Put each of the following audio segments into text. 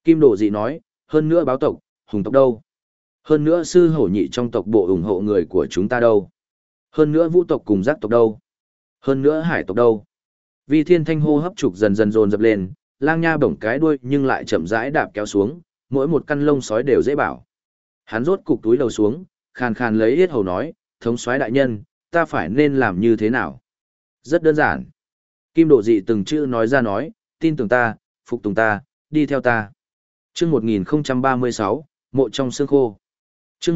Kim Độ Dị nói, hơn nữa báo tộc, hùng tộc đâu? Hơn nữa sư hổ nhị trong tộc bộ ủng hộ người của chúng ta đâu? Hơn nữa vũ tộc cùng giác tộc đâu? Hơn nữa hải tộc đâu? Vi Thiên Thanh hô hấp trục dần dần dồn dập lên, lang nha bổng cái đuôi nhưng lại chậm rãi đạp kéo xuống, mỗi một căn lông sói đều dễ bảo. Hắn rốt cục túi đầu xuống, khàn khàn lấy yết hầu nói, thống soái đại nhân, ta phải nên làm như thế nào? Rất đơn giản. Kim Độ Dị từng chữ nói ra nói, tin tưởng ta, phục tùng ta, đi theo ta. Chương 1036, mộ trong xương khô. Chương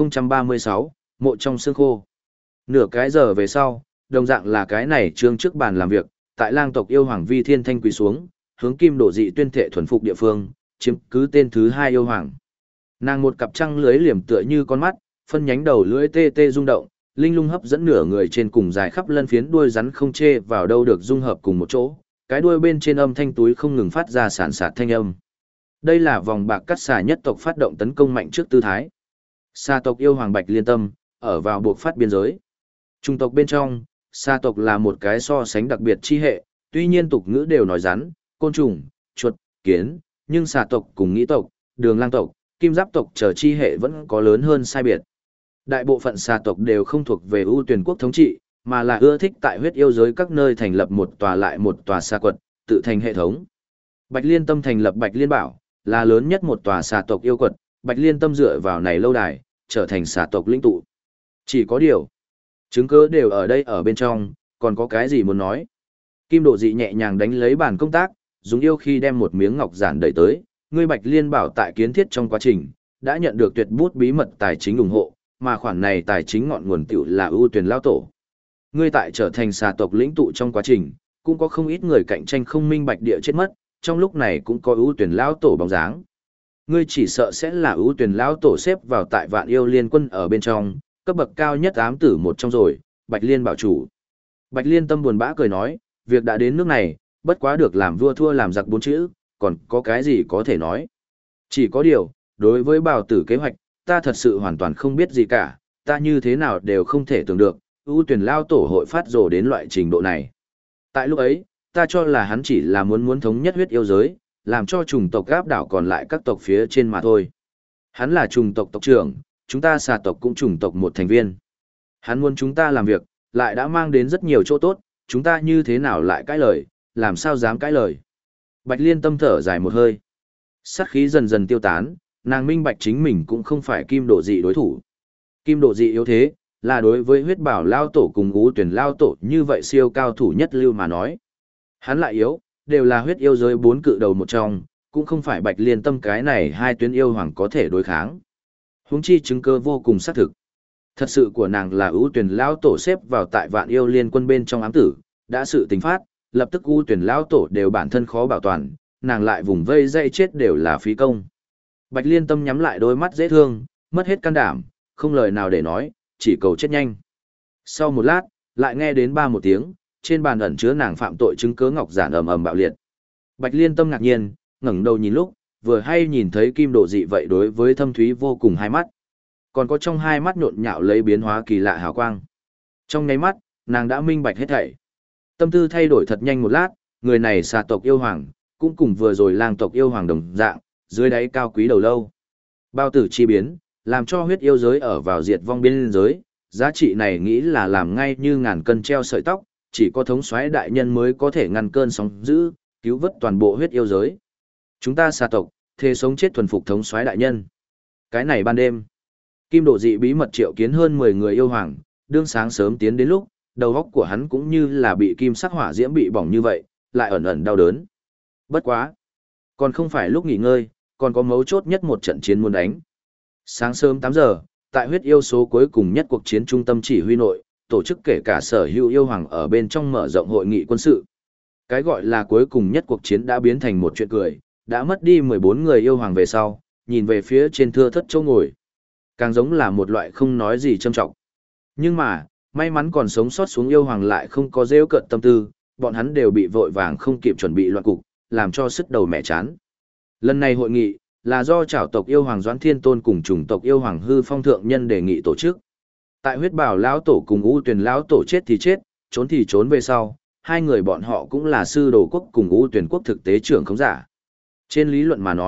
1036, mộ trong xương khô. Nửa cái giờ về sau, đồng dạng là cái này chương trước bàn làm việc, tại lang tộc yêu hoàng Vi Thiên Thanh quỳ xuống, hướng Kim Độ Dị tuyên thệ thuần phục địa phương, chiếm cứ tên thứ hai yêu hoàng. Nàng một cặp trăng lưới liềm tựa như con mắt, phân nhánh đầu lưỡi tê tê rung động, linh lung hấp dẫn nửa người trên cùng dài khắp lân phiến đuôi rắn không chê vào đâu được dung hợp cùng một chỗ, cái đuôi bên trên âm thanh túi không ngừng phát ra sản sạt thanh âm. Đây là vòng bạc cắt xà nhất tộc phát động tấn công mạnh trước tư thái. Xà tộc yêu hoàng Bạch Liên Tâm, ở vào buộc phát biên giới. Trung tộc bên trong, xà tộc là một cái so sánh đặc biệt chi hệ, tuy nhiên tục ngữ đều nói rắn, côn trùng, chuột, kiến, nhưng xà tộc cùng nghĩ tộc, đường lang tộc, kim giáp tộc chờ chi hệ vẫn có lớn hơn sai biệt. Đại bộ phận xà tộc đều không thuộc về ưu tuyển quốc thống trị, mà là ưa thích tại huyết yêu giới các nơi thành lập một tòa lại một tòa xà quật, tự thành hệ thống. Bạch Liên Tâm thành lập Bạch Liên Bảo, là lớn nhất một tòa xà tộc yêu quật, Bạch Liên Tâm dựa vào này lâu đài, trở thành xà tộc lĩnh tụ. Chỉ có điều, chứng cứ đều ở đây ở bên trong, còn có cái gì muốn nói. Kim Độ Dị nhẹ nhàng đánh lấy bàn công tác, dùng yêu khi đem một miếng ngọc giản đẩy tới, ngươi Bạch Liên Bảo tại kiến thiết trong quá trình, đã nhận được tuyệt bút bí mật tài chính ủng hộ, mà khoản này tài chính ngọn nguồn tiểu là ưu tuyển lao tổ. Ngươi tại trở thành xà tộc lĩnh tụ trong quá trình, cũng có không ít người cạnh tranh không minh bạch địa chết mất, trong lúc này cũng có ưu tuyển lao tổ bóng dáng. Ngươi chỉ sợ sẽ là ưu tuyển lao tổ xếp vào tại Vạn Yêu Liên Quân ở bên trong, cấp bậc cao nhất ám tử một trong rồi, Bạch Liên Bảo chủ. Bạch Liên Tâm buồn bã cười nói, việc đã đến nước này, bất quá được làm vua thua làm giặc bốn chữ, còn có cái gì có thể nói. Chỉ có điều, đối với Bảo tử kế hoạch, ta thật sự hoàn toàn không biết gì cả, ta như thế nào đều không thể tưởng được, ưu tuyển lao tổ hội phát rồ đến loại trình độ này. Tại lúc ấy, ta cho là hắn chỉ là muốn thống nhất huyết yêu giới, làm cho chủng tộc áp đảo còn lại các tộc phía trên mà thôi. Hắn là chủng tộc tộc trưởng, chúng ta xà tộc cũng chủng tộc một thành viên. Hắn muốn chúng ta làm việc, lại đã mang đến rất nhiều chỗ tốt, chúng ta như thế nào lại cãi lời, làm sao dám cãi lời. Bạch Liên Tâm thở dài một hơi. Sát khí dần dần tiêu tán, nàng minh bạch chính mình cũng không phải Kim Độ Dị đối thủ. Kim Độ Dị yếu thế, là đối với huyết bảo lao tổ cùng ú tuyển lao tổ như vậy siêu cao thủ nhất lưu mà nói. Hắn lại yếu, đều là huyết yêu giới 4 cự đầu một trong, cũng không phải Bạch Liên Tâm cái này hai tuyến yêu hoàng có thể đối kháng. Huống chi chứng cơ vô cùng xác thực. Thật sự của nàng là ưu tuyển lao tổ xếp vào tại Vạn Yêu Liên Quân bên trong ám tử, đã sự tình phát, lập tức ưu tuyển lao tổ đều bản thân khó bảo toàn, nàng lại vùng vây dây chết đều là phí công. Bạch Liên Tâm nhắm lại đôi mắt dễ thương, mất hết can đảm, không lời nào để nói, chỉ cầu chết nhanh. Sau một lát, lại nghe đến ba một tiếng, trên bàn ẩn chứa nàng phạm tội chứng cớ ngọc giản ầm ầm bạo liệt. Bạch Liên Tâm ngạc nhiên, ngẩng đầu nhìn lúc, vừa hay nhìn thấy Kim Độ Dị vậy đối với thâm thúy vô cùng hai mắt. Còn có trong hai mắt nhộn nhạo lấy biến hóa kỳ lạ hào quang. Trong nháy mắt, nàng đã minh bạch hết thảy. Tâm tư thay đổi thật nhanh một lát, người này xà tộc yêu hoàng, cũng cùng vừa rồi lang tộc yêu hoàng đồng dạng, dưới đáy cao quý đầu lâu. Bao tử chi biến, làm cho huyết yêu giới ở vào diệt vong biên giới, giá trị này nghĩ là làm ngay như ngàn cân treo sợi tóc, chỉ có thống soái đại nhân mới có thể ngăn cơn sóng dữ, cứu vớt toàn bộ huyết yêu giới. Chúng ta xà tộc, thề sống chết thuần phục thống soái đại nhân. Cái này ban đêm, Kim Độ Dị bí mật triệu kiến hơn 10 người yêu hoàng, đương sáng sớm tiến đến lúc, đầu óc của hắn cũng như là bị kim sắc hỏa diễm bị bỏng như vậy, lại ẩn ẩn đau đớn. Bất quá, còn không phải lúc nghỉ ngơi, còn có mấu chốt nhất một trận chiến muốn đánh. Sáng sớm 8 giờ, tại huyết yêu số cuối cùng nhất cuộc chiến trung tâm chỉ huy nội, tổ chức kể cả sở hữu yêu hoàng ở bên trong mở rộng hội nghị quân sự. Cái gọi là cuối cùng nhất cuộc chiến đã biến thành một chuyện cười, đã mất đi 14 người yêu hoàng về sau, nhìn về phía trên thưa thất châu ngồi. Càng giống là một loại không nói gì trâm trọng. Nhưng mà, may mắn còn sống sót xuống yêu hoàng lại không có rêu cợt tâm tư, bọn hắn đều bị vội vàng không kịp chuẩn bị loạn cục, làm cho sức đầu mẹ chán. Lần này hội nghị, là do chảo tộc yêu hoàng Doãn Thiên Tôn cùng chủng tộc yêu hoàng Hư Phong Thượng Nhân đề nghị tổ chức. Tại huyết bảo lão tổ cùng U Tuyền lão tổ chết thì chết, trốn thì trốn về sau, hai người bọn họ cũng là sư đồ quốc cùng U Tuyền quốc thực tế trưởng khống giả. Trên lý luận mà nói,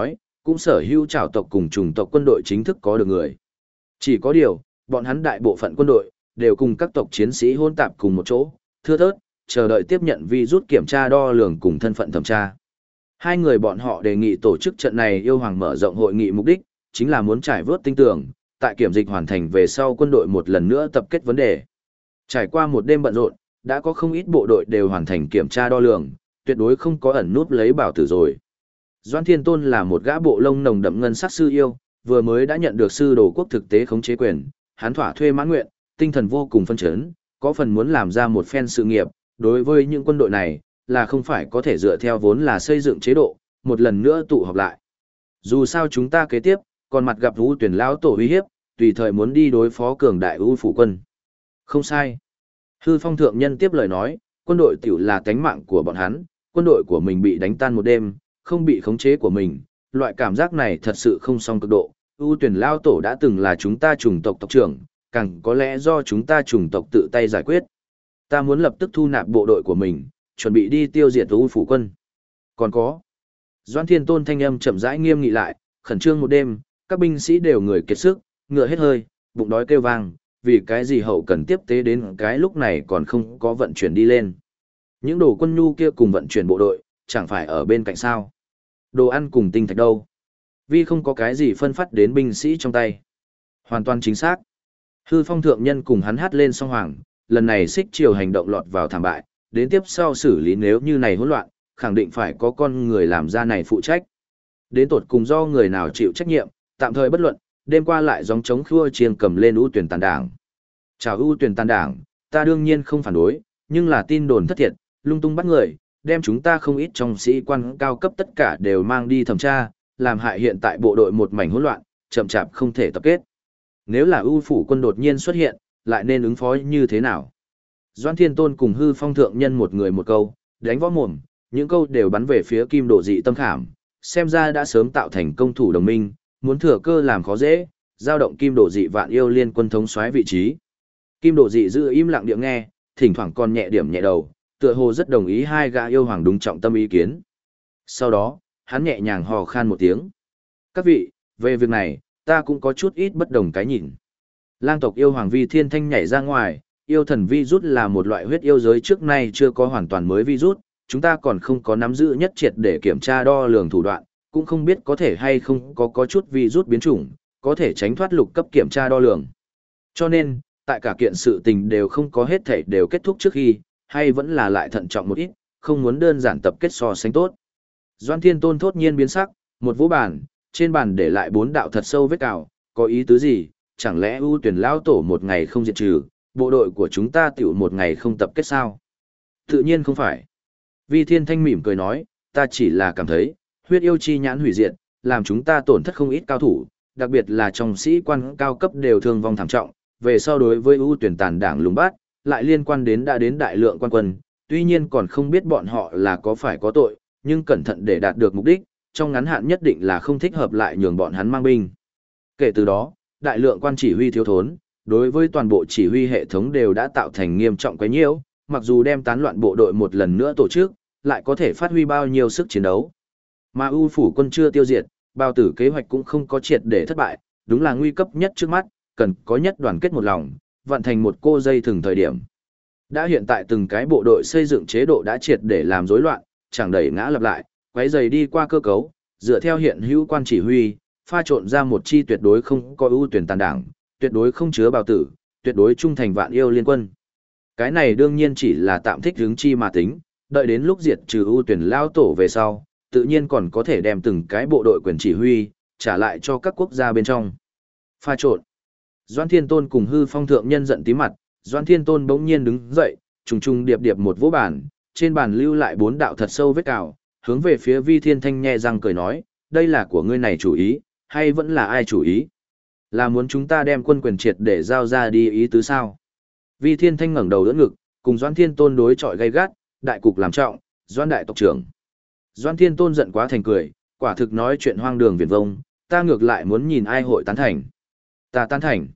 cũng sở hữu trảo tộc cùng chủng tộc quân đội chính thức có được người. Chỉ có điều, bọn hắn đại bộ phận quân đội, đều cùng các tộc chiến sĩ hôn tạp cùng một chỗ, thưa thớt, chờ đợi tiếp nhận virus kiểm tra đo lường cùng thân phận thẩm tra. Hai người bọn họ đề nghị tổ chức trận này yêu hoàng mở rộng hội nghị mục đích, chính là muốn trải vớt tinh tường, tại kiểm dịch hoàn thành về sau quân đội một lần nữa tập kết vấn đề. Trải qua một đêm bận rộn, đã có không ít bộ đội đều hoàn thành kiểm tra đo lường, tuyệt đối không có ẩn núp lấy bảo tử rồi. Doãn Thiên Tôn là một gã bộ lông nồng đậm ngân sắc sư yêu, vừa mới đã nhận được sư đồ quốc thực tế khống chế quyền, hắn thỏa thuê mãn nguyện, tinh thần vô cùng phân chấn, có phần muốn làm ra một phen sự nghiệp, đối với những quân đội này, là không phải có thể dựa theo vốn là xây dựng chế độ, một lần nữa tụ họp lại. Dù sao chúng ta kế tiếp, còn mặt gặp U Tuyển lão tổ uy hiếp, tùy thời muốn đi đối phó cường đại U phủ quân. Không sai. Hư Phong thượng nhân tiếp lời nói, quân đội tiểu là tánh mạng của bọn hắn, quân đội của mình bị đánh tan một đêm, không bị khống chế của mình, loại cảm giác này thật sự không song cực độ. U Tuyển lão tổ đã từng là chúng ta chủng tộc tộc trưởng, càng có lẽ do chúng ta chủng tộc tự tay giải quyết. Ta muốn lập tức thu nạp bộ đội của mình, chuẩn bị đi tiêu diệt U phủ quân. Còn có. Doãn Thiên Tôn thanh âm chậm rãi nghiêm nghị lại, khẩn trương một đêm, các binh sĩ đều người kiệt sức, ngựa hết hơi, bụng đói kêu vang, vì cái gì hậu cần tiếp tế đến cái lúc này còn không có vận chuyển đi lên. Những đồ quân nhu kia cùng vận chuyển bộ đội, chẳng phải ở bên cạnh sao. Đồ ăn cùng tinh thạch đâu. Vì không có cái gì phân phát đến binh sĩ trong tay. Hoàn toàn chính xác. Hư Phong thượng nhân cùng hắn hát lên song hoàng, lần này xích triều hành động lọt vào thảm bại, đến tiếp sau xử lý nếu như này hỗn loạn, khẳng định phải có con người làm ra này phụ trách. Đến tột cùng do người nào chịu trách nhiệm, tạm thời bất luận, đêm qua lại gióng trống khua chiêng cầm lên ưu tuyển tàn đảng. Chào ưu tuyển tàn đảng, ta đương nhiên không phản đối, nhưng là tin đồn thất thiệt, lung tung bắt người, đem chúng ta không ít trong sĩ quan cao cấp tất cả đều mang đi thẩm tra, làm hại hiện tại bộ đội một mảnh hỗn loạn, chậm chạp không thể tập kết. Nếu là ưu phủ quân đột nhiên xuất hiện, lại nên ứng phó như thế nào? Doãn Thiên Tôn cùng Hư Phong thượng nhân một người một câu, đánh võ mồm, những câu đều bắn về phía Kim Độ Dị tâm khảm, xem ra đã sớm tạo thành công thủ đồng minh, muốn thừa cơ làm khó dễ, giao động Kim Độ Dị vạn yêu liên quân thống soái vị trí. Kim Độ Dị giữ im lặng địa nghe, thỉnh thoảng còn nhẹ điểm nhẹ đầu, tựa hồ rất đồng ý hai gã yêu hoàng đúng trọng tâm ý kiến. Sau đó, hắn nhẹ nhàng hò khan một tiếng. Các vị, về việc này, ta cũng có chút ít bất đồng cái nhìn. Lang tộc yêu hoàng Vi Thiên Thanh nhảy ra ngoài, yêu thần virus là một loại huyết yêu giới trước nay chưa có hoàn toàn mới virus, chúng ta còn không có nắm giữ nhất triệt để kiểm tra đo lường thủ đoạn, cũng không biết có thể hay không có chút virus biến chủng, có thể tránh thoát lục cấp kiểm tra đo lường. Cho nên, tại cả kiện sự tình đều không có hết thảy đều kết thúc trước khi, hay vẫn là lại thận trọng một ít, không muốn đơn giản tập kết so sánh tốt. Doãn Thiên Tôn thốt nhiên biến sắc, một vũ bàn, trên bàn để lại 4 đạo thật sâu vết cào, có ý tứ gì, chẳng lẽ ưu tuyển lao tổ một ngày không diệt trừ, bộ đội của chúng ta tiểu một ngày không tập kết sao? Tự nhiên không phải. Vi Thiên Thanh mỉm cười nói, ta chỉ là cảm thấy, huyết yêu chi nhãn hủy diệt, làm chúng ta tổn thất không ít cao thủ, đặc biệt là trong sĩ quan cao cấp đều thương vong thảm trọng, về so đối với ưu tuyển tàn đảng lùng bát, lại liên quan đến đã đến đại lượng quan quân, tuy nhiên còn không biết bọn họ là có phải có tội, nhưng cẩn thận để đạt được mục đích, trong ngắn hạn nhất định là không thích hợp lại nhường bọn hắn mang binh. Kể từ đó, đại lượng quan chỉ huy thiếu thốn, đối với toàn bộ chỉ huy hệ thống đều đã tạo thành nghiêm trọng quấy nhiễu, mặc dù đem tán loạn bộ đội một lần nữa tổ chức, lại có thể phát huy bao nhiêu sức chiến đấu. Mà ưu phủ quân chưa tiêu diệt, bao tử kế hoạch cũng không có triệt để thất bại, đúng là nguy cấp nhất trước mắt, cần có nhất đoàn kết một lòng, vận thành một cô dây thừng thời điểm. Đã hiện tại từng cái bộ đội xây dựng chế độ đã triệt để làm rối loạn, chẳng đẩy ngã lặp lại, quấy dày đi qua cơ cấu, dựa theo hiện hữu quan chỉ huy, pha trộn ra một chi tuyệt đối không có ưu tuyển tàn đảng, tuyệt đối không chứa bào tử, tuyệt đối trung thành vạn yêu liên quân. Cái này đương nhiên chỉ là tạm thích hướng chi mà tính, đợi đến lúc diệt trừ ưu tuyển lao tổ về sau, tự nhiên còn có thể đem từng cái bộ đội quyền chỉ huy, trả lại cho các quốc gia bên trong. Pha trộn. Doãn Thiên Tôn cùng Hư Phong thượng nhân giận tí mặt, Doãn Thiên Tôn bỗng nhiên đứng dậy, trùng trùng điệp điệp một vỗ bàn, trên bàn lưu lại 4 đạo thật sâu vết cào, hướng về phía Vi Thiên Thanh nhẹ răng cười nói, đây là của ngươi này chủ ý, hay vẫn là ai chủ ý? Là muốn chúng ta đem quân quyền triệt để giao ra đi ý tứ sao? Vi Thiên Thanh ngẩng đầu đỡ ngực, cùng Doãn Thiên Tôn đối chọi gay gắt, đại cục làm trọng, Doãn đại tộc trưởng. Doãn Thiên Tôn giận quá thành cười, quả thực nói chuyện hoang đường viển vông, ta ngược lại muốn nhìn ai hội tán thành. Ta tán thành.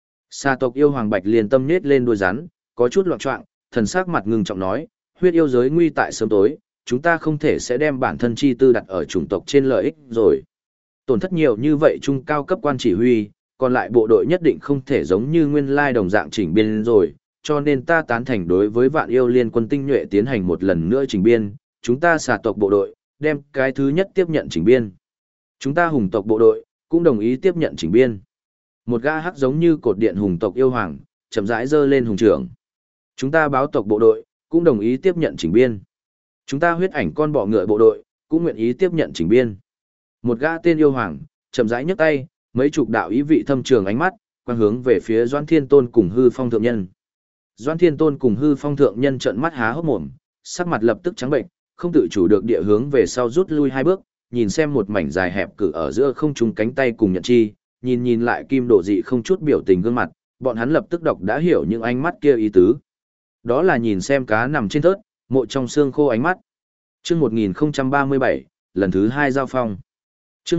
Sa tộc yêu hoàng Bạch Liên tâm nết lên đuôi rắn, có chút loạn choạng, thần sắc mặt ngưng trọng nói, huyết yêu giới nguy tại sớm tối, chúng ta không thể sẽ đem bản thân chi tư đặt ở chủng tộc trên lợi ích rồi. Tổn thất nhiều như vậy trung cao cấp quan chỉ huy, còn lại bộ đội nhất định không thể giống như nguyên lai đồng dạng chỉnh biên rồi, cho nên ta tán thành đối với Vạn Yêu Liên quân tinh nhuệ tiến hành một lần nữa chỉnh biên, chúng ta xà tộc bộ đội, đem cái thứ nhất tiếp nhận chỉnh biên. Chúng ta hùng tộc bộ đội, cũng đồng ý tiếp nhận chỉnh biên. Một gã hắc giống như cột điện hùng tộc yêu hoàng, chậm rãi giơ lên hùng trưởng. Chúng ta báo tộc bộ đội, cũng đồng ý tiếp nhận chỉnh biên. Chúng ta huyết ảnh con bọ ngựa bộ đội, cũng nguyện ý tiếp nhận chỉnh biên. Một gã tên yêu hoàng, chậm rãi nhấc tay, mấy chục đạo ý vị thâm trường ánh mắt, quang hướng về phía Doãn Thiên Tôn cùng Hư Phong thượng nhân. Doãn Thiên Tôn cùng Hư Phong thượng nhân trợn mắt há hốc mồm, sắc mặt lập tức trắng bệnh, không tự chủ được địa hướng về sau rút lui hai bước, nhìn xem một mảnh dài hẹp cử ở giữa không trung cánh tay cùng nhận chi, nhìn lại Kim Độ Dị không chút biểu tình gương mặt, bọn hắn lập tức đọc đã hiểu những ánh mắt kia ý tứ. Đó là nhìn xem cá nằm trên thớt, mộ trong xương khô ánh mắt. Chương 1037, lần thứ 2 giao phong. Chương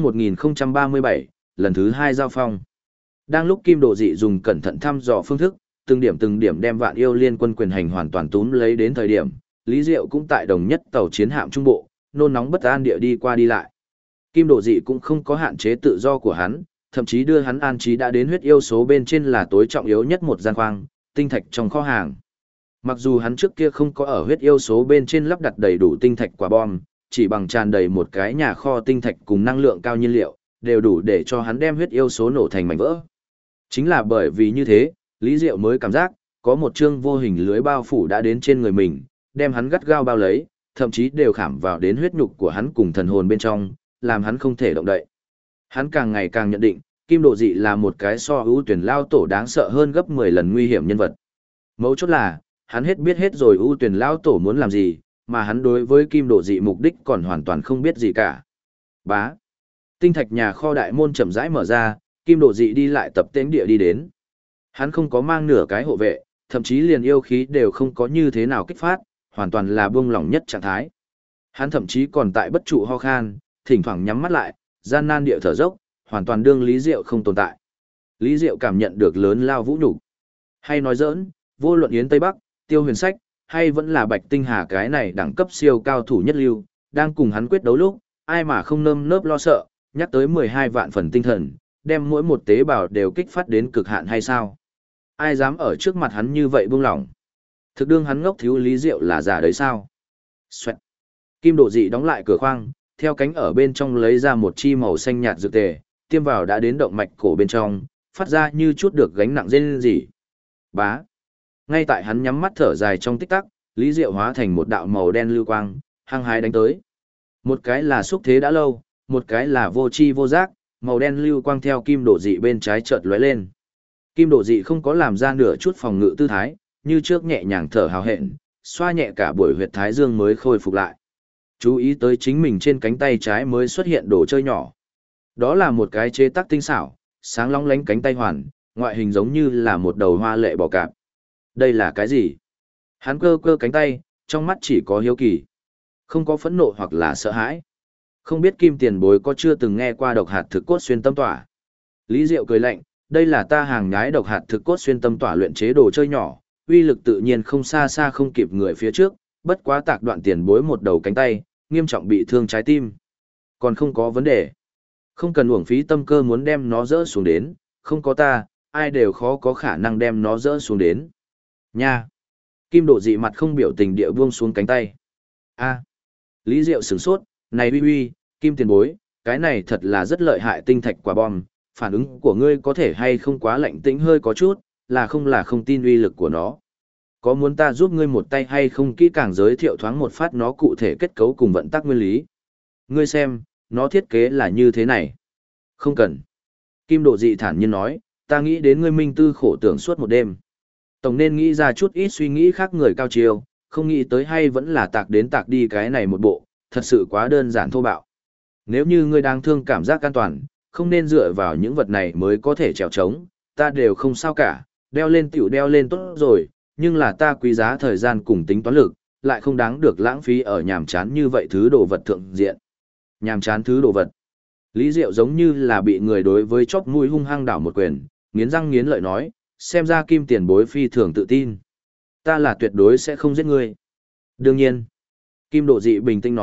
1037, lần thứ 2 giao phong. Đang lúc Kim Độ Dị dùng cẩn thận thăm dò phương thức, từng điểm đem Vạn Yêu Liên quân quyền hành hoàn toàn túm lấy đến thời điểm, Lý Diệu cũng tại đồng nhất tàu chiến hạm trung bộ, nôn nóng bất an địa đi qua đi lại. Kim Độ Dị cũng không có hạn chế tự do của hắn, thậm chí đưa hắn an trí đã đến huyết yêu số bên trên là tối trọng yếu nhất một gian khoang, tinh thạch trong kho hàng. Mặc dù hắn trước kia không có ở huyết yêu số bên trên lắp đặt đầy đủ tinh thạch quả bom, chỉ bằng tràn đầy một cái nhà kho tinh thạch cùng năng lượng cao nhiên liệu, đều đủ để cho hắn đem huyết yêu số nổ thành mảnh vỡ. Chính là bởi vì như thế, Lý Diệu mới cảm giác, có một chương vô hình lưới bao phủ đã đến trên người mình, đem hắn gắt gao bao lấy, thậm chí đều khảm vào đến huyết nhục của hắn cùng thần hồn bên trong, làm hắn không thể động đậy. Hắn càng ngày càng nhận định, Kim Độ Dị là một cái so ưu tuyển lao tổ đáng sợ hơn gấp 10 lần nguy hiểm nhân vật. Mấu chốt là, hắn biết hết rồi ưu tuyển lao tổ muốn làm gì, mà hắn đối với Kim Độ Dị mục đích còn hoàn toàn không biết gì cả. Bá. Tinh thạch nhà kho đại môn chậm rãi mở ra, Kim Độ Dị đi lại tập tễnh địa đi đến. Hắn không có mang nửa cái hộ vệ, thậm chí liền yêu khí đều không có như thế nào kích phát, hoàn toàn là buông lỏng nhất trạng thái. Hắn thậm chí còn tại bất trụ ho khan, thỉnh thoảng nhắm mắt lại, gian nan địa thở dốc, hoàn toàn đương Lý Diệu không tồn tại. Lý Diệu cảm nhận được lớn lao vũ nhục. Hay nói giỡn, vô luận Yến Tây Bắc, Tiêu Huyền Sách, hay vẫn là Bạch Tinh Hà cái này đẳng cấp siêu cao thủ nhất lưu, đang cùng hắn quyết đấu lúc, ai mà không nơm nớp lo sợ, nhắc tới 12 vạn phần tinh thần, đem mỗi một tế bào đều kích phát đến cực hạn hay sao? Ai dám ở trước mặt hắn như vậy buông lỏng? Thực đương hắn ngốc thiếu Lý Diệu là giả đấy sao? Xoẹt. Kim Độ Dị đóng lại cửa khoang, theo cánh ở bên trong lấy ra một chi màu xanh nhạt dược tề, tiêm vào đã đến động mạch cổ bên trong, phát ra như chút được gánh nặng rên rỉ. Bá. Ngay tại hắn nhắm mắt thở dài trong tích tắc, Lý Diệu hóa thành một đạo màu đen lưu quang, hăng hái đánh tới. Một cái là xúc thế đã lâu, một cái là vô chi vô giác, màu đen lưu quang theo Kim Độ Dị bên trái chợt lóe lên. Kim Độ Dị không có làm ra nửa chút phòng ngự tư thái, như trước nhẹ nhàng thở hào hẹn, xoa nhẹ cả buổi huyệt thái dương mới khôi phục lại. Chú ý tới chính mình trên cánh tay trái mới xuất hiện đồ chơi nhỏ. Đó là một cái chế tác tinh xảo, sáng long lánh cánh tay hoàn, ngoại hình giống như là một đầu hoa lệ bò cạp. Đây là cái gì? Hắn cơ cơ cánh tay, trong mắt chỉ có hiếu kỳ. Không có phẫn nộ hoặc là sợ hãi. Không biết Kim tiền bối có chưa từng nghe qua độc hạt thực cốt xuyên tâm tỏa. Lý Diệu cười lạnh, đây là ta hàng nhái độc hạt thực cốt xuyên tâm tỏa luyện chế đồ chơi nhỏ, uy lực tự nhiên không xa không kịp người phía trước, bất quá tạc đoạn tiền bối một đầu cánh tay, nghiêm trọng bị thương trái tim. Còn không có vấn đề. Không cần uổng phí tâm cơ muốn đem nó dỡ xuống đến, không có ta, ai đều khó có khả năng đem nó dỡ xuống đến. Nha! Kim Độ Dị mặt không biểu tình địa buông xuống cánh tay. A! Lý Diệu sửng sốt, này uy, Kim tiền bối, cái này thật là rất lợi hại tinh thạch quả bom, phản ứng của ngươi có thể hay không quá lạnh tĩnh hơi có chút, là không tin uy lực của nó. Có muốn ta giúp ngươi một tay hay không kỹ càng giới thiệu thoáng một phát nó cụ thể kết cấu cùng vận tắc nguyên lý. Ngươi xem, nó thiết kế là như thế này. Không cần. Kim Độ Dị thản nhiên nói, ta nghĩ đến ngươi minh tư khổ tưởng suốt một đêm. Tổng nên nghĩ ra chút ít suy nghĩ khác người cao chiều, không nghĩ tới hay vẫn là tạc đến tạc đi cái này một bộ, thật sự quá đơn giản thô bạo. Nếu như ngươi đang thương cảm giác an toàn, không nên dựa vào những vật này mới có thể trèo trống, ta đều không sao cả, đeo lên tiểu đeo lên tốt rồi, nhưng là ta quý giá thời gian cùng tính toán lực, lại không đáng được lãng phí ở nhàm chán như vậy thứ đồ vật thượng diện. Nhàm chán thứ đồ vật. Lý Diệu giống như là bị người đối với chóp mũi hung hăng đảo một quyền, nghiến răng nghiến lợi nói, xem ra Kim tiền bối phi thường tự tin. Ta là tuyệt đối sẽ không giết ngươi. Đương nhiên. Kim Độ Dị bình tĩnh nói,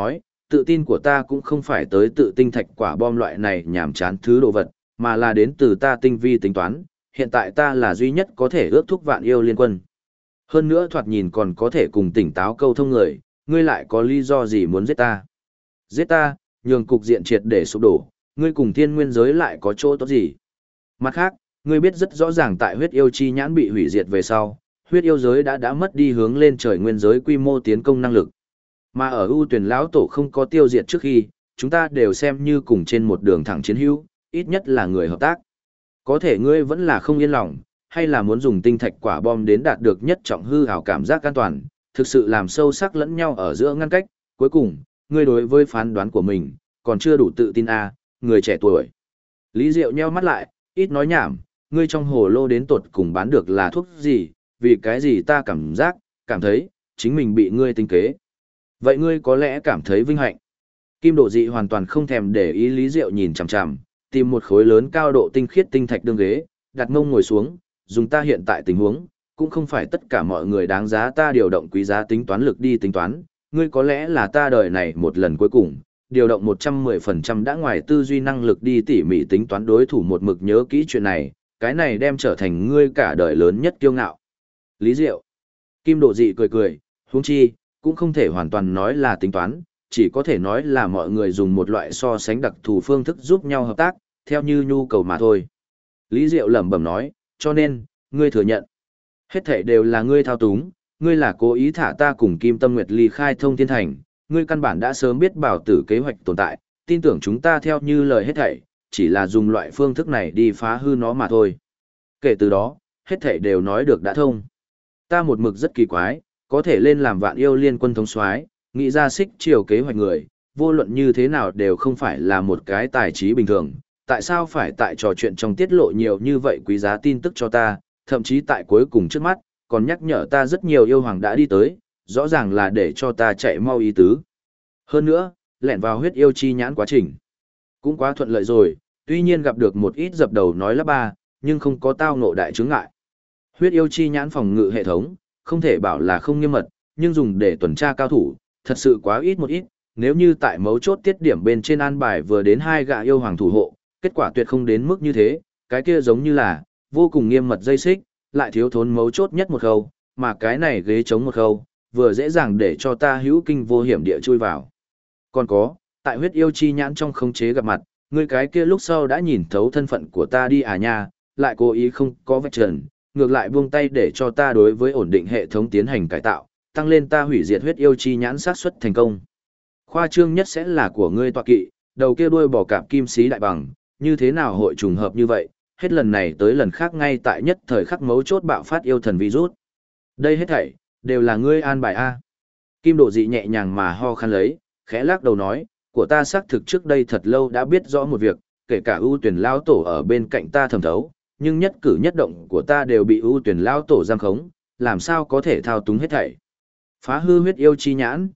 tự tin của ta cũng không phải tới tự tinh thạch quả bom loại này nhảm chán thứ đồ vật, mà là đến từ ta tinh vi tính toán, hiện tại ta là duy nhất có thể ước thúc vạn yêu liên quân. Hơn nữa thoạt nhìn còn có thể cùng tỉnh táo câu thông người, ngươi lại có lý do gì muốn giết ta? Giết ta, nhường cục diện triệt để sụp đổ, ngươi cùng thiên nguyên giới lại có chỗ tốt gì? Mặt khác, ngươi biết rất rõ ràng tại huyết yêu chi nhãn bị hủy diệt về sau, huyết yêu giới đã mất đi hướng lên trời nguyên giới quy mô tiến công năng lực. Mà ở ưu tuyển lão tổ không có tiêu diệt trước khi, chúng ta đều xem như cùng trên một đường thẳng chiến hữu, ít nhất là người hợp tác. Có thể ngươi vẫn là không yên lòng, hay là muốn dùng tinh thạch quả bom đến đạt được nhất trọng hư ảo cảm giác an toàn, thực sự làm sâu sắc lẫn nhau ở giữa ngăn cách, cuối cùng, ngươi đối với phán đoán của mình, còn chưa đủ tự tin người trẻ tuổi. Lý Diệu nheo mắt lại, ít nói nhảm, ngươi trong hồ lô đến tột cùng bán được là thuốc gì, vì cái gì ta cảm thấy, chính mình bị ngươi tính kế. Vậy ngươi có lẽ cảm thấy vinh hạnh. Kim Độ Dị hoàn toàn không thèm để ý Lý Diệu nhìn chằm chằm, tìm một khối lớn cao độ tinh khiết tinh thạch đương ghế, đặt mông ngồi xuống, dùng ta hiện tại tình huống, cũng không phải tất cả mọi người đáng giá ta điều động quý giá tính toán lực đi tính toán, ngươi có lẽ là ta đời này một lần cuối cùng, điều động 110% đã ngoài tư duy năng lực đi tỉ mỉ tính toán đối thủ một mực nhớ kỹ chuyện này, cái này đem trở thành ngươi cả đời lớn nhất kiêu ngạo. Lý Diệu. Kim Độ Dị cười cười, huống chi, cũng không thể hoàn toàn nói là tính toán, chỉ có thể nói là mọi người dùng một loại so sánh đặc thù phương thức giúp nhau hợp tác, theo như nhu cầu mà thôi. Lý Diệu lẩm bẩm nói, cho nên, ngươi thừa nhận. Hết thảy đều là ngươi thao túng, ngươi là cố ý thả ta cùng Kim Tâm Nguyệt ly khai Thông Thiên Thành, ngươi căn bản đã sớm biết bảo tử kế hoạch tồn tại, tin tưởng chúng ta theo như lời hết thảy, chỉ là dùng loại phương thức này đi phá hư nó mà thôi. Kể từ đó, hết thảy đều nói được đã thông. Ta một mực rất kỳ quái, có thể lên làm vạn yêu liên quân thống soái, nghĩ ra xích chiều kế hoạch người, vô luận như thế nào đều không phải là một cái tài trí bình thường, tại sao phải tại trò chuyện trong tiết lộ nhiều như vậy quý giá tin tức cho ta, thậm chí tại cuối cùng trước mắt, còn nhắc nhở ta rất nhiều yêu hoàng đã đi tới, rõ ràng là để cho ta chạy mau ý tứ. Hơn nữa, lẻn vào huyết yêu chi nhãn quá trình. Cũng quá thuận lợi rồi, tuy nhiên gặp được một ít dập đầu nói lắp ba, nhưng không có tao ngộ đại chướng ngại. Huyết yêu chi nhãn phòng ngự hệ thống, không thể bảo là không nghiêm mật, nhưng dùng để tuần tra cao thủ, thật sự quá ít một ít, nếu như tại mấu chốt tiết điểm bên trên an bài vừa đến 2 gã yêu hoàng thủ hộ, kết quả tuyệt không đến mức như thế, cái kia giống như là, vô cùng nghiêm mật dây xích, lại thiếu thốn mấu chốt nhất một khâu, mà cái này ghế chống một khâu, vừa dễ dàng để cho ta hữu kinh vô hiểm địa chui vào. Còn có, tại huyết yêu chi nhãn trong khống chế gặp mặt, người cái kia lúc sau đã nhìn thấu thân phận của ta đi à nha, lại cố ý không có vạch trần, ngược lại buông tay để cho ta đối với ổn định hệ thống tiến hành cải tạo, tăng lên ta hủy diệt huyết yêu chi nhãn xác suất thành công. Khoa trương nhất sẽ là của ngươi tọa kỵ, đầu kia đuôi bò cạp kim sĩ đại bằng, như thế nào hội trùng hợp như vậy, hết lần này tới lần khác ngay tại nhất thời khắc mấu chốt bạo phát yêu thần virus. Đây hết thảy, đều là ngươi an bài A. Kim Độ Dị nhẹ nhàng mà ho khăn lấy, khẽ lắc đầu nói, của ta xác thực trước đây thật lâu đã biết rõ một việc, kể cả ưu tuyển lao tổ ở bên cạnh ta thẩm thấu, nhưng nhất cử nhất động của ta đều bị ưu tuyển lao tổ giam khống, làm sao có thể thao túng hết thảy. Phá hư huyết yêu chi nhãn,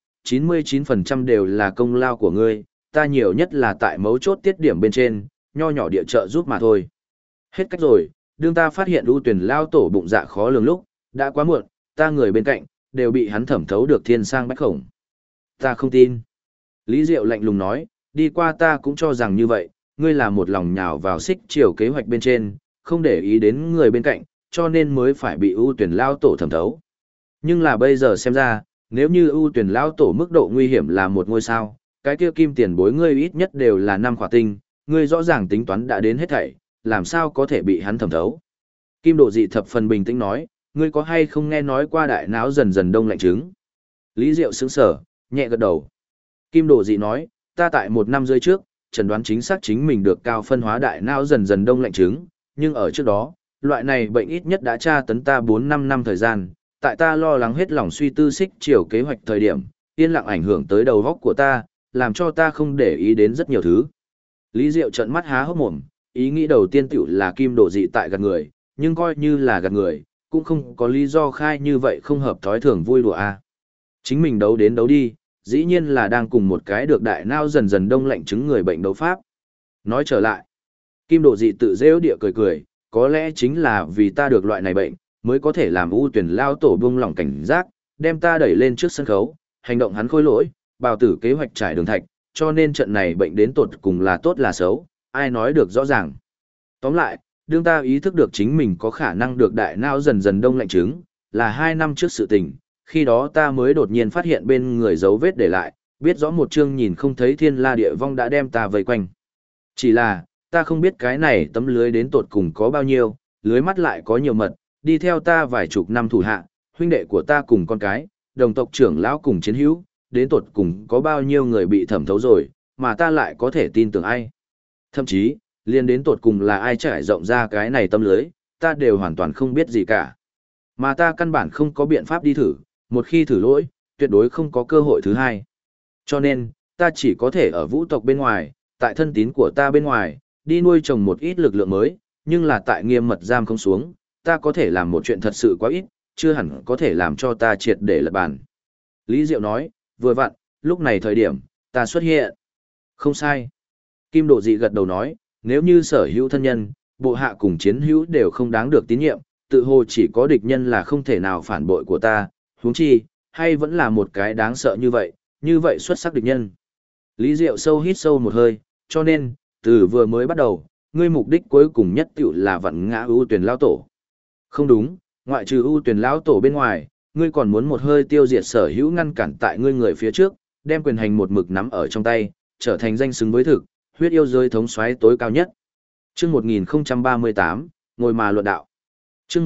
99% đều là công lao của ngươi, ta nhiều nhất là tại mấu chốt tiết điểm bên trên, nho nhỏ địa trợ giúp mà thôi. Hết cách rồi, đương ta phát hiện ưu tuyển lao tổ bụng dạ khó lường lúc, đã quá muộn, ta người bên cạnh, đều bị hắn thẩm thấu được thiên sang bách khổng. Ta không tin. Lý Diệu lạnh lùng nói, đi qua ta cũng cho rằng như vậy, ngươi là một lòng nhào vào xích chiều kế hoạch bên trên, không để ý đến người bên cạnh, cho nên mới phải bị ưu tuyển lao tổ thẩm thấu. Nhưng là bây giờ xem ra, nếu như ưu tuyển lao tổ mức độ nguy hiểm là một ngôi sao, cái kia kim tiền bối ngươi ít nhất đều là 5 khỏa tinh, ngươi rõ ràng tính toán đã đến hết thảy, làm sao có thể bị hắn thẩm thấu. Kim Độ Dị thập phần bình tĩnh nói, ngươi có hay không nghe nói qua đại não dần dần đông lạnh trứng? Lý Diệu sững sờ, nhẹ gật đầu. Kim Độ Dị nói, ta tại 1 năm rưỡi trước, chẩn đoán chính xác chính mình được cao phân hóa đại não dần dần đông lạnh trứng, nhưng ở trước đó, loại này bệnh ít nhất đã tra tấn ta 4-5 năm thời gian, tại ta lo lắng hết lòng suy tư xích chiều kế hoạch thời điểm, yên lặng ảnh hưởng tới đầu óc của ta, làm cho ta không để ý đến rất nhiều thứ. Lý Diệu trợn mắt há hốc mồm, ý nghĩ đầu tiên tiểu là Kim Độ Dị tại gạt người, nhưng coi như là gạt người, cũng không có lý do khai như vậy không hợp thói thường vui đùa a. Chính mình đấu đến đấu đi, dĩ nhiên là đang cùng một cái được đại não dần dần đông lạnh chứng người bệnh đấu pháp. Nói trở lại, Kim Độ Dị tự rêu địa cười cười, có lẽ chính là vì ta được loại này bệnh, mới có thể làm ưu tuyển lao tổ buông lỏng cảnh giác, đem ta đẩy lên trước sân khấu, hành động hắn khôi lỗi, bào tử kế hoạch trải đường thạch, cho nên trận này bệnh đến tột cùng là tốt là xấu, ai nói được rõ ràng. Tóm lại, đương ta ý thức được chính mình có khả năng được đại não dần dần đông lạnh trứng, là 2 năm trước sự tình, khi đó ta mới đột nhiên phát hiện bên người dấu vết để lại, biết rõ một chương nhìn không thấy thiên la địa vong đã đem ta vây quanh. Chỉ là, ta không biết cái này tấm lưới đến tột cùng có bao nhiêu, lưới mắt lại có nhiều mật, đi theo ta vài chục năm thủ hạ, huynh đệ của ta cùng con cái, đồng tộc trưởng lão cùng chiến hữu, đến tột cùng có bao nhiêu người bị thẩm thấu rồi, mà ta lại có thể tin tưởng ai. Thậm chí, liên đến tột cùng là ai trải rộng ra cái này tấm lưới, ta đều hoàn toàn không biết gì cả. Mà ta căn bản không có biện pháp đi thử, một khi thử lỗi, tuyệt đối không có cơ hội thứ hai. Cho nên, ta chỉ có thể ở vũ tộc bên ngoài, tại thân tín của ta bên ngoài, đi nuôi trồng một ít lực lượng mới, nhưng là tại nghiêm mật giam không xuống, ta có thể làm một chuyện thật sự quá ít, chưa hẳn có thể làm cho ta triệt để lật bàn. Lý Diệu nói, vừa vặn, lúc này thời điểm, ta xuất hiện. Không sai. Kim Độ Dị gật đầu nói, nếu như sở hữu thân nhân, bộ hạ cùng chiến hữu đều không đáng được tín nhiệm, tự hồ chỉ có địch nhân là không thể nào phản bội của ta, huống chi, hay vẫn là một cái đáng sợ như vậy xuất sắc địch nhân. Lý Diệu sâu hít sâu một hơi, cho nên, từ vừa mới bắt đầu, ngươi mục đích cuối cùng nhất tiểu là vặn ngã ưu tuyển lão tổ. Không đúng, ngoại trừ ưu tuyển lão tổ bên ngoài, ngươi còn muốn một hơi tiêu diệt sở hữu ngăn cản tại ngươi người phía trước, đem quyền hành một mực nắm ở trong tay, trở thành danh xứng với thực, huyết yêu giới thống soái tối cao nhất. Chương 1038, ngồi mà luận đạo. Chương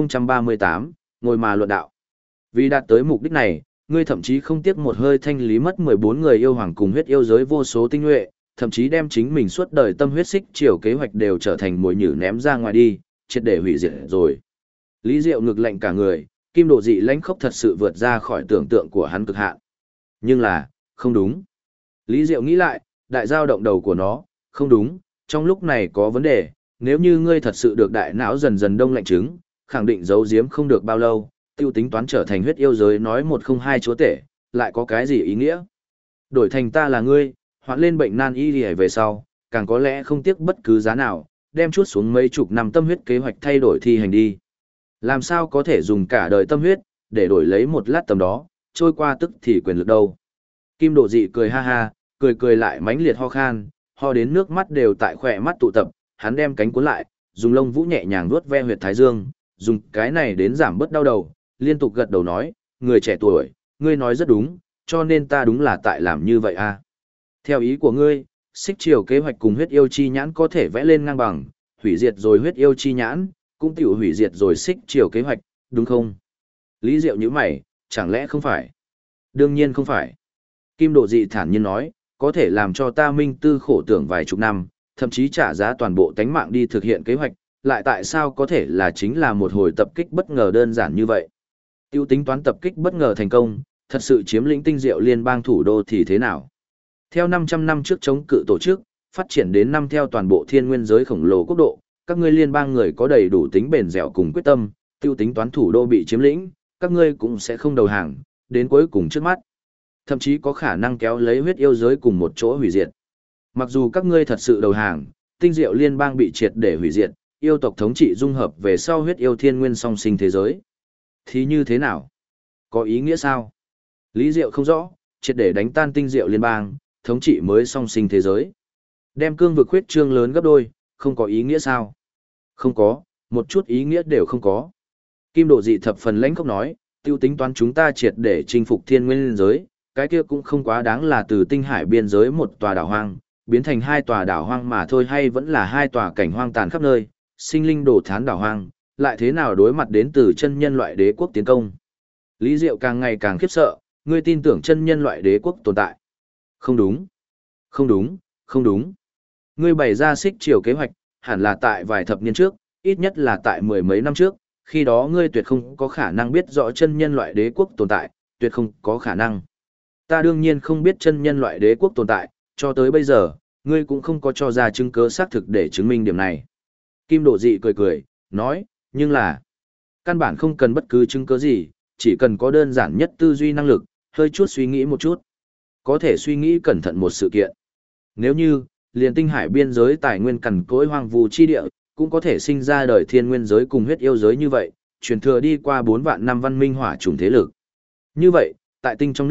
1038, ngồi mà luận đạo. Vì đạt tới mục đích này, ngươi thậm chí không tiếc một hơi thanh lý mất 14 người yêu hoàng cùng huyết yêu giới vô số tinh nhuệ, thậm chí đem chính mình suốt đời tâm huyết xích chiều kế hoạch đều trở thành mồi nhử ném ra ngoài đi, triệt để hủy diệt rồi. Lý Diệu ngực lạnh cả người, Kim Độ Dị lãnh khốc thật sự vượt ra khỏi tưởng tượng của hắn cực hạn. Nhưng là, không đúng. Lý Diệu nghĩ lại, đại dao động đầu của nó, không đúng, trong lúc này có vấn đề, nếu như ngươi thật sự được đại não dần dần đông lạnh trứng, khẳng định giấu giếm không được bao lâu, tiêu tính toán trở thành huyết yêu giới nói 102 chúa tể, lại có cái gì ý nghĩa? Đổi thành ta là ngươi, hoạn lên bệnh nan y đi về sau, càng có lẽ không tiếc bất cứ giá nào, đem chuốt xuống mấy chục năm tâm huyết kế hoạch thay đổi thi hành đi. Làm sao có thể dùng cả đời tâm huyết, để đổi lấy một lát tầm đó, trôi qua tức thì quyền lực đâu. Kim Độ Dị cười ha ha, cười lại mãnh liệt ho khan, ho đến nước mắt đều tại khỏe mắt tụ tập, hắn đem cánh cuốn lại, dùng lông vũ nhẹ nhàng vuốt ve huyệt thái dương, dùng cái này đến giảm bớt đau đầu, liên tục gật đầu nói, người trẻ tuổi, ngươi nói rất đúng, cho nên ta đúng là tại làm như vậy à. Theo ý của ngươi, xích chiều kế hoạch cùng huyết yêu chi nhãn có thể vẽ lên ngang bằng, hủy diệt rồi huyết yêu chi nhãn, cũng tiểu hủy diệt rồi xích chiều kế hoạch, đúng không? Lý Diệu như mày, chẳng lẽ không phải? Đương nhiên không phải. Kim Độ Dị thản nhiên nói, có thể làm cho ta minh tư khổ tưởng vài chục năm, thậm chí trả giá toàn bộ tánh mạng đi thực hiện kế hoạch, lại tại sao có thể là chính là một hồi tập kích bất ngờ đơn giản như vậy? Tiêu tính toán tập kích bất ngờ thành công, thật sự chiếm lĩnh tinh diệu liên bang thủ đô thì thế nào? Theo 500 năm trước chống cự tổ chức, phát triển đến năm theo toàn bộ thiên nguyên giới khổng lồ quốc độ, các ngươi liên bang người có đầy đủ tính bền dẻo cùng quyết tâm, tiêu tính toán thủ đô bị chiếm lĩnh, các ngươi cũng sẽ không đầu hàng, đến cuối cùng trước mắt. Thậm chí có khả năng kéo lấy huyết yêu giới cùng một chỗ hủy diệt. Mặc dù các ngươi thật sự đầu hàng, tinh diệu liên bang bị triệt để hủy diệt, yêu tộc thống trị dung hợp về sau huyết yêu thiên nguyên song sinh thế giới. Thì như thế nào? Có ý nghĩa sao? Lý Diệu không rõ, triệt để đánh tan tinh diệu liên bang, thống trị mới song sinh thế giới. Đem cương vực huyết trương lớn gấp đôi, không có ý nghĩa sao? Không có, một chút ý nghĩa đều không có. Kim Độ Dị thập phần lãnh khốc nói, tiêu tính toán chúng ta triệt để chinh phục thiên nguyên giới, cái kia cũng không quá đáng là từ tinh hải biên giới một tòa đảo hoang, biến thành 2 tòa đảo hoang mà thôi, hay vẫn là 2 tòa cảnh hoang tàn khắp nơi, sinh linh đổ thán đảo hoang, lại thế nào đối mặt đến từ chân nhân loại đế quốc tiến công. Lý Diệu càng ngày càng khiếp sợ, ngươi tin tưởng chân nhân loại đế quốc tồn tại. Không đúng, không đúng, không đúng. Ngươi bày ra xích chiều kế hoạch, hẳn là tại vài thập niên trước, ít nhất là tại 10 mấy năm trước, khi đó ngươi tuyệt không có khả năng biết rõ chân nhân loại đế quốc tồn tại, tuyệt không có khả năng. Ta đương nhiên không biết chân nhân loại đế quốc tồn tại, cho tới bây giờ, ngươi cũng không có cho ra chứng cứ xác thực để chứng minh điểm này. Kim Độ Dị cười, nói, nhưng là, căn bản không cần bất cứ chứng cứ gì, chỉ cần có đơn giản nhất tư duy năng lực, hơi chút suy nghĩ một chút. Có thể suy nghĩ cẩn thận một sự kiện. Nếu như, liền tinh hải biên giới tài nguyên cằn cỗi hoang vu chi địa, cũng có thể sinh ra đời thiên nguyên giới cùng huyết yêu giới như vậy, truyền thừa đi qua 4 vạn năm văn minh hỏa chủng thế lực. Như vậy, tại tinh trong nước,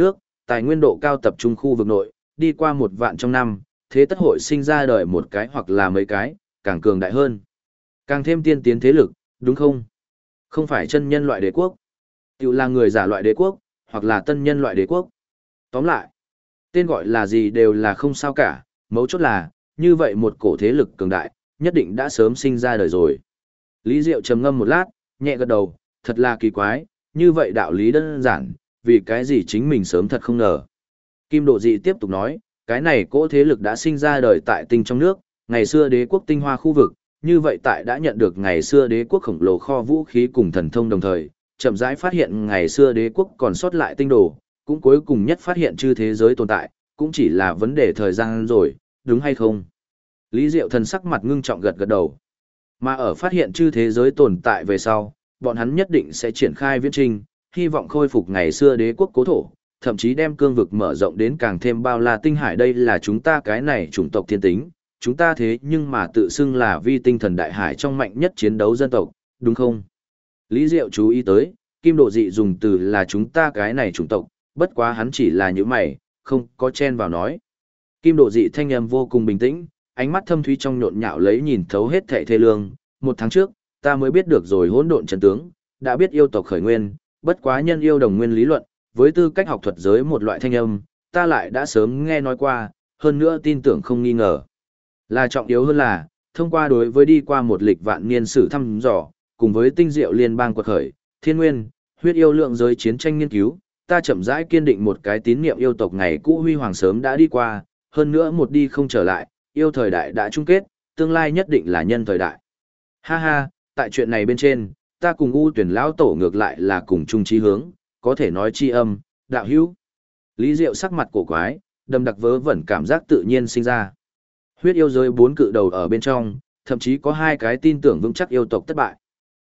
tài nguyên độ cao tập trung khu vực nội, đi qua 1 vạn trong năm, thế tất hội sinh ra đời một cái hoặc là mấy cái, càng cường đại hơn. Càng thêm tiên tiến thế lực, đúng không? Không phải chân nhân loại đế quốc, tự là người giả loại đế quốc, hoặc là tân nhân loại đế quốc. Tóm lại, tên gọi là gì đều là không sao cả, mấu chốt là, như vậy một cổ thế lực cường đại, nhất định đã sớm sinh ra đời rồi. Lý Diệu trầm ngâm một lát, nhẹ gật đầu, thật là kỳ quái, như vậy đạo lý đơn giản, vì cái gì chính mình sớm thật không ngờ. Kim Độ Dị tiếp tục nói, cái này cỗ thế lực đã sinh ra đời tại tinh trong nước, ngày xưa đế quốc tinh hoa khu vực, như vậy tại đã nhận được ngày xưa đế quốc khổng lồ kho vũ khí cùng thần thông đồng thời, chậm rãi phát hiện ngày xưa đế quốc còn sót lại tinh đồ, cũng cuối cùng nhất phát hiện chư thế giới tồn tại, cũng chỉ là vấn đề thời gian rồi, đúng hay không? Lý Diệu thần sắc mặt ngưng trọng gật gật đầu. Mà ở phát hiện chư thế giới tồn tại về sau, bọn hắn nhất định sẽ triển khai viễn trinh, hy vọng khôi phục ngày xưa đế quốc cố thổ, thậm chí đem cương vực mở rộng đến càng thêm bao la tinh hải. Đây là chúng ta cái này chủng tộc thiên tính, chúng ta thế nhưng mà tự xưng là vi tinh thần đại hải trong mạnh nhất chiến đấu dân tộc, đúng không? Lý Diệu chú ý tới, Kim Độ Dị dùng từ là chúng ta cái này chủng tộc, bất quá hắn chỉ là những mày, không có chen vào nói. Kim Độ Dị thanh âm vô cùng bình tĩnh, ánh mắt thâm thúy trong nhộn nhạo lấy nhìn thấu hết thảy thê lương. 1 tháng trước, ta mới biết được rồi hỗn độn chân tướng, đã biết yêu tộc khởi nguyên, bất quá nhân yêu đồng nguyên lý luận, với tư cách học thuật giới một loại thanh âm, ta lại đã sớm nghe nói qua, hơn nữa tin tưởng không nghi ngờ. Là trọng yếu hơn là, thông qua đối với đi qua một lịch vạn niên sử thăm dò, cùng với tinh diệu liên bang quật khởi, thiên nguyên, huyết yêu lượng giới chiến tranh nghiên cứu, ta chậm rãi kiên định một cái tín niệm yêu tộc ngày cũ huy hoàng sớm đã đi qua, hơn nữa một đi không trở lại, yêu thời đại đã chung kết, tương lai nhất định là nhân thời đại. Ha ha, tại chuyện này bên trên, ta cùng U Tuyển lão tổ ngược lại là cùng chung chí hướng, có thể nói chi âm, đạo hữu. Lý Diệu sắc mặt cổ quái, đầm đặc vớ vẩn cảm giác tự nhiên sinh ra. Huyết yêu giới 4 cự đầu ở bên trong, thậm chí có 2 cái tin tưởng vững chắc yêu tộc thất bại.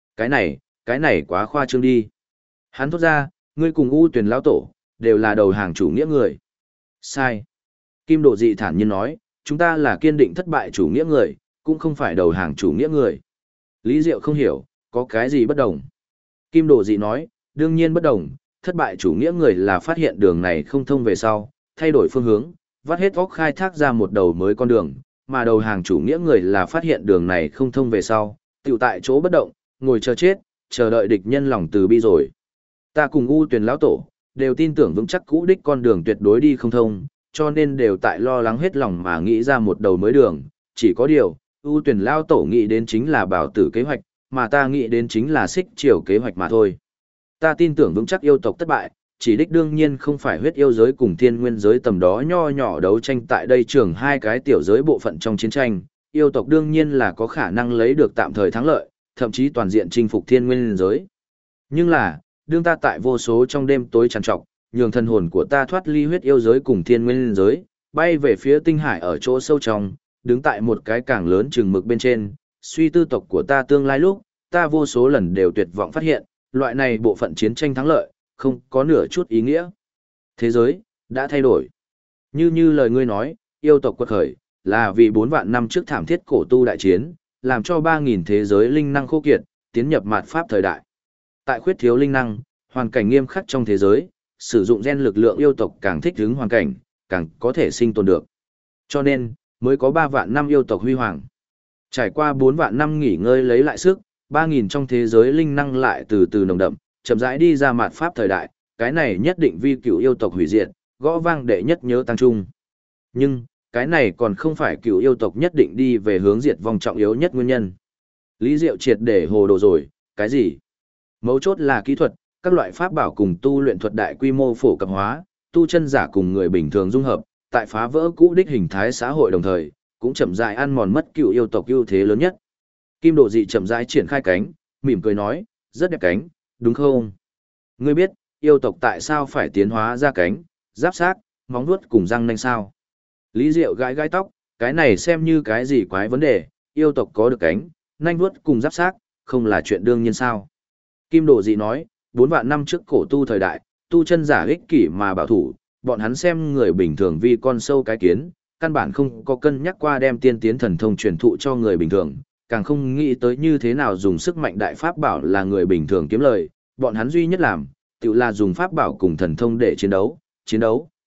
Cái này quá khoa trương đi. Hắn thốt ra, ngươi cùng U Tuyển lão tổ, đều là đầu hàng chủ nghĩa người. Sai. Kim Độ Dị thản nhiên nói, chúng ta là kiên định thất bại chủ nghĩa người, cũng không phải đầu hàng chủ nghĩa người. Lý Diệu không hiểu, có cái gì bất đồng. Kim Độ Dị nói, đương nhiên bất đồng, thất bại chủ nghĩa người là phát hiện đường này không thông về sau, thay đổi phương hướng, vắt hết óc khai thác ra một đầu mới con đường, mà đầu hàng chủ nghĩa người là phát hiện đường này không thông về sau, tiểu tại chỗ bất động, ngồi chờ chết, chờ đợi địch nhân lòng từ bi rồi. Ta cùng U Tuyển lão tổ, đều tin tưởng vững chắc cũ đích con đường tuyệt đối đi không thông, cho nên đều tại lo lắng hết lòng mà nghĩ ra một đầu mới đường, chỉ có điều, U Tuyển lão tổ nghĩ đến chính là bảo tử kế hoạch, mà ta nghĩ đến chính là xích triều kế hoạch mà thôi. Ta tin tưởng vững chắc yêu tộc thất bại, chỉ đích đương nhiên không phải huyết yêu giới cùng thiên nguyên giới tầm đó nho nhỏ đấu tranh tại đây trường 2 cái tiểu giới bộ phận trong chiến tranh, yêu tộc đương nhiên là có khả năng lấy được tạm thời thắng lợi, thậm chí toàn diện chinh phục thiên nguyên giới. Nhưng là, đương ta tại vô số trong đêm tối trằn trọc, nhường thần hồn của ta thoát ly huyết yêu giới cùng thiên nguyên giới, bay về phía tinh hải ở chỗ sâu trong, đứng tại một cái càng lớn chừng mực bên trên, suy tư tộc của ta tương lai lúc, ta vô số lần đều tuyệt vọng phát hiện, loại này bộ phận chiến tranh thắng lợi, không có nửa chút ý nghĩa. Thế giới, đã thay đổi. Như lời ngươi nói, yêu tộc quật khởi, là vì 4 vạn năm trước thảm thiết cổ tu đại chiến, làm cho 3.000 thế giới linh năng khô kiệt, tiến nhập mạt pháp thời đại. Tại khuyết thiếu linh năng, hoàn cảnh nghiêm khắc trong thế giới, sử dụng gen lực lượng yêu tộc càng thích ứng hoàn cảnh, càng có thể sinh tồn được. Cho nên, mới có 3 vạn năm yêu tộc huy hoàng. Trải qua 4 vạn năm nghỉ ngơi lấy lại sức, 3.000 trong thế giới linh năng lại từ từ nồng đậm, chậm rãi đi ra mạt pháp thời đại, cái này nhất định vi cựu yêu tộc hủy diệt, gõ vang đệ nhất nhớ tăng trung. Nhưng, cái này còn không phải cựu yêu tộc nhất định đi về hướng diệt vong trọng yếu nhất nguyên nhân. Lý Diệu triệt để hồ đồ rồi, cái gì? Mấu chốt là kỹ thuật, các loại pháp bảo cùng tu luyện thuật đại quy mô phổ cập hóa, tu chân giả cùng người bình thường dung hợp, tại phá vỡ cũ đích hình thái xã hội đồng thời, cũng chậm rãi ăn mòn mất cựu yêu tộc ưu thế lớn nhất. Kim Độ Dị chậm rãi triển khai cánh, mỉm cười nói, rất đẹp cánh, đúng không? Ngươi biết, yêu tộc tại sao phải tiến hóa ra cánh, giáp xác, móng vuốt cùng răng nanh sao? Lý Diệu gãi gãi tóc, cái này xem như cái gì quái vấn đề, yêu tộc có được cánh, nanh vuốt cùng giáp xác, không là chuyện đương nhiên sao? Kim Độ Dị nói, 4 vạn năm trước cổ tu thời đại, tu chân giả ích kỷ mà bảo thủ, bọn hắn xem người bình thường vì con sâu cái kiến, căn bản không có cân nhắc qua đem tiên tiến thần thông truyền thụ cho người bình thường, càng không nghĩ tới như thế nào dùng sức mạnh đại pháp bảo là người bình thường kiếm lời, bọn hắn duy nhất làm, tự là dùng pháp bảo cùng thần thông để chiến đấu,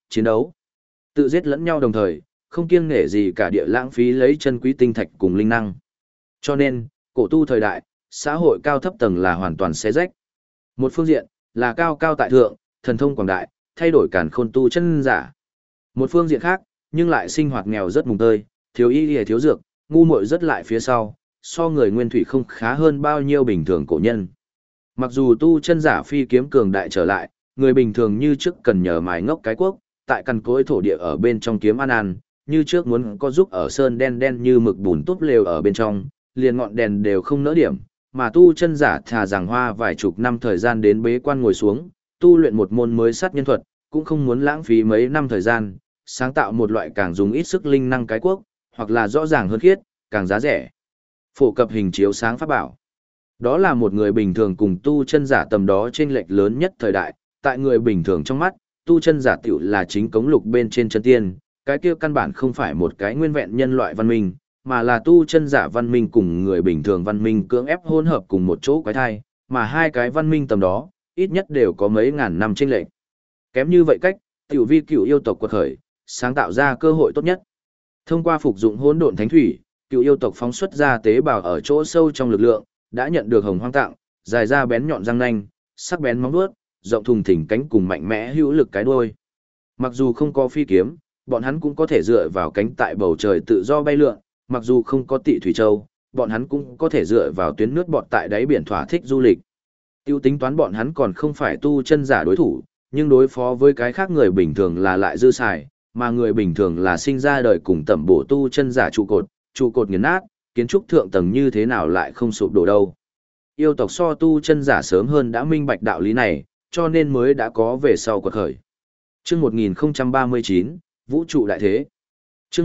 chiến đấu. Tự giết lẫn nhau đồng thời, không kiêng nể gì cả địa lãng phí lấy chân quý tinh thạch cùng linh năng. Cho nên, cổ tu thời đại, xã hội cao thấp tầng là hoàn toàn xé rách. Một phương diện, là cao cao tại thượng, thần thông quảng đại, thay đổi càn khôn tu chân giả. Một phương diện khác, nhưng lại sinh hoạt nghèo rất mùng tơi, thiếu y y thiếu dược, ngu muội rất lại phía sau, so người nguyên thủy không khá hơn bao nhiêu bình thường cổ nhân. Mặc dù tu chân giả phi kiếm cường đại trở lại, người bình thường như trước cần nhờ mài ngốc cái quốc, tại căn cối thổ địa ở bên trong kiếm ăn, như trước muốn có giúp ở sơn đen đen như mực bùn túp lều ở bên trong, liền ngọn đèn đều không nỡ điểm, mà tu chân giả thà rằng hoa vài chục năm thời gian đến bế quan ngồi xuống, tu luyện một môn mới sát nhân thuật, cũng không muốn lãng phí mấy năm thời gian, sáng tạo một loại càng dùng ít sức linh năng cái quốc, hoặc là rõ ràng hơn khiết, càng giá rẻ. Phổ cập hình chiếu sáng pháp bảo. Đó là một người bình thường cùng tu chân giả tầm đó chênh lệch lớn nhất thời đại, tại người bình thường trong mắt, tu chân giả tiểu là chính cống lục bên trên chân tiên, cái kia căn bản không phải một cái nguyên vẹn nhân loại văn minh, mà là tu chân giả văn minh cùng người bình thường văn minh cưỡng ép hỗn hợp cùng một chỗ quái thai, mà hai cái văn minh tầm đó, ít nhất đều có mấy ngàn năm chênh lệch. Kém như vậy cách, tiểu vi cựu yêu tộc quật khởi, sáng tạo ra cơ hội tốt nhất. Thông qua phục dụng hỗn độn thánh thủy, cựu yêu tộc phóng xuất ra tế bào ở chỗ sâu trong lực lượng, đã nhận được hồng hoang tặng, dài ra bén nhọn răng nanh, sắc bén móng vuốt, rộng thùng thình cánh cùng mạnh mẽ hữu lực cái đuôi. Mặc dù không có phi kiếm, bọn hắn cũng có thể dựa vào cánh tại bầu trời tự do bay lượn, mặc dù không có Tị Thủy Châu, bọn hắn cũng có thể dựa vào tuyến nước bọt tại đáy biển thỏa thích du lịch. Tiêu tính toán bọn hắn còn không phải tu chân giả đối thủ, nhưng đối phó với cái khác người bình thường là lại dư xài, mà người bình thường là sinh ra đời cùng tẩm bổ tu chân giả trụ cột nghiền nát, kiến trúc thượng tầng như thế nào lại không sụp đổ đâu. Yêu tộc so tu chân giả sớm hơn đã minh bạch đạo lý này, cho nên mới đã có về sau quật khởi. Chương 1039, Vũ trụ đại thế. Chương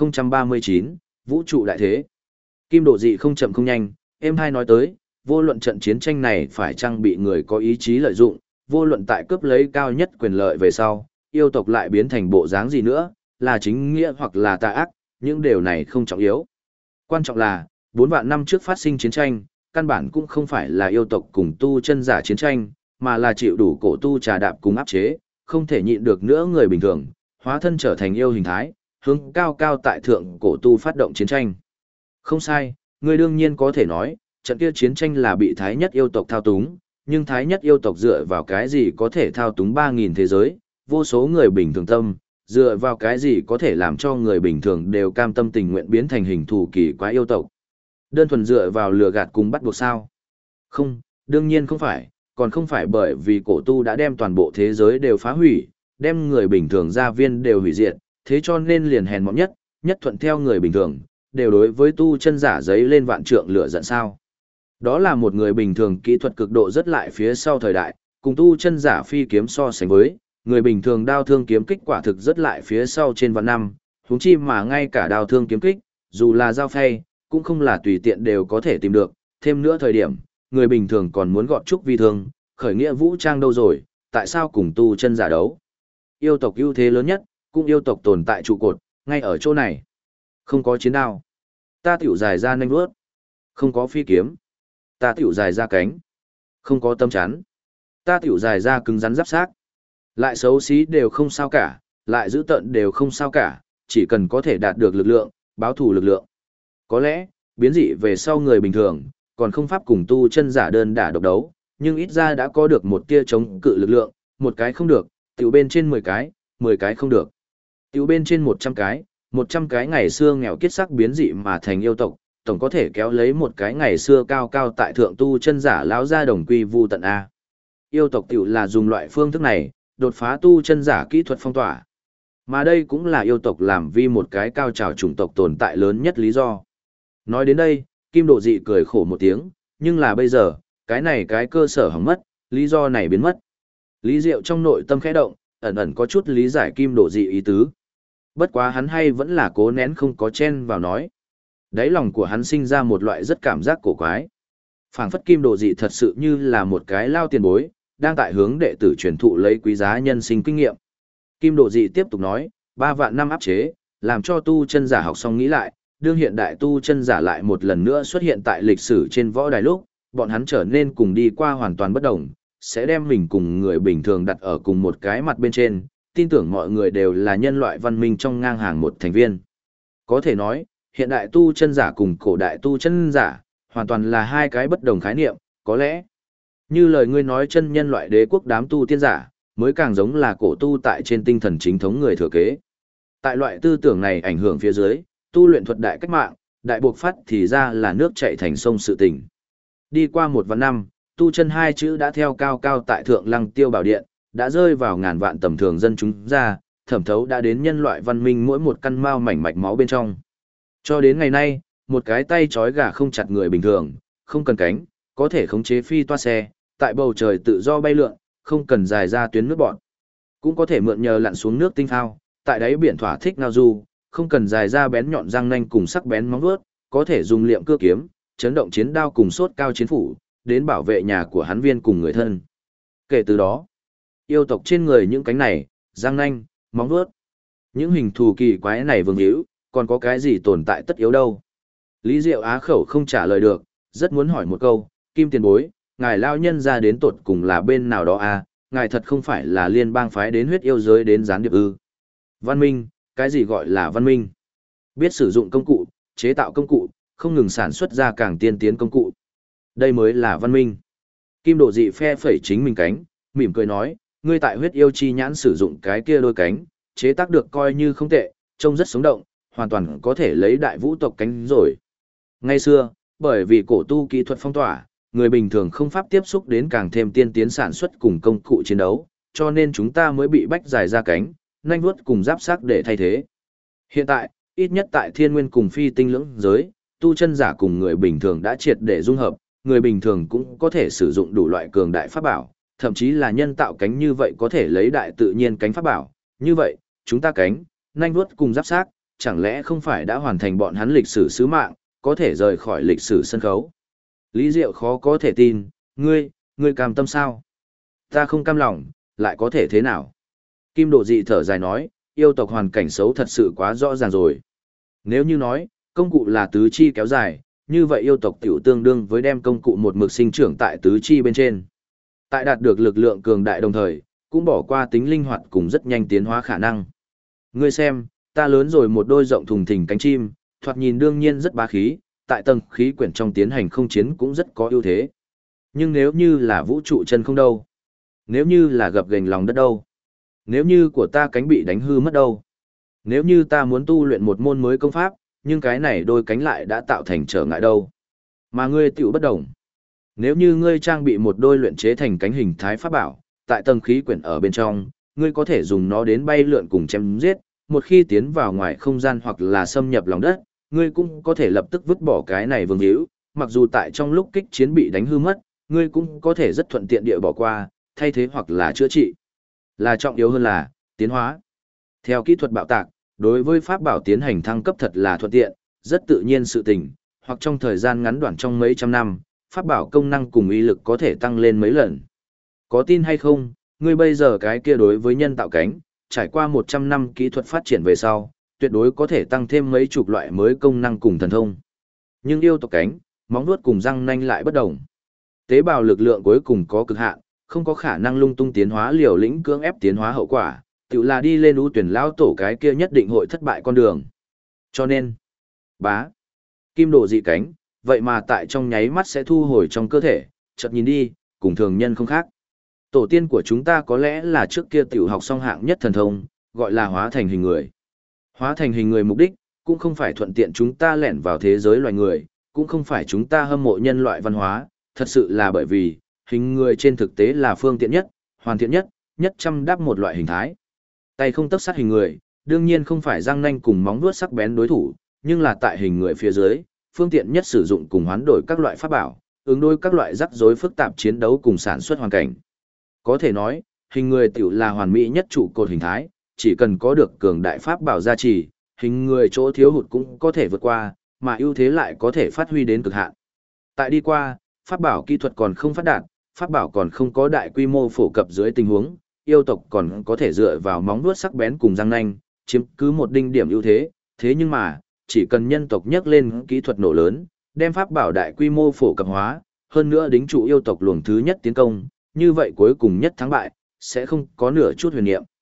1039, Vũ trụ đại thế. Kim Độ Dị không chậm không nhanh, em hai nói tới, vô luận trận chiến tranh này phải chăng bị người có ý chí lợi dụng, vô luận tại cướp lấy cao nhất quyền lợi về sau, yêu tộc lại biến thành bộ dáng gì nữa, là chính nghĩa hoặc là tà ác, những điều này không trọng yếu. Quan trọng là, 4 vạn năm trước phát sinh chiến tranh, căn bản cũng không phải là yêu tộc cùng tu chân giả chiến tranh, mà là chịu đủ cổ tu trà đạp cùng áp chế, không thể nhịn được nữa người bình thường, hóa thân trở thành yêu hình thái, hướng cao cao tại thượng cổ tu phát động chiến tranh. Không sai, người đương nhiên có thể nói, trận kia chiến tranh là bị thái nhất yêu tộc thao túng, nhưng thái nhất yêu tộc dựa vào cái gì có thể thao túng 3.000 thế giới, vô số người bình thường tâm, dựa vào cái gì có thể làm cho người bình thường đều cam tâm tình nguyện biến thành hình thù kỳ quái yêu tộc. Đơn thuần dựa vào lừa gạt cùng bắt buộc sao? Không, đương nhiên không phải, còn không phải bởi vì cổ tu đã đem toàn bộ thế giới đều phá hủy, đem người bình thường gia viên đều hủy diệt, thế cho nên liền hèn mọn nhất thuận theo người bình thường, đều đối với tu chân giả giấy lên vạn trượng lửa giận sao. Đó là một người bình thường kỹ thuật cực độ rất lại phía sau thời đại, cùng tu chân giả phi kiếm so sánh với, người bình thường đao thương kiếm kích quả thực rất lại phía sau trên vạn năm, huống chi mà ngay cả đao thương kiếm kích, dù là dao phay, cũng không là tùy tiện đều có thể tìm được, thêm nữa thời điểm, người bình thường còn muốn gọt trúc vi thương, khởi nghĩa vũ trang đâu rồi, tại sao cùng tu chân giả đấu? Yêu tộc ưu thế lớn nhất, cũng yêu tộc tồn tại trụ cột, ngay ở chỗ này. Không có chiến đao, ta tiểu dài ra nanh vuốt. Không có phi kiếm, ta tiểu dài ra cánh. Không có tâm chắn, ta tiểu dài ra cứng rắn giáp xác. Lại xấu xí đều không sao cả, lại dữ tợn đều không sao cả, chỉ cần có thể đạt được lực lượng, báo thù lực lượng. Có lẽ, biến dị về sau người bình thường, còn không pháp cùng tu chân giả đơn đả độc đấu, nhưng ít ra đã có được một tia chống cự lực lượng, một cái không được, tiểu bên trên 10 cái, 10 cái không được. Tiểu bên trên 100 cái ngày xưa nghèo kiết sắc biến dị mà thành yêu tộc, tổng có thể kéo lấy một cái ngày xưa cao cao tại thượng tu chân giả lão ra đồng quy vu tận A. Yêu tộc tiểu là dùng loại phương thức này, đột phá tu chân giả kỹ thuật phong tỏa. Mà đây cũng là yêu tộc làm vi một cái cao trào chủng tộc tồn tại lớn nhất lý do. Nói đến đây, Kim Độ Dị cười khổ một tiếng, nhưng là bây giờ, cái cơ sở hỏng mất, lý do này biến mất. Lý Diệu trong nội tâm khẽ động, ẩn ẩn có chút lý giải Kim Độ Dị ý tứ. Bất quá hắn hay vẫn là cố nén không có chen vào nói. Đáy lòng của hắn sinh ra một loại rất cảm giác cổ quái. Phảng phất Kim Độ Dị thật sự như là một cái lao tiền bối, đang tại hướng đệ tử truyền thụ lấy quý giá nhân sinh kinh nghiệm. Kim Độ Dị tiếp tục nói, 3 vạn năm áp chế, làm cho tu chân giả học xong nghĩ lại, đương hiện đại tu chân giả lại một lần nữa xuất hiện tại lịch sử trên võ đài lúc, bọn hắn trở nên cùng đi qua hoàn toàn bất đồng, sẽ đem mình cùng người bình thường đặt ở cùng một cái mặt bên trên, tin tưởng mọi người đều là nhân loại văn minh trong ngang hàng một thành viên. Có thể nói, hiện đại tu chân giả cùng cổ đại tu chân giả, hoàn toàn là hai cái bất đồng khái niệm, có lẽ. Như lời ngươi nói chân nhân loại đế quốc đám tu tiên giả, mới càng giống là cổ tu tại trên tinh thần chính thống người thừa kế. Tại loại tư tưởng này ảnh hưởng phía dưới, tu luyện thuật đại cách mạng, đại buộc phát thì ra là nước chảy thành sông sự tình. Đi qua 1 vạn năm, tu chân hai chữ đã theo cao cao tại thượng lăng tiêu bảo điện, đã rơi vào ngàn vạn tầm thường dân chúng ra, thẩm thấu đã đến nhân loại văn minh mỗi một căn mao mảnh mạch máu bên trong. Cho đến ngày nay, một cái tay trói gà không chặt người bình thường, không cần cánh, có thể khống chế phi toa xe, tại bầu trời tự do bay lượn, không cần dài ra tuyến nước bọn. Cũng có thể mượn nhờ lặn xuống nước tinh thao, tại đáy biển thỏa thích ngao du, không cần dài ra bén nhọn răng nanh cùng sắc bén móng vuốt, có thể dùng liệm cưa kiếm, chấn động chiến đao cùng sốt cao chiến phủ, đến bảo vệ nhà của hắn viên cùng người thân. Kể từ đó, yêu tộc trên người những cánh này, răng nanh, móng vuốt, những hình thù kỳ quái này vương hữu, còn có cái gì tồn tại tất yếu đâu. Lý Diệu á khẩu không trả lời được, rất muốn hỏi một câu, Kim tiền bối, ngài lao nhân ra đến tột cùng là bên nào đó à, ngài thật không phải là liên bang phái đến huyết yêu giới đến gián điệp ư. Văn minh, cái gì gọi là văn minh? Biết sử dụng công cụ, chế tạo công cụ, không ngừng sản xuất ra càng tiên tiến công cụ. Đây mới là văn minh. Kim Độ Dị phe phẩy chính mình cánh, mỉm cười nói, ngươi tại huyết yêu chi nhãn sử dụng cái kia đôi cánh, chế tác được coi như không tệ, trông rất sống động, hoàn toàn có thể lấy đại vũ tộc cánh rồi. Ngay xưa, bởi vì cổ tu kỹ thuật phong tỏa, người bình thường không pháp tiếp xúc đến càng thêm tiên tiến sản xuất cùng công cụ chiến đấu, cho nên chúng ta mới bị bách dài ra cánh, nanh vuốt cùng giáp xác để thay thế. Hiện tại, ít nhất tại thiên nguyên cùng phi tinh lưỡng giới, tu chân giả cùng người bình thường đã triệt để dung hợp, người bình thường cũng có thể sử dụng đủ loại cường đại pháp bảo, thậm chí là nhân tạo cánh như vậy có thể lấy đại tự nhiên cánh pháp bảo. Như vậy, chúng ta cánh, nanh vuốt cùng giáp xác, chẳng lẽ không phải đã hoàn thành bọn hắn lịch sử sứ mạng, có thể rời khỏi lịch sử sân khấu. Lý Diệu khó có thể tin, ngươi cam tâm sao? Ta không cam lòng, lại có thể thế nào? Kim Độ Dị thở dài nói, yêu tộc hoàn cảnh xấu thật sự quá rõ ràng rồi. Nếu như nói, công cụ là tứ chi kéo dài, như vậy yêu tộc tiểu tương đương với đem công cụ một mực sinh trưởng tại tứ chi bên trên. Tại đạt được lực lượng cường đại đồng thời, cũng bỏ qua tính linh hoạt cùng rất nhanh tiến hóa khả năng. Ngươi xem, ta lớn rồi một đôi rộng thùng thình cánh chim, thoạt nhìn đương nhiên rất bá khí, tại tầng khí quyển trong tiến hành không chiến cũng rất có ưu thế. Nhưng nếu như là vũ trụ chân không đâu? Nếu như là gập ghềnh lòng đất đâu? Nếu như của ta cánh bị đánh hư mất đâu? Nếu như ta muốn tu luyện một môn mới công pháp, nhưng cái này đôi cánh lại đã tạo thành trở ngại đâu? Mà ngươi tiểu bất đồng. Nếu như ngươi trang bị một đôi luyện chế thành cánh hình thái pháp bảo, tại tầng khí quyển ở bên trong, ngươi có thể dùng nó đến bay lượn cùng chém giết, một khi tiến vào ngoài không gian hoặc là xâm nhập lòng đất, ngươi cũng có thể lập tức vứt bỏ cái này vương hữu, mặc dù tại trong lúc kích chiến bị đánh hư mất, ngươi cũng có thể rất thuận tiện địa bỏ qua, thay thế hoặc là chữa trị. Là trọng yếu hơn là, tiến hóa. Theo kỹ thuật bạo tạc, đối với pháp bảo tiến hành thăng cấp thật là thuận tiện, rất tự nhiên sự tình, hoặc trong thời gian ngắn đoạn trong mấy trăm năm, pháp bảo công năng cùng uy lực có thể tăng lên mấy lần. Có tin hay không, ngươi bây giờ cái kia đối với nhân tạo cánh, trải qua 100 năm kỹ thuật phát triển về sau, tuyệt đối có thể tăng thêm mấy chục loại mới công năng cùng thần thông. Nhưng yêu tộc cánh, móng vuốt cùng răng nanh lại bất đồng. Tế bào lực lượng cuối cùng có cực hạn, không có khả năng lung tung tiến hóa liều lĩnh cưỡng ép tiến hóa hậu quả, tự là đi lên ưu tuyển lao tổ cái kia nhất định hội thất bại con đường. Cho nên, Kim Độ Dị cánh, vậy mà tại trong nháy mắt sẽ thu hồi trong cơ thể, chợt nhìn đi, cùng thường nhân không khác. Tổ tiên của chúng ta có lẽ là trước kia tiểu học song hạng nhất thần thông, gọi là hóa thành hình người. Hóa thành hình người mục đích, cũng không phải thuận tiện chúng ta lẻn vào thế giới loài người, cũng không phải chúng ta hâm mộ nhân loại văn hóa, thật sự là bởi vì, hình người trên thực tế là phương tiện nhất, hoàn thiện nhất, nhất chăm đáp một loại hình thái. Tay không tấc sắt hình người, đương nhiên không phải răng nanh cùng móng vuốt sắc bén đối thủ, nhưng là tại hình người phía dưới, phương tiện nhất sử dụng cùng hoán đổi các loại pháp bảo, ứng đối các loại rắc rối phức tạp chiến đấu cùng sản xuất hoàn cảnh. Có thể nói, hình người tiểu là hoàn mỹ nhất trụ cột hình thái, chỉ cần có được cường đại pháp bảo gia trì, hình người chỗ thiếu hụt cũng có thể vượt qua, mà ưu thế lại có thể phát huy đến cực hạn. Tại đi qua, pháp bảo kỹ thuật còn không phát đạt, pháp bảo còn không có đại quy mô phổ cập dưới tình huống, yêu tộc còn có thể dựa vào móng vuốt sắc bén cùng răng nanh, chiếm cứ một đinh điểm ưu thế, thế nhưng mà, chỉ cần nhân tộc nhắc lên kỹ thuật nổ lớn, đem pháp bảo đại quy mô phổ cập hóa, hơn nữa đính trụ yêu tộc luồng thứ nhất tiến công, như vậy cuối cùng nhất thắng bại, sẽ không có nửa chút huyền niệm.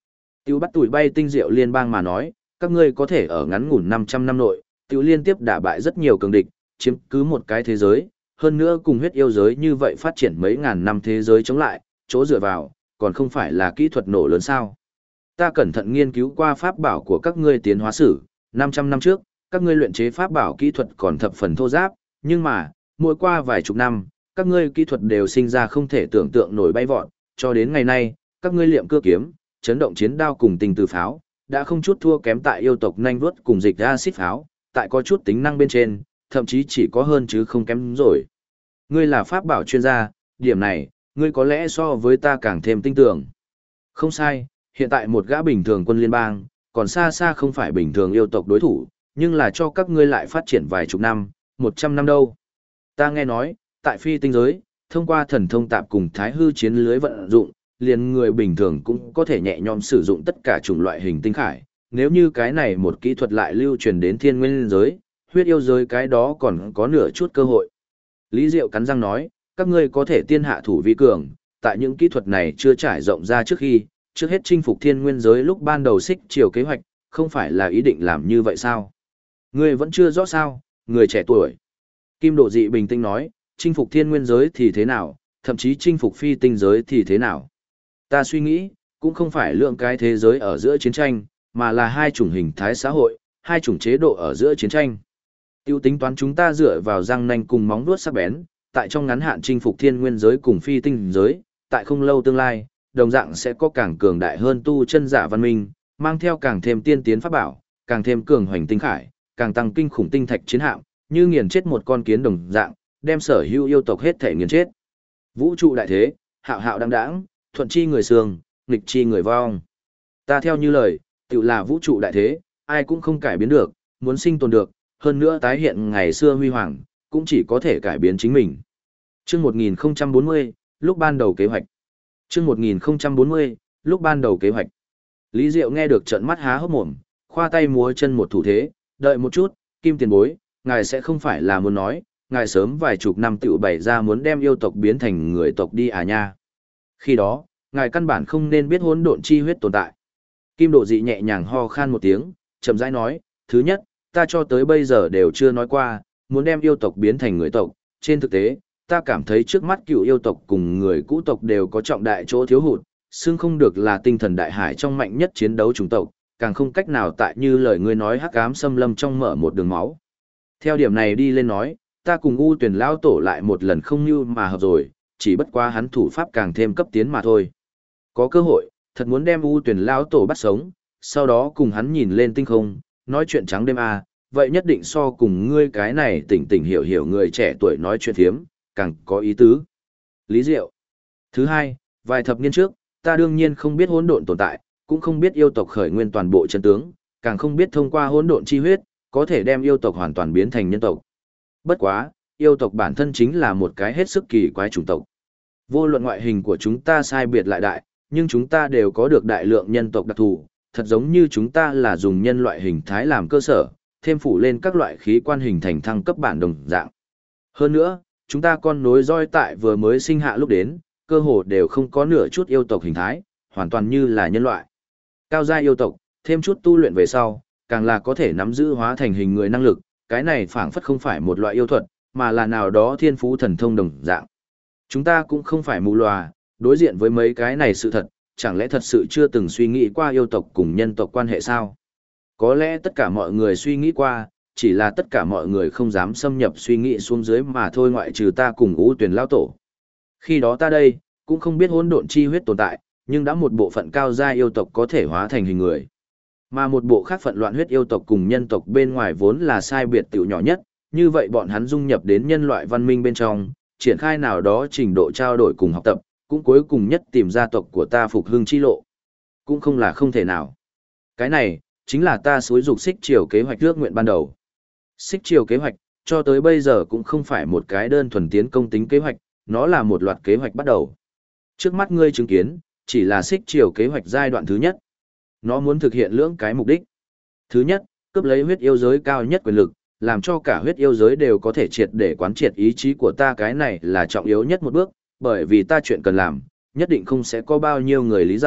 Tiêu bắt tuổi bay tinh diệu liên bang mà nói, các ngươi có thể ở ngắn ngủn 500 năm nội, tiêu liên tiếp đả bại rất nhiều cường địch, chiếm cứ một cái thế giới, hơn nữa cùng huyết yêu giới như vậy phát triển mấy ngàn năm thế giới chống lại, chỗ dựa vào, còn không phải là kỹ thuật nổ lớn sao. Ta cẩn thận nghiên cứu qua pháp bảo của các ngươi tiến hóa sử, 500 năm trước, các ngươi luyện chế pháp bảo kỹ thuật còn thập phần thô giáp, nhưng mà, mỗi qua vài chục năm, các ngươi kỹ thuật đều sinh ra không thể tưởng tượng nổi bay vọt, cho đến ngày nay, các ngươi liệm cưa kiếm, chấn động chiến đao cùng tình từ pháo, đã không chút thua kém tại yêu tộc nhanh vuốt cùng dịch acid pháo, tại có chút tính năng bên trên, thậm chí chỉ có hơn chứ không kém rồi. Ngươi là pháp bảo chuyên gia, điểm này, ngươi có lẽ so với ta càng thêm tinh tưởng. Không sai, hiện tại một gã bình thường quân liên bang, còn xa xa không phải bình thường yêu tộc đối thủ, nhưng là cho các ngươi lại phát triển vài chục năm, 100 năm đâu. Ta nghe nói, tại phi tinh giới, thông qua thần thông tạp cùng thái hư chiến lưới vận dụng, liền người bình thường cũng có thể nhẹ nhõm sử dụng tất cả chủng loại hình tinh khải. Nếu như cái này một kỹ thuật lại lưu truyền đến thiên nguyên giới, huyết yêu giới cái đó còn có nửa chút cơ hội. Lý Diệu cắn răng nói, các ngươi có thể tiên hạ thủ vi cường, tại những kỹ thuật này chưa trải rộng ra trước khi, trước hết chinh phục thiên nguyên giới lúc ban đầu xích chiều kế hoạch, không phải là ý định làm như vậy sao? Ngươi vẫn chưa rõ sao, người trẻ tuổi. Kim Độ Dị bình tĩnh nói, chinh phục thiên nguyên giới thì thế nào, thậm chí chinh phục phi tinh giới thì thế nào? Ta suy nghĩ, cũng không phải lượng cái thế giới ở giữa chiến tranh, mà là hai chủng hình thái xã hội, hai chủng chế độ ở giữa chiến tranh. Tiêu tính toán chúng ta dựa vào răng nanh cùng móng vuốt sắc bén, tại trong ngắn hạn chinh phục thiên nguyên giới cùng phi tinh giới, tại không lâu tương lai, đồng dạng sẽ có càng cường đại hơn tu chân giả văn minh, mang theo càng thêm tiên tiến pháp bảo, càng thêm cường hoành tinh khải, càng tăng kinh khủng tinh thạch chiến hạm, như nghiền chết một con kiến đồng dạng, đem sở hữu yêu tộc hết thể nghiền chết. Vũ trụ đại thế, hạo hạo đăng đãng, thuận chi người sương, nghịch chi người vong. Ta theo như lời, tự là vũ trụ đại thế, ai cũng không cải biến được, muốn sinh tồn được, hơn nữa tái hiện ngày xưa huy hoàng, cũng chỉ có thể cải biến chính mình. Chương 1040, lúc ban đầu kế hoạch. Chương 1040, lúc ban đầu kế hoạch. Lý Diệu nghe được trận mắt há hốc mồm, khoa tay múa chân một thủ thế, đợi một chút, Kim tiền bối, ngài sẽ không phải là muốn nói, ngài sớm vài chục năm tiểu bày ra muốn đem yêu tộc biến thành người tộc đi à nha. Khi đó, ngài căn bản không nên biết hỗn độn chi huyết tồn tại. Kim Độ Dị nhẹ nhàng ho khan một tiếng, chậm rãi nói, thứ nhất, ta cho tới bây giờ đều chưa nói qua, muốn đem yêu tộc biến thành người tộc, trên thực tế, ta cảm thấy trước mắt cựu yêu tộc cùng người cũ tộc đều có trọng đại chỗ thiếu hụt, xưng không được là tinh thần đại hải trong mạnh nhất chiến đấu chủng tộc, càng không cách nào tại như lời ngươi nói hắc ám xâm lâm trong mở một đường máu. Theo điểm này đi lên nói, ta cùng U Tuyển lão tổ lại một lần không như mà hợp rồi, chỉ bất quá hắn thủ pháp càng thêm cấp tiến mà thôi. Có cơ hội, thật muốn đem U Tuyển lão tổ bắt sống, sau đó cùng hắn nhìn lên tinh không, nói chuyện trắng đêm à, vậy nhất định so cùng ngươi cái này tỉnh tỉnh hiểu hiểu người trẻ tuổi nói chuyện thiếm, càng có ý tứ. Lý Diệu. Thứ hai, vài thập niên trước, ta đương nhiên không biết hỗn độn tồn tại, cũng không biết yêu tộc khởi nguyên toàn bộ chân tướng, càng không biết thông qua hỗn độn chi huyết, có thể đem yêu tộc hoàn toàn biến thành nhân tộc. Bất quá, yêu tộc bản thân chính là một cái hết sức kỳ quái chủng tộc. Vô luận ngoại hình của chúng ta sai biệt lại đại, nhưng chúng ta đều có được đại lượng nhân tộc đặc thù, thật giống như chúng ta là dùng nhân loại hình thái làm cơ sở, thêm phủ lên các loại khí quan hình thành thăng cấp bản đồng dạng. Hơn nữa, chúng ta con nối roi tại vừa mới sinh hạ lúc đến, cơ hồ đều không có nửa chút yêu tộc hình thái, hoàn toàn như là nhân loại. Cao gia yêu tộc, thêm chút tu luyện về sau, càng là có thể nắm giữ hóa thành hình người năng lực, cái này phảng phất không phải một loại yêu thuật, mà là nào đó thiên phú thần thông đồng dạng. Chúng ta cũng không phải mù lòa, đối diện với mấy cái này sự thật, chẳng lẽ thật sự chưa từng suy nghĩ qua yêu tộc cùng nhân tộc quan hệ sao? Có lẽ tất cả mọi người suy nghĩ qua, chỉ là tất cả mọi người không dám xâm nhập suy nghĩ xuống dưới mà thôi, ngoại trừ ta cùng U Tuyển lão tổ. Khi đó ta đây, cũng không biết hỗn độn chi huyết tồn tại, nhưng đã một bộ phận cao gia yêu tộc có thể hóa thành hình người. Mà một bộ khác phận loạn huyết yêu tộc cùng nhân tộc bên ngoài vốn là sai biệt tiểu nhỏ nhất, như vậy bọn hắn dung nhập đến nhân loại văn minh bên trong, triển khai nào đó trình độ trao đổi cùng học tập, cũng cuối cùng nhất tìm gia tộc của ta phục hưng chi lộ. Cũng không là không thể nào. Cái này, chính là ta xúi dục xích triều kế hoạch ước nguyện ban đầu. Xích triều kế hoạch, cho tới bây giờ cũng không phải một cái đơn thuần tiến công tính kế hoạch, nó là một loạt kế hoạch bắt đầu. Trước mắt ngươi chứng kiến, chỉ là xích triều kế hoạch giai đoạn thứ nhất. Nó muốn thực hiện lưỡng cái mục đích. Thứ nhất, cướp lấy huyết yêu giới cao nhất quyền lực, làm cho cả huyết yêu giới đều có thể triệt để quán triệt ý chí của ta, cái này là trọng yếu nhất một bước, bởi vì ta chuyện cần làm, nhất định không sẽ có bao nhiêu người lý giải,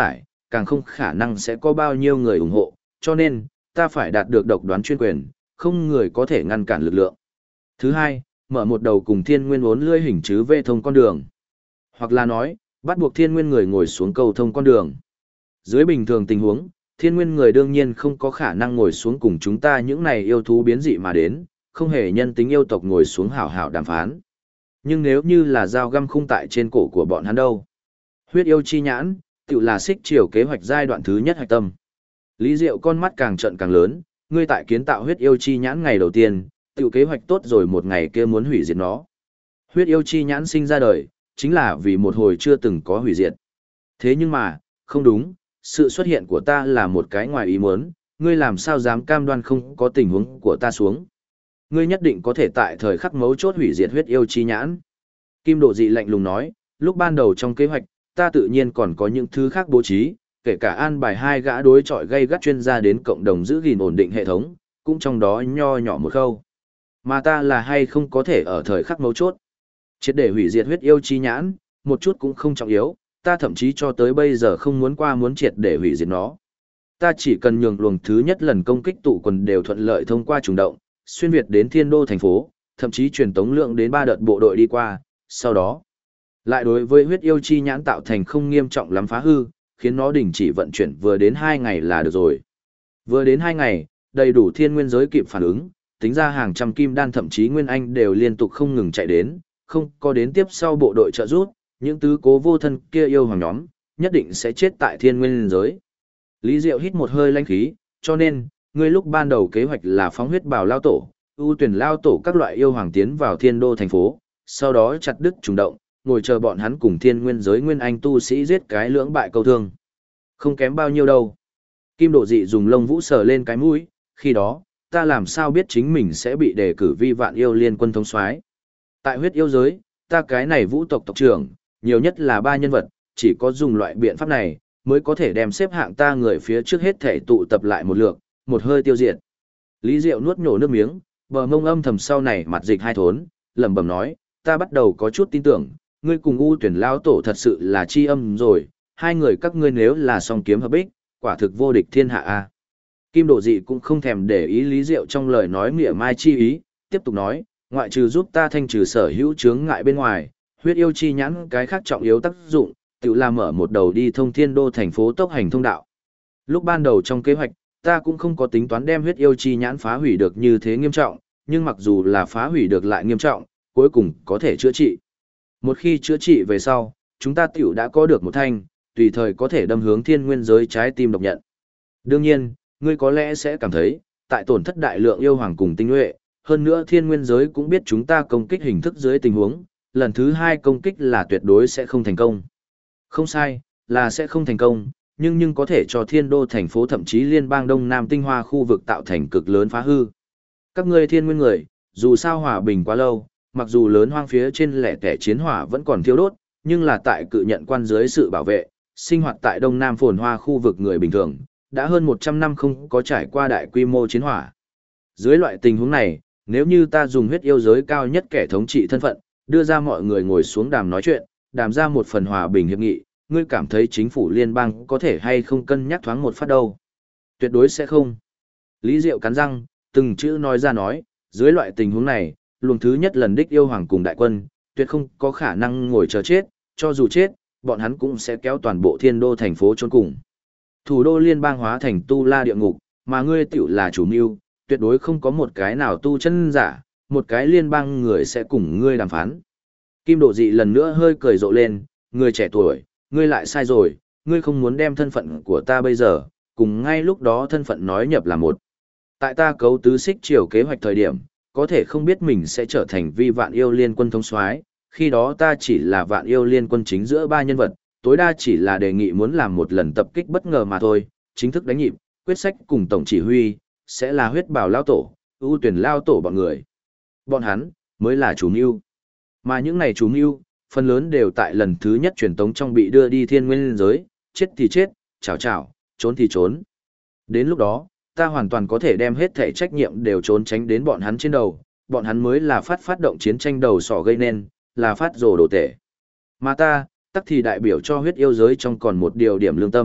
càng không khả năng sẽ có bao nhiêu người ủng hộ, cho nên, ta phải đạt được độc đoán chuyên quyền, không người có thể ngăn cản lực lượng. Thứ hai, mở một đầu cùng thiên nguyên uốn lưỡi hình chứ về thông con đường. Hoặc là nói, bắt buộc thiên nguyên người ngồi xuống cầu thông con đường. Dưới bình thường tình huống, thiên nguyên người đương nhiên không có khả năng ngồi xuống cùng chúng ta những này yêu thú biến dị mà đến, không hề nhân tính yêu tộc ngồi xuống hảo hảo đàm phán. Nhưng nếu như là dao găm khung tại trên cổ của bọn hắn đâu? Huyết yêu chi nhãn, tự là xích chiều kế hoạch giai đoạn thứ nhất hạch tâm. Lý Diệu con mắt càng trận càng lớn, ngươi tại kiến tạo huyết yêu chi nhãn ngày đầu tiên, tự kế hoạch tốt rồi một ngày kia muốn hủy diệt nó. Huyết yêu chi nhãn sinh ra đời, chính là vì một hồi chưa từng có hủy diệt. Thế nhưng mà, không đúng, sự xuất hiện của ta là một cái ngoài ý muốn, ngươi làm sao dám cam đoan không có tình huống của ta xuống. Ngươi nhất định có thể tại thời khắc mấu chốt hủy diệt huyết yêu chi nhãn. Kim Độ Dị lạnh lùng nói, lúc ban đầu trong kế hoạch, ta tự nhiên còn có những thứ khác bố trí, kể cả an bài hai gã đối chọi gây gắt chuyên gia đến cộng đồng giữ gìn ổn định hệ thống, cũng trong đó nho nhỏ một khâu. Mà ta là hay không có thể ở thời khắc mấu chốt. Triệt để hủy diệt huyết yêu chi nhãn, một chút cũng không trọng yếu, ta thậm chí cho tới bây giờ không muốn triệt để hủy diệt nó. Ta chỉ cần nhường luồng thứ nhất lần công kích tụ quần đều thuận lợi thông qua trùng động, xuyên việt đến thiên đô thành phố, thậm chí truyền tống lượng đến 3 đợt bộ đội đi qua, sau đó lại đối với huyết yêu chi nhãn tạo thành không nghiêm trọng lắm phá hư, khiến nó đình chỉ vận chuyển vừa đến 2 ngày là được rồi. Vừa đến 2 ngày, đầy đủ thiên nguyên giới kịp phản ứng, tính ra hàng trăm kim đan thậm chí nguyên anh đều liên tục không ngừng chạy đến, không có đến tiếp sau bộ đội trợ giúp, những tứ cố vô thân kia yêu hoàng nhóm, nhất định sẽ chết tại thiên nguyên giới. Lý Diệu hít một hơi lãnh khí, cho nên, ngươi lúc ban đầu kế hoạch là phóng huyết bào lao tổ, ưu tuyển lao tổ các loại yêu hoàng tiến vào thiên đô thành phố, sau đó chặt đứt trùng động, ngồi chờ bọn hắn cùng thiên nguyên giới nguyên anh tu sĩ giết cái lưỡng bại câu thương. Không kém bao nhiêu đâu. Kim Độ Dị dùng lông vũ sờ lên cái mũi, khi đó, ta làm sao biết chính mình sẽ bị đề cử vi vạn yêu liên quân thống soái. Tại huyết yêu giới, ta cái này vũ tộc tộc trưởng, nhiều nhất là 3 nhân vật, chỉ có dùng loại biện pháp này, mới có thể đem xếp hạng ta người phía trước hết thể tụ tập lại một lượt, một hơi tiêu diệt. Lý Diệu nuốt nhổ nước miếng, bờ mông âm thầm sau này mặt dịch hai thốn, lẩm bẩm nói, ta bắt đầu có chút tin tưởng, ngươi cùng U Tuyển lao tổ thật sự là chi âm rồi, hai người các ngươi nếu là song kiếm hợp bích, quả thực vô địch thiên hạ a. Kim Độ Dị cũng không thèm để ý Lý Diệu trong lời nói mỉa mai chi ý, tiếp tục nói, ngoại trừ giúp ta thanh trừ sở hữu chướng ngại bên ngoài, huyết yêu chi nhãn cái khác trọng yếu tác dụng, tự làm mở một đầu đi thông thiên đô thành phố tốc hành thông đạo. Lúc ban đầu trong kế hoạch, ta cũng không có tính toán đem huyết yêu chi nhãn phá hủy được như thế nghiêm trọng, nhưng mặc dù là phá hủy được lại nghiêm trọng, cuối cùng có thể chữa trị. Một khi chữa trị về sau, chúng ta tiểu đã có được một thanh, tùy thời có thể đâm hướng thiên nguyên giới trái tim độc nhận. Đương nhiên, ngươi có lẽ sẽ cảm thấy, tại tổn thất đại lượng yêu hoàng cùng tinh nhuệ, hơn nữa thiên nguyên giới cũng biết chúng ta công kích hình thức dưới tình huống, lần thứ 2 công kích là tuyệt đối sẽ không thành công. Không sai, là sẽ không thành công, nhưng có thể cho thiên đô thành phố thậm chí liên bang Đông Nam Tinh Hoa khu vực tạo thành cực lớn phá hư. Các ngươi thiên nguyên người, dù sao hòa bình quá lâu, mặc dù lớn hoang phía trên lẻ tẻ chiến hỏa vẫn còn thiêu đốt, nhưng là tại cự nhận quan dưới sự bảo vệ, sinh hoạt tại Đông Nam phồn hoa khu vực người bình thường, đã hơn 100 năm không có trải qua đại quy mô chiến hỏa. Dưới loại tình huống này, nếu như ta dùng huyết yêu giới cao nhất kẻ thống trị thân phận, đưa ra mọi người ngồi xuống đàm nói chuyện, đàm ra một phần hòa bình hiệp nghị, ngươi cảm thấy chính phủ liên bang có thể hay không cân nhắc thoáng một phát đâu? Tuyệt đối sẽ không. Lý Diệu cắn răng, từng chữ nói ra nói, dưới loại tình huống này, luồng thứ nhất lần đích yêu hoàng cùng đại quân, tuyệt không có khả năng ngồi chờ chết, cho dù chết, bọn hắn cũng sẽ kéo toàn bộ thiên đô thành phố chôn cùng. Thủ đô liên bang hóa thành tu la địa ngục, mà ngươi tiểu là chủ mưu, tuyệt đối không có một cái nào tu chân giả, một cái liên bang người sẽ cùng ngươi đàm phán. Kim Độ Dị lần nữa hơi cười rộ lên, người trẻ tuổi, ngươi lại sai rồi, ngươi không muốn đem thân phận của ta bây giờ, cùng ngay lúc đó thân phận nói nhập là một. Tại ta cấu tứ xích chiều kế hoạch thời điểm, có thể không biết mình sẽ trở thành vi vạn yêu liên quân thống soái, khi đó ta chỉ là vạn yêu liên quân chính giữa 3 nhân vật, tối đa chỉ là đề nghị muốn làm một lần tập kích bất ngờ mà thôi, chính thức đánh nhịp, quyết sách cùng tổng chỉ huy, sẽ là huyết bào lao tổ, ưu tuyển lao tổ bọn người. Bọn hắn, mới là chủ mưu. Mà những này chủ mưu, phần lớn đều tại lần thứ nhất truyền tống trong bị đưa đi thiên nguyên giới, chết thì chết, chảo, trốn thì trốn. Đến lúc đó, ta hoàn toàn có thể đem hết thể trách nhiệm đều trốn tránh đến bọn hắn trên đầu, bọn hắn mới là phát động chiến tranh đầu sỏ gây nên, là phát rồ đồ tể. Mà ta, tắc thì đại biểu cho huyết yêu giới trong còn một điều điểm lương tâm,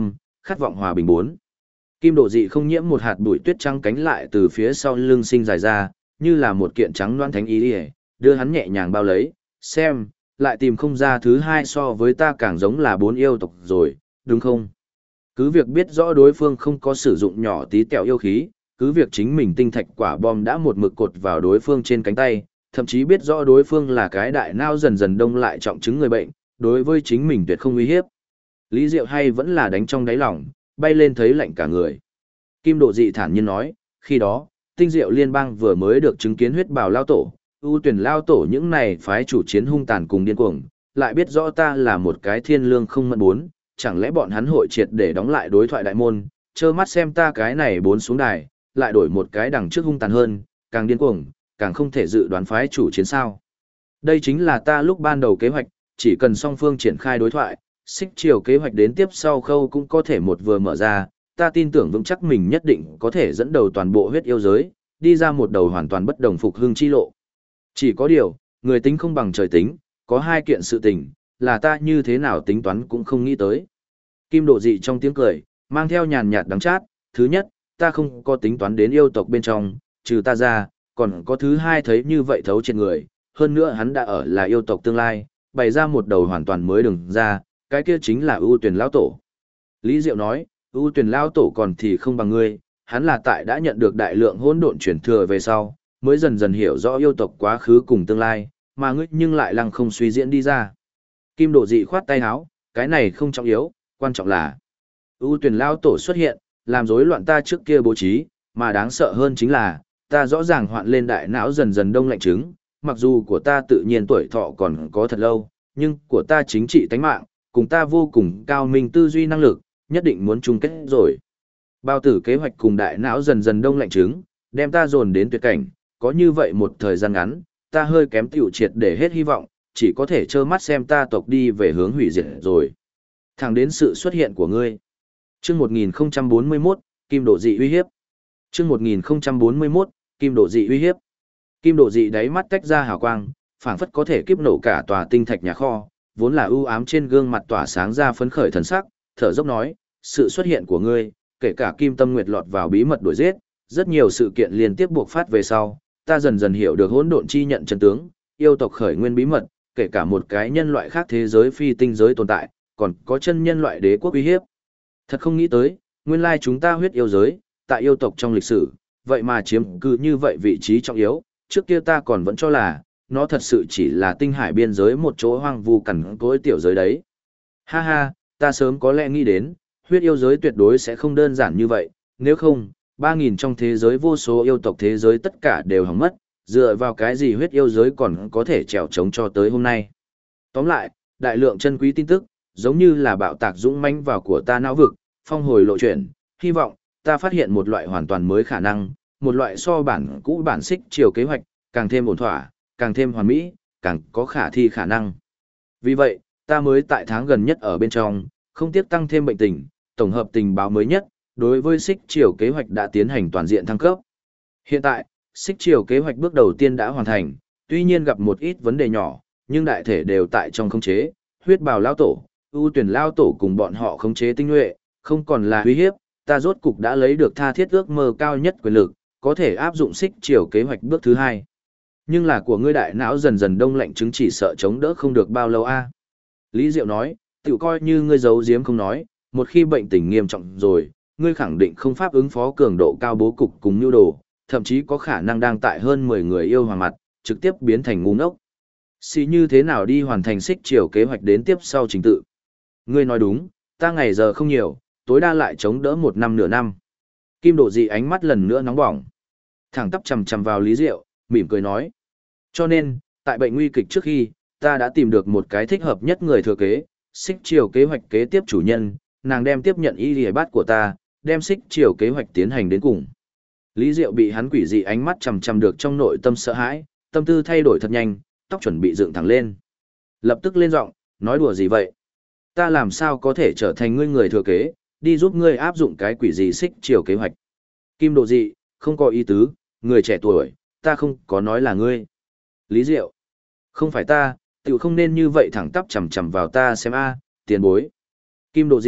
khát vọng hòa bình 4. Kim Độ Dị không nhiễm một hạt bụi tuyết trắng cánh lại từ phía sau lưng sinh dài ra, như là một kiện trắng loan thánh ý, đưa hắn nhẹ nhàng bao lấy, xem, lại tìm không ra thứ hai so với ta càng giống là 4 yêu tộc rồi, đúng không? Cứ việc biết rõ đối phương không có sử dụng nhỏ tí tẹo yêu khí, cứ việc chính mình tinh thạch quả bom đã một mực cột vào đối phương trên cánh tay, thậm chí biết rõ đối phương là cái đại não dần dần đông lại trọng chứng người bệnh, đối với chính mình tuyệt không uy hiếp. Lý Diệu hay vẫn là đánh trong đáy lòng, bay lên thấy lạnh cả người. Kim Độ Dị thản nhiên nói, khi đó, Tinh Diệu Liên bang vừa mới được chứng kiến huyết bào lao tổ, ưu tuyển lao tổ những này phái chủ chiến hung tàn cùng điên cuồng, lại biết rõ ta là một cái thiên lương không mẫn 4, chẳng lẽ bọn hắn hội triệt để đóng lại đối thoại đại môn, trơ mắt xem ta cái này 4 xuống đài, lại đổi một cái đằng trước hung tàn hơn, càng điên cuồng, càng không thể dự đoán phái chủ chiến sao. Đây chính là ta lúc ban đầu kế hoạch, chỉ cần song phương triển khai đối thoại, xích chiều kế hoạch đến tiếp sau khâu cũng có thể một vừa mở ra, ta tin tưởng vững chắc mình nhất định có thể dẫn đầu toàn bộ huyết yêu giới, đi ra một đầu hoàn toàn bất đồng phục hưng chi lộ. Chỉ có điều, người tính không bằng trời tính, có hai kiện sự tình, là ta như thế nào tính toán cũng không nghĩ tới. Kim Độ Dị trong tiếng cười, mang theo nhàn nhạt đắng chát, thứ nhất, ta không có tính toán đến yêu tộc bên trong, trừ ta ra, còn có thứ hai thấy như vậy thấu trên người, hơn nữa hắn đã ở là yêu tộc tương lai, bày ra một đầu hoàn toàn mới đường ra, cái kia chính là ưu tuyển lão tổ. Lý Diệu nói, ưu tuyển lão tổ còn thì không bằng ngươi, hắn là tại đã nhận được đại lượng hỗn độn chuyển thừa về sau, mới dần dần hiểu rõ yêu tộc quá khứ cùng tương lai, mà ngươi nhưng lại lăng không suy diễn đi ra. Kim Độ Dị khoát tay áo, cái này không trọng yếu, quan trọng là ưu tuyển lão tổ xuất hiện, làm rối loạn ta trước kia bố trí, mà đáng sợ hơn chính là, ta rõ ràng hoạn lên đại não dần dần đông lạnh trứng, mặc dù của ta tự nhiên tuổi thọ còn có thật lâu, nhưng của ta chính trị tánh mạng, cùng ta vô cùng cao minh tư duy năng lực, nhất định muốn chung kết rồi. Bao tử kế hoạch cùng đại não dần dần đông lạnh trứng, đem ta dồn đến tuyệt cảnh, có như vậy một thời gian ngắn, ta hơi kém tiểu triệt để hết hy vọng, chỉ có thể trơ mắt xem ta tộc đi về hướng hủy diệt rồi. Thẳng đến sự xuất hiện của ngươi. Chương 1041, Kim Độ Dị uy hiếp. Chương 1041, Kim Độ Dị uy hiếp. Kim Độ Dị đáy mắt tách ra hào quang, phảng phất có thể kiếp nổ cả tòa tinh thạch nhà kho, vốn là ưu ám trên gương mặt tỏa sáng ra phấn khởi thần sắc, thở dốc nói, sự xuất hiện của ngươi, kể cả Kim Tâm Nguyệt lọt vào bí mật đuổi giết, rất nhiều sự kiện liên tiếp buộc phát về sau, ta dần dần hiểu được hỗn độn chi nhận chân tướng, yêu tộc khởi nguyên bí mật, kể cả một cái nhân loại khác thế giới phi tinh giới tồn tại, còn có chân nhân loại đế quốc uy hiếp. Thật không nghĩ tới, nguyên lai chúng ta huyết yêu giới, tại yêu tộc trong lịch sử, vậy mà chiếm cứ như vậy vị trí trọng yếu, trước kia ta còn vẫn cho là, nó thật sự chỉ là tinh hải biên giới một chỗ hoang vu cằn cỗi tiểu giới đấy. Ha ha, ta sớm có lẽ nghĩ đến, huyết yêu giới tuyệt đối sẽ không đơn giản như vậy, nếu không, 3.000 trong thế giới vô số yêu tộc thế giới tất cả đều hỏng mất, dựa vào cái gì huyết yêu giới còn có thể trèo trống cho tới hôm nay. Tóm lại, đại lượng chân quý tin tức, giống như là bạo tạc dũng mãnh vào của ta não vực, phong hồi lộ chuyển, hy vọng, ta phát hiện một loại hoàn toàn mới khả năng, một loại so bản cũ bản xích chiều kế hoạch, càng thêm ổn thỏa, càng thêm hoàn mỹ, càng có khả thi khả năng. Vì vậy, ta mới tại tháng gần nhất ở bên trong, không tiếc tăng thêm bệnh tình, tổng hợp tình báo mới nhất, đối với xích chiều kế hoạch đã tiến hành toàn diện thăng cấp. Hiện tại, xích chiều kế hoạch bước đầu tiên đã hoàn thành, tuy nhiên gặp một ít vấn đề nhỏ, nhưng đại thể đều tại trong khống chế, huyết bào lao tổ, ưu tuyển lao tổ cùng bọn họ khống chế tinh nhuệ, không còn là uy hiếp, ta rốt cục đã lấy được tha thiết ước mơ cao nhất quyền lực, có thể áp dụng xích chiều kế hoạch bước thứ hai. Nhưng là của ngươi đại não dần dần đông lạnh chứng chỉ sợ chống đỡ không được bao lâu a. Lý Diệu nói, tự coi như ngươi giấu giếm không nói, một khi bệnh tình nghiêm trọng rồi, ngươi khẳng định không pháp ứng phó cường độ cao bố cục cùng nhu đồ, thậm chí có khả năng đang tại hơn 10 người yêu hoàng mặt, trực tiếp biến thành ngu ngốc. Xì như thế nào đi hoàn thành xích chiều kế hoạch đến tiếp sau trình tự. Ngươi nói đúng, ta ngày giờ không nhiều, tối đa lại chống đỡ 1 năm nửa năm. Kim Độ Dị ánh mắt lần nữa nóng bỏng. Thẳng tắp chầm chầm vào Lý Diệu, mỉm cười nói. Cho nên, tại bệnh nguy kịch trước khi, ta đã tìm được một cái thích hợp nhất người thừa kế, xích chiều kế hoạch kế tiếp chủ nhân, nàng đem tiếp nhận y lìa bát của ta, đem xích chiều kế hoạch tiến hành đến cùng. Lý Diệu bị hắn quỷ dị ánh mắt chầm chầm được trong nội tâm sợ hãi, tâm tư thay đổi thật nhanh, tóc chuẩn bị dựng thẳng lên. Lập tức lên giọng, nói đùa gì vậy? Ta làm sao có thể trở thành ngươi người thừa kế, đi giúp ngươi áp dụng cái quỷ gì xích chiều kế hoạch. Kim Độ Dị, không có ý tứ, người trẻ tuổi, ta không có nói là ngươi. Lý Diệu, không phải ta, tiểu không nên như vậy thẳng tắp chầm chầm vào ta xem a, tiền bối. Kim Độ Dị,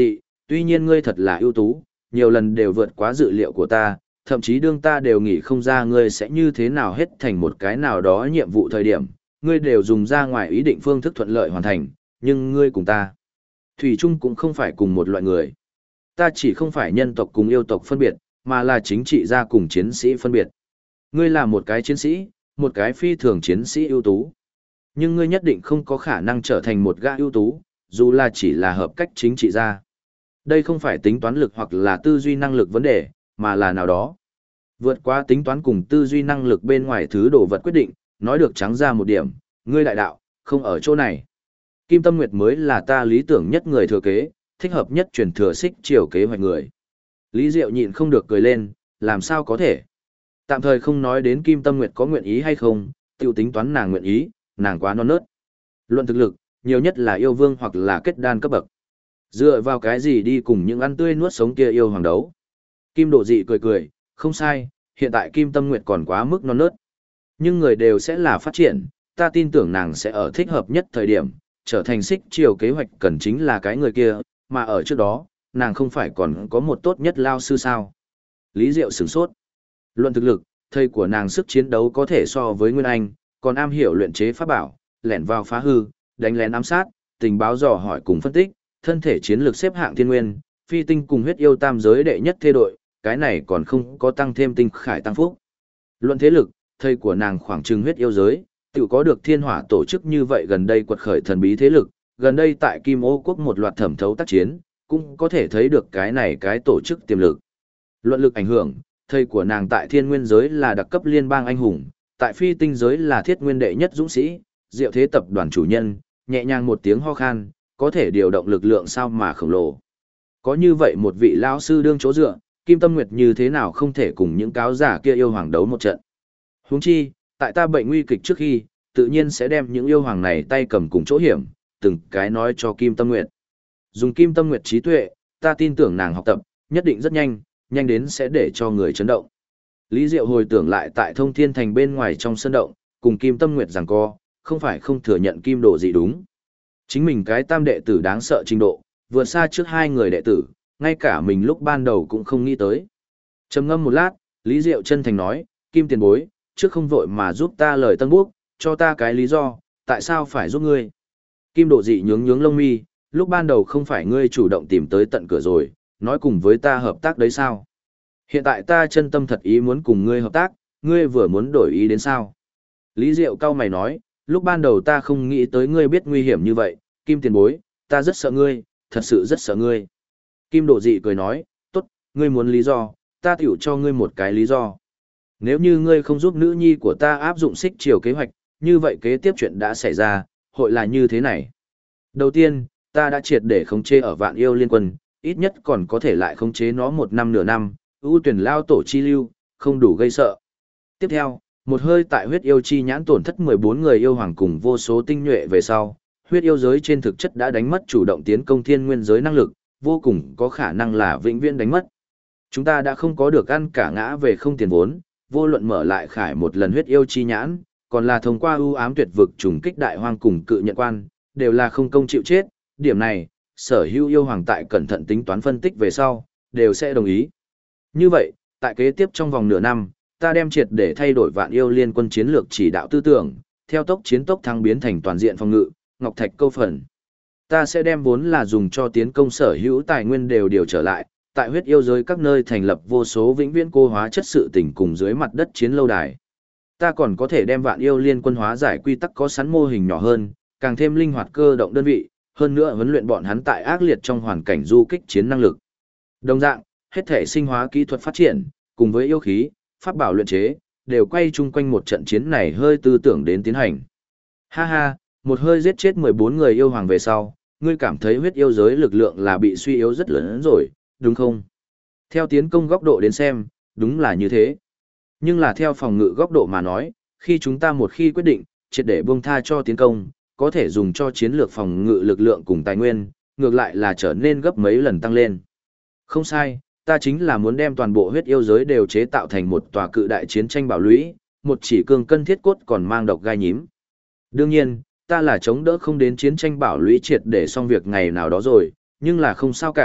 Tuy nhiên ngươi thật là ưu tú, nhiều lần đều vượt quá dự liệu của ta, thậm chí đương ta đều nghĩ không ra ngươi sẽ như thế nào hết thành một cái nào đó nhiệm vụ thời điểm, ngươi đều dùng ra ngoài ý định phương thức thuận lợi hoàn thành, nhưng ngươi cùng ta, thủy chung cũng không phải cùng một loại người. Ta chỉ không phải nhân tộc cùng yêu tộc phân biệt, mà là chính trị gia cùng chiến sĩ phân biệt. Ngươi là một cái chiến sĩ, một cái phi thường chiến sĩ ưu tú. Nhưng ngươi nhất định không có khả năng trở thành một gã ưu tú, dù là chỉ là hợp cách chính trị gia. Đây không phải tính toán lực hoặc là tư duy năng lực vấn đề, mà là nào đó. Vượt qua tính toán cùng tư duy năng lực bên ngoài thứ đồ vật quyết định, nói được trắng ra một điểm, ngươi đại đạo, không ở chỗ này. Kim Tâm Nguyệt mới là ta lý tưởng nhất người thừa kế, thích hợp nhất truyền thừa xích chiều kế hoạch người. Lý Diệu nhịn không được cười lên, làm sao có thể. Tạm thời không nói đến Kim Tâm Nguyệt có nguyện ý hay không, tiểu tính toán nàng nguyện ý, nàng quá non nớt. Luận thực lực, nhiều nhất là yêu vương hoặc là kết đan cấp bậc. Dựa vào cái gì đi cùng những ăn tươi nuốt sống kia yêu hoàng đấu. Kim Độ Dị cười cười, không sai, hiện tại Kim Tâm Nguyệt còn quá mức non nớt. Nhưng người đều sẽ là phát triển, ta tin tưởng nàng sẽ ở thích hợp nhất thời điểm, trở thành xích chiều kế hoạch cần chính là cái người kia, mà ở trước đó, nàng không phải còn có một tốt nhất lao sư sao. Lý Diệu sửng sốt. Luận thực lực, thầy của nàng sức chiến đấu có thể so với Nguyên Anh, còn am hiểu luyện chế pháp bảo, lẻn vào phá hư, đánh lén ám sát, tình báo dò hỏi cùng phân tích, thân thể chiến lược xếp hạng thiên nguyên, phi tinh cùng huyết yêu tam giới đệ nhất thê đội, cái này còn không có tăng thêm tinh khải tăng phúc. Luận thế lực, thầy của nàng khoảng chừng huyết yêu giới, tự có được thiên hỏa tổ chức như vậy gần đây quật khởi thần bí thế lực, gần đây tại Kim Ô Quốc một loạt thẩm thấu tác chiến, cũng có thể thấy được cái này cái tổ chức tiềm lực. Luận lực ảnh hưởng, thầy của nàng tại thiên nguyên giới là đặc cấp liên bang anh hùng, tại phi tinh giới là thiết nguyên đệ nhất dũng sĩ, diệu thế tập đoàn chủ nhân, nhẹ nhàng một tiếng ho khan, có thể điều động lực lượng sao mà khổng lồ. Có như vậy một vị lão sư đương chỗ dựa, Kim Tâm Nguyệt như thế nào không thể cùng những cáo giả kia yêu hoàng đấu một trận. Huống chi, tại ta bệnh nguy kịch trước khi, tự nhiên sẽ đem những yêu hoàng này tay cầm cùng chỗ hiểm, từng cái nói cho Kim Tâm Nguyệt. Dùng Kim Tâm Nguyệt trí tuệ, ta tin tưởng nàng học tập, nhất định rất nhanh, nhanh đến sẽ để cho người chấn động. Lý Diệu hồi tưởng lại tại Thông Thiên Thành bên ngoài trong sân động, cùng Kim Tâm Nguyệt giằng co, không phải không thừa nhận Kim Độ Dị đúng. Chính mình cái tam đệ tử đáng sợ trình độ, vượt xa trước hai người đệ tử, ngay cả mình lúc ban đầu cũng không nghĩ tới. Trầm ngâm một lát, Lý Diệu chân thành nói, Kim tiền bối, trước không vội mà giúp ta lời tân búc, cho ta cái lý do, tại sao phải giúp ngươi. Kim Độ Dị nhướng nhướng lông mi, lúc ban đầu không phải ngươi chủ động tìm tới tận cửa rồi, nói cùng với ta hợp tác đấy sao? Hiện tại ta chân tâm thật ý muốn cùng ngươi hợp tác, ngươi vừa muốn đổi ý đến sao? Lý Diệu cau mày nói, lúc ban đầu ta không nghĩ tới ngươi biết nguy hiểm như vậy, Kim tiền bối, ta rất sợ ngươi, thật sự rất sợ ngươi. Kim Độ Dị cười nói, tốt, ngươi muốn lý do, ta tiểu cho ngươi một cái lý do. Nếu như ngươi không giúp nữ nhi của ta áp dụng xích chiều kế hoạch, như vậy kế tiếp chuyện đã xảy ra, hội là như thế này. Đầu tiên, ta đã triệt để khống chế ở Vạn Yêu Liên Quân, ít nhất còn có thể lại khống chế nó 1 năm nửa năm, ưu tuyển lao tổ chi lưu, không đủ gây sợ. Tiếp theo, một hơi tại huyết yêu chi nhãn tổn thất 14 người yêu hoàng cùng vô số tinh nhuệ về sau, huyết yêu giới trên thực chất đã đánh mất chủ động tiến công thiên nguyên giới năng lực, vô cùng có khả năng là vĩnh viễn đánh mất. Chúng ta đã không có được ăn cả ngã về không tiền vốn, vô luận mở lại khải một lần huyết yêu chi nhãn, còn là thông qua ưu ám tuyệt vực trùng kích đại hoang cùng cự nhận quan, đều là không công chịu chết, điểm này, sở hữu yêu hoàng tại cẩn thận tính toán phân tích về sau, đều sẽ đồng ý. Như vậy, tại kế tiếp trong vòng nửa năm, ta đem triệt để thay đổi Vạn Yêu Liên Quân chiến lược chỉ đạo tư tưởng, theo tốc chiến tốc thắng biến thành toàn diện phòng ngự, ngọc thạch câu phần. Ta sẽ đem vốn là dùng cho tiến công sở hữu tài nguyên đều điều trở lại, tại huyết yêu giới các nơi thành lập vô số vĩnh viễn cô hóa chất sự tình cùng dưới mặt đất chiến lâu đài. Ta còn có thể đem Vạn Yêu Liên Quân hóa giải quy tắc có sẵn mô hình nhỏ hơn, càng thêm linh hoạt cơ động đơn vị, hơn nữa huấn luyện bọn hắn tại ác liệt trong hoàn cảnh du kích chiến năng lực. Đồng dạng, hết thể sinh hóa kỹ thuật phát triển, cùng với yêu khí, pháp bảo luyện chế, đều quay chung quanh một trận chiến này hơi tư tưởng đến tiến hành. Ha ha, một hơi giết chết 14 người yêu hoàng về sau, ngươi cảm thấy huyết yêu giới lực lượng là bị suy yếu rất lớn rồi, đúng không? Theo tiến công góc độ đến xem, đúng là như thế. Nhưng là theo phòng ngự góc độ mà nói, khi chúng ta một khi quyết định, triệt để buông tha cho tiến công, có thể dùng cho chiến lược phòng ngự lực lượng cùng tài nguyên, ngược lại là trở nên gấp mấy lần tăng lên. Không sai, ta chính là muốn đem toàn bộ huyết yêu giới đều chế tạo thành một tòa cự đại chiến tranh bảo lũy, một chỉ cường cân thiết cốt còn mang độc gai nhím. Đương nhiên, ta là chống đỡ không đến chiến tranh bảo lũy triệt để xong việc ngày nào đó rồi, nhưng là không sao cả,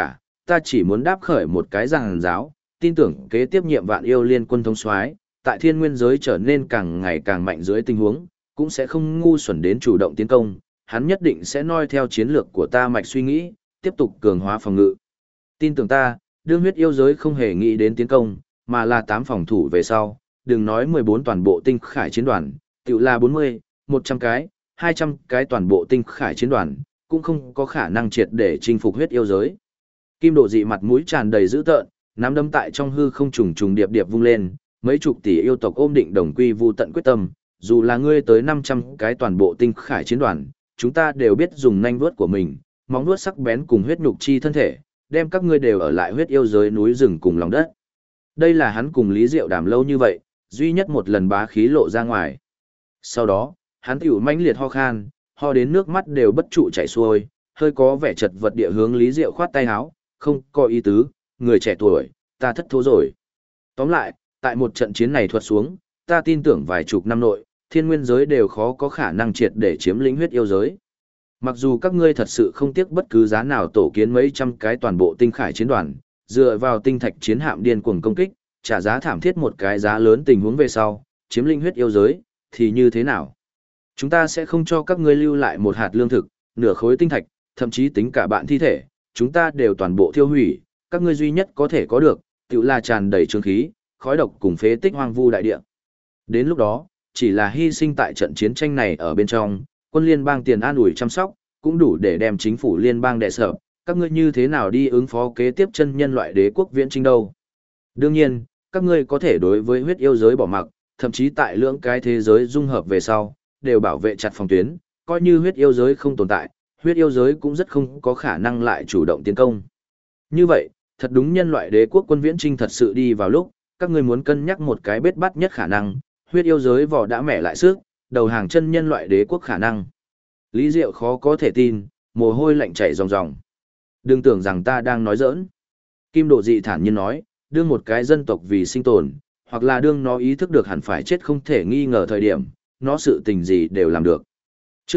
ta chỉ muốn đáp khởi một cái giàn giáo, tin tưởng kế tiếp nhiệm vạn yêu liên quân thống soái, tại thiên nguyên giới trở nên càng ngày càng mạnh dưới tình huống, cũng sẽ không ngu xuẩn đến chủ động tiến công, hắn nhất định sẽ noi theo chiến lược của ta mạch suy nghĩ, tiếp tục cường hóa phòng ngự. Tin tưởng ta, đương huyết yêu giới không hề nghĩ đến tiến công, mà là 8 phòng thủ về sau, đừng nói 14 toàn bộ tinh khải chiến đoàn, tự là 40, 100 cái, 200 cái toàn bộ tinh khải chiến đoàn, cũng không có khả năng triệt để chinh phục huyết yêu giới. Kim Độ Dị mặt mũi tràn đầy dữ tợn, nắm đấm tại trong hư không trùng trùng điệp điệp vung lên, mấy chục tỷ yêu tộc ôm định đồng quy vu tận quyết tâm, dù là ngươi tới 500 cái toàn bộ tinh khải chiến đoàn, chúng ta đều biết dùng nanh vuốt của mình, móng vuốt sắc bén cùng huyết nhục chi thân thể, đem các ngươi đều ở lại huyết yêu giới núi rừng cùng lòng đất. Đây là hắn cùng Lý Diệu đàm lâu như vậy, duy nhất một lần bá khí lộ ra ngoài. Sau đó, hắn tiểu mãnh liệt ho khan, ho đến nước mắt đều bất trụ chảy xuôi, hơi có vẻ chật vật địa hướng Lý Diệu khoát tay áo, không có ý tứ, người trẻ tuổi, ta thất thố rồi. Tóm lại, tại một trận chiến này thuật xuống, ta tin tưởng vài chục năm nội, thiên nguyên giới đều khó có khả năng triệt để chiếm lĩnh huyết yêu giới. Mặc dù các ngươi thật sự không tiếc bất cứ giá nào tổ kiến mấy trăm cái toàn bộ tinh khải chiến đoàn, dựa vào tinh thạch chiến hạm điên cuồng công kích, trả giá thảm thiết một cái giá lớn tình huống về sau, chiếm lĩnh huyết yêu giới, thì như thế nào? Chúng ta sẽ không cho các ngươi lưu lại một hạt lương thực, nửa khối tinh thạch, thậm chí tính cả bạn thi thể, chúng ta đều toàn bộ thiêu hủy, các ngươi duy nhất có thể có được, tự là tràn đầy trương khí, khói độc cùng phế tích hoang vu đại địa. Đến lúc đó, chỉ là hy sinh tại trận chiến tranh này ở bên trong, quân liên bang tiền an ủi chăm sóc, cũng đủ để đem chính phủ liên bang đè sợ, các ngươi như thế nào đi ứng phó kế tiếp chân nhân loại đế quốc viễn chinh đâu. Đương nhiên, các ngươi có thể đối với huyết yêu giới bỏ mặc, thậm chí tại lưỡng cái thế giới dung hợp về sau, đều bảo vệ chặt phòng tuyến, coi như huyết yêu giới không tồn tại, huyết yêu giới cũng rất không có khả năng lại chủ động tiến công. Như vậy, thật đúng nhân loại đế quốc quân viễn chinh thật sự đi vào lúc, các ngươi muốn cân nhắc một cái bết bắt nhất khả năng, huyết yêu giới vỏ đã mẻ lại sức, đầu hàng chân nhân loại đế quốc khả năng. Lý Diệu khó có thể tin, mồ hôi lạnh chảy ròng ròng. Đừng tưởng rằng ta đang nói giỡn. Kim Độ Dị thản nhiên nói, đương một cái dân tộc vì sinh tồn, hoặc là đương nó ý thức được hẳn phải chết không thể nghi ngờ thời điểm, nó sự tình gì đều làm được. Chương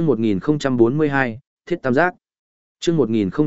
1042, Thiết Tam Giác. Chương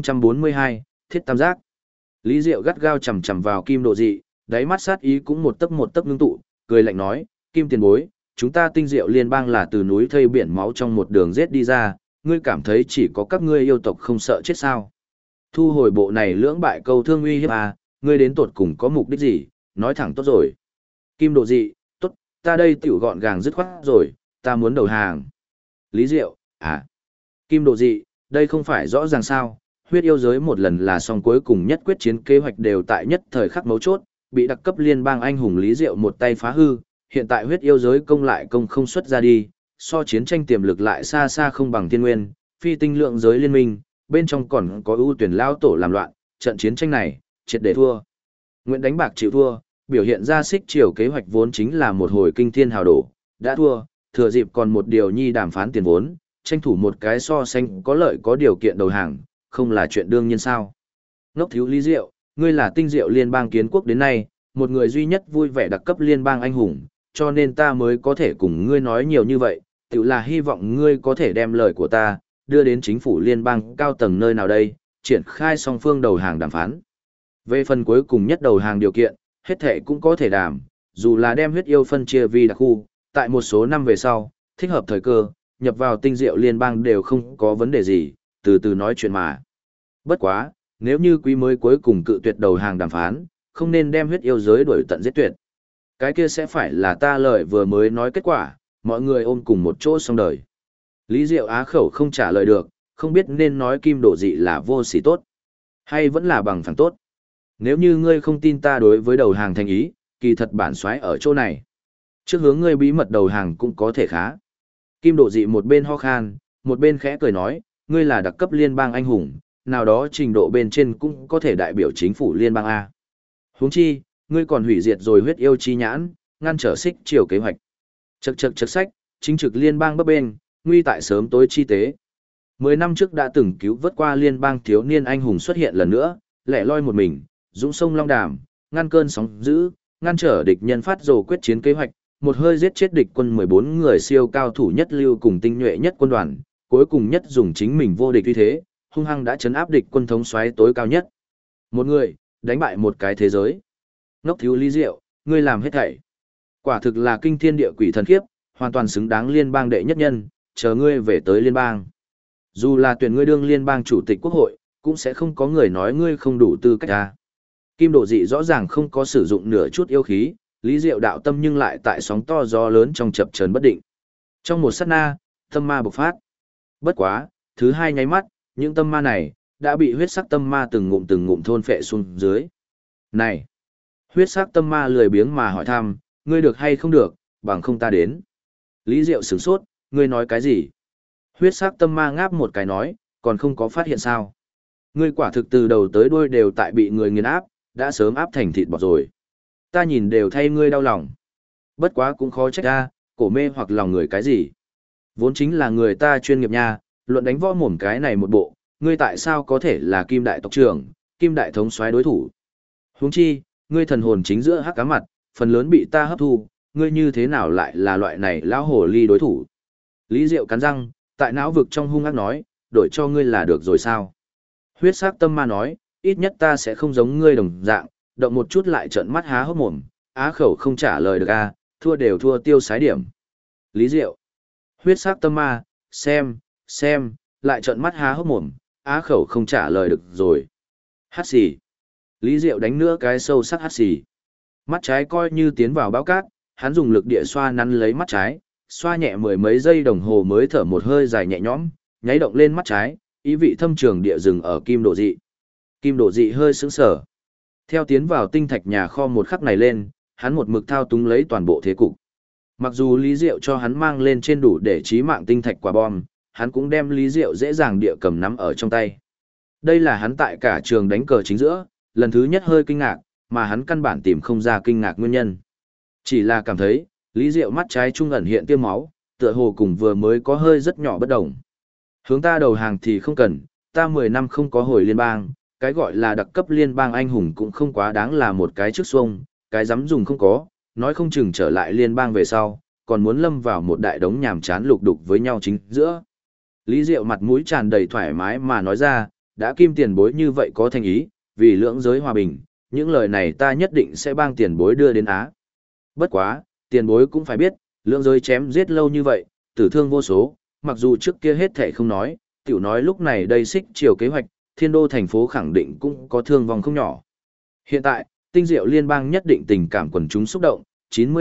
1042, Thiết Tam Giác. Lý Diệu gắt gao chầm chầm vào Kim Độ Dị, đáy mắt sát ý cũng một tấc ngưng tụ, cười lạnh nói, Kim tiền bối, chúng ta tinh diệu liên bang là từ núi thây biển máu trong một đường giết đi ra, ngươi cảm thấy chỉ có các ngươi yêu tộc không sợ chết sao? Thu hồi bộ này lưỡng bại câu thương uy hiếp à, ngươi đến tột cùng có mục đích gì, nói thẳng tốt rồi. Kim Độ Dị, tốt, ta đây tiểu gọn gàng dứt khoát rồi, ta muốn đầu hàng. Lý Diệu, à? Kim Độ Dị, đây không phải rõ ràng sao, huyết yêu giới một lần là xong cuối cùng nhất quyết chiến kế hoạch đều tại nhất thời khắc mấu chốt, bị đặc cấp liên bang anh hùng Lý Diệu một tay phá hư, hiện tại huyết yêu giới công lại công không xuất ra đi, so chiến tranh tiềm lực lại xa xa không bằng thiên nguyên, phi tinh lượng giới liên minh, bên trong còn có ưu tuyển lao tổ làm loạn, trận chiến tranh này, triệt để thua. Nguyện đánh bạc chịu thua, biểu hiện ra xích chiều kế hoạch vốn chính là một hồi kinh thiên hào đổ, đã thua, thừa dịp còn một điều nhi đàm phán tiền vốn, tranh thủ một cái so sánh có lợi có điều kiện đầu hàng, không là chuyện đương nhiên sao. Ngốc thiếu Lý Diệu, ngươi là tinh diệu liên bang kiến quốc đến nay, một người duy nhất vui vẻ đặc cấp liên bang anh hùng, cho nên ta mới có thể cùng ngươi nói nhiều như vậy, tự là hy vọng ngươi có thể đem lời của ta, đưa đến chính phủ liên bang cao tầng nơi nào đây, triển khai song phương đầu hàng đàm phán. Về phần cuối cùng nhất đầu hàng điều kiện, hết thể cũng có thể đàm, dù là đem huyết yêu phân chia vì đặc khu, tại một số năm về sau, thích hợp thời cơ, nhập vào tinh diệu liên bang đều không có vấn đề gì, từ từ nói chuyện mà. Bất quá, nếu như quý mới cuối cùng cự tuyệt đầu hàng đàm phán, không nên đem huyết yêu giới đuổi tận giết tuyệt. Cái kia sẽ phải là ta lời vừa mới nói kết quả, mọi người ôm cùng một chỗ xong đời. Lý Diệu á khẩu không trả lời được, không biết nên nói Kim Độ Dị là vô sỉ tốt, hay vẫn là bằng phẳng tốt. Nếu như ngươi không tin ta đối với đầu hàng thành ý, kỳ thật bản soái ở chỗ này. Trước hướng ngươi bí mật đầu hàng cũng có thể khá. Kim Độ Dị một bên ho khan, một bên khẽ cười nói, ngươi là đặc cấp liên bang anh hùng, nào đó trình độ bên trên cũng có thể đại biểu chính phủ liên bang A. Huống chi, ngươi còn hủy diệt rồi huyết yêu chi nhãn, ngăn trở xích chiều kế hoạch. Chậc sách, chính trực liên bang bấp bênh, nguy tại sớm tối chi tế. 10 năm trước đã từng cứu vớt qua liên bang thiếu niên anh hùng xuất hiện lần nữa, lẻ loi một mình, dũng sông long đàm, ngăn cơn sóng dữ, ngăn trở địch nhân phát rồ quyết chiến kế hoạch, một hơi giết chết địch quân 14 người siêu cao thủ nhất lưu cùng tinh nhuệ nhất quân đoàn, cuối cùng nhất dùng chính mình vô địch uy thế, hung hăng đã chấn áp địch quân thống soái tối cao nhất. Một người, đánh bại một cái thế giới. Ngốc thiếu Lý Diệu, ngươi làm hết thảy. Quả thực là kinh thiên địa quỷ thần khiếp, hoàn toàn xứng đáng liên bang đệ nhất nhân, chờ ngươi về tới liên bang. Dù là tuyển ngươi đương liên bang chủ tịch quốc hội, cũng sẽ không có người nói ngươi không đủ tư cách ra. Kim Độ Dị rõ ràng không có sử dụng nửa chút yêu khí, Lý Diệu đạo tâm nhưng lại tại sóng to gió lớn trong chập chờn bất định. Trong một sát na, tâm ma bộc phát. Bất quá, thứ hai nháy mắt, những tâm ma này đã bị huyết sắc tâm ma từng ngụm thôn phệ xuống dưới. Này, huyết sắc tâm ma lười biếng mà hỏi thăm, ngươi được hay không được, bằng không ta đến. Lý Diệu sửng sốt, ngươi nói cái gì? Huyết sắc tâm ma ngáp một cái nói, còn không có phát hiện sao? Ngươi quả thực từ đầu tới đuôi đều tại bị người nghiền áp, đã sớm áp thành thịt bọt rồi. Ta nhìn đều thay ngươi đau lòng. Bất quá cũng khó trách ta, cổ mê hoặc lòng người cái gì. Vốn chính là người ta chuyên nghiệp nha, luận đánh võ mồm cái này một bộ, ngươi tại sao có thể là Kim Đại Tộc trưởng, Kim Đại Thống soái đối thủ. Huống chi, ngươi thần hồn chính giữa hắc cá mặt, phần lớn bị ta hấp thu, ngươi như thế nào lại là loại này lão hồ ly đối thủ. Lý Diệu cắn răng, tại não vực trong hung ác nói, đổi cho ngươi là được rồi sao. Huyết sắc tâm ma nói, ít nhất ta sẽ không giống ngươi đồng dạng, động một chút lại trợn mắt há hốc mồm, á khẩu không trả lời được a, thua đều thua tiêu sái điểm. Lý Diệu. Huyết sắc tâm ma, xem, lại trợn mắt há hốc mồm, á khẩu không trả lời được rồi. Hát xì. Lý Diệu đánh nữa cái sâu sắc hát xì. Mắt trái coi như tiến vào bão cát, hắn dùng lực địa xoa nắn lấy mắt trái, xoa nhẹ mười mấy giây đồng hồ mới thở một hơi dài nhẹ nhõm, nháy động lên mắt trái, ý vị thâm trường địa dừng ở Kim Độ Dị. Kim Độ Dị hơi sững sờ. Theo tiến vào tinh thạch nhà kho một khắc này lên, hắn một mực thao túng lấy toàn bộ thế cục. Mặc dù Lý Diệu cho hắn mang lên trên đủ để chí mạng tinh thạch quả bom, hắn cũng đem Lý Diệu dễ dàng địa cầm nắm ở trong tay. Đây là hắn tại cả trường đánh cờ chính giữa, lần thứ nhất hơi kinh ngạc, mà hắn căn bản tìm không ra kinh ngạc nguyên nhân. Chỉ là cảm thấy, Lý Diệu mắt trái trung ẩn hiện tia máu, tựa hồ cùng vừa mới có hơi rất nhỏ bất đồng. Hướng ta đầu hàng thì không cần, ta 10 năm không có hồi liên bang, cái gọi là đặc cấp liên bang anh hùng cũng không quá đáng là một cái trước xuông, cái dám dùng không có, nói không chừng trở lại liên bang về sau, còn muốn lâm vào một đại đống nhàm chán lục đục với nhau chính giữa. Lý Diệu mặt mũi tràn đầy thoải mái mà nói ra, đã Kim tiền bối như vậy có thành ý, vì lưỡng giới hòa bình, những lời này ta nhất định sẽ bang tiền bối đưa đến Á. Bất quá, tiền bối cũng phải biết, lưỡng giới chém giết lâu như vậy, tử thương vô số, mặc dù trước kia hết thảy không nói, tiểu nói lúc này đây xích chiều kế hoạch, thiên đô thành phố khẳng định cũng có thương vong không nhỏ. Hiện tại, tinh diệu liên bang nhất định tình cảm quần chúng xúc động,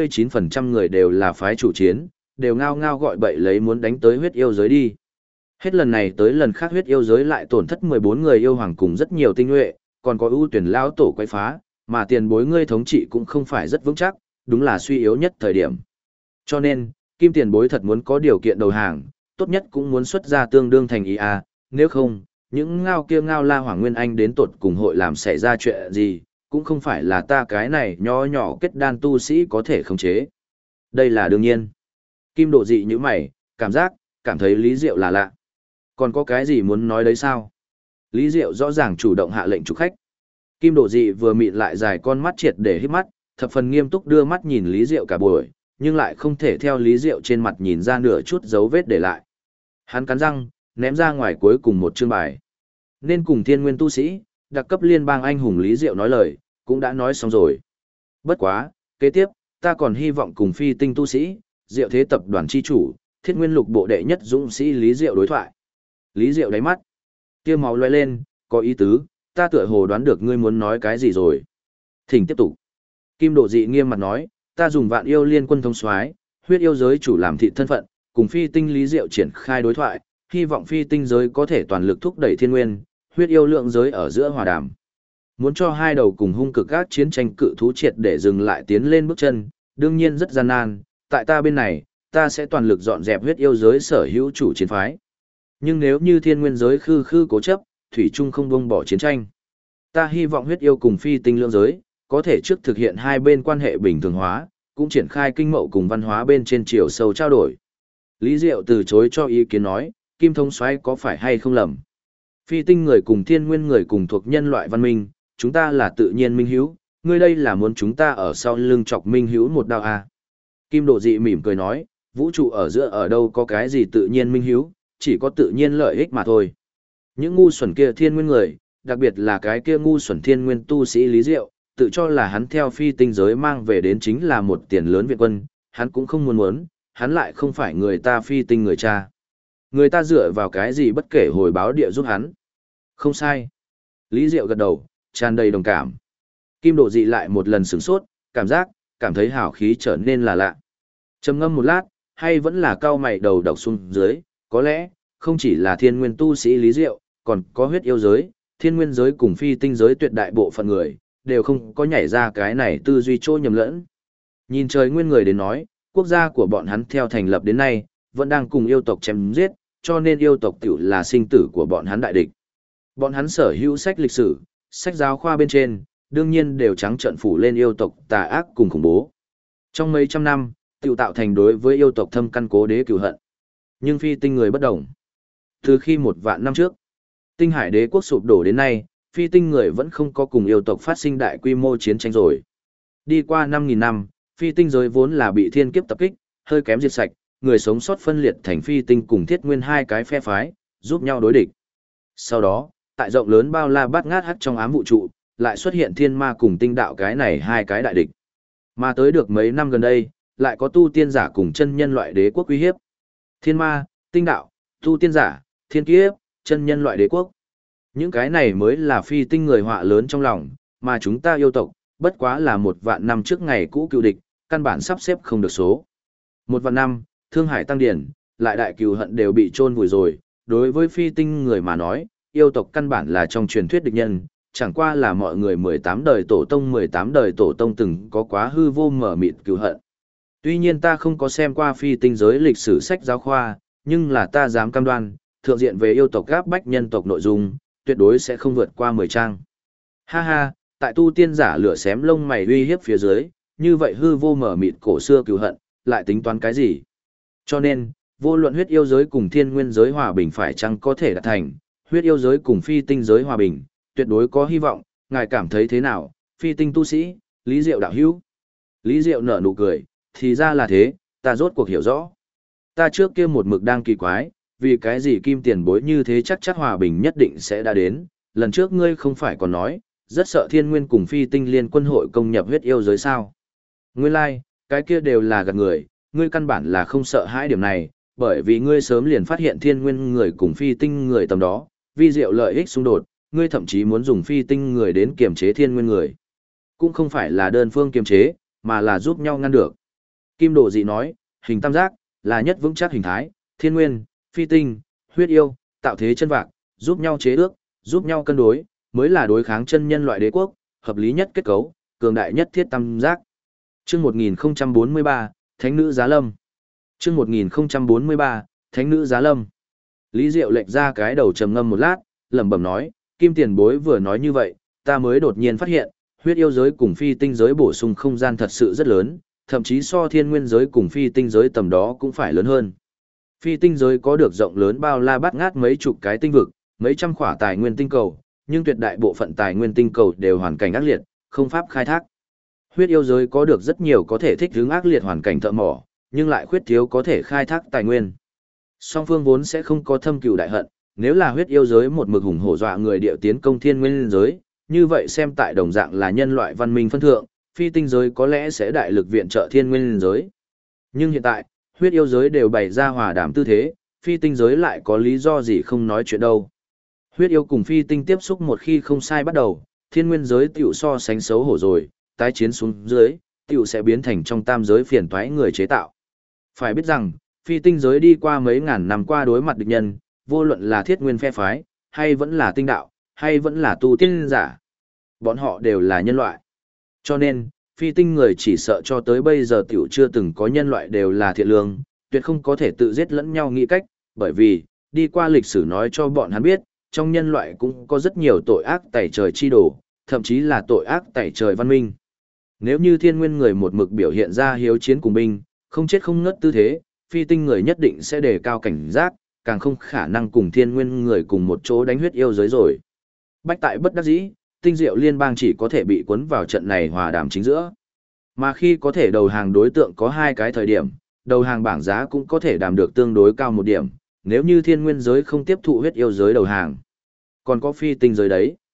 99% người đều là phái chủ chiến, đều ngao ngao gọi bậy lấy muốn đánh tới huyết yêu giới đi. Hết lần này tới lần khác huyết yêu giới lại tổn thất 14 người yêu hoàng cùng rất nhiều tinh nhuệ, còn có ưu tuyển lao tổ quay phá, mà tiền bối ngươi thống trị cũng không phải rất vững chắc, đúng là suy yếu nhất thời điểm. Cho nên, Kim tiền bối thật muốn có điều kiện đầu hàng, tốt nhất cũng muốn xuất ra tương đương thành ý a, nếu không, những ngao kia ngao la Hoàng Nguyên Anh đến tột cùng hội làm xảy ra chuyện gì, cũng không phải là ta cái này nho nhỏ kết đan tu sĩ có thể khống chế. Đây là đương nhiên. Kim Độ Dị như mày, cảm thấy Lý Diệu là lạ. Còn có cái gì muốn nói đấy sao? Lý Diệu rõ ràng chủ động hạ lệnh chủ khách. Kim Độ Dị vừa mịn lại dài con mắt triệt để hít mắt, thập phần nghiêm túc đưa mắt nhìn Lý Diệu cả buổi, nhưng lại không thể theo Lý Diệu trên mặt nhìn ra nửa chút dấu vết để lại. Hắn cắn răng, ném ra ngoài cuối cùng một chương bài. Nên cùng thiên nguyên tu sĩ, đặc cấp liên bang anh hùng Lý Diệu nói lời, cũng đã nói xong rồi. Bất quá, kế tiếp, ta còn hy vọng cùng phi tinh tu sĩ, Diệu thế tập đoàn chi chủ, thiết nguyên lục bộ đệ nhất dũng sĩ Lý Diệu đối thoại. Lý Diệu đáy mắt, tia máu loe lên, có ý tứ, ta tựa hồ đoán được ngươi muốn nói cái gì rồi. Thỉnh tiếp tục. Kim Độ Dị nghiêm mặt nói, ta dùng vạn yêu liên quân thống soái, huyết yêu giới chủ làm thị thân phận, cùng phi tinh Lý Diệu triển khai đối thoại, hy vọng phi tinh giới có thể toàn lực thúc đẩy thiên nguyên, huyết yêu lượng giới ở giữa hòa đàm. Muốn cho hai đầu cùng hung cực các chiến tranh cự thú triệt để dừng lại tiến lên bước chân, đương nhiên rất gian nan, tại ta bên này, ta sẽ toàn lực dọn dẹp huyết yêu giới sở hữu chủ chiến phái. Nhưng nếu như thiên nguyên giới khư khư cố chấp, thủy chung không buông bỏ chiến tranh. Ta hy vọng huyết yêu cùng phi tinh lượng giới, có thể trước thực hiện hai bên quan hệ bình thường hóa, cũng triển khai kinh mậu cùng văn hóa bên trên chiều sâu trao đổi. Lý Diệu từ chối cho ý kiến nói, Kim thống soái có phải hay không lầm. Phi tinh người cùng thiên nguyên người cùng thuộc nhân loại văn minh, chúng ta là tự nhiên minh hữu, ngươi đây là muốn chúng ta ở sau lưng chọc minh hữu một đao à. Kim Độ Dị mỉm cười nói, vũ trụ ở giữa ở đâu có cái gì tự nhiên minh hữu, chỉ có tự nhiên lợi ích mà thôi. Những ngu xuẩn kia thiên nguyên người, đặc biệt là cái kia ngu xuẩn thiên nguyên tu sĩ Lý Diệu, tự cho là hắn theo phi tinh giới mang về đến chính là một tiền lớn viện quân, hắn cũng không muốn, hắn lại không phải người ta phi tinh người cha. Người ta dựa vào cái gì bất kể hồi báo địa giúp hắn. Không sai. Lý Diệu gật đầu, tràn đầy đồng cảm. Kim Độ Dị lại một lần sửng sốt, cảm thấy hào khí trở nên là lạ. Trầm ngâm một lát, hay vẫn là cau mày đầu độc xuống dưới, có lẽ, không chỉ là thiên nguyên tu sĩ Lý Diệu, còn có huyết yêu giới, thiên nguyên giới cùng phi tinh giới tuyệt đại bộ phận người, đều không có nhảy ra cái này tư duy trô nhầm lẫn. Nhìn trời nguyên người đến nói, quốc gia của bọn hắn theo thành lập đến nay, vẫn đang cùng yêu tộc chém giết, cho nên yêu tộc tiểu là sinh tử của bọn hắn đại địch. Bọn hắn sở hữu sách lịch sử, sách giáo khoa bên trên, đương nhiên đều trắng trợn phủ lên yêu tộc tà ác cùng khủng bố. Trong mấy trăm năm, tiểu tạo thành đối với yêu tộc thâm căn cố đế cừu hận. Nhưng phi tinh người bất đồng. Từ khi 1 vạn năm trước, Tinh Hải Đế quốc sụp đổ đến nay, phi tinh người vẫn không có cùng yêu tộc phát sinh đại quy mô chiến tranh rồi. Đi qua 5.000 năm, phi tinh giới vốn là bị thiên kiếp tập kích, hơi kém diệt sạch, người sống sót phân liệt thành phi tinh cùng thiết nguyên hai cái phe phái, giúp nhau đối địch. Sau đó, tại rộng lớn bao la bát ngát hắc trong ám vũ trụ, lại xuất hiện thiên ma cùng tinh đạo cái này hai cái đại địch. Mà tới được mấy năm gần đây, lại có tu tiên giả cùng chân nhân loại đế quốc uy hiếp. Thiên ma, tinh đạo, tu tiên giả, thiên kiếp, chân nhân loại đế quốc. Những cái này mới là phi tinh người họa lớn trong lòng, mà chúng ta yêu tộc, bất quá là 1 vạn năm trước ngày cũ cựu địch, căn bản sắp xếp không được số. 1 vạn năm, Thương Hải Tăng Điển, lại đại cừu hận đều bị chôn vùi rồi, đối với phi tinh người mà nói, yêu tộc căn bản là trong truyền thuyết địch nhân, chẳng qua là mọi người 18 đời tổ tông từng có quá hư vô mở mịt cừu hận. Tuy nhiên ta không có xem qua phi tinh giới lịch sử sách giáo khoa, nhưng là ta dám cam đoan, thượng diện về yêu tộc gáp bách nhân tộc nội dung, tuyệt đối sẽ không vượt qua 10 trang. Ha ha, tại tu tiên giả lửa xém lông mày uy hiếp phía dưới, như vậy hư vô mở mịt cổ xưa cừu hận, lại tính toán cái gì? Cho nên, vô luận huyết yêu giới cùng thiên nguyên giới hòa bình phải chăng có thể đạt thành, huyết yêu giới cùng phi tinh giới hòa bình, tuyệt đối có hy vọng, ngài cảm thấy thế nào, phi tinh tu sĩ, Lý Diệu đạo hữu. Lý Diệu nở nụ cười, thì ra là thế, ta rốt cuộc hiểu rõ. Ta trước kia một mực đang kỳ quái, vì cái gì kim tiền bối như thế chắc hòa bình nhất định sẽ đã đến, lần trước ngươi không phải còn nói, rất sợ thiên nguyên cùng phi tinh liên quân hội công nhập huyết yêu giới sao. Nguyên lai, like, cái kia đều là gạt người, ngươi căn bản là không sợ hãi điểm này, bởi vì ngươi sớm liền phát hiện thiên nguyên người cùng phi tinh người tầm đó, vi diệu lợi ích xung đột, ngươi thậm chí muốn dùng phi tinh người đến kiềm chế thiên nguyên người. Cũng không phải là đơn phương kiềm chế, mà là giúp nhau ngăn được. Kim Độ Dị nói, hình tam giác, là nhất vững chắc hình thái, thiên nguyên, phi tinh, huyết yêu, tạo thế chân vạc, giúp nhau chế ước, giúp nhau cân đối, mới là đối kháng chân nhân loại đế quốc, hợp lý nhất kết cấu, cường đại nhất thiết tam giác. Chương 1043, Thánh nữ Giá Lâm. Chương 1043, Thánh nữ Giá Lâm. Lý Diệu lệch ra cái đầu trầm ngâm một lát, lẩm bẩm nói, Kim tiền bối vừa nói như vậy, ta mới đột nhiên phát hiện, huyết yêu giới cùng phi tinh giới bổ sung không gian thật sự rất lớn, thậm chí so thiên nguyên giới cùng phi tinh giới tầm đó cũng phải lớn hơn. Phi tinh giới có được rộng lớn bao la bát ngát mấy chục cái tinh vực, mấy trăm khỏa tài nguyên tinh cầu, nhưng tuyệt đại bộ phận tài nguyên tinh cầu đều hoàn cảnh ác liệt, không pháp khai thác. Huyết yêu giới có được rất nhiều có thể thích ứng ác liệt hoàn cảnh thợ mỏ, nhưng lại khuyết thiếu có thể khai thác tài nguyên. Song phương vốn sẽ không có thâm cừu đại hận, nếu là huyết yêu giới một mực hùng hổ dọa người điệu tiến công thiên nguyên giới, như vậy xem tại đồng dạng là nhân loại văn minh phân thượng, phi tinh giới có lẽ sẽ đại lực viện trợ thiên nguyên giới. Nhưng hiện tại, huyết yêu giới đều bày ra hòa đàm tư thế, phi tinh giới lại có lý do gì không nói chuyện đâu. Huyết yêu cùng phi tinh tiếp xúc một khi không sai bắt đầu, thiên nguyên giới tiểu so sánh xấu hổ rồi, tái chiến xuống dưới, tiểu sẽ biến thành trong tam giới phiền toái người chế tạo. Phải biết rằng, phi tinh giới đi qua mấy ngàn năm qua đối mặt địch nhân, vô luận là thiết nguyên phe phái, hay vẫn là tinh đạo, hay vẫn là tu tiên giả. Bọn họ đều là nhân loại. Cho nên, phi tinh người chỉ sợ cho tới bây giờ tiểu chưa từng có nhân loại đều là thiện lương, tuyệt không có thể tự giết lẫn nhau nghĩ cách, bởi vì, đi qua lịch sử nói cho bọn hắn biết, trong nhân loại cũng có rất nhiều tội ác tẩy trời chi đổ, thậm chí là tội ác tẩy trời văn minh. Nếu như thiên nguyên người một mực biểu hiện ra hiếu chiến cùng binh, không chết không ngất tư thế, phi tinh người nhất định sẽ đề cao cảnh giác, càng không khả năng cùng thiên nguyên người cùng một chỗ đánh huyết yêu giới rồi. Bách tại bất đắc dĩ, tinh diệu liên bang chỉ có thể bị cuốn vào trận này hòa đàm chính giữa. Mà khi có thể đầu hàng đối tượng có hai cái thời điểm, đầu hàng bảng giá cũng có thể đàm được tương đối cao một điểm, nếu như thiên nguyên giới không tiếp thụ huyết yêu giới đầu hàng. Còn có phi tinh giới đấy.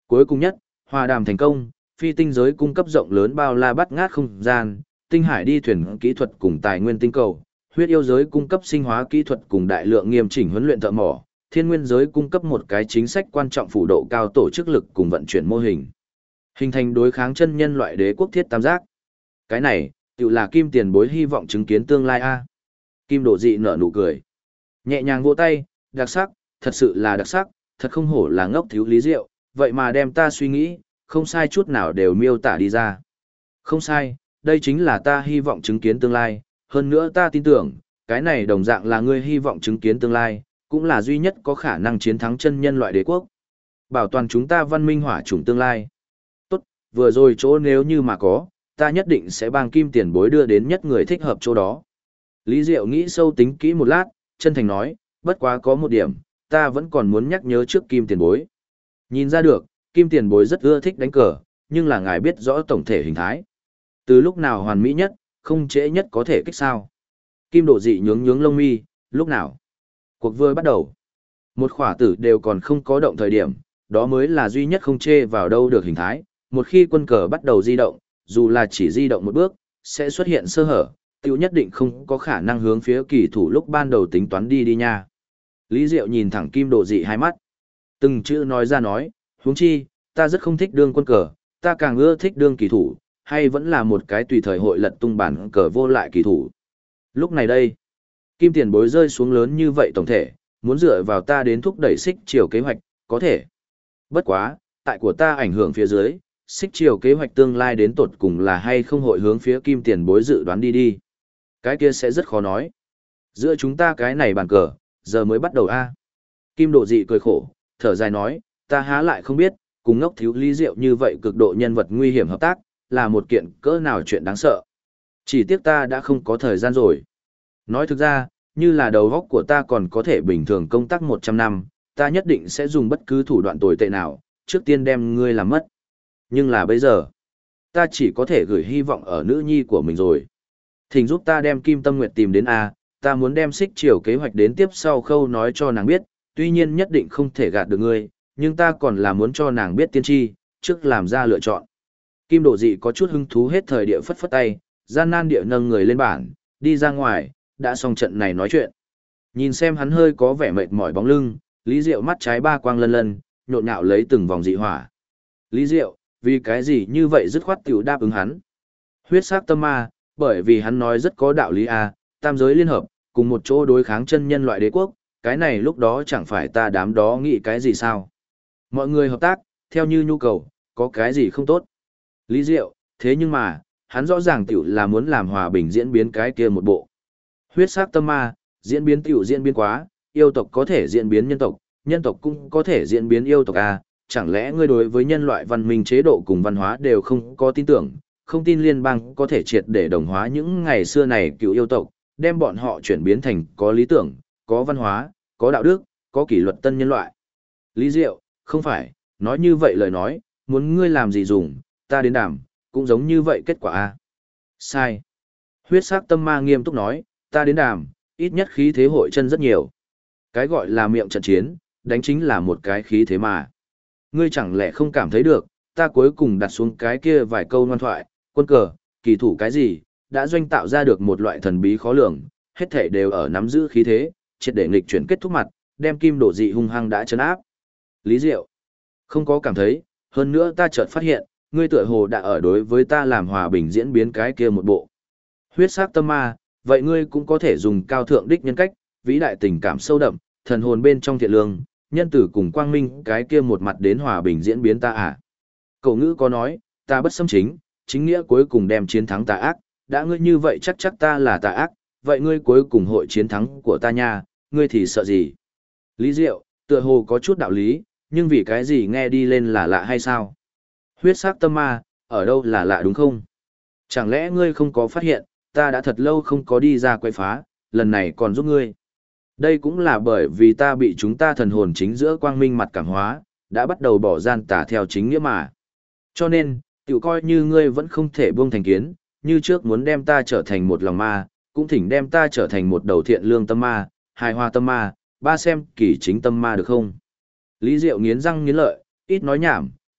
Cuối cùng nhất, hòa đàm thành công, phi tinh giới cung cấp rộng lớn bao la bắt ngát không gian, tinh hải đi thuyền kỹ thuật cùng tài nguyên tinh cầu, huyết yêu giới cung cấp sinh hóa kỹ thuật cùng đại lượng nghiêm chỉnh huấn luyện thợ mỏ, thiên nguyên giới cung cấp một cái chính sách quan trọng phủ độ cao tổ chức lực cùng vận chuyển mô hình. Hình thành đối kháng chân nhân loại đế quốc thiết tam giác. Cái này, tự là Kim tiền bối hy vọng chứng kiến tương lai a. Kim Độ Dị nở nụ cười. Nhẹ nhàng vỗ tay, đặc sắc, thật sự là đặc sắc, thật không hổ là ngốc thiếu lý diệu, vậy mà đem ta suy nghĩ, không sai chút nào đều miêu tả đi ra. Không sai, đây chính là ta hy vọng chứng kiến tương lai, hơn nữa ta tin tưởng, cái này đồng dạng là ngươi hy vọng chứng kiến tương lai, cũng là duy nhất có khả năng chiến thắng chân nhân loại đế quốc. Bảo toàn chúng ta văn minh hỏa chủng tương lai. Tốt, vừa rồi chỗ nếu như mà có, ta nhất định sẽ bang Kim tiền bối đưa đến nhất người thích hợp chỗ đó. Lý Diệu nghĩ sâu tính kỹ một lát, chân thành nói, bất quá có một điểm, ta vẫn còn muốn nhắc nhớ trước Kim tiền bối. Nhìn ra được, Kim tiền bối rất ưa thích đánh cờ, nhưng là ngài biết rõ tổng thể hình thái. Từ lúc nào hoàn mỹ nhất, không trễ nhất có thể kích sao. Kim Độ Dị nhướng nhướng lông mi, lúc nào? Cuộc vừa bắt đầu. Một khỏa tử đều còn không có động thời điểm, đó mới là duy nhất không chê vào đâu được hình thái. Một khi quân cờ bắt đầu di động, dù là chỉ di động một bước, sẽ xuất hiện sơ hở, tiêu nhất định không có khả năng hướng phía kỳ thủ lúc ban đầu tính toán đi nha. Lý Diệu nhìn thẳng Kim Độ Dị hai mắt. Từng chữ nói ra nói, huống chi, ta rất không thích đương quân cờ, ta càng ưa thích đương kỳ thủ, hay vẫn là một cái tùy thời hội lật tung bản cờ vô lại kỳ thủ. Lúc này đây, Kim tiền bối rơi xuống lớn như vậy tổng thể, muốn dựa vào ta đến thúc đẩy xích chiều kế hoạch, có thể. Bất quá, tại của ta ảnh hưởng phía dưới, xích chiều kế hoạch tương lai đến tột cùng là hay không hội hướng phía Kim tiền bối dự đoán đi. Cái kia sẽ rất khó nói. Giữa chúng ta cái này bàn cờ, giờ mới bắt đầu a. Kim Độ Dị cười khổ, thở dài nói, ta há lại không biết, cùng ngốc thiếu Lý Diệu như vậy cực độ nhân vật nguy hiểm hợp tác, là một kiện cỡ nào chuyện đáng sợ. Chỉ tiếc ta đã không có thời gian rồi. Nói thực ra, như là đầu óc của ta còn có thể bình thường công tác 100 năm, ta nhất định sẽ dùng bất cứ thủ đoạn tồi tệ nào, trước tiên đem ngươi làm mất. Nhưng là bây giờ, ta chỉ có thể gửi hy vọng ở nữ nhi của mình rồi. Thỉnh giúp ta đem Kim Tâm Nguyệt tìm đến A, ta muốn đem xích chiều kế hoạch đến tiếp sau khâu nói cho nàng biết, tuy nhiên nhất định không thể gạt được ngươi, nhưng ta còn là muốn cho nàng biết tiên tri, trước làm ra lựa chọn. Kim Độ Dị có chút hứng thú hết thời địa phất phất tay, gian nan địa nâng người lên bảng, đi ra ngoài, đã xong trận này nói chuyện. Nhìn xem hắn hơi có vẻ mệt mỏi bóng lưng, Lý Diệu mắt trái ba quang lân lân, nhộn nhạo lấy từng vòng dị hỏa. Lý Diệu, vì cái gì như vậy dứt khoát tiểu đáp ứng hắn. Huyết sắc tâm ma, bởi vì hắn nói rất có đạo lý a, tam giới liên hợp, cùng một chỗ đối kháng chân nhân loại đế quốc, cái này lúc đó chẳng phải ta đám đó nghĩ cái gì sao. Mọi người hợp tác, theo như nhu cầu, có cái gì không tốt. Lý Diệu, thế nhưng mà, hắn rõ ràng tiểu là muốn làm hòa bình diễn biến cái kia một bộ. Huyết sắc tâm ma, diễn biến tiểu diễn biến quá, yêu tộc có thể diễn biến nhân tộc cũng có thể diễn biến yêu tộc a, chẳng lẽ ngươi đối với nhân loại văn minh chế độ cùng văn hóa đều không có tin tưởng, không tin liên bang có thể triệt để đồng hóa những ngày xưa này cựu yêu tộc, đem bọn họ chuyển biến thành có lý tưởng, có văn hóa, có đạo đức, có kỷ luật tân nhân loại. Lý Diệu, không phải, nói như vậy lời nói, muốn ngươi làm gì dùng, ta đến đàm, cũng giống như vậy kết quả a. Sai. Huyết sắc tâm ma nghiêm túc nói, ta đến đàm, ít nhất khí thế hội chân rất nhiều. Cái gọi là miệng trận chiến, đánh chính là một cái khí thế mà. Ngươi chẳng lẽ không cảm thấy được, ta cuối cùng đặt xuống cái kia vài câu ngoan thoại, quân cờ, kỳ thủ cái gì, đã doanh tạo ra được một loại thần bí khó lường, hết thể đều ở nắm giữ khí thế, triệt để nghịch chuyển kết thúc mặt, đem Kim Độ Dị hung hăng đã chấn áp. Lý Diệu, không có cảm thấy, hơn nữa ta chợt phát hiện, ngươi tựa hồ đã ở đối với ta làm hòa bình diễn biến cái kia một bộ. Huyết sắc tâm ma, vậy ngươi cũng có thể dùng cao thượng đích nhân cách, vĩ đại tình cảm sâu đậm, thần hồn bên trong thiện lương, nhân tử cùng quang minh cái kia một mặt đến hòa bình diễn biến ta à. Cậu ngữ có nói, ta bất xâm chính, chính nghĩa cuối cùng đem chiến thắng tà ác, đã ngươi như vậy chắc ta là tà ác, vậy ngươi cuối cùng hội chiến thắng của ta nha, ngươi thì sợ gì? Lý Diệu, tựa hồ có chút đạo lý, nhưng vì cái gì nghe đi lên là lạ hay sao? Huyết sắc tâm ma, ở đâu là lạ đúng không? Chẳng lẽ ngươi không có phát hiện, ta đã thật lâu không có đi ra quay phá, lần này còn giúp ngươi. Đây cũng là bởi vì ta bị chúng ta thần hồn chính giữa quang minh mặt cảm hóa, đã bắt đầu bỏ gian tà theo chính nghĩa mà. Cho nên, tiểu coi như ngươi vẫn không thể buông thành kiến, như trước muốn đem ta trở thành một lòng ma, cũng thỉnh đem ta trở thành một đầu thiện lương tâm ma, hài hòa tâm ma, ba xem kỳ chính tâm ma được không? Lý Diệu nghiến răng nghiến lợi, ít nói nhảm,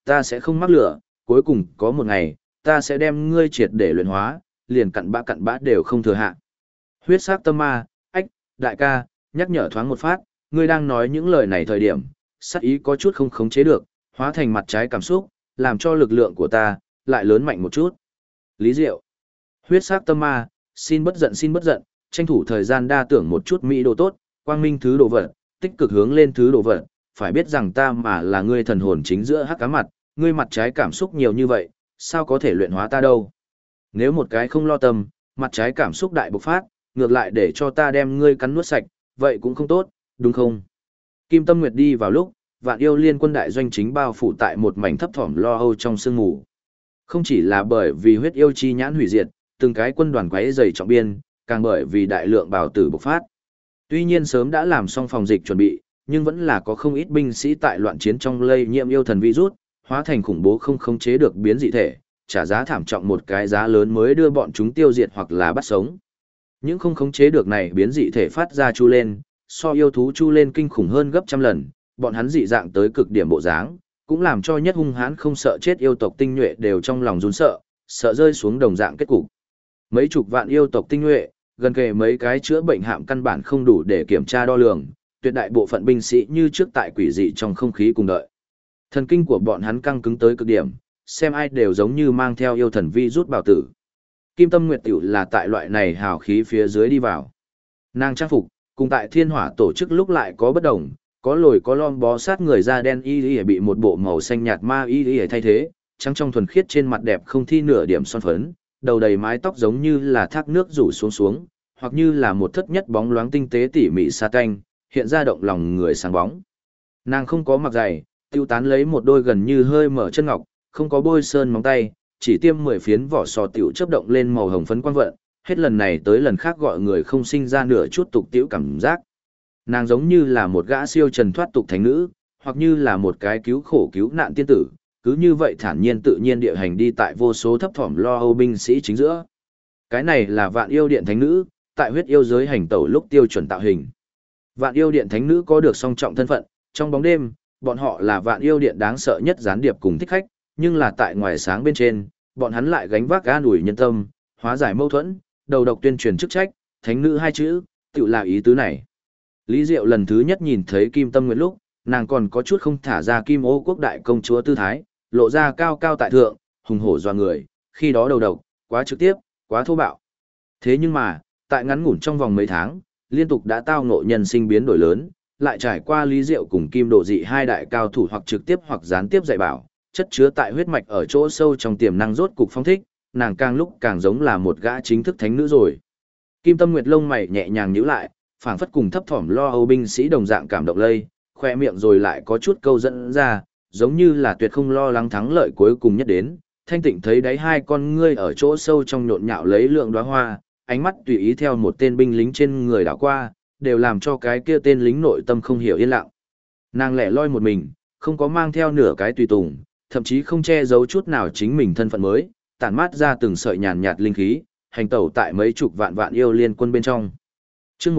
ta sẽ không mắc lửa, cuối cùng có một ngày, ta sẽ đem ngươi triệt để luyện hóa, liền cặn bã đều không thừa hạ. Huyết sắc tâm ma, ách, đại ca, nhắc nhở thoáng một phát, ngươi đang nói những lời này thời điểm, sát ý có chút không khống chế được, hóa thành mặt trái cảm xúc, làm cho lực lượng của ta lại lớn mạnh một chút. Lý Diệu, huyết sắc tâm ma, xin bất giận, tranh thủ thời gian đa tưởng một chút mỹ đồ tốt, quang minh thứ đồ vật, tích cực hướng lên thứ đồ vật, phải biết rằng ta mà là ngươi thần hồn chính giữa hắc cá mặt, ngươi mặt trái cảm xúc nhiều như vậy, sao có thể luyện hóa ta đâu. Nếu một cái không lo tâm, mặt trái cảm xúc đại bộc phát, ngược lại để cho ta đem ngươi cắn nuốt sạch, vậy cũng không tốt, đúng không? Kim Tâm Nguyệt đi vào lúc, Vạn Yêu Liên quân đại doanh chính bao phủ tại một mảnh thấp thỏm lo âu trong sương mù. Không chỉ là bởi vì huyết yêu chi nhãn hủy diệt, từng cái quân đoàn quấy dày trọng biên, càng bởi vì đại lượng bào tử bộc phát. Tuy nhiên sớm đã làm xong phòng dịch chuẩn bị, nhưng vẫn là có không ít binh sĩ tại loạn chiến trong lây nhiễm yêu thần virus, hóa thành khủng bố không khống chế được biến dị thể, trả giá thảm trọng một cái giá lớn mới đưa bọn chúng tiêu diệt hoặc là bắt sống. Những không khống chế được này biến dị thể phát ra chu lên, so yêu thú chu lên kinh khủng hơn gấp trăm lần, bọn hắn dị dạng tới cực điểm bộ dáng, cũng làm cho nhất hung hãn không sợ chết yêu tộc tinh nhuệ đều trong lòng run sợ, sợ rơi xuống đồng dạng kết cục. Mấy chục vạn yêu tộc tinh nhuệ, gần kề mấy cái chữa bệnh hạm căn bản không đủ để kiểm tra đo lường, tuyệt đại bộ phận binh sĩ như trước tại quỷ dị trong không khí cùng đợi. Thần kinh của bọn hắn căng cứng tới cực điểm, xem ai đều giống như mang theo yêu thần vi rút bảo tử. Kim Tâm Nguyệt tiểu là tại loại này hào khí phía dưới đi vào. Nàng trang phục, cùng tại thiên hỏa tổ chức lúc lại có bất đồng, có lồi có lom bó sát người da đen y bị một bộ màu xanh nhạt ma y thay thế, trắng trong thuần khiết trên mặt đẹp không thi nửa điểm son phấn, đầu đầy mái tóc giống như là thác nước rủ xuống, hoặc như là một thất nhất bóng loáng tinh tế tỉ mỉ sa tanh, hiện ra động lòng người sáng bóng. Nàng không có mặc giày, tiêu tán lấy một đôi gần như hơi mở chân ngọc, không có bôi sơn móng tay, chỉ tiêm 10 phiến vỏ sò tiểu chớp động lên màu hồng phấn quang vận, hết lần này tới lần khác gọi người không sinh ra nửa chút tục tiểu cảm giác. Nàng giống như là một gã siêu trần thoát tục thánh nữ, hoặc như là một cái cứu khổ cứu nạn tiên tử, cứ như vậy thản nhiên tự nhiên địa hành đi tại vô số thấp thỏm lo âu binh sĩ chính giữa. Cái này là Vạn Yêu Điện thánh nữ, tại huyết yêu giới hành tẩu lúc tiêu chuẩn tạo hình. Vạn Yêu Điện thánh nữ có được song trọng thân phận, trong bóng đêm, bọn họ là Vạn Yêu Điện đáng sợ nhất gián điệp cùng thích khách, nhưng là tại ngoài sáng bên trên, bọn hắn lại gánh vác an ủi nhân tâm, hóa giải mâu thuẫn, đầu độc tuyên truyền chức trách, thánh nữ hai chữ, tự là ý tứ này. Lý Diệu lần thứ nhất nhìn thấy Kim Tâm Nguyệt lúc, nàng còn có chút không thả ra Kim Ô quốc đại công chúa tư thái, lộ ra cao cao tại thượng, hùng hổ doa người, khi đó đầu độc, quá trực tiếp, quá thô bạo. Thế nhưng mà, tại ngắn ngủn trong vòng mấy tháng, liên tục đã tao ngộ nhân sinh biến đổi lớn, lại trải qua Lý Diệu cùng Kim Độ Dị hai đại cao thủ hoặc trực tiếp hoặc gián tiếp dạy bảo, chất chứa tại huyết mạch ở chỗ sâu trong tiềm năng rốt cục phong thích, nàng càng lúc càng giống là một gã chính thức thánh nữ rồi. Kim Tâm Nguyệt lông mày nhẹ nhàng nhíu lại, phảng phất cùng thấp thỏm lo âu binh sĩ đồng dạng cảm động lây, khoe miệng rồi lại có chút câu dẫn ra, giống như là tuyệt không lo lắng thắng lợi cuối cùng nhất đến. Thanh Tịnh thấy đáy hai con ngươi ở chỗ sâu trong nhộn nhạo lấy lượng đóa hoa, ánh mắt tùy ý theo một tên binh lính trên người đảo qua, đều làm cho cái kia tên lính nội tâm không hiểu yên lặng. Nàng lẻ loi một mình, không có mang theo nửa cái tùy tùng, thậm chí không che giấu chút nào chính mình thân phận mới, tản mát ra từng sợi nhàn nhạt linh khí, hành tẩu tại mấy chục vạn yêu liên quân bên trong. Chương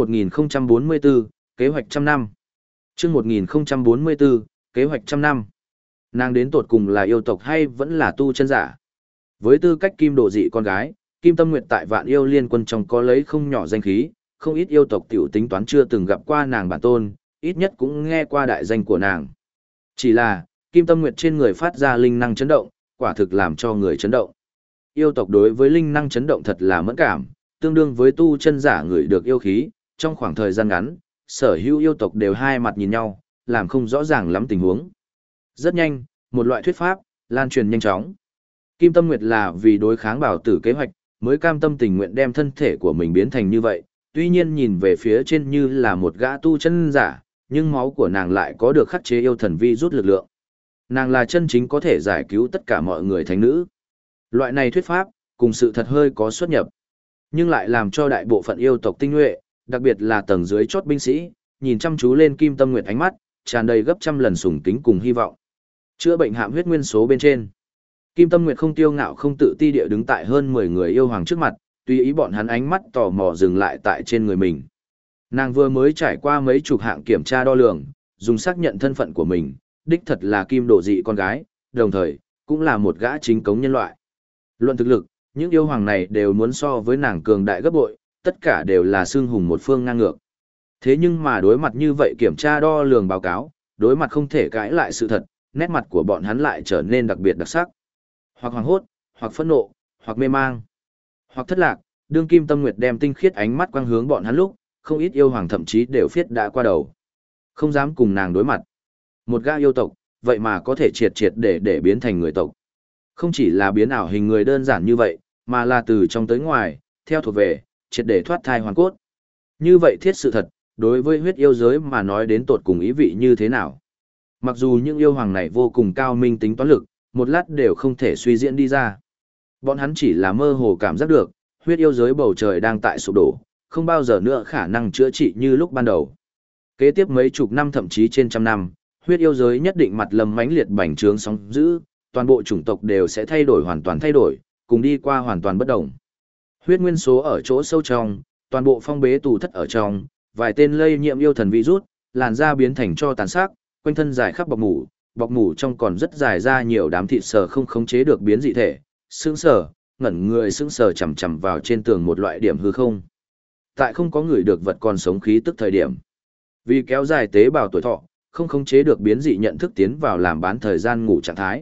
1044, kế hoạch trăm năm. Chương 1044, kế hoạch trăm năm. Nàng đến tột cùng là yêu tộc hay vẫn là tu chân giả? Với tư cách Kim Độ Dị con gái, Kim Tâm Nguyệt tại vạn yêu liên quân trong có lấy không nhỏ danh khí, không ít yêu tộc tiểu tính toán chưa từng gặp qua nàng bản tôn, ít nhất cũng nghe qua đại danh của nàng. Chỉ là, Kim Tâm Nguyệt trên người phát ra linh năng chấn động, quả thực làm cho người chấn động. Yêu tộc đối với linh năng chấn động thật là mẫn cảm, tương đương với tu chân giả người được yêu khí, trong khoảng thời gian ngắn, sở hữu yêu tộc đều hai mặt nhìn nhau, làm không rõ ràng lắm tình huống. Rất nhanh, một loại thuyết pháp lan truyền nhanh chóng. Kim Tâm Nguyệt là vì đối kháng bảo tử kế hoạch, mới cam tâm tình nguyện đem thân thể của mình biến thành như vậy, tuy nhiên nhìn về phía trên như là một gã tu chân giả, nhưng máu của nàng lại có được khắc chế yêu thần vi rút lực lượng. Nàng là chân chính có thể giải cứu tất cả mọi người thánh nữ. Loại này thuyết pháp, cùng sự thật hơi có xuất nhập, nhưng lại làm cho đại bộ phận yêu tộc tinh nhuệ, đặc biệt là tầng dưới chót binh sĩ, nhìn chăm chú lên Kim Tâm Nguyệt ánh mắt, tràn đầy gấp trăm lần sùng kính cùng hy vọng. Chữa bệnh hạm huyết nguyên số bên trên. Kim Tâm Nguyệt không tiêu ngạo không tự ti địa đứng tại hơn 10 người yêu hoàng trước mặt, tùy ý bọn hắn ánh mắt tò mò dừng lại tại trên người mình. Nàng vừa mới trải qua mấy chục hạng kiểm tra đo lường, dùng xác nhận thân phận của mình, đích thật là Kim Độ Dị con gái, đồng thời, cũng là một gã chính cống nhân loại. Luận thực lực, những yêu hoàng này đều muốn so với nàng cường đại gấp bội, tất cả đều là xương hùng một phương ngang ngược. Thế nhưng mà đối mặt như vậy kiểm tra đo lường báo cáo, đối mặt không thể cãi lại sự thật, nét mặt của bọn hắn lại trở nên đặc biệt đặc sắc. Hoặc hoảng hốt, hoặc phẫn nộ, hoặc mê mang, hoặc thất lạc, đương Kim Tâm Nguyệt đem tinh khiết ánh mắt quang hướng bọn hắn lúc, không ít yêu hoàng thậm chí đều phiết đã qua đầu. Không dám cùng nàng đối mặt. Một gã yêu tộc, vậy mà có thể triệt triệt để biến thành người tộc. Không chỉ là biến ảo hình người đơn giản như vậy, mà là từ trong tới ngoài, theo thuộc về, triệt để thoát thai hoàn cốt. Như vậy thiết sự thật, đối với huyết yêu giới mà nói đến tột cùng ý vị như thế nào. Mặc dù những yêu hoàng này vô cùng cao minh tính toán lực, một lát đều không thể suy diễn đi ra. Bọn hắn chỉ là mơ hồ cảm giác được, huyết yêu giới bầu trời đang tại sụp đổ, không bao giờ nữa khả năng chữa trị như lúc ban đầu. Kế tiếp mấy chục năm thậm chí trên trăm năm, huyết yêu giới nhất định mặt lâm mãnh liệt bành trướng sóng dữ, toàn bộ chủng tộc đều sẽ thay đổi hoàn toàn thay đổi, cùng đi qua hoàn toàn bất động. Huyết nguyên số ở chỗ sâu trong, toàn bộ phong bế tù thất ở trong, vài tên lây nhiễm yêu thần virus, làn da biến thành cho tàn xác, quanh thân dài khắp bọc mủ trong còn rất dài ra nhiều đám thịt sờ không khống chế được biến dị thể, sững sờ, ngẩn người sững sờ chằm chằm vào trên tường một loại điểm hư không. Tại không có người được vật còn sống khí tức thời điểm. Vì kéo dài tế bào tuổi thọ, không khống chế được biến dị nhận thức tiến vào làm bán thời gian ngủ trạng thái.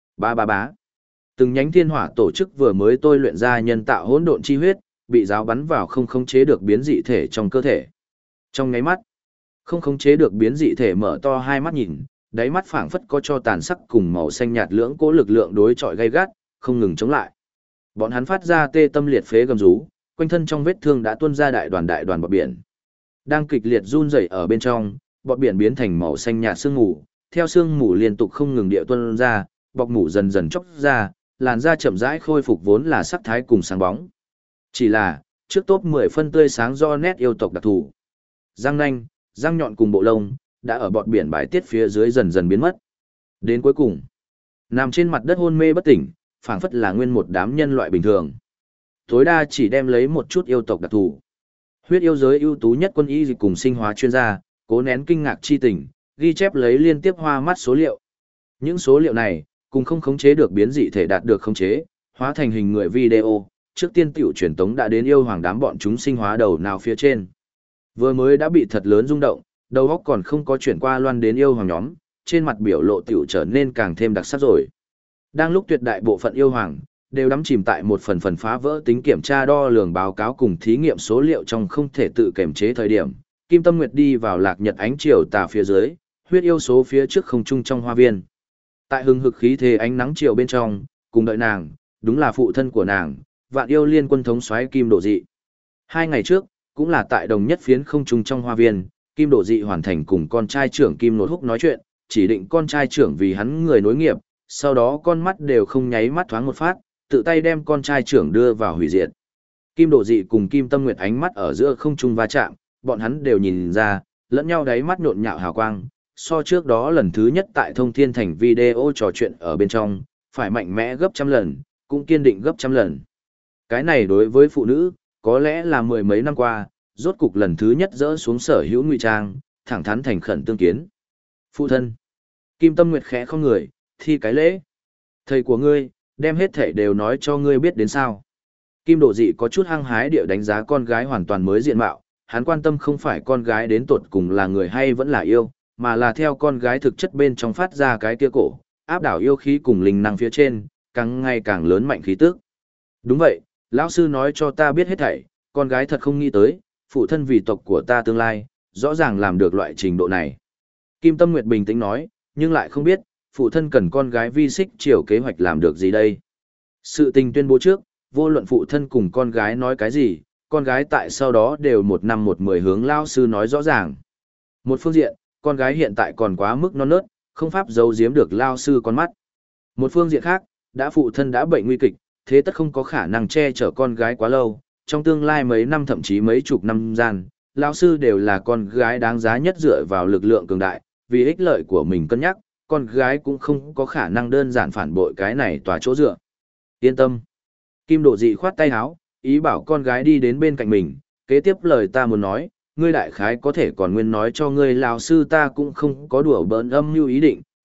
Bá. Từng nhánh thiên hỏa tổ chức vừa mới tôi luyện ra nhân tạo hỗn độn chi huyết, bị giáo bắn vào không khống chế được biến dị thể trong cơ thể. Trong nháy mắt, không khống chế được biến dị thể mở to hai mắt nhìn, đáy mắt phảng phất có cho tàn sắc cùng màu xanh nhạt lưỡng cố lực lượng đối chọi gay gắt, không ngừng chống lại. Bọn hắn phát ra tê tâm liệt phế gầm rú, quanh thân trong vết thương đã tuôn ra đại đoàn bọt biển. Đang kịch liệt run rẩy ở bên trong, bọt biển biến thành màu xanh nhạt sương mù, theo sương mù liên tục không ngừng địa tuôn ra, bọt mủ dần dần chóc ra, làn da chậm rãi khôi phục vốn là sắc thái cùng sáng bóng. Chỉ là, trước top 10 phân tươi sáng do nét yêu tộc đặc thù. Răng nanh, răng nhọn cùng bộ lông, đã ở bọt biển bài tiết phía dưới dần dần biến mất. Đến cuối cùng, nằm trên mặt đất hôn mê bất tỉnh, phảng phất là nguyên một đám nhân loại bình thường. Tối đa chỉ đem lấy một chút yêu tộc đặc thù. Huyết yêu giới ưu tú nhất quân y cùng sinh hóa chuyên gia, cố nén kinh ngạc chi tình, ghi chép lấy liên tiếp hoa mắt số liệu. Những số liệu này, cùng không khống chế được biến dị thể đạt được khống chế, hóa thành hình người video, trước tiên tiểu truyền tống đã đến yêu hoàng đám bọn chúng sinh hóa đầu nào phía trên. Vừa mới đã bị thật lớn rung động, đầu óc còn không có chuyển qua loan đến yêu hoàng nhóm, trên mặt biểu lộ tiểu trở nên càng thêm đặc sắc rồi. Đang lúc tuyệt đại bộ phận yêu hoàng đều đắm chìm tại một phần phá vỡ tính kiểm tra đo lường báo cáo cùng thí nghiệm số liệu trong không thể tự kiểm chế thời điểm, Kim Tâm Nguyệt đi vào lạc nhật ánh chiều tà phía dưới, huyết yêu số phía trước không trung trong hoa viên. Tại hừng hực khí thế ánh nắng chiều bên trong, cùng đợi nàng, đúng là phụ thân của nàng, Vạn Yêu Liên Quân thống soái Kim Độ Dị. 2 ngày trước, cũng là tại đồng nhất phiến không trung trong hoa viên, Kim Độ Dị hoàn thành cùng con trai trưởng Kim Nột Húc nói chuyện, chỉ định con trai trưởng vì hắn người nối nghiệp, sau đó con mắt đều không nháy mắt thoáng một phát, tự tay đem con trai trưởng đưa vào hủy diệt. Kim Độ Dị cùng Kim Tâm Nguyệt ánh mắt ở giữa không trung va chạm, bọn hắn đều nhìn ra, lẫn nhau đáy mắt nhộn nhạo hào quang, so trước đó lần thứ nhất tại Thông Thiên Thành video trò chuyện ở bên trong, phải mạnh mẽ gấp trăm lần, cũng kiên định gấp trăm lần. Cái này đối với phụ nữ, có lẽ là 10 mấy năm qua, rốt cục lần thứ nhất dỡ xuống sở hữu ngụy trang, thẳng thắn thành khẩn tương kiến. Phụ thân. Kim Tâm Nguyệt khẽ không người, thi cái lễ. Thầy của ngươi, đem hết thể đều nói cho ngươi biết đến sao. Kim Độ Dị có chút hăng hái địa đánh giá con gái hoàn toàn mới diện mạo, hắn quan tâm không phải con gái đến tột cùng là người hay vẫn là yêu, mà là theo con gái thực chất bên trong phát ra cái kia cổ, áp đảo yêu khí cùng linh năng phía trên, càng ngày càng lớn mạnh khí tức. Đúng vậy, lão sư nói cho ta biết hết thảy, con gái thật không nghĩ tới, phụ thân vì tộc của ta tương lai, rõ ràng làm được loại trình độ này. Kim Tâm Nguyệt bình tĩnh nói, nhưng lại không biết, phụ thân cần con gái vi xích chiều kế hoạch làm được gì đây. Sự tình tuyên bố trước, vô luận phụ thân cùng con gái nói cái gì, con gái tại sau đó đều 1 năm 1 mười hướng lão sư nói rõ ràng. Một phương diện, con gái hiện tại còn quá mức non nớt, không pháp giấu giếm được lão sư con mắt. Một phương diện khác, đã phụ thân đã bệnh nguy kịch, thế tất không có khả năng che chở con gái quá lâu, trong tương lai mấy năm thậm chí mấy chục năm gian, lão sư đều là con gái đáng giá nhất dựa vào lực lượng cường đại, vì ích lợi của mình cân nhắc, con gái cũng không có khả năng đơn giản phản bội cái này tòa chỗ dựa. Yên tâm. Kim Độ Dị khoát tay áo, ý bảo con gái đi đến bên cạnh mình, kế tiếp lời ta muốn nói, ngươi đại khái có thể còn nguyên nói cho ngươi lão sư ta cũng không có đùa bỡn âm mưu ý định,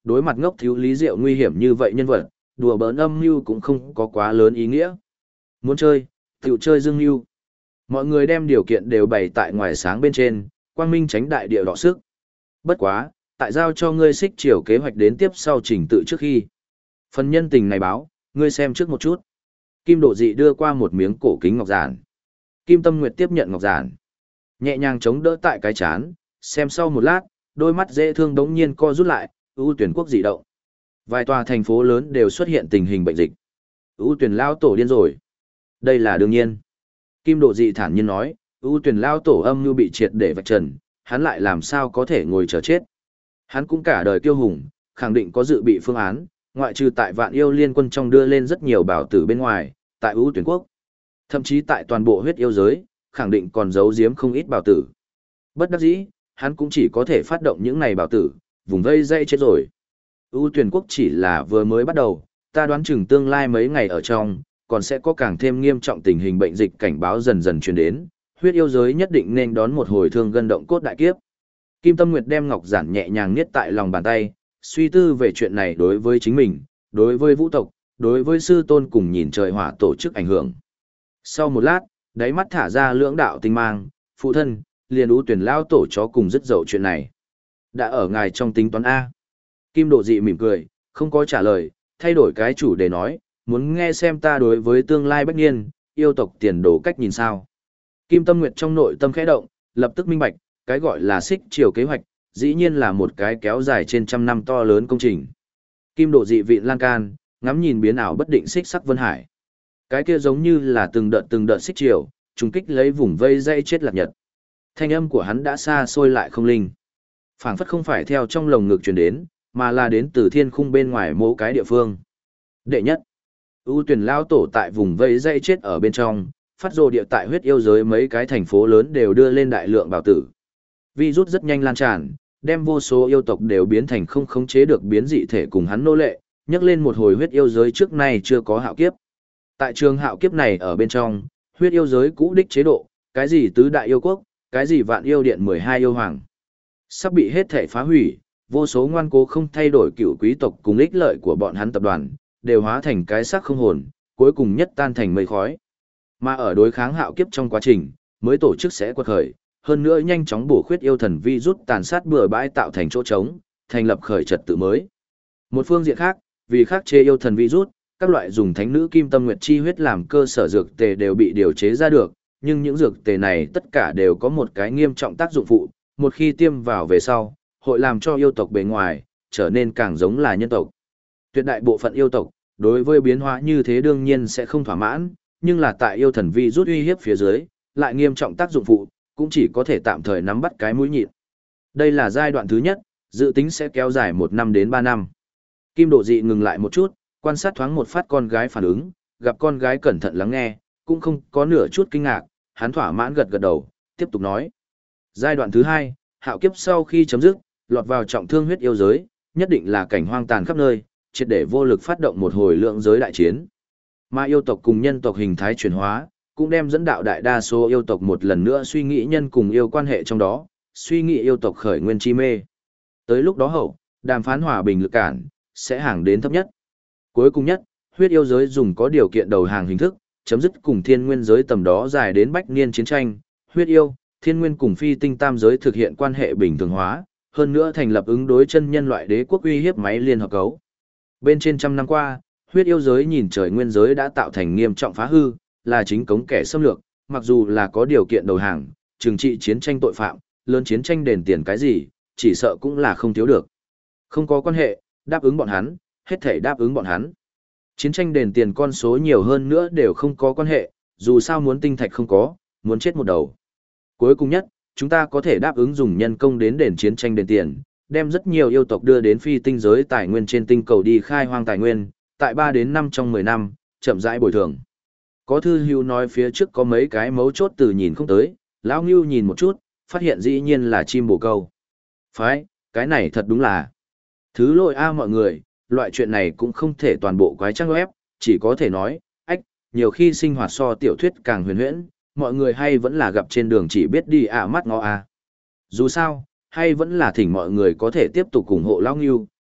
đối mặt ngốc thiếu Lý Diệu nguy hiểm như vậy nhân vật, đùa bỡn âm mưu cũng không có quá lớn ý nghĩa. Muốn chơi, tiểu chơi dương mưu. Mọi người đem điều kiện đều bày tại ngoài sáng bên trên, quang minh tránh đại địa đọ sức. Bất quá, tại giao cho ngươi xích chiều kế hoạch đến tiếp sau trình tự trước khi. Phần nhân tình này báo, ngươi xem trước một chút. Kim Độ Dị đưa qua một miếng cổ kính ngọc giản. Kim Tâm Nguyệt tiếp nhận ngọc giản. Nhẹ nhàng chống đỡ tại cái chán, xem sau một lát, đôi mắt dễ thương đống nhiên co rút lại, ưu tuyển quốc dị động. Vài tòa thành phố lớn đều xuất hiện tình hình bệnh dịch. Ưu tuyển lao tổ điên rồi. Đây là đương nhiên. Kim Độ Dị thản nhiên nói, ưu tuyển lao tổ âm mưu bị triệt để vạch trần, hắn lại làm sao có thể ngồi chờ chết. Hắn cũng cả đời kiêu hùng, khẳng định có dự bị phương án, ngoại trừ tại Vạn Yêu Liên Quân trong đưa lên rất nhiều bảo tử bên ngoài, tại ưu tuyển quốc. Thậm chí tại toàn bộ huyết yêu giới, khẳng định còn giấu giếm không ít bảo tử. Bất đắc dĩ, hắn cũng chỉ có thể phát động những này bảo tử, vùng vây dây chết rồi. ưu tuyển quốc chỉ là vừa mới bắt đầu, ta đoán chừng tương lai mấy ngày ở trong, còn sẽ có càng thêm nghiêm trọng tình hình bệnh dịch cảnh báo dần dần truyền đến, huyết yêu giới nhất định nên đón một hồi thương gân động cốt đại kiếp. Kim Tâm Nguyệt đem ngọc giản nhẹ nhàng niết tại lòng bàn tay, suy tư về chuyện này đối với chính mình, đối với vũ tộc, đối với sư tôn cùng nhìn trời hỏa tổ chức ảnh hưởng. Sau một lát, đáy mắt thả ra lưỡng đạo tinh mang, phụ thân, liền ưu tuyển lao tổ chó cùng rất dậu chuyện này. Đã ở ngài trong tính toán A. Kim Độ Dị mỉm cười, không có trả lời, thay đổi cái chủ đề nói, muốn nghe xem ta đối với tương lai bách niên, yêu tộc tiền đồ cách nhìn sao. Kim Tâm Nguyệt trong nội tâm khẽ động, lập tức minh bạch, cái gọi là xích chiều kế hoạch, dĩ nhiên là một cái kéo dài trên trăm năm to lớn công trình. Kim Độ Dị vịn lan can, ngắm nhìn biến ảo bất định xích sắc vân hải. Cái kia giống như là từng đợt xích chiều, trùng kích lấy vùng vây dây chết lạc nhật. Thanh âm của hắn đã xa xôi lại không linh. Phảng phất không phải theo trong lồng ngực truyền đến, mà là đến từ thiên khung bên ngoài mỗi cái địa phương. Đệ nhất, ưu tuyển lao tổ tại vùng vây dây chết ở bên trong, phát rồ địa tại huyết yêu giới mấy cái thành phố lớn đều đưa lên đại lượng bảo tử. Virus rất nhanh lan tràn, đem vô số yêu tộc đều biến thành không khống chế được biến dị thể cùng hắn nô lệ, nhắc lên một hồi huyết yêu giới trước nay chưa có hạo kiếp. Tại trường hạo kiếp này ở bên trong, huyết yêu giới cũ đích chế độ, cái gì tứ đại yêu quốc, cái gì vạn yêu điện 12 yêu hoàng, sắp bị hết thể phá hủy, vô số ngoan cố không thay đổi cựu quý tộc cùng ích lợi của bọn hắn tập đoàn, đều hóa thành cái xác không hồn, cuối cùng nhất tan thành mây khói. Mà ở đối kháng hạo kiếp trong quá trình, mới tổ chức sẽ quật khởi, hơn nữa nhanh chóng bổ khuyết yêu thần vi rút tàn sát bừa bãi tạo thành chỗ trống, thành lập khởi trật tự mới. Một phương diện khác, vì khắc chế yêu thần virus, các loại dùng thánh nữ kim tâm nguyệt chi huyết làm cơ sở dược tề đều bị điều chế ra được, nhưng những dược tề này tất cả đều có một cái nghiêm trọng tác dụng phụ, một khi tiêm vào về sau, hội làm cho yêu tộc bề ngoài trở nên càng giống là nhân tộc. Tuyệt đại bộ phận yêu tộc, đối với biến hóa như thế đương nhiên sẽ không thỏa mãn, nhưng là tại yêu thần virus uy hiếp phía dưới, lại nghiêm trọng tác dụng phụ, cũng chỉ có thể tạm thời nắm bắt cái mũi nhịn. Đây là giai đoạn thứ nhất, dự tính sẽ kéo dài 1 năm đến 3 năm. Kim Độ Dị ngừng lại một chút, quan sát thoáng một phát con gái phản ứng, gặp con gái cẩn thận lắng nghe, cũng không có nửa chút kinh ngạc, hắn thỏa mãn gật gật đầu, tiếp tục nói. Giai đoạn thứ hai, hạo kiếp sau khi chấm dứt, lọt vào trọng thương huyết yêu giới, nhất định là cảnh hoang tàn khắp nơi, triệt để vô lực phát động một hồi lượng giới đại chiến. Mà yêu tộc cùng nhân tộc hình thái chuyển hóa, cũng đem dẫn đạo đại đa số yêu tộc một lần nữa suy nghĩ nhân cùng yêu quan hệ trong đó, suy nghĩ yêu tộc khởi nguyên chi mê. Tới lúc đó hậu, đàm phán hòa bình lực cản, sẽ hàng đến thấp nhất. Cuối cùng nhất, huyết yêu giới dùng có điều kiện đầu hàng hình thức, chấm dứt cùng thiên nguyên giới tầm đó dài đến bách niên chiến tranh, huyết yêu, thiên nguyên cùng phi tinh tam giới thực hiện quan hệ bình thường hóa, hơn nữa thành lập ứng đối chân nhân loại đế quốc uy hiếp máy liên hợp cấu. Bên trên trăm năm qua, huyết yêu giới nhìn trời nguyên giới đã tạo thành nghiêm trọng phá hư, là chính cống kẻ xâm lược, mặc dù là có điều kiện đầu hàng, trừng trị chiến tranh tội phạm, lớn chiến tranh đền tiền cái gì, chỉ sợ cũng là không thiếu được. Không có quan hệ, đáp ứng bọn hắn, hết thể đáp ứng bọn hắn. Chiến tranh đền tiền con số nhiều hơn nữa đều không có quan hệ, dù sao muốn tinh thạch không có, muốn chết một đầu. Cuối cùng nhất, chúng ta có thể đáp ứng dùng nhân công đến đền chiến tranh đền tiền, đem rất nhiều yêu tộc đưa đến phi tinh giới tài nguyên trên tinh cầu đi khai hoang tài nguyên, tại 3 đến 5 trong 10 năm, chậm rãi bồi thường. Có thư hữu nói phía trước có mấy cái mấu chốt từ nhìn không tới, lão Ngưu nhìn một chút, phát hiện dĩ nhiên là chim bồ câu. Phái, cái này thật đúng là. Thứ lỗi a mọi người, loại chuyện này cũng không thể toàn bộ quái trang web, chỉ có thể nói, ách, nhiều khi sinh hoạt so tiểu thuyết càng huyền huyễn, mọi người hay vẫn là gặp trên đường chỉ biết đi mắt ngó a. Dù sao, hay vẫn là thỉnh mọi người có thể tiếp tục ủng hộ lão Ngưu,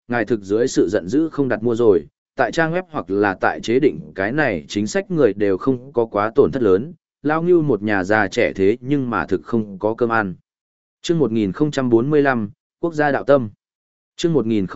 Ngài thực dưới sự giận dữ không đặt mua rồi, tại trang web hoặc là tại chế định cái này chính sách người đều không có quá tổn thất lớn, lao ngưu một nhà già trẻ thế nhưng mà thực không có cơm ăn. Chương 1045, Quốc gia đạo tâm. Chương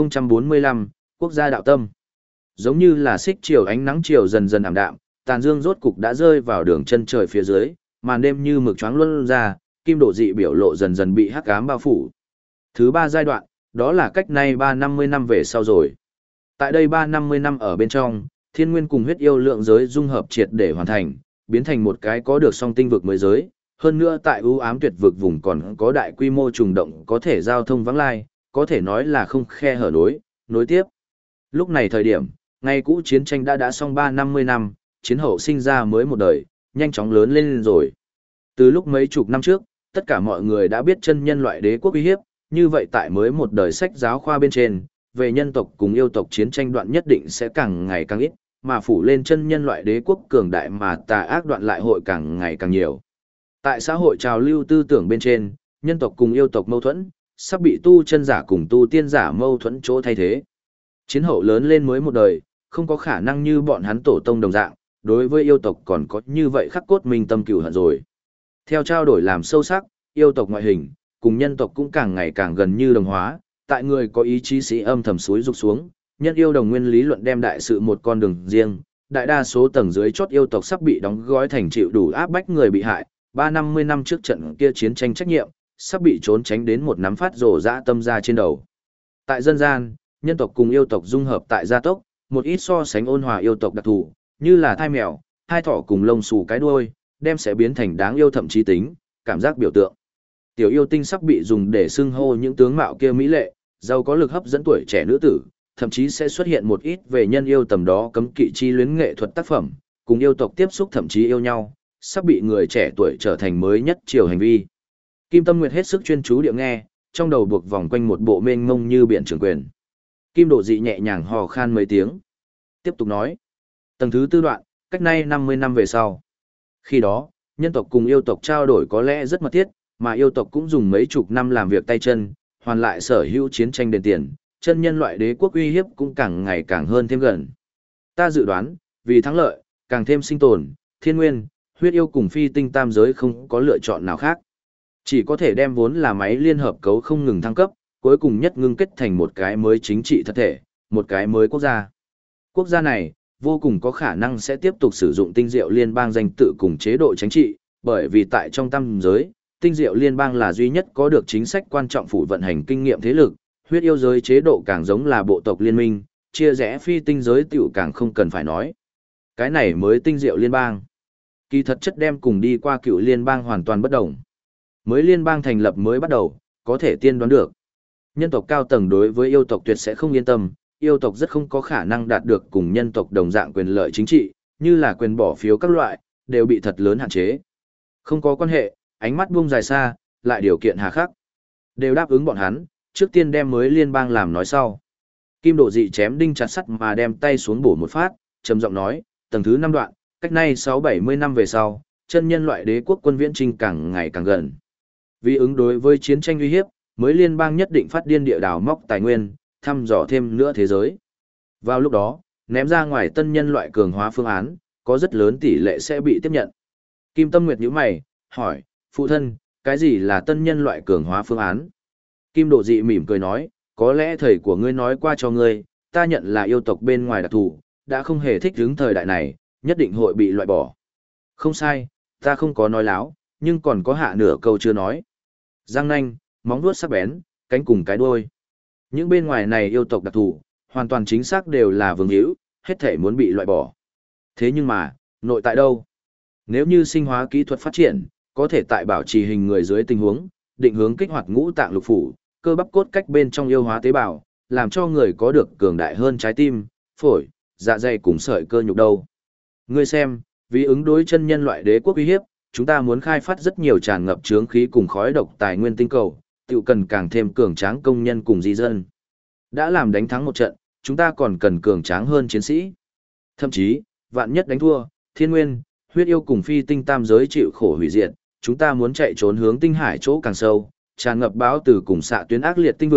1045, Quốc gia đạo tâm. Giống như là xích chiều ánh nắng chiều dần dần ảm đạm, tàn dương rốt cục đã rơi vào đường chân trời phía dưới, màn đêm như mực choáng luân ra, kim độ dị biểu lộ dần dần bị hắc ám bao phủ. Thứ ba giai đoạn, đó là cách nay 350 năm về sau rồi. Tại đây 350 năm ở bên trong, thiên nguyên cùng huyết yêu lượng giới dung hợp triệt để hoàn thành, biến thành một cái có được song tinh vực mới giới. Hơn nữa tại ưu ám tuyệt vực vùng còn có đại quy mô trùng động có thể giao thông vắng lai, có thể nói là không khe hở nối tiếp. Lúc này thời điểm, ngày cũ chiến tranh đã xong 350 năm, chiến hậu sinh ra mới một đời, nhanh chóng lớn lên rồi. Từ lúc mấy chục năm trước, tất cả mọi người đã biết chân nhân loại đế quốc uy hiếp, như vậy tại mới một đời sách giáo khoa bên trên, về nhân tộc cùng yêu tộc chiến tranh đoạn nhất định sẽ càng ngày càng ít, mà phủ lên chân nhân loại đế quốc cường đại mà tà ác đoạn lại hội càng ngày càng nhiều. Tại xã hội trào lưu tư tưởng bên trên, nhân tộc cùng yêu tộc mâu thuẫn, sắp bị tu chân giả cùng tu tiên giả mâu thuẫn chỗ thay thế. Chiến hậu lớn lên mới một đời, không có khả năng như bọn hắn tổ tông đồng dạng, đối với yêu tộc còn có như vậy khắc cốt minh tâm cừu hận rồi. Theo trao đổi làm sâu sắc, yêu tộc ngoại hình, cùng nhân tộc cũng càng ngày càng gần như đồng hóa, tại người có ý chí sĩ âm thầm suối rục xuống, nhân yêu đồng nguyên lý luận đem đại sự một con đường riêng, đại đa số tầng dưới chót yêu tộc sắp bị đóng gói thành chịu đủ áp bách người bị hại, 350 năm trước trận kia chiến tranh trách nhiệm, sắp bị trốn tránh đến một nắm phát rồ dã tâm ra trên đầu. Tại dân gian, nhân tộc cùng yêu tộc dung hợp tại gia tốc, một ít so sánh ôn hòa yêu tộc đặc thù, như là thai mèo, hai thỏ cùng lông xù cái đuôi, đem sẽ biến thành đáng yêu thậm chí tính, cảm giác biểu tượng. Tiểu yêu tinh sắp bị dùng để xưng hô những tướng mạo kia mỹ lệ, giàu có lực hấp dẫn tuổi trẻ nữ tử, thậm chí sẽ xuất hiện một ít về nhân yêu tầm đó cấm kỵ chi luyến nghệ thuật tác phẩm, cùng yêu tộc tiếp xúc thậm chí yêu nhau, sắp bị người trẻ tuổi trở thành mới nhất chiều hành vi. Kim Tâm Nguyệt hết sức chuyên chú địa nghe, trong đầu buộc vòng quanh một bộ mênh mông như biển trường quyền. Kim Độ Dị nhẹ nhàng hò khan mấy tiếng. Tiếp tục nói. Tầng thứ tư đoạn, cách nay 50 năm về sau. Khi đó, nhân tộc cùng yêu tộc trao đổi có lẽ rất mật thiết, mà yêu tộc cũng dùng mấy chục năm làm việc tay chân, hoàn lại sở hữu chiến tranh đền tiền, chân nhân loại đế quốc uy hiếp cũng càng ngày càng hơn thêm gần. Ta dự đoán, vì thắng lợi, càng thêm sinh tồn, thiên nguyên, huyết yêu cùng phi tinh tam giới không có lựa chọn nào khác. Chỉ có thể đem vốn là máy liên hợp cấu không ngừng thăng cấp, cuối cùng nhất ngưng kết thành một cái mới chính trị thật thể, một cái mới quốc gia. Quốc gia này, vô cùng có khả năng sẽ tiếp tục sử dụng tinh diệu liên bang danh tự cùng chế độ chính trị, bởi vì tại trong tam giới, tinh diệu liên bang là duy nhất có được chính sách quan trọng phủ vận hành kinh nghiệm thế lực, huyết yêu giới chế độ càng giống là bộ tộc liên minh, chia rẽ phi tinh giới tiểu càng không cần phải nói. Cái này mới tinh diệu liên bang. Kỳ thật chất đem cùng đi qua cựu liên bang hoàn toàn bất đồng. Mới liên bang thành lập mới bắt đầu, có thể tiên đoán được. Nhân tộc cao tầng đối với yêu tộc tuyệt sẽ không yên tâm, yêu tộc rất không có khả năng đạt được cùng nhân tộc đồng dạng quyền lợi chính trị, như là quyền bỏ phiếu các loại, đều bị thật lớn hạn chế. Không có quan hệ, ánh mắt buông dài xa, lại điều kiện hà khắc. Đều đáp ứng bọn hắn, trước tiên đem mới liên bang làm nói sau. Kim Độ Dị chém đinh chặt sắt mà đem tay xuống bổ một phát, trầm giọng nói, tầng thứ 5 đoạn, cách nay 670 năm về sau, chân nhân loại đế quốc quân viễn trinh càng ngày càng gần. Vì ứng đối với chiến tranh uy hiếp, mới liên bang nhất định phát điên địa đào móc tài nguyên, thăm dò thêm nữa thế giới. Vào lúc đó, ném ra ngoài tân nhân loại cường hóa phương án, có rất lớn tỷ lệ sẽ bị tiếp nhận. Kim Tâm Nguyệt nhíu mày, hỏi, phụ thân, cái gì là tân nhân loại cường hóa phương án? Kim Độ Dị mỉm cười nói, có lẽ thầy của ngươi nói qua cho ngươi, ta nhận là yêu tộc bên ngoài đặc thù, đã không hề thích ứng thời đại này, nhất định hội bị loại bỏ. Không sai, ta không có nói láo, nhưng còn có hạ nửa câu chưa nói. Răng nanh, móng vuốt sắc bén, cánh cùng cái đuôi. Những bên ngoài này yêu tộc đặc thù, hoàn toàn chính xác đều là vương hữu, hết thể muốn bị loại bỏ. Thế nhưng mà, nội tại đâu? Nếu như sinh hóa kỹ thuật phát triển, có thể tại bảo trì hình người dưới tình huống, định hướng kích hoạt ngũ tạng lục phủ, cơ bắp cốt cách bên trong yêu hóa tế bào, làm cho người có được cường đại hơn trái tim, phổi, dạ dày cùng sợi cơ nhục đâu. Ngươi xem, vì ứng đối chân nhân loại đế quốc uy hiếp, chúng ta muốn khai phát rất nhiều tràn ngập chướng khí cùng khói độc tài nguyên tinh cầu, tự cần càng thêm cường tráng công nhân cùng di dân. Đã làm đánh thắng một trận, chúng ta còn cần cường tráng hơn chiến sĩ. Thậm chí, vạn nhất đánh thua, thiên nguyên, huyết yêu cùng phi tinh tam giới chịu khổ hủy diệt, chúng ta muốn chạy trốn hướng tinh hải chỗ càng sâu, tràn ngập báo từ cùng xạ tuyến ác liệt tinh vực,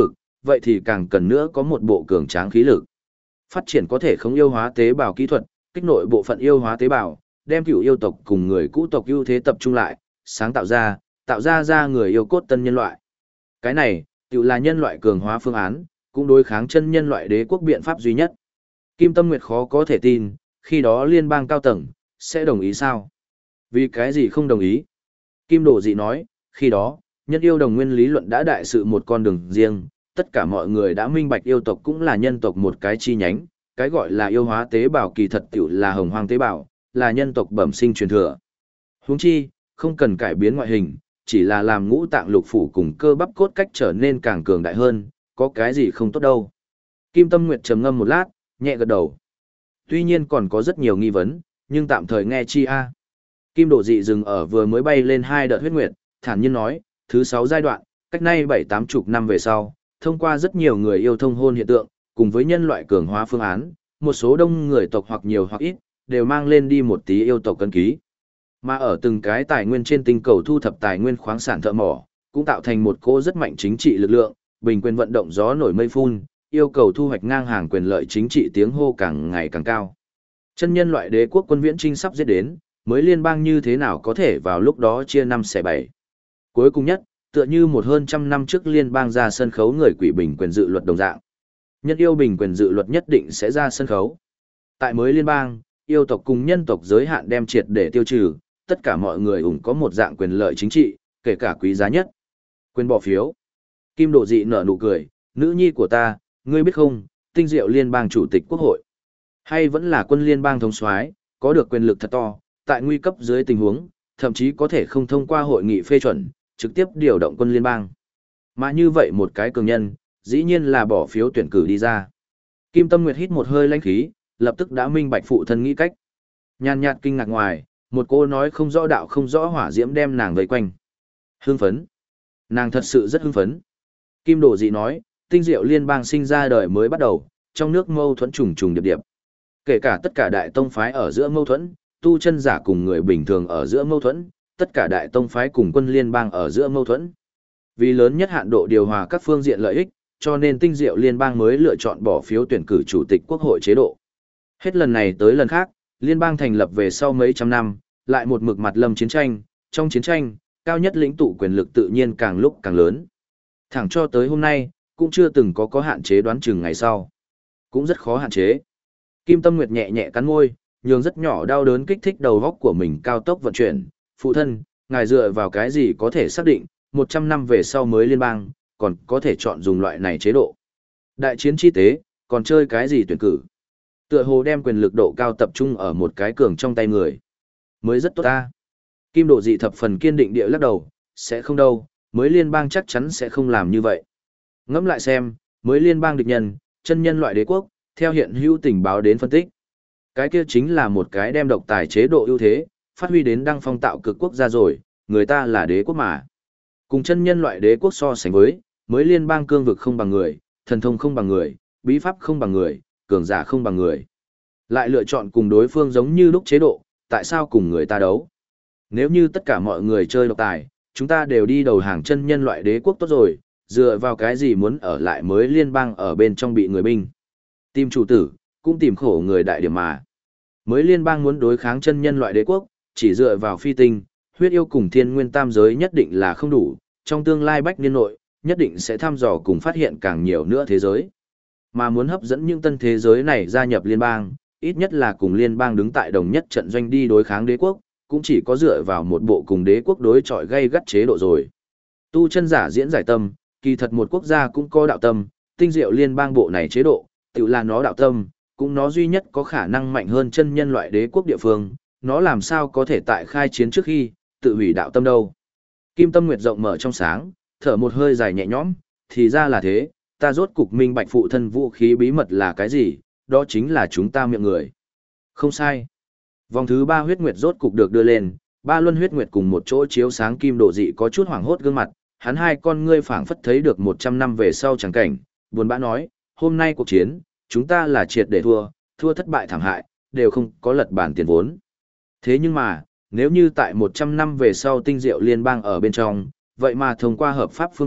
vậy thì càng cần nữa có một bộ cường tráng khí lực. Phát triển có thể không yêu hóa tế bào kỹ thuật, kích nội bộ phận yêu hóa tế bào, đem cựu yêu tộc cùng người cũ tộc ưu thế tập trung lại, sáng tạo ra người yêu cốt tân nhân loại. Cái này, tự là nhân loại cường hóa phương án, cũng đối kháng chân nhân loại đế quốc biện pháp duy nhất. Kim Tâm Nguyệt khó có thể tin, khi đó liên bang cao tầng, sẽ đồng ý sao? Vì cái gì không đồng ý? Kim Đổ Dị nói, khi đó, nhân yêu đồng nguyên lý luận đã đại sự một con đường riêng, tất cả mọi người đã minh bạch yêu tộc cũng là nhân tộc một cái chi nhánh, cái gọi là yêu hóa tế bào kỳ thật tiểu là hồng hoang tế bào, là nhân tộc bẩm sinh truyền thừa. Huống chi, không cần cải biến ngoại hình, chỉ là làm ngũ tạng lục phủ cùng cơ bắp cốt cách trở nên càng cường đại hơn, có cái gì không tốt đâu. Kim Tâm Nguyệt trầm ngâm một lát, nhẹ gật đầu. Tuy nhiên còn có rất nhiều nghi vấn, nhưng tạm thời nghe chi a. Kim Đổ Dị dừng ở vừa mới bay lên 2 đợt huyết nguyệt, thản nhiên nói, thứ 6 giai đoạn, cách nay 7-8 chục năm về sau, thông qua rất nhiều người yêu thông hôn hiện tượng, cùng với nhân loại cường hóa phương án, một số đông người tộc hoặc nhiều hoặc ít, đều mang lên đi một tí yêu tộc cân ký. Mà ở từng cái tài nguyên trên tinh cầu thu thập tài nguyên khoáng sản thợ mỏ, cũng tạo thành một cỗ rất mạnh chính trị lực lượng, bình quyền vận động gió nổi mây phun, yêu cầu thu hoạch ngang hàng quyền lợi chính trị tiếng hô càng ngày càng cao. Chân nhân loại đế quốc quân viễn trinh sắp giết đến, mới liên bang như thế nào có thể vào lúc đó chia 5 xẻ 7. Cuối cùng nhất, tựa như một hơn trăm năm trước liên bang ra sân khấu người quỷ bình quyền dự luật đồng dạng. Nhân yêu bình quyền dự luật nhất định sẽ ra sân khấu. Tại mới liên bang, yêu tộc cùng nhân tộc giới hạn đem triệt để tiêu trừ, tất cả mọi người có một dạng quyền lợi chính trị, kể cả quý giá nhất. Quyền bỏ phiếu. Kim Đổ Dị nở nụ cười, nữ nhi của ta, ngươi biết không, tinh diệu liên bang chủ tịch quốc hội. Hay vẫn là quân liên bang thống soái, có được quyền lực thật to, tại nguy cấp dưới tình huống, thậm chí có thể không thông qua hội nghị phê chuẩn, trực tiếp điều động quân liên bang. Mà như vậy một cái cường nhân, dĩ nhiên là bỏ phiếu tuyển cử đi ra. Kim Tâm Nguyệt hít một hơi lãnh khí, lập tức đã minh bạch phụ thân nghĩ cách. Nhàn nhạt kinh ngạc ngoài, một cô nói không rõ đạo không rõ hỏa diễm đem nàng vây quanh. Hưng phấn. Nàng thật sự rất hưng phấn. Kim Đổ Dị nói, tinh diệu liên bang sinh ra đời mới bắt đầu, trong nước mâu thuẫn trùng trùng điệp điệp. Kể cả tất cả đại tông phái ở giữa mâu thuẫn, tu chân giả cùng người bình thường ở giữa mâu thuẫn, tất cả đại tông phái cùng quân liên bang ở giữa mâu thuẫn. Vì lớn nhất hạn độ điều hòa các phương diện lợi ích, cho nên tinh diệu liên bang mới lựa chọn bỏ phiếu tuyển cử chủ tịch quốc hội chế độ. Hết lần này tới lần khác, liên bang thành lập về sau mấy trăm năm, lại một mực mặt lâm chiến tranh, trong chiến tranh, cao nhất lĩnh tụ quyền lực tự nhiên càng lúc càng lớn. Thẳng cho tới hôm nay, cũng chưa từng có hạn chế đoán chừng ngày sau. Cũng rất khó hạn chế. Kim Tâm Nguyệt nhẹ nhẹ cắn môi, nhường rất nhỏ đau đớn kích thích đầu óc của mình cao tốc vận chuyển. Phụ thân, ngài dựa vào cái gì có thể xác định, 100 năm về sau mới liên bang, còn có thể chọn dùng loại này chế độ. Đại chiến chi tế, còn chơi cái gì tuyển cử. Tựa hồ đem quyền lực độ cao tập trung ở một cái cường trong tay người. Mới rất tốt ta. Kim Đổ Dị thập phần kiên định địa lắc đầu, sẽ không đâu, mới liên bang chắc chắn sẽ không làm như vậy. Ngẫm lại xem, mới liên bang địch nhân, chân nhân loại đế quốc, theo hiện hữu tình báo đến phân tích. Cái kia chính là một cái đem độc tài chế độ ưu thế, phát huy đến đăng phong tạo cực quốc gia rồi, người ta là đế quốc mà. Cùng chân nhân loại đế quốc so sánh với, mới liên bang cương vực không bằng người, thần thông không bằng người, bí pháp không bằng người, cường giả không bằng người. Lại lựa chọn cùng đối phương giống như lúc chế độ, tại sao cùng người ta đấu? Nếu như tất cả mọi người chơi độc tài, chúng ta đều đi đầu hàng chân nhân loại đế quốc tốt rồi, dựa vào cái gì muốn ở lại mới liên bang ở bên trong bị người binh. Tìm chủ tử, cũng tìm khổ người đại điểm mà. Mới liên bang muốn đối kháng chân nhân loại đế quốc, chỉ dựa vào phi tinh, huyết yêu cùng thiên nguyên tam giới nhất định là không đủ, trong tương lai bách niên nội, nhất định sẽ thăm dò cùng phát hiện càng nhiều nữa thế giới. Mà muốn hấp dẫn những tân thế giới này gia nhập liên bang, ít nhất là cùng liên bang đứng tại đồng nhất trận doanh đi đối kháng đế quốc, cũng chỉ có dựa vào một bộ cùng đế quốc đối chọi gây gắt chế độ rồi. Tu chân giả diễn giải tâm, kỳ thật một quốc gia cũng có đạo tâm, tinh diệu liên bang bộ này chế độ, tự là nó đạo tâm, cũng nó duy nhất có khả năng mạnh hơn chân nhân loại đế quốc địa phương, nó làm sao có thể tại khai chiến trước khi, tự hủy đạo tâm đâu. Kim Tâm Nguyệt rộng mở trong sáng, thở một hơi dài nhẹ nhõm, thì ra là thế, ta rốt cục minh bạch phụ thân vũ khí bí mật là cái gì, đó chính là chúng ta miệng người. Không sai. Vòng thứ 3 huyết nguyệt rốt cục được đưa lên, ba luân huyết nguyệt cùng một chỗ chiếu sáng Kim Đổ Dị có chút hoảng hốt gương mặt, hắn hai con ngươi phảng phất thấy được 100 năm về sau chẳng cảnh, buồn bã nói, hôm nay cuộc chiến, chúng ta là triệt để thua, thua thất bại thảm hại, đều không có lật bản tiền vốn. Thế nhưng mà, nếu như tại 100 năm về sau tinh diệu liên bang ở bên trong, vậy mà thông qua hợp pháp phương thức,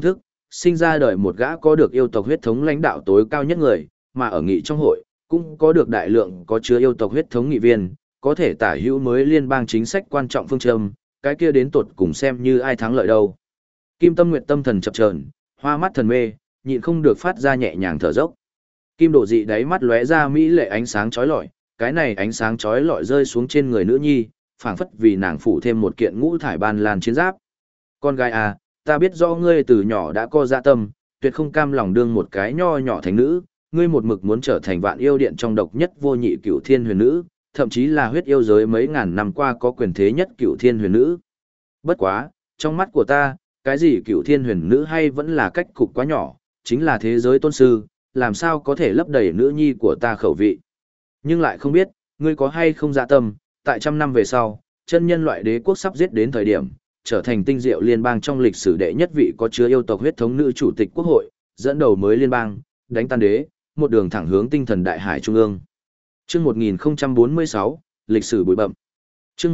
sinh ra đời một gã có được yêu tộc huyết thống lãnh đạo tối cao nhất người, mà ở nghị trong hội, cũng có được đại lượng có chứa yêu tộc huyết thống nghị viên, có thể tả hữu mới liên bang chính sách quan trọng phương châm, cái kia đến tột cùng xem như ai thắng lợi đâu. Kim Tâm Nguyệt tâm thần chập chờn, hoa mắt thần mê, nhịn không được phát ra nhẹ nhàng thở dốc. Kim Độ Dị đáy mắt lóe ra mỹ lệ ánh sáng chói lọi, cái này ánh sáng chói lọi rơi xuống trên người nữ nhi, phảng phất vì nàng phủ thêm một kiện ngũ thải ban lan chiến giáp. Con gái à, ta biết rõ ngươi từ nhỏ đã có dạ tâm, tuyệt không cam lòng đương một cái nho nhỏ thành nữ, ngươi một mực muốn trở thành vạn yêu điện trong độc nhất vô nhị cửu thiên huyền nữ, thậm chí là huyết yêu giới mấy ngàn năm qua có quyền thế nhất cửu thiên huyền nữ. Bất quá, trong mắt của ta, cái gì cửu thiên huyền nữ hay vẫn là cách cục quá nhỏ, chính là thế giới tôn sư, làm sao có thể lấp đầy nữ nhi của ta khẩu vị. Nhưng lại không biết, ngươi có hay không dạ tâm, tại trăm năm về sau, chân nhân loại đế quốc sắp giết đến thời điểm, trở thành tinh diệu liên bang trong lịch sử đệ nhất vị có chứa yêu tộc huyết thống nữ chủ tịch quốc hội, dẫn đầu mới liên bang, đánh tan đế, một đường thẳng hướng tinh thần đại hải trung ương. Chương 1046, lịch sử bụi bậm. Chương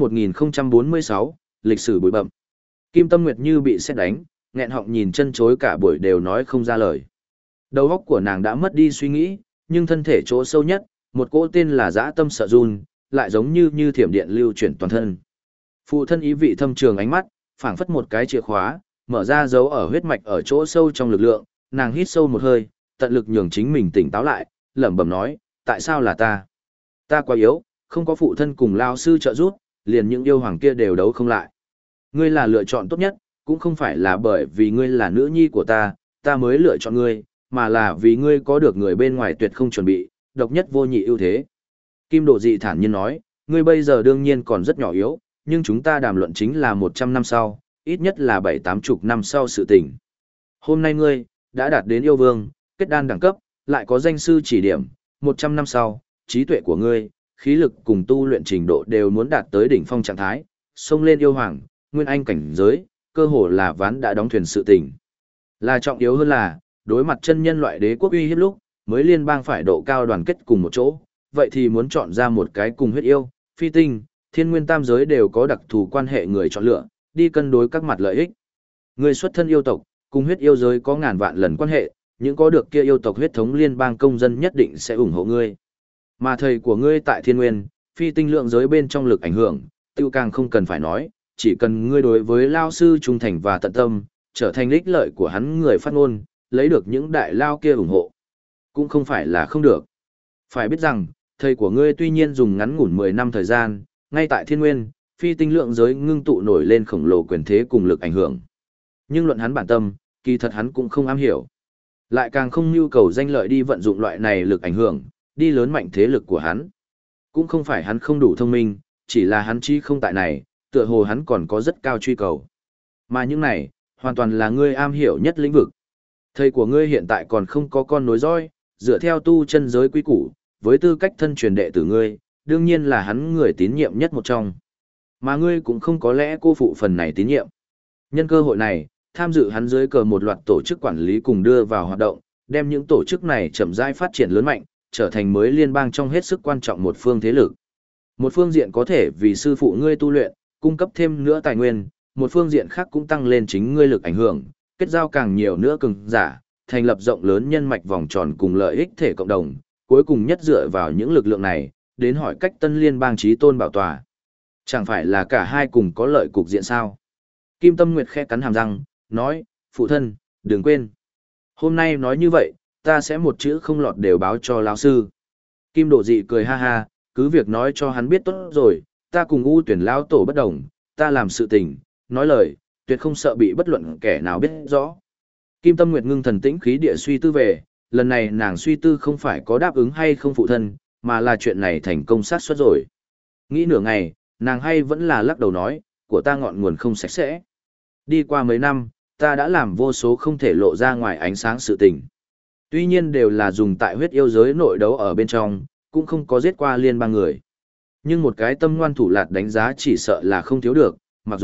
1046, lịch sử bụi bậm. Kim Tâm Nguyệt như bị sét đánh, nghẹn họng nhìn chân chối cả buổi đều nói không ra lời. Đầu óc của nàng đã mất đi suy nghĩ, nhưng thân thể chỗ sâu nhất, một cỗ tên là dã tâm sợ run, lại giống như thiểm điện lưu chuyển toàn thân. Phụ thân ý vị thâm trường ánh mắt, phảng phất một cái chìa khóa, mở ra dấu ở huyết mạch ở chỗ sâu trong lực lượng, nàng hít sâu một hơi, tận lực nhường chính mình tỉnh táo lại, lẩm bẩm nói, tại sao là ta? Ta quá yếu, không có phụ thân cùng lao sư trợ giúp, liền những yêu hoàng kia đều đấu không lại. Ngươi là lựa chọn tốt nhất, cũng không phải là bởi vì ngươi là nữ nhi của ta mới lựa chọn ngươi, mà là vì ngươi có được người bên ngoài tuyệt không chuẩn bị, độc nhất vô nhị ưu thế. Kim Độ Dị thản nhiên nói, ngươi bây giờ đương nhiên còn rất nhỏ yếu, nhưng chúng ta đàm luận chính là 100 năm sau, ít nhất là 7-80 năm sau sự tình. Hôm nay ngươi, đã đạt đến yêu vương, kết đan đẳng cấp, lại có danh sư chỉ điểm, 100 năm sau, trí tuệ của ngươi, khí lực cùng tu luyện trình độ đều muốn đạt tới đỉnh phong trạng thái, xông lên yêu hoàng, nguyên anh cảnh giới, cơ hồ là ván đã đóng thuyền sự tình. Là trọng yếu hơn là, đối mặt chân nhân loại đế quốc uy hiếp lúc, mới liên bang phải độ cao đoàn kết cùng một chỗ, vậy thì muốn chọn ra một cái cùng huyết yêu, phi tinh, thiên nguyên tam giới đều có đặc thù quan hệ người chọn lựa, đi cân đối các mặt lợi ích. Người xuất thân yêu tộc, cùng huyết yêu giới có ngàn vạn lần quan hệ, những có được kia yêu tộc huyết thống liên bang công dân nhất định sẽ ủng hộ ngươi. Mà thầy của ngươi tại thiên nguyên, phi tinh lượng giới bên trong lực ảnh hưởng, tiêu càng không cần phải nói, chỉ cần ngươi đối với lao sư trung thành và tận tâm, trở thành ích lợi của hắn người phát ngôn, lấy được những đại lao kia ủng hộ. Cũng không phải là không được. Phải biết rằng, thầy của ngươi tuy nhiên dùng ngắn ngủn 10 năm thời gian, ngay tại thiên nguyên, phi tinh lượng giới ngưng tụ nổi lên khổng lồ quyền thế cùng lực ảnh hưởng. Nhưng luận hắn bản tâm, kỳ thật hắn cũng không am hiểu. Lại càng không nhu cầu danh lợi đi vận dụng loại này lực ảnh hưởng, đi lớn mạnh thế lực của hắn. Cũng không phải hắn không đủ thông minh, chỉ là hắn chi không tại này, tựa hồ hắn còn có rất cao truy cầu. Mà những này, hoàn toàn là ngươi am hiểu nhất lĩnh vực. Thầy của ngươi hiện tại còn không có con nối dõi, dựa theo tu chân giới quý củ, với tư cách thân truyền đệ tử ngươi, đương nhiên là hắn người tín nhiệm nhất một trong. Mà ngươi cũng không có lẽ cô phụ phần này tín nhiệm. Nhân cơ hội này, tham dự hắn dưới cờ một loạt tổ chức quản lý cùng đưa vào hoạt động, đem những tổ chức này chậm rãi phát triển lớn mạnh, trở thành mới liên bang trong hết sức quan trọng một phương thế lực. Một phương diện có thể vì sư phụ ngươi tu luyện, cung cấp thêm nữa tài nguyên, một phương diện khác cũng tăng lên chính ngươi lực ảnh hưởng, kết giao càng nhiều nữa cường giả, thành lập rộng lớn nhân mạch vòng tròn cùng lợi ích thể cộng đồng, cuối cùng nhất dựa vào những lực lượng này, đến hỏi cách tân liên bang chí tôn bảo tòa. Chẳng phải là cả hai cùng có lợi cục diện sao? Kim Tâm Nguyệt khẽ cắn hàm răng, nói, phụ thân, đừng quên. Hôm nay nói như vậy, ta sẽ một chữ không lọt đều báo cho lão sư. Kim Độ Dị cười ha ha, cứ việc nói cho hắn biết tốt rồi, ta cùng U Tuyển lão tổ bất đồng, ta làm sự tình, nói lời, tuyệt không sợ bị bất luận kẻ nào biết rõ. Kim Tâm Nguyệt ngưng thần tĩnh khí địa suy tư về, lần này nàng suy tư không phải có đáp ứng hay không phụ thân, mà là chuyện này thành công sát suất rồi. Nghĩ nửa ngày, nàng hay vẫn là lắc đầu nói, của ta ngọn nguồn không sạch sẽ. Đi qua mấy năm, ta đã làm vô số không thể lộ ra ngoài ánh sáng sự tình. Tuy nhiên đều là dùng tại huyết yêu giới nội đấu ở bên trong, cũng không có giết qua liên bang người. Nhưng một cái tâm ngoan thủ lạt đánh giá chỉ sợ là không thiếu được,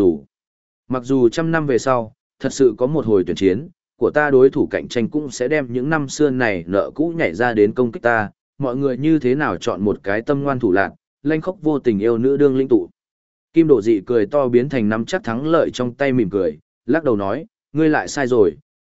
mặc dù trăm năm về sau, thật sự có một hồi tuyển chiến, của ta đối thủ cạnh tranh cũng sẽ đem những năm xưa này nợ cũ nhảy ra đến công kích ta, mọi người như thế nào chọn một cái tâm ngoan thủ lạt, lanh khóc vô tình yêu nữ đương linh tụ. Kim Độ Dị cười to biến thành nắm chắc thắng lợi trong tay mỉm cười, lắc đầu nói, ngươi lại sai rồi,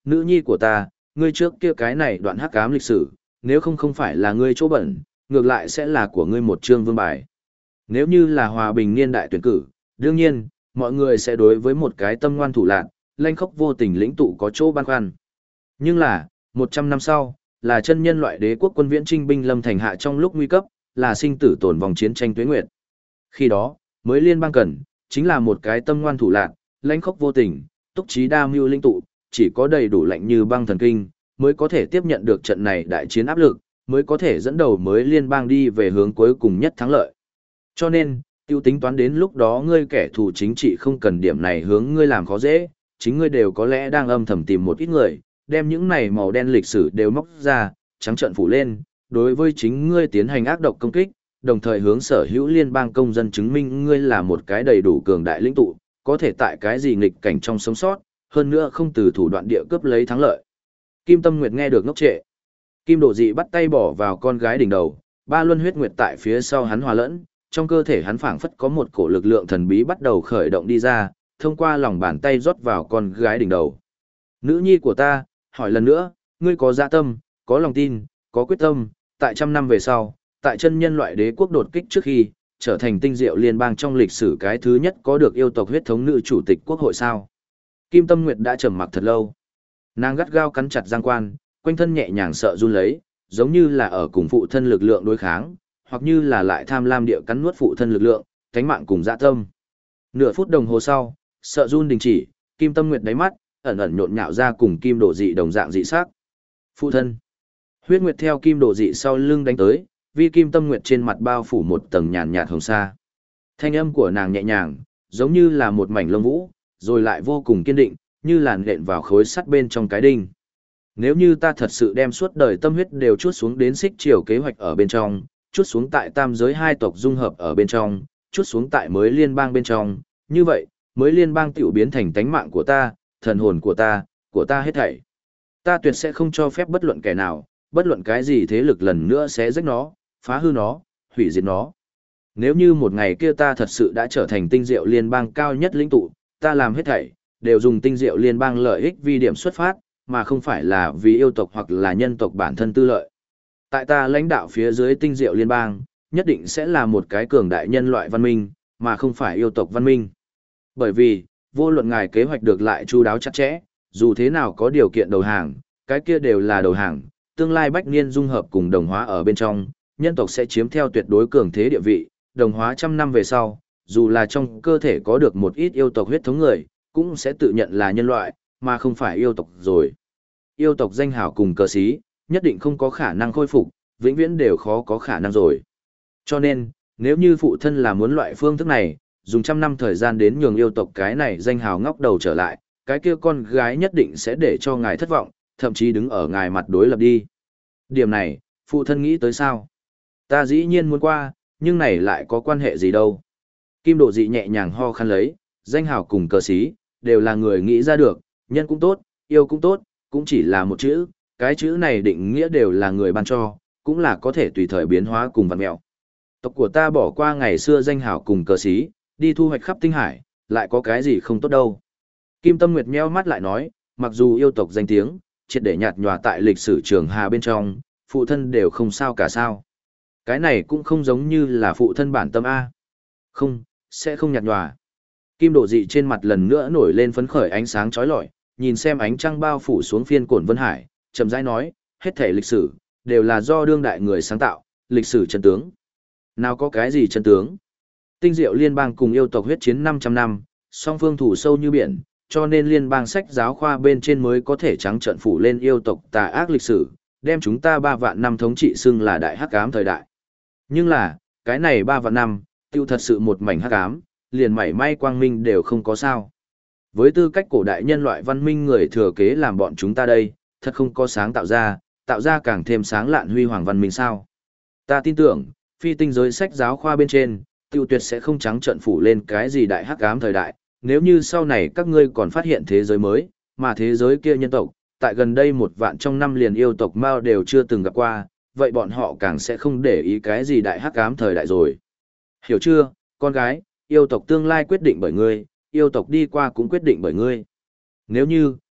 nữ nhi của ta, ngươi trước kia cái này đoạn hắc ám lịch sử, nếu không phải là ngươi chỗ bẩn, ngược lại sẽ là của ngươi một chương vương bài. Nếu như là hòa bình niên đại tuyển cử, đương nhiên, mọi người sẽ đối với một cái tâm ngoan thủ lạn, lanh khốc vô tình lĩnh tụ có chỗ băn khoăn. Nhưng là, 100 năm sau, là chân nhân loại đế quốc quân viễn trinh binh lâm thành hạ trong lúc nguy cấp, là sinh tử tổn vòng chiến tranh tuế nguyệt. Khi đó, mới liên bang cần, chính là một cái tâm ngoan thủ lạn, lãnh khốc vô tình, túc trí đa mưu linh tụ, chỉ có đầy đủ lạnh như băng thần kinh, mới có thể tiếp nhận được trận này đại chiến áp lực, mới có thể dẫn đầu mới liên bang đi về hướng cuối cùng nhất thắng lợi. Cho nên, tiêu tính toán đến lúc đó ngươi kẻ thù chính trị không cần điểm này hướng ngươi làm khó dễ, chính ngươi đều có lẽ đang âm thầm tìm một ít người, đem những này màu đen lịch sử đều móc ra, trắng trợn phủ lên, đối với chính ngươi tiến hành ác độc công kích, đồng thời hướng sở hữu liên bang công dân chứng minh ngươi là một cái đầy đủ cường đại lĩnh tụ, có thể tại cái gì nghịch cảnh trong sống sót, hơn nữa không từ thủ đoạn địa cướp lấy thắng lợi. Kim Tâm Nguyệt nghe được ngốc trệ. Kim Độ Dị bắt tay bỏ vào con gái đỉnh đầu, ba luân huyết nguyệt tại phía sau hắn hòa lẫn, trong cơ thể hắn phảng phất có một cổ lực lượng thần bí bắt đầu khởi động đi ra, thông qua lòng bàn tay rót vào con gái đỉnh đầu. Nữ nhi của ta, hỏi lần nữa, ngươi có dạ tâm, có lòng tin, có quyết tâm, tại trăm năm về sau, tại chân nhân loại đế quốc đột kích trước khi, trở thành tinh diệu liên bang trong lịch sử cái thứ nhất có được yêu tộc huyết thống nữ chủ tịch quốc hội sao? Kim Tâm Nguyệt đã trầm mặc thật lâu. Nàng gắt gao cắn chặt giang quan, quanh thân nhẹ nhàng sợ run lấy, giống như là ở cùng phụ thân lực lượng đối kháng, hoặc như là lại tham lam địa cắn nuốt phụ thân lực lượng, cánh mạng cùng dạ tâm. Nửa phút đồng hồ sau, sợ run đình chỉ, Kim Tâm Nguyệt đáy mắt ẩn ẩn nhộn nhạo ra cùng Kim Độ Dị đồng dạng dị sắc. Phụ thân. Huyết nguyệt theo Kim Độ Dị sau lưng đánh tới, vì Kim Tâm Nguyệt trên mặt bao phủ một tầng nhàn nhạt hồng sa. Thanh âm của nàng nhẹ nhàng, giống như là một mảnh lông vũ, rồi lại vô cùng kiên định, như là nện vào khối sắt bên trong cái đinh. Nếu như ta thật sự đem suốt đời tâm huyết đều chuốt xuống đến xích chiều kế hoạch ở bên trong, chuốt xuống tại tam giới hai tộc dung hợp ở bên trong, chuốt xuống tại mới liên bang bên trong, như vậy, mới liên bang tiểu biến thành tánh mạng của ta, thần hồn của ta hết thảy. Ta tuyệt sẽ không cho phép bất luận kẻ nào, bất luận cái gì thế lực lần nữa sẽ rách nó, phá hư nó, hủy diệt nó. Nếu như một ngày kia ta thật sự đã trở thành tinh diệu liên bang cao nhất lĩnh tụ, ta làm hết thảy, đều dùng tinh diệu liên bang lợi ích vì điểm xuất phát, mà không phải là vì yêu tộc hoặc là nhân tộc bản thân tư lợi. Tại ta lãnh đạo phía dưới tinh diệu liên bang, nhất định sẽ là một cái cường đại nhân loại văn minh, mà không phải yêu tộc văn minh. Bởi vì, vô luận ngài kế hoạch được lại chu đáo chặt chẽ, dù thế nào có điều kiện đầu hàng, cái kia đều là đầu hàng, tương lai bách niên dung hợp cùng đồng hóa ở bên trong, nhân tộc sẽ chiếm theo tuyệt đối cường thế địa vị, đồng hóa trăm năm về sau, dù là trong cơ thể có được một ít yêu tộc huyết thống người, cũng sẽ tự nhận là nhân loại, mà không phải yêu tộc rồi. Yêu tộc danh hào cùng cờ sĩ, nhất định không có khả năng khôi phục, vĩnh viễn đều khó có khả năng rồi. Cho nên, nếu như phụ thân là muốn loại phương thức này, dùng trăm năm thời gian đến nhường yêu tộc cái này danh hào ngóc đầu trở lại, cái kia con gái nhất định sẽ để cho ngài thất vọng, thậm chí đứng ở ngài mặt đối lập đi. Điểm này, phụ thân nghĩ tới sao? Ta dĩ nhiên muốn qua, nhưng này lại có quan hệ gì đâu. Kim Độ Dị nhẹ nhàng ho khăn lấy, danh hào cùng cờ sĩ, đều là người nghĩ ra được, nhân cũng tốt, yêu cũng tốt, cũng chỉ là một chữ, cái chữ này định nghĩa đều là người ban cho, cũng là có thể tùy thời biến hóa cùng vặn mẹo. Tộc của ta bỏ qua ngày xưa danh hào cùng cờ sĩ, đi thu hoạch khắp tinh hải, lại có cái gì không tốt đâu. Kim Tâm Nguyệt nheo mắt lại nói, mặc dù yêu tộc danh tiếng, triệt để nhạt nhòa tại lịch sử trường hà bên trong, phụ thân đều không sao cả sao. Cái này cũng không giống như là phụ thân bản tâm A. Không, sẽ không nhạt nhòa. Kim Độ Dị trên mặt lần nữa nổi lên phấn khởi ánh sáng chói lọi, nhìn xem ánh trăng bao phủ xuống phiên cổn Vân Hải, chậm rãi nói, hết thể lịch sử, đều là do đương đại người sáng tạo, lịch sử chân tướng. Nào có cái gì chân tướng? Tinh diệu liên bang cùng yêu tộc huyết chiến 500 năm, song phương thủ sâu như biển, cho nên liên bang sách giáo khoa bên trên mới có thể trắng trợn phủ lên yêu tộc tà ác lịch sử, đem chúng ta 3 vạn năm thống trị xưng là đại hắc ám thời đại. Nhưng là, cái này 3 vạn năm, tiêu thật sự một mảnh hắc ám, liền mảy may quang minh đều không có sao. Với tư cách cổ đại nhân loại văn minh người thừa kế làm bọn chúng ta đây, thật không có sáng tạo ra càng thêm sáng lạn huy hoàng văn minh sao. Ta tin tưởng, phi tinh giới sách giáo khoa bên trên, tiêu tuyệt sẽ không trắng trợn phủ lên cái gì đại hắc ám thời đại, nếu như sau này các ngươi còn phát hiện thế giới mới, mà thế giới kia nhân tộc, tại gần đây 1 vạn trong năm liền yêu tộc Mao đều chưa từng gặp qua, vậy bọn họ càng sẽ không để ý cái gì đại hắc ám thời đại rồi. Hiểu chưa, con gái, yêu tộc tương lai quyết định bởi ngươi, yêu tộc đi qua cũng quyết định bởi ngươi. Nếu như,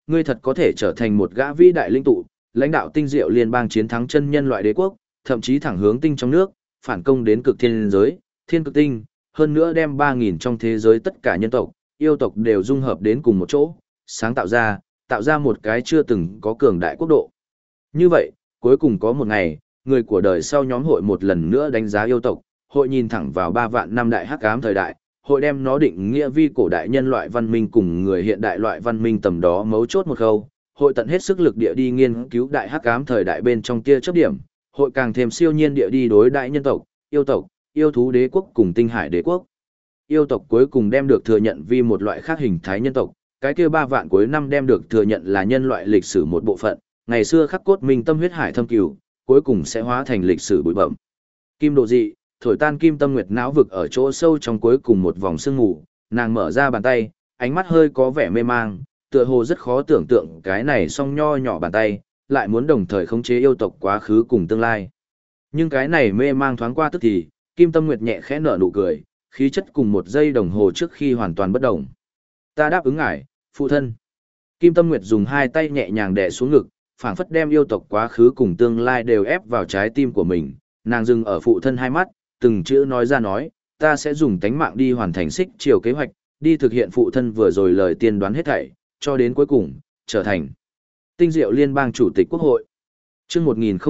ngươi thật có thể trở thành một gã vĩ đại linh tụ, lãnh đạo tinh diệu liên bang chiến thắng chân nhân loại đế quốc, thậm chí thẳng hướng tinh trong nước, phản công đến cực thiên giới, thiên cực tinh, hơn nữa đem 3.000 trong thế giới tất cả nhân tộc, yêu tộc đều dung hợp đến cùng một chỗ, sáng tạo ra một cái chưa từng có cường đại quốc độ. Như vậy, cuối cùng có một ngày, người của đời sau nhóm hội một lần nữa đánh giá yêu tộc, hội nhìn thẳng vào 3 vạn năm đại hắc ám thời đại, hội đem nó định nghĩa vi cổ đại nhân loại văn minh cùng người hiện đại loại văn minh tầm đó mấu chốt một khâu, hội tận hết sức lực địa đi nghiên cứu đại hắc ám thời đại bên trong tia chớp điểm, hội càng thêm siêu nhiên địa đi đối đại nhân tộc, yêu thú đế quốc cùng tinh hải đế quốc. Yêu tộc cuối cùng đem được thừa nhận vì một loại khác hình thái nhân tộc, cái kia 3 vạn cuối năm đem được thừa nhận là nhân loại lịch sử một bộ phận, ngày xưa khắc cốt minh tâm huyết hải thâm cửu, cuối cùng sẽ hóa thành lịch sử bụi bặm. Kim độ dị, thổi tan Kim Tâm Nguyệt não vực ở chỗ sâu trong cuối cùng một vòng sương mù, nàng mở ra bàn tay, ánh mắt hơi có vẻ mê mang, tựa hồ rất khó tưởng tượng cái này song nho nhỏ bàn tay, lại muốn đồng thời khống chế yêu tộc quá khứ cùng tương lai. Nhưng cái này mê mang thoáng qua tức thì, Kim Tâm Nguyệt nhẹ khẽ nở nụ cười, khí chất cùng 1 giây đồng hồ trước khi hoàn toàn bất động. Ta đáp ứng ngài, phụ thân. Kim Tâm Nguyệt dùng 2 tay nhẹ nhàng đè xuống ngực, phảng phất đem yêu tộc quá khứ cùng tương lai đều ép vào trái tim của mình, nàng dừng ở phụ thân 2 mắt, từng chữ nói ra nói, ta sẽ dùng tánh mạng đi hoàn thành xích chiều kế hoạch, đi thực hiện phụ thân vừa rồi lời tiên đoán hết thảy, cho đến cuối cùng, trở thành tinh diệu liên bang chủ tịch quốc hội. Chương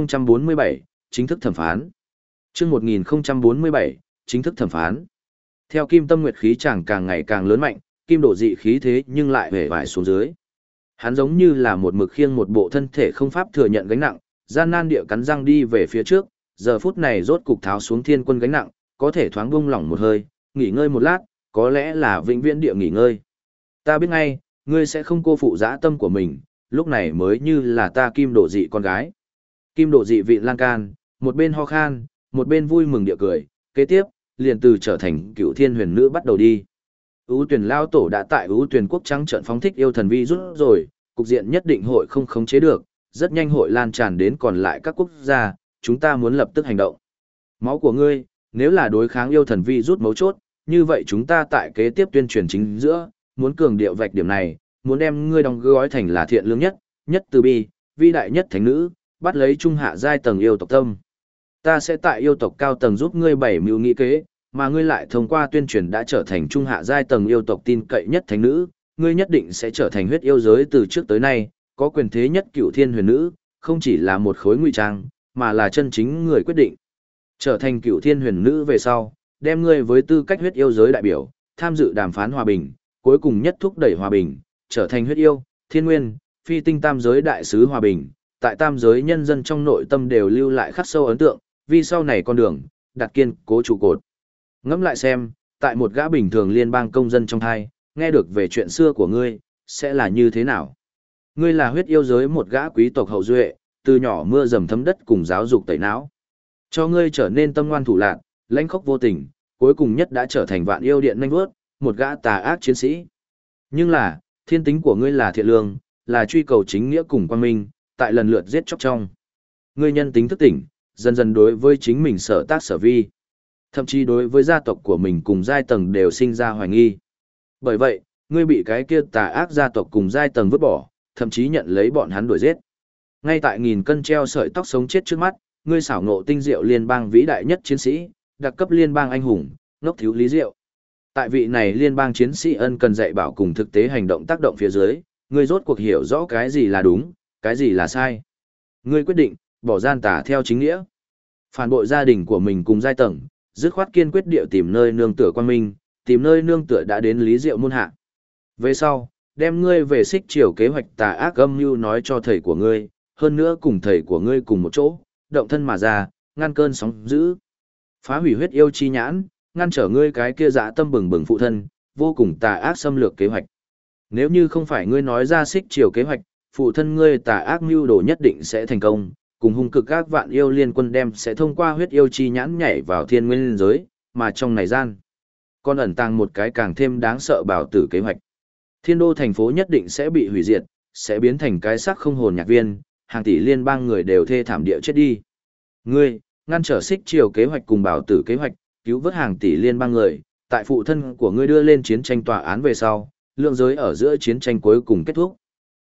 1047, chính thức thẩm phán. Chương 1047, chính thức thẩm phán. Theo Kim Tâm Nguyệt khí chàng càng ngày càng lớn mạnh, Kim Độ dị khí thế nhưng lại hề vải xuống dưới. Hắn giống như là một mực khiêng một bộ thân thể không pháp thừa nhận gánh nặng, gian nan địa cắn răng đi về phía trước, giờ phút này rốt cục tháo xuống thiên quân gánh nặng, có thể thoáng buông lỏng một hơi, nghỉ ngơi một lát, có lẽ là vĩnh viễn địa nghỉ ngơi. Ta biết ngay, ngươi sẽ không cô phụ dã tâm của mình, lúc này mới như là ta Kim Độ dị con gái. Kim Độ dị vị lan can, một bên ho khan, một bên vui mừng địa cười, kế tiếp, liền từ trở thành cựu thiên huyền nữ bắt đầu đi. Ú Tuyền lao tổ đã tại Ú Tuyền quốc trắng trợn phóng thích yêu thần vi rút rồi, cục diện nhất định hội không khống chế được, rất nhanh hội lan tràn đến còn lại các quốc gia, chúng ta muốn lập tức hành động. Máu của ngươi, nếu là đối kháng yêu thần vi rút mấu chốt, như vậy chúng ta tại kế tiếp tuyên truyền chính giữa, muốn cường điệu vạch điểm này, muốn đem ngươi đóng gói thành là thiện lương nhất, nhất từ bi, vi đại nhất thánh nữ, bắt lấy trung hạ giai tầng yêu tộc tâm. Ta sẽ tại yêu tộc cao tầng giúp ngươi bảy mưu nghị kế, mà ngươi lại thông qua tuyên truyền đã trở thành trung hạ giai tầng yêu tộc tin cậy nhất thánh nữ, ngươi nhất định sẽ trở thành huyết yêu giới từ trước tới nay, có quyền thế nhất cựu thiên huyền nữ, không chỉ là một khối ngụy trang, mà là chân chính người quyết định. Trở thành cựu thiên huyền nữ về sau, đem ngươi với tư cách huyết yêu giới đại biểu, tham dự đàm phán hòa bình, cuối cùng nhất thúc đẩy hòa bình, trở thành huyết yêu, thiên nguyên, phi tinh tam giới đại sứ hòa bình, tại tam giới nhân dân trong nội tâm đều lưu lại khắc sâu ấn tượng, vì sau này con đường, đặt kiên cố trụ cột. Ngẫm lại xem, tại một gã bình thường liên bang công dân trong thai, nghe được về chuyện xưa của ngươi, sẽ là như thế nào? Ngươi là huyết yêu giới một gã quý tộc hậu duệ, từ nhỏ mưa dầm thấm đất cùng giáo dục tẩy não. Cho ngươi trở nên tâm ngoan thủ lạn, lãnh khốc vô tình, cuối cùng nhất đã trở thành vạn yêu điện nhanh bước, một gã tà ác chiến sĩ. Nhưng là, thiên tính của ngươi là thiện lương, là truy cầu chính nghĩa cùng quang minh, tại lần lượt giết chóc trong. Ngươi nhân tính thức tỉnh, dần dần đối với chính mình sở tác sở vi. Thậm chí đối với gia tộc của mình cùng giai tầng đều sinh ra hoài nghi. Bởi vậy, ngươi bị cái kia tà ác gia tộc cùng giai tầng vứt bỏ, thậm chí nhận lấy bọn hắn đuổi giết. Ngay tại nghìn cân treo sợi tóc sống chết trước mắt, ngươi xảo ngộ tinh diệu liên bang vĩ đại nhất chiến sĩ, đặc cấp liên bang anh hùng, ngốc thiếu lý diệu. Tại vị này liên bang chiến sĩ ân cần dạy bảo cùng thực tế hành động tác động phía dưới, ngươi rốt cuộc hiểu rõ cái gì là đúng, cái gì là sai. Ngươi quyết định, bỏ gian tà theo chính nghĩa. Phản bội gia đình của mình cùng giai tầng, dứt khoát kiên quyết điệu tìm nơi nương tựa quan minh, tìm nơi nương tựa đã đến lý diệu môn hạ. Về sau, đem ngươi về xích chiều kế hoạch tà ác âm mưu nói cho thầy của ngươi, hơn nữa cùng thầy của ngươi cùng một chỗ, động thân mà ra, ngăn cơn sóng dữ. Phá hủy huyết yêu chi nhãn, ngăn trở ngươi cái kia dã tâm bừng bừng phụ thân, vô cùng tà ác xâm lược kế hoạch. Nếu như không phải ngươi nói ra xích chiều kế hoạch, phụ thân ngươi tà ác mưu đồ nhất định sẽ thành công, cùng hung cực các vạn yêu liên quân đem sẽ thông qua huyết yêu chi nhãn nhảy vào thiên nguyên giới, mà trong này gian, còn ẩn tàng một cái càng thêm đáng sợ bảo tử kế hoạch. Thiên đô thành phố nhất định sẽ bị hủy diệt, sẽ biến thành cái xác không hồn nhạc viên, hàng tỷ liên bang người đều thê thảm địa chết đi. Ngươi, ngăn trở xích chiều kế hoạch cùng bảo tử kế hoạch, cứu vớt hàng tỷ liên bang người, tại phụ thân của ngươi đưa lên chiến tranh tòa án về sau, lượng giới ở giữa chiến tranh cuối cùng kết thúc.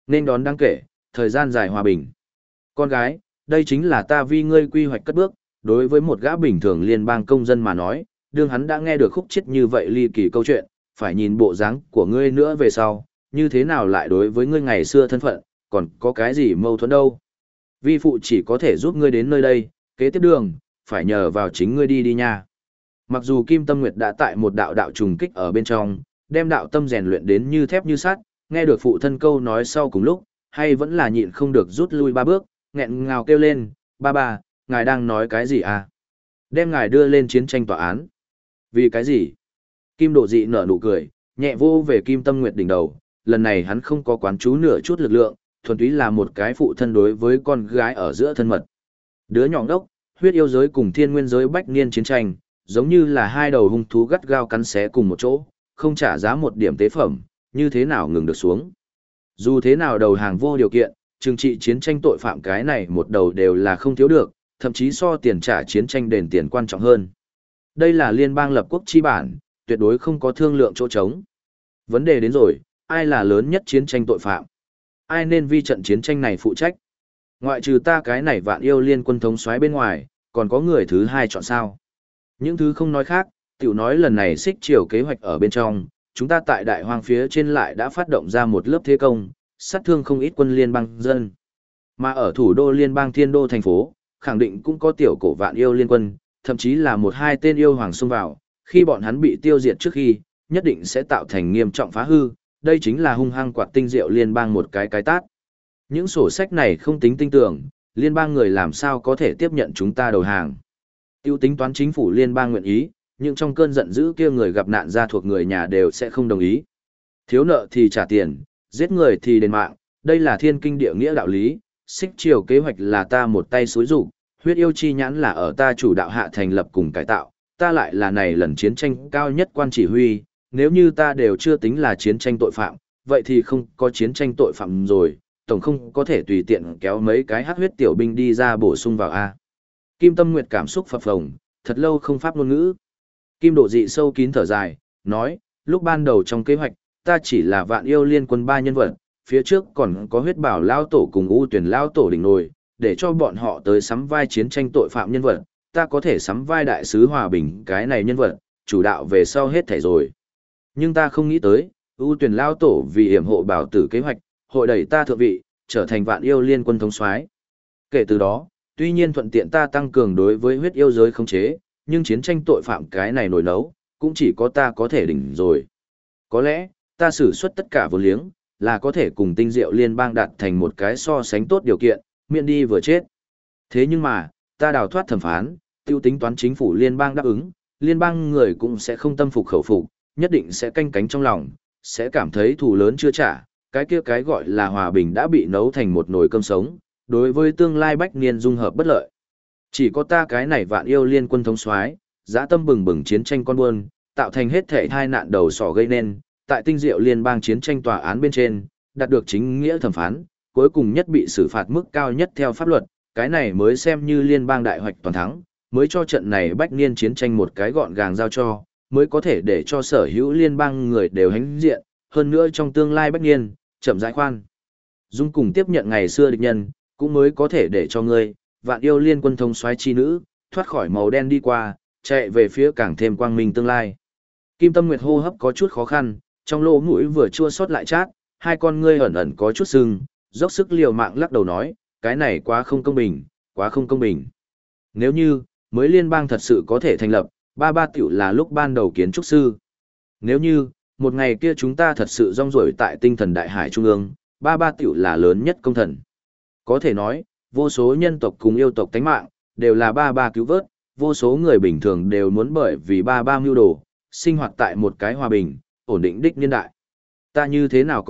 Nên đón đáng kể, thời gian dài hòa bình. Con gái, đây chính là ta vi ngươi quy hoạch cất bước, đối với một gã bình thường liên bang công dân mà nói, đương hắn đã nghe được khúc chết như vậy ly kỳ câu chuyện, phải nhìn bộ dáng của ngươi nữa về sau, như thế nào lại đối với ngươi ngày xưa thân phận, còn có cái gì mâu thuẫn đâu. Vi phụ chỉ có thể giúp ngươi đến nơi đây, kế tiếp đường, phải nhờ vào chính ngươi đi nha. Mặc dù Kim Tâm Nguyệt đã tại một đạo trùng kích ở bên trong, đem đạo tâm rèn luyện đến như thép như sắt, nghe được phụ thân câu nói sau cùng lúc, hay vẫn là nhịn không được rút lui 3 bước, nghẹn ngào kêu lên, ba, ngài đang nói cái gì à? Đem ngài đưa lên chiến tranh tòa án. Vì cái gì? Kim Độ Dị nở nụ cười, nhẹ vô về Kim Tâm Nguyệt đỉnh đầu, lần này hắn không có quán chú nửa chút lực lượng, thuần túy là một cái phụ thân đối với con gái ở giữa thân mật. Đứa nhỏ đốc, huyết yêu giới cùng thiên nguyên giới bách niên chiến tranh, giống như là hai đầu hung thú gắt gao cắn xé cùng một chỗ, không trả giá một điểm tế phẩm, như thế nào ngừng được xuống. Dù thế nào đầu hàng vô điều kiện, trừng trị chiến tranh tội phạm cái này một đầu đều là không thiếu được, thậm chí so tiền trả chiến tranh đền tiền quan trọng hơn. Đây là liên bang lập quốc chi bản, tuyệt đối không có thương lượng chỗ trống. Vấn đề đến rồi, ai là lớn nhất chiến tranh tội phạm? Ai nên vi trận chiến tranh này phụ trách? Ngoại trừ ta cái này Vạn Yêu Liên quân thống soái bên ngoài, còn có người thứ hai chọn sao? Những thứ không nói khác, tiểu nói lần này xích chiều kế hoạch ở bên trong, chúng ta tại đại hoang phía trên lại đã phát động ra một lớp thế công, sát thương không ít quân liên bang dân. Mà ở thủ đô liên bang Thiên Đô thành phố, khẳng định cũng có tiểu cổ Vạn Yêu Liên quân, thậm chí là một hai tên yêu hoàng xông vào, khi bọn hắn bị tiêu diệt trước khi, nhất định sẽ tạo thành nghiêm trọng phá hư, đây chính là hung hăng quạt tinh diệu liên bang một cái tát. Những sổ sách này không tính tinh tưởng, liên bang người làm sao có thể tiếp nhận chúng ta đầu hàng. Tiêu tính toán chính phủ liên bang nguyện ý, nhưng trong cơn giận dữ kia người gặp nạn gia thuộc người nhà đều sẽ không đồng ý. Thiếu nợ thì trả tiền, giết người thì đền mạng, đây là thiên kinh địa nghĩa đạo lý, xích chiều kế hoạch là ta một tay xối rụng, huyết yêu chi nhãn là ở ta chủ đạo hạ thành lập cùng cải tạo, ta lại là này lần chiến tranh cao nhất quan chỉ huy, nếu như ta đều chưa tính là chiến tranh tội phạm, vậy thì không có chiến tranh tội phạm rồi, tổng không có thể tùy tiện kéo mấy cái hắc huyết tiểu binh đi ra bổ sung vào A. Kim Tâm Nguyệt cảm xúc phập phồng, thật lâu không pháp ngôn ngữ. Kim Độ Dị sâu kín thở dài, nói, lúc ban đầu trong kế hoạch, ta chỉ là Vạn Yêu Liên quân 3 nhân vật, phía trước còn có huyết bảo lao tổ cùng U Tuyển lao tổ đỉnh nồi, để cho bọn họ tới sắm vai chiến tranh tội phạm nhân vật, ta có thể sắm vai đại sứ hòa bình cái này nhân vật, chủ đạo về sau hết thảy rồi. Nhưng ta không nghĩ tới, U Tuyển lao tổ vì hiểm hộ bảo tử kế hoạch, hội đẩy ta thượng vị, trở thành Vạn Yêu Liên quân thống soái. Kể từ đó, tuy nhiên thuận tiện ta tăng cường đối với huyết yêu giới khống chế, nhưng chiến tranh tội phạm cái này nổi nấu, cũng chỉ có ta có thể đỉnh rồi. Có lẽ, ta sử xuất tất cả vốn liếng, là có thể cùng tinh diệu liên bang đạt thành một cái so sánh tốt điều kiện, miễn đi vừa chết. Thế nhưng mà, ta đào thoát thẩm phán, tiêu tính toán chính phủ liên bang đáp ứng, liên bang người cũng sẽ không tâm phục khẩu phục, nhất định sẽ canh cánh trong lòng, sẽ cảm thấy thù lớn chưa trả, cái kia cái gọi là hòa bình đã bị nấu thành một nồi cơm sống, đối với tương lai bách niên dung hợp bất lợi. Chỉ có ta cái này Vạn Yêu Liên quân thống soái, dã tâm bừng bừng chiến tranh con buôn, tạo thành hết thể tai nạn đầu sỏ gây nên, tại tinh diệu liên bang chiến tranh tòa án bên trên, đạt được chính nghĩa thẩm phán, cuối cùng nhất bị xử phạt mức cao nhất theo pháp luật, cái này mới xem như liên bang đại hoạch toàn thắng, mới cho trận này bách niên chiến tranh một cái gọn gàng giao cho, mới có thể để cho sở hữu liên bang người đều hãnh diện, hơn nữa trong tương lai bách niên, chậm rãi khoan. Dung cùng tiếp nhận ngày xưa địch nhân, cũng mới có thể để cho ngươi, Vạn Yêu Liên quân thống soái chi nữ, thoát khỏi màu đen đi qua, chạy về phía càng thêm quang minh tương lai. Kim Tâm Nguyệt hô hấp có chút khó khăn, trong lỗ mũi vừa chua xót lại chát, hai con ngươi ẩn ẩn có chút sưng, dốc sức liều mạng lắc đầu nói, cái này quá không công bình, quá không công bình. Nếu như, mới liên bang thật sự có thể thành lập, ba tiểu là lúc ban đầu kiến trúc sư. Nếu như, một ngày kia chúng ta thật sự rong ruổi tại tinh thần đại hải trung ương, ba tiểu là lớn nhất công thần. Có thể nói, vô số nhân tộc cùng yêu tộc tánh mạng, đều là ba cứu vớt, vô số người bình thường đều muốn bởi vì ba mưu đồ, sinh hoạt tại một cái hòa bình, ổn định đích niên đại. Ta như thế nào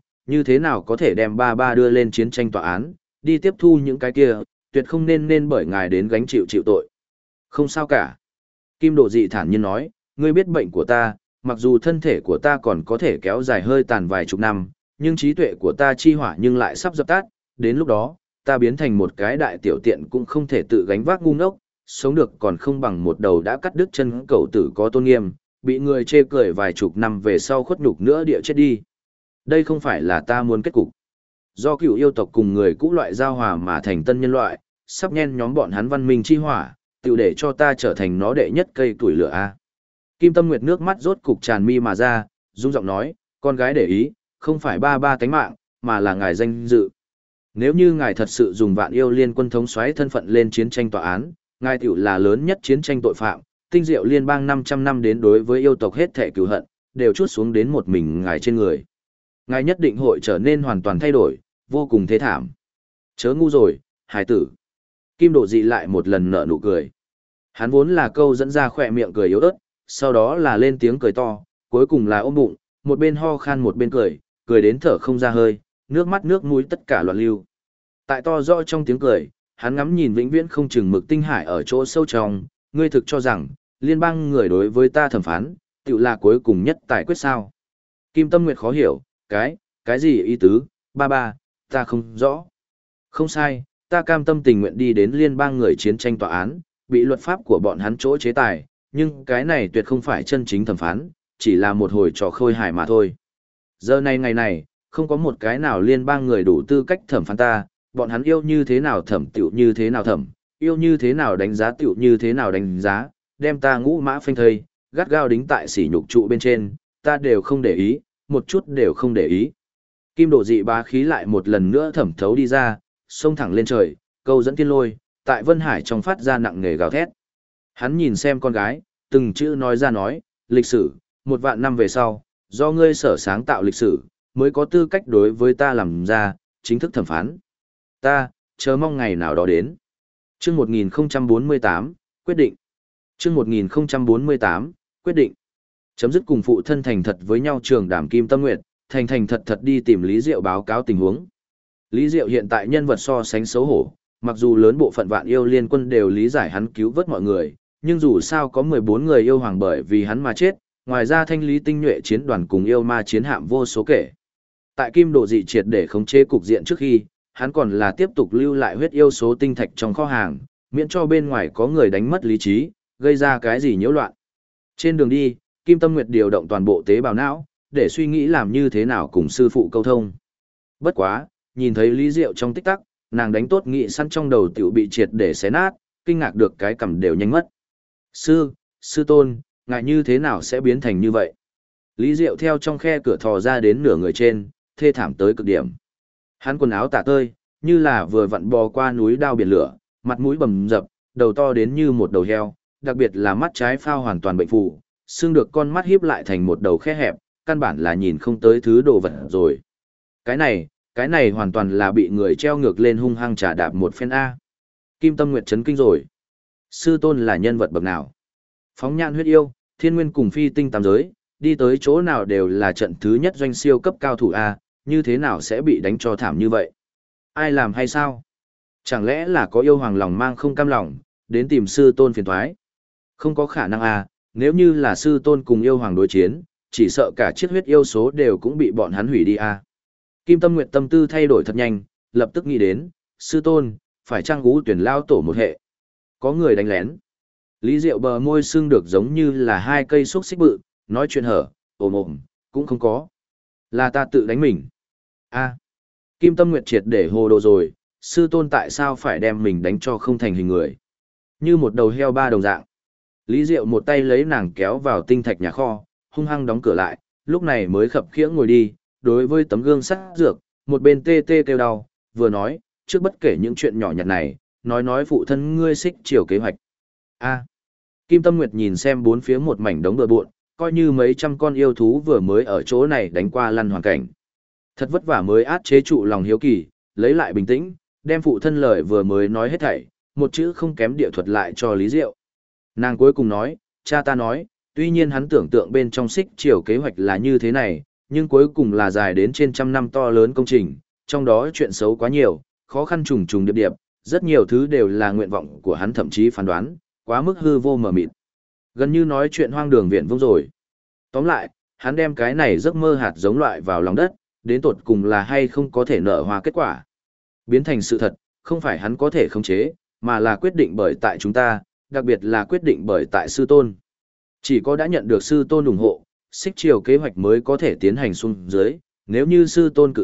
có thể đem ba đưa lên chiến tranh tòa án, đi tiếp thu những cái kia, tuyệt không nên bởi ngài đến gánh chịu tội. Không sao cả. Kim Độ Dị thản nhiên nói, ngươi biết bệnh của ta, mặc dù thân thể của ta còn có thể kéo dài hơi tàn vài chục năm, nhưng trí tuệ của ta chi hỏa nhưng lại sắp dập tắt, đến lúc đó, ta biến thành một cái đại tiểu tiện cũng không thể tự gánh vác ngu ngốc, sống được còn không bằng một đầu đã cắt đứt chân cẩu tử có tôn nghiêm, bị người chê cười vài chục năm về sau khuất nhục nữa địa chết đi. Đây không phải là ta muốn kết cục. do cựu yêu tộc cùng người cũ loại giao hòa mà thành tân nhân loại, sắp nhen nhóm bọn hắn văn minh chi hỏa, tiểu để cho ta trở thành nó đệ nhất cây tuổi lửa a. Kim Tâm Nguyệt nước mắt rốt cục tràn mi mà ra, rung giọng nói, con gái để ý, không phải ba ba tánh mạng, mà là ngài danh dự. Nếu như ngài thật sự dùng Vạn Yêu Liên Quân thống soái thân phận lên chiến tranh tòa án, ngài tiểu là lớn nhất chiến tranh tội phạm, tinh diệu liên bang 500 năm đến đối với yêu tộc hết thảy cừu hận, đều trút xuống đến một mình ngài trên người. Ngài nhất định hội trở nên hoàn toàn thay đổi, vô cùng thế thảm. Chớ ngu rồi, hài tử. Kim Độ Dị lại một lần nở nụ cười. Hắn vốn là câu dẫn ra khỏe miệng cười yếu ớt, sau đó là lên tiếng cười to, cuối cùng là ôm bụng, một bên ho khan một bên cười, cười đến thở không ra hơi, nước mắt nước mũi tất cả loạn lưu. Tại to rõ trong tiếng cười, hắn ngắm nhìn vĩnh viễn không chừng mực tinh hải ở chỗ sâu trong, ngươi thực cho rằng, liên bang người đối với ta thẩm phán, tự là cuối cùng nhất tài quyết sao. Kim Tâm Nguyệt khó hiểu, cái gì ý tứ, ba ba, ta không rõ. Không sai, ta cam tâm tình nguyện đi đến liên bang người chiến tranh tòa án, bị luật pháp của bọn hắn chỗ chế tài, nhưng cái này tuyệt không phải chân chính thẩm phán, chỉ là một hồi trò khôi hài mà thôi. Giờ này ngày này, không có một cái nào liên bang người đủ tư cách thẩm phán ta, bọn hắn yêu như thế nào thẩm tiểu như thế nào thẩm, yêu như thế nào đánh giá tiểu như thế nào đánh giá, đem ta ngũ mã phanh thây, gắt gao đính tại sỉ nhục trụ bên trên, ta đều không để ý, một chút đều không để ý. Kim Độ Dị bá khí lại một lần nữa thẩm thấu đi ra, xông thẳng lên trời, câu dẫn thiên lôi, tại Vân Hải trong phát ra nặng nề gào thét. Hắn nhìn xem con gái, từng chữ nói ra nói, lịch sử, 1.000 năm về sau, do ngươi sở sáng tạo lịch sử, mới có tư cách đối với ta làm ra, chính thức thẩm phán. Ta, chờ mong ngày nào đó đến. Chương 1048, quyết định. Chương 1048, quyết định. Chấm dứt cùng phụ thân thành thật với nhau trường đàm Kim Tâm Nguyệt, thành thành thật thật đi tìm Lý Diệu báo cáo tình huống. Lý Diệu hiện tại nhân vật so sánh xấu hổ, mặc dù lớn bộ phận Vạn Yêu Liên Quân đều lý giải hắn cứu vớt mọi người, nhưng dù sao có 14 người yêu hoàng bởi vì hắn mà chết, ngoài ra thanh lý tinh nhuệ chiến đoàn cùng yêu ma chiến hạm vô số kể. Tại Kim Độ Dị triệt để khống chế cục diện trước khi, hắn còn là tiếp tục lưu lại huyết yêu số tinh thạch trong kho hàng, miễn cho bên ngoài có người đánh mất lý trí, gây ra cái gì nhiễu loạn. Trên đường đi, Kim Tâm Nguyệt điều động toàn bộ tế bào não, để suy nghĩ làm như thế nào cùng sư phụ câu thông. Bất quá, nhìn thấy Lý Diệu trong tích tắc, nàng đánh tốt nghị săn trong đầu tiểu bị triệt để xé nát, kinh ngạc được cái cằm đều nhanh mất. Sư tôn, ngại như thế nào sẽ biến thành như vậy? Lý Diệu theo trong khe cửa thò ra đến nửa người trên, thê thảm tới cực điểm. Hắn quần áo tả tơi, như là vừa vặn bò qua núi đao biển lửa, mặt mũi bầm dập, đầu to đến như một đầu heo, đặc biệt là mắt trái phao hoàn toàn bệnh phù, xương được con mắt híp lại thành một đầu khe hẹp, căn bản là nhìn không tới thứ đồ vật rồi. Cái này hoàn toàn là bị người treo ngược lên hung hăng trả đạp một phen A. Kim Tâm Nguyệt chấn kinh rồi. Sư tôn là nhân vật bậc nào? Phóng nhãn huyết yêu, thiên nguyên cùng phi tinh tam giới, đi tới chỗ nào đều là trận thứ nhất doanh siêu cấp cao thủ A, như thế nào sẽ bị đánh cho thảm như vậy? Ai làm hay sao? Chẳng lẽ là có yêu hoàng lòng mang không cam lòng, đến tìm sư tôn phiền thoái? Không có khả năng A, nếu như là sư tôn cùng yêu hoàng đối chiến, chỉ sợ cả chiếc huyết yêu số đều cũng bị bọn hắn hủy đi A. Kim Tâm Nguyệt tâm tư thay đổi thật nhanh, lập tức nghĩ đến, sư tôn, phải chăng Ngũ Tuyển lao tổ một hệ? Có người đánh lén. Lý Diệu bờ môi sưng được giống như là hai cây xúc xích bự, nói chuyện hở, ồm, cũng không có. Là ta tự đánh mình. A. Kim Tâm Nguyệt triệt để hồ đồ rồi, sư tôn tại sao phải đem mình đánh cho không thành hình người? Như một đầu heo ba đồng dạng. Lý Diệu một tay lấy nàng kéo vào tinh thạch nhà kho, hung hăng đóng cửa lại, lúc này mới khập khiễng ngồi đi, đối với tấm gương sắt dược, một bên tê tê kêu đau, vừa nói, trước bất kể những chuyện nhỏ nhặt này, nói phụ thân ngươi xích chiều kế hoạch. A. Kim Tâm Nguyệt nhìn xem bốn phía một mảnh đống bừa bộn, coi như mấy trăm con yêu thú vừa mới ở chỗ này đánh qua lăn hoàn cảnh. Thật vất vả mới át chế trụ lòng hiếu kỳ, lấy lại bình tĩnh, đem phụ thân lời vừa mới nói hết thảy, một chữ không kém địa thuật lại cho Lý Diệu. Nàng cuối cùng nói, cha ta nói, tuy nhiên hắn tưởng tượng bên trong xích chiều kế hoạch là như thế này, nhưng cuối cùng là dài đến trên trăm năm to lớn công trình, trong đó chuyện xấu quá nhiều, khó khăn trùng trùng điệp điệp, rất nhiều thứ đều là nguyện vọng của hắn thậm chí phán đoán, quá mức hư vô mờ mịt. Gần như nói chuyện hoang đường viển vông rồi. Tóm lại, hắn đem cái này giấc mơ hạt giống loại vào lòng đất, đến tột cùng là hay không có thể nở hoa kết quả. Biến thành sự thật, không phải hắn có thể khống chế, mà là quyết định bởi tại chúng ta, đặc biệt là quyết định bởi tại sư tôn. Chỉ có đã nhận được sư tôn ủng hộ, xích chiều kế hoạch mới có thể tiến hành xuống dưới, nếu như sư tôn cự tuyệt,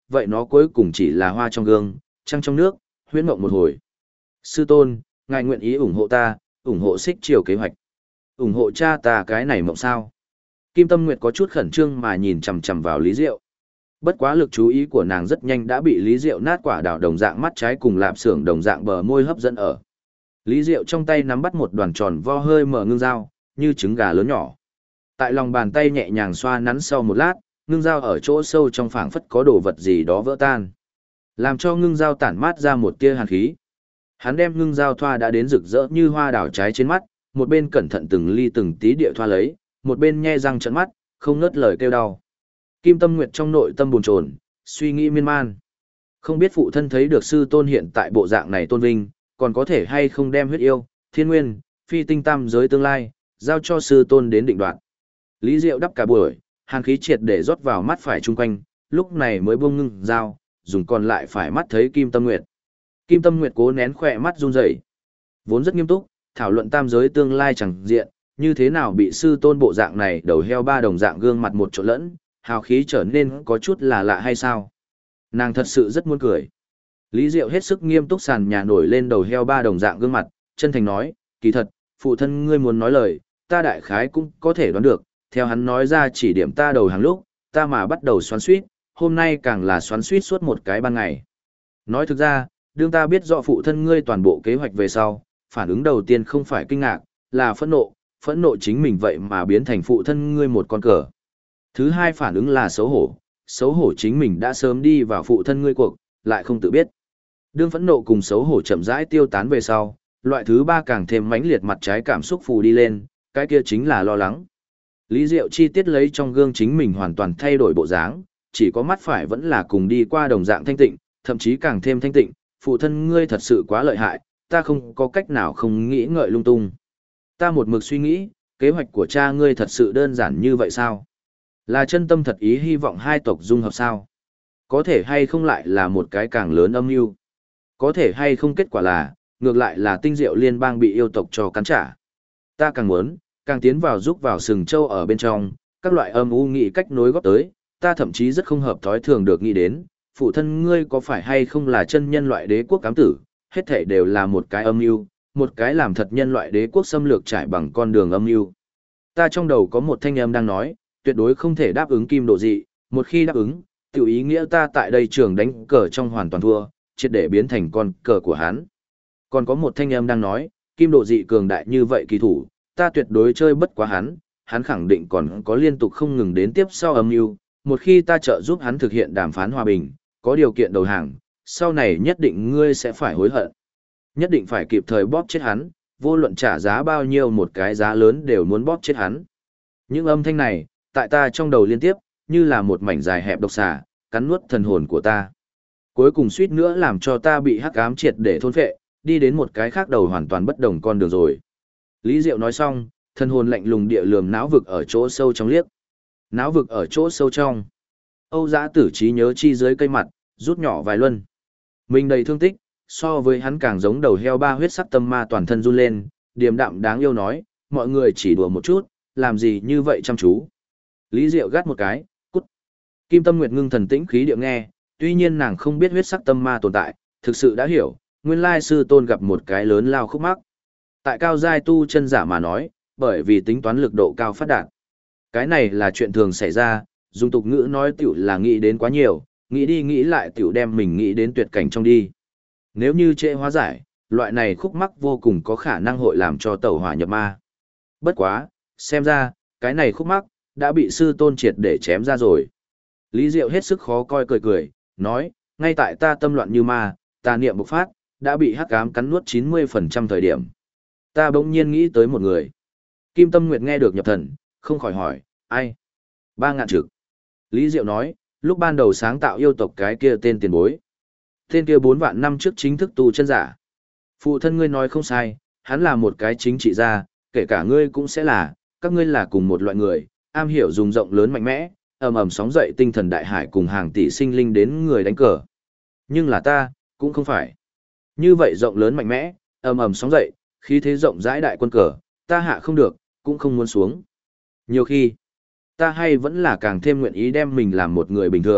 vậy nó cuối cùng chỉ là hoa trong gương, trăng trong nước, huyễn mộng một hồi. Sư tôn, ngài nguyện ý ủng hộ ta, ủng hộ xích chiều kế hoạch. Ủng hộ cha ta cái này mộng sao? Kim Tâm Nguyệt có chút khẩn trương mà nhìn chằm chằm vào Lý Diệu. Bất quá lực chú ý của nàng rất nhanh đã bị Lý Diệu nát quả đào đồng dạng mắt trái cùng lạp xưởng đồng dạng bờ môi hấp dẫn ở. Lý Diệu trong tay nắm bắt một đoàn tròn vo hơi mở ngưng dao, như trứng gà lớn nhỏ. Tại lòng bàn tay nhẹ nhàng xoa nắn sau một lát, ngưng dao ở chỗ sâu trong phảng phất có đồ vật gì đó vỡ tan, làm cho ngưng dao tản mát ra một tia hàn khí. Hắn đem ngưng dao thoa đã đến rực rỡ như hoa đào trái trên mắt, một bên cẩn thận từng ly từng tí địa thoa lấy, một bên nhe răng trợn mắt, không ngớt lời kêu đau. Kim Tâm Nguyệt trong nội tâm bồn chồn, suy nghĩ miên man. Không biết phụ thân thấy được sư tôn hiện tại bộ dạng này tôn vinh, còn có thể hay không đem huyết yêu, thiên nguyên, phi tinh tam giới tương lai, giao cho sư tôn đến định đoạt. Lý Diệu đắp cả buổi, hàn khí triệt để rót vào mắt phải chung quanh, lúc này mới buông ngưng dao, dùng còn lại phải mắt thấy Kim Tâm Nguyệt. Kim Tâm Nguyệt cố nén khỏe mắt run rẩy, vốn rất nghiêm túc, thảo luận tam giới tương lai chẳng diện, như thế nào bị sư tôn bộ dạng này đầu heo ba đồng dạng gương mặt một chỗ lẫn, hào khí trở nên có chút là lạ hay sao? Nàng thật sự rất muốn cười. Lý Diệu hết sức nghiêm túc sàn nhà nổi lên đầu heo ba đồng dạng gương mặt, chân thành nói, kỳ thật, phụ thân ngươi muốn nói lời, ta đại khái cũng có thể đoán được, theo hắn nói ra chỉ điểm ta đầu hàng lúc, ta mà bắt đầu xoắn suýt, hôm nay càng là xoắn suýt suốt một cái ban ngày. Nói thực ra, đương ta biết rõ phụ thân ngươi toàn bộ kế hoạch về sau, phản ứng đầu tiên không phải kinh ngạc, là phẫn nộ chính mình vậy mà biến thành phụ thân ngươi một con cờ. Thứ hai phản ứng là xấu hổ chính mình đã sớm đi vào phụ thân ngươi cuộc, lại không tự biết. Đương phẫn nộ cùng xấu hổ chậm rãi tiêu tán về sau, loại thứ ba càng thêm mãnh liệt mặt trái cảm xúc phù đi lên, cái kia chính là lo lắng. Lý Diệu chi tiết lấy trong gương chính mình hoàn toàn thay đổi bộ dáng, chỉ có mắt phải vẫn là cùng đi qua đồng dạng thanh tịnh, thậm chí càng thêm thanh tịnh, phụ thân ngươi thật sự quá lợi hại, ta không có cách nào không nghĩ ngợi lung tung. Ta một mực suy nghĩ, kế hoạch của cha ngươi thật sự đơn giản như vậy sao? Là chân tâm thật ý hy vọng hai tộc dung hợp sao? Có thể hay không lại là một cái càng lớn âm mưu? Có thể hay không kết quả là, ngược lại là tinh diệu liên bang bị yêu tộc cho cắn trả? Ta càng muốn, càng tiến vào giúp vào sừng châu ở bên trong, các loại âm u nghĩ cách nối góp tới, ta thậm chí rất không hợp thói thường được nghĩ đến, phụ thân ngươi có phải hay không là chân nhân loại đế quốc cám tử, hết thảy đều là một cái âm mưu, một cái làm thật nhân loại đế quốc xâm lược trải bằng con đường âm mưu. Ta trong đầu có một thanh âm đang nói, tuyệt đối không thể đáp ứng kim độ dị, một khi đáp ứng, tiểu ý nghĩa ta tại đây trường đánh cờ trong hoàn toàn thua, triệt để biến thành con cờ của hắn. Còn có một thanh âm đang nói, kim độ dị cường đại như vậy kỳ thủ, ta tuyệt đối chơi bất quá hắn, hắn khẳng định còn có liên tục không ngừng đến tiếp sau âm mưu, một khi ta trợ giúp hắn thực hiện đàm phán hòa bình, có điều kiện đầu hàng, sau này nhất định ngươi sẽ phải hối hận. Nhất định phải kịp thời bóp chết hắn, vô luận trả giá bao nhiêu một cái giá lớn đều muốn bóp chết hắn. Những âm thanh này, tại ta trong đầu liên tiếp, như là một mảnh dài hẹp độc xà, cắn nuốt thần hồn của ta. Cuối cùng suýt nữa làm cho ta bị hắc ám triệt để thôn phệ, đi đến một cái khác đầu hoàn toàn bất đồng con đường rồi. Lý Diệu nói xong, thần hồn lạnh lùng địa lườm não vực ở chỗ sâu trong liếc. Não vực ở chỗ sâu trong. Âu Dã Tử trí nhớ chi dưới cây mặt, rút nhỏ vài luân. Mình đầy thương tích, so với hắn càng giống đầu heo ba huyết sắc tâm ma toàn thân run lên, điềm đạm đáng yêu nói, mọi người chỉ đùa một chút, làm gì như vậy chăm chú. Lý Diệu gắt một cái, cút. Kim Tâm Nguyệt ngưng thần tĩnh khí địa nghe, tuy nhiên nàng không biết huyết sắc tâm ma tồn tại, thực sự đã hiểu, nguyên lai sư tôn gặp một cái lớn lao khúc mắc. Tại cao giai tu chân giả mà nói, bởi vì tính toán lực độ cao phát đạt. Cái này là chuyện thường xảy ra, dùng tục ngữ nói tiểu là nghĩ đến quá nhiều, nghĩ đi nghĩ lại tiểu đem mình nghĩ đến tuyệt cảnh trong đi. Nếu như trễ hóa giải, loại này khúc mắc vô cùng có khả năng hội làm cho tẩu hỏa nhập ma. Bất quá, xem ra, cái này khúc mắc, đã bị sư tôn triệt để chém ra rồi. Lý Diệu hết sức khó coi cười cười, nói, ngay tại ta tâm loạn như ma, tà niệm bộc phát, đã bị hắc ám cắn nuốt 90% thời điểm. Ta bỗng nhiên nghĩ tới một người. Kim Tâm Nguyệt nghe được nhập thần, không khỏi hỏi, ai? Ba Ngạn Trực. Lý Diệu nói, lúc ban đầu sáng tạo yêu tộc cái kia tên tiền bối. Tên kia 4 vạn năm trước chính thức tu chân giả. Phụ thân ngươi nói không sai, hắn là một cái chính trị gia, kể cả ngươi cũng sẽ là, các ngươi là cùng một loại người, am hiểu dùng rộng lớn mạnh mẽ, ầm ầm sóng dậy tinh thần đại hải cùng hàng tỷ sinh linh đến người đánh cờ. Nhưng là ta, cũng không phải. Như vậy rộng lớn mạnh mẽ, ầm ầm sóng dậy, khí thế rộng rãi đại quân cờ, ta hạ không được, cũng không muốn xuống. Nhiều khi, ta hay vẫn là càng thêm nguyện ý đem mình làm một người bình thường,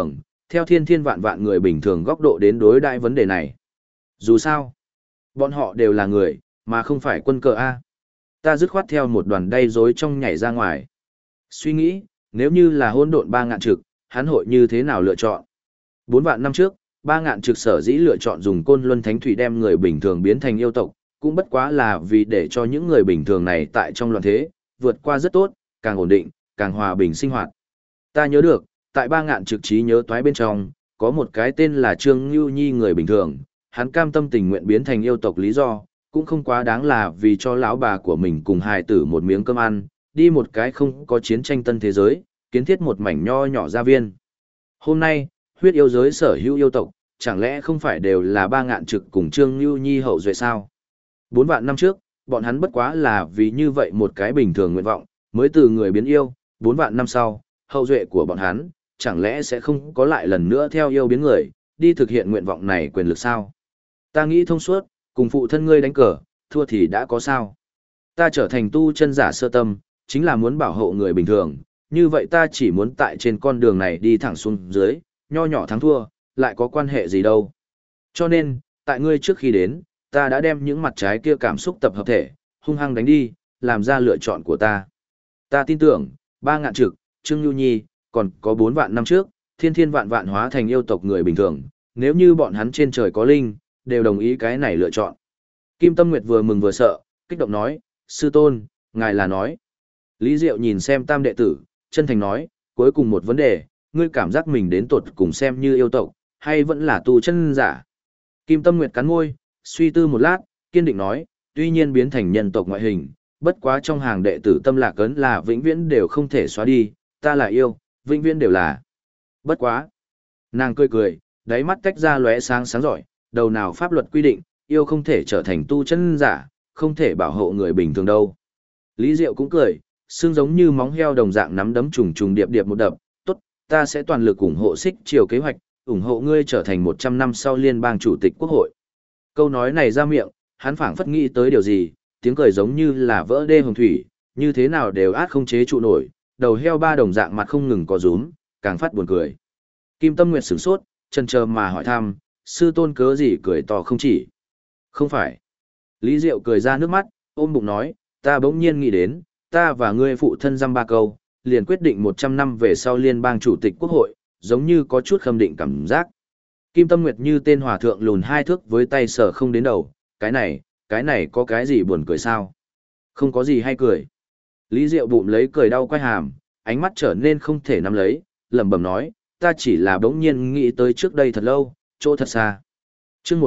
theo thiên thiên vạn vạn người bình thường góc độ đến đối đãi vấn đề này. Dù sao, bọn họ đều là người, mà không phải quân cờ A. Ta dứt khoát theo một đoàn đay rối trong nhảy ra ngoài. Suy nghĩ, nếu như là hỗn độn ba ngạn trực, hắn hội như thế nào lựa chọn? 4 vạn năm trước, ba ngạn trực sở dĩ lựa chọn dùng côn luân thánh thủy đem người bình thường biến thành yêu tộc, cũng bất quá là vì để cho những người bình thường này tại trong loạn thế, vượt qua rất tốt, càng ổn định, càng hòa bình sinh hoạt. Ta nhớ được, tại ba ngạn trực trí nhớ toái bên trong, có một cái tên là Trương Nhu Nhi người bình thường, hắn cam tâm tình nguyện biến thành yêu tộc lý do, cũng không quá đáng là vì cho lão bà của mình cùng hài tử một miếng cơm ăn, đi một cái không có chiến tranh tân thế giới, kiến thiết một mảnh nho nhỏ gia viên. Hôm nay, huyết yêu giới sở hữu yêu tộc, chẳng lẽ không phải đều là ba ngạn trực cùng Trương Nhu Nhi hậu duệ sao? 4 vạn năm trước, bọn hắn bất quá là vì như vậy một cái bình thường nguyện vọng, mới từ người biến yêu, 4 vạn năm sau, hậu duệ của bọn hắn, chẳng lẽ sẽ không có lại lần nữa theo yêu biến người, đi thực hiện nguyện vọng này quyền lực sao? Ta nghĩ thông suốt, cùng phụ thân ngươi đánh cờ, thua thì đã có sao? Ta trở thành tu chân giả sơ tâm, chính là muốn bảo hộ người bình thường, như vậy ta chỉ muốn tại trên con đường này đi thẳng xuống dưới, nho nhỏ thắng thua, lại có quan hệ gì đâu. Cho nên, tại ngươi trước khi đến, ta đã đem những mặt trái kia cảm xúc tập hợp thể, hung hăng đánh đi, làm ra lựa chọn của ta. Ta tin tưởng, ba ngạn trực, Trương Nhu Nhi, còn có 4 vạn năm trước, thiên thiên vạn vạn hóa thành yêu tộc người bình thường, nếu như bọn hắn trên trời có linh, đều đồng ý cái này lựa chọn. Kim Tâm Nguyệt vừa mừng vừa sợ, kích động nói, sư tôn, ngài là nói. Lý Diệu nhìn xem tam đệ tử, chân thành nói, cuối cùng một vấn đề, ngươi cảm giác mình đến tột cùng xem như yêu tộc, hay vẫn là tu chân giả. Kim Tâm Nguyệt cắn môi, suy tư một lát, kiên định nói, tuy nhiên biến thành nhân tộc ngoại hình, bất quá trong hàng đệ tử tâm lạc ấn là vĩnh viễn đều không thể xóa đi, ta là yêu, vĩnh viễn đều là. Bất quá. Nàng cười cười, đáy mắt tách ra lóe sáng sáng giỏi, đầu nào pháp luật quy định, yêu không thể trở thành tu chân giả, không thể bảo hộ người bình thường đâu. Lý Diệu cũng cười, xương giống như móng heo đồng dạng nắm đấm trùng trùng điệp điệp một đập, tốt, ta sẽ toàn lực ủng hộ Xích Triều kế hoạch, ủng hộ ngươi trở thành 100 năm sau liên bang chủ tịch quốc hội. Câu nói này ra miệng, hắn phảng phất nghĩ tới điều gì, tiếng cười giống như là vỡ đê hồng thủy, như thế nào đều át không chế trụ nổi, đầu heo ba đồng dạng mặt không ngừng có rúm, càng phát buồn cười. Kim Tâm Nguyệt sửng sốt, chần chờ mà hỏi thăm, sư tôn cớ gì cười to không chỉ. Không phải. Lý Diệu cười ra nước mắt, ôm bụng nói, ta bỗng nhiên nghĩ đến, ta và ngươi phụ thân dăm ba câu, liền quyết định 100 năm về sau liên bang chủ tịch quốc hội, giống như có chút khâm định cảm giác. Kim Tâm Nguyệt như tên hòa thượng lùn 2 thước với tay sờ không đến đầu, cái này có cái gì buồn cười sao? Không có gì hay cười. Lý Diệu bụng lấy cười đau quay hàm, ánh mắt trở nên không thể nắm lấy, lẩm bẩm nói, ta chỉ là bỗng nhiên nghĩ tới trước đây thật lâu, chỗ thật xa. Chương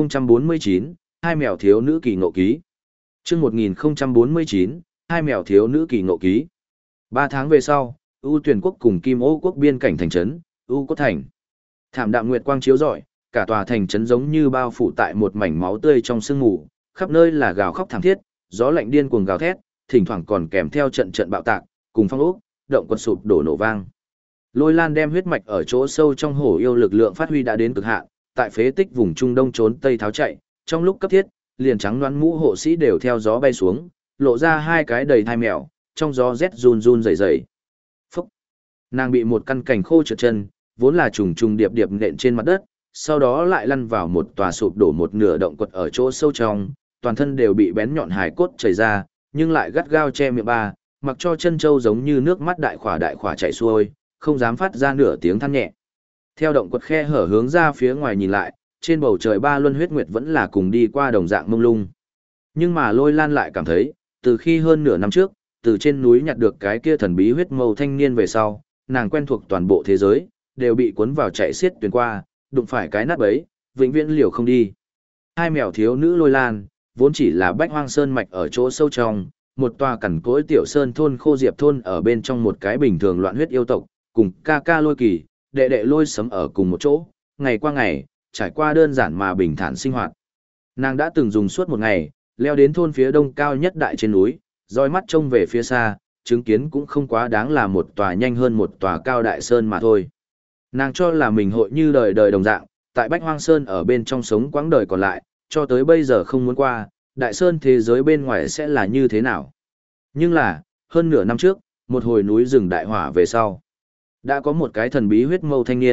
1049, hai mèo thiếu nữ kỳ ngộ ký. Chương 1049, hai mèo thiếu nữ kỳ ngộ ký. 3 tháng về sau, U Tuyển quốc cùng Kim Ô quốc biên cảnh thành trấn, U Cốt thành. Thảm đạm nguyệt quang chiếu rọi, cả tòa thành trấn giống như bao phủ tại một mảnh máu tươi trong sương mù, khắp nơi là gào khóc thảm thiết, gió lạnh điên cuồng gào thét, thỉnh thoảng còn kèm theo trận trận bạo tạc, cùng phong ốc, động quật sụp đổ nổ vang. Lôi Lan đem huyết mạch ở chỗ sâu trong hổ yêu lực lượng phát huy đã đến cực hạn, tại phế tích vùng Trung Đông trốn Tây tháo chạy, trong lúc cấp thiết, liền trắng đoán mũ hộ sĩ đều theo gió bay xuống, lộ ra 2 cái đầy thai mèo, trong gió rét run run rẩy rẩy. Phúc! Nàng bị một căn cành khô trượt chân, vốn là trùng trùng điệp điệp nện trên mặt đất, sau đó lại lăn vào một tòa sụp đổ một nửa động quật ở chỗ sâu trong, toàn thân đều bị bén nhọn hài cốt chảy ra, nhưng lại gắt gao che miệng ba, mặc cho chân châu giống như nước mắt đại khỏa chảy xuôi, không dám phát ra nửa tiếng than nhẹ. Theo động quật khe hở hướng ra phía ngoài nhìn lại, trên bầu trời ba luân huyết nguyệt vẫn là cùng đi qua đồng dạng mông lung. Nhưng mà Lôi Lan lại cảm thấy, từ khi hơn nửa năm trước, từ trên núi nhặt được cái kia thần bí huyết mâu thanh niên về sau, nàng quen thuộc toàn bộ thế giới, đều bị cuốn vào chạy xiết tuyến qua, đụng phải cái nát bấy, vĩnh viễn liều không đi. Hai mèo thiếu nữ Lôi Lan, vốn chỉ là bách hoang sơn mạch ở chỗ sâu trong, một tòa cằn cỗi tiểu sơn thôn khô diệp thôn ở bên trong một cái bình thường loạn huyết yêu tộc, cùng ca ca Lôi Kỳ, đệ đệ Lôi Sấm ở cùng một chỗ, ngày qua ngày, trải qua đơn giản mà bình thản sinh hoạt. Nàng đã từng dùng suốt một ngày, leo đến thôn phía đông cao nhất đại trên núi, dõi mắt trông về phía xa, chứng kiến cũng không quá đáng là một tòa nhanh hơn một tòa cao đại sơn mà thôi. Nàng cho là mình hội như đời đời đồng dạng, tại Bách Hoang Sơn ở bên trong sống quãng đời còn lại, cho tới bây giờ không muốn qua, đại sơn thế giới bên ngoài sẽ là như thế nào. Nhưng là, hơn nửa năm trước, một hồi núi rừng đại hỏa về sau. Đã có một cái thần bí huyết mâu thanh niên,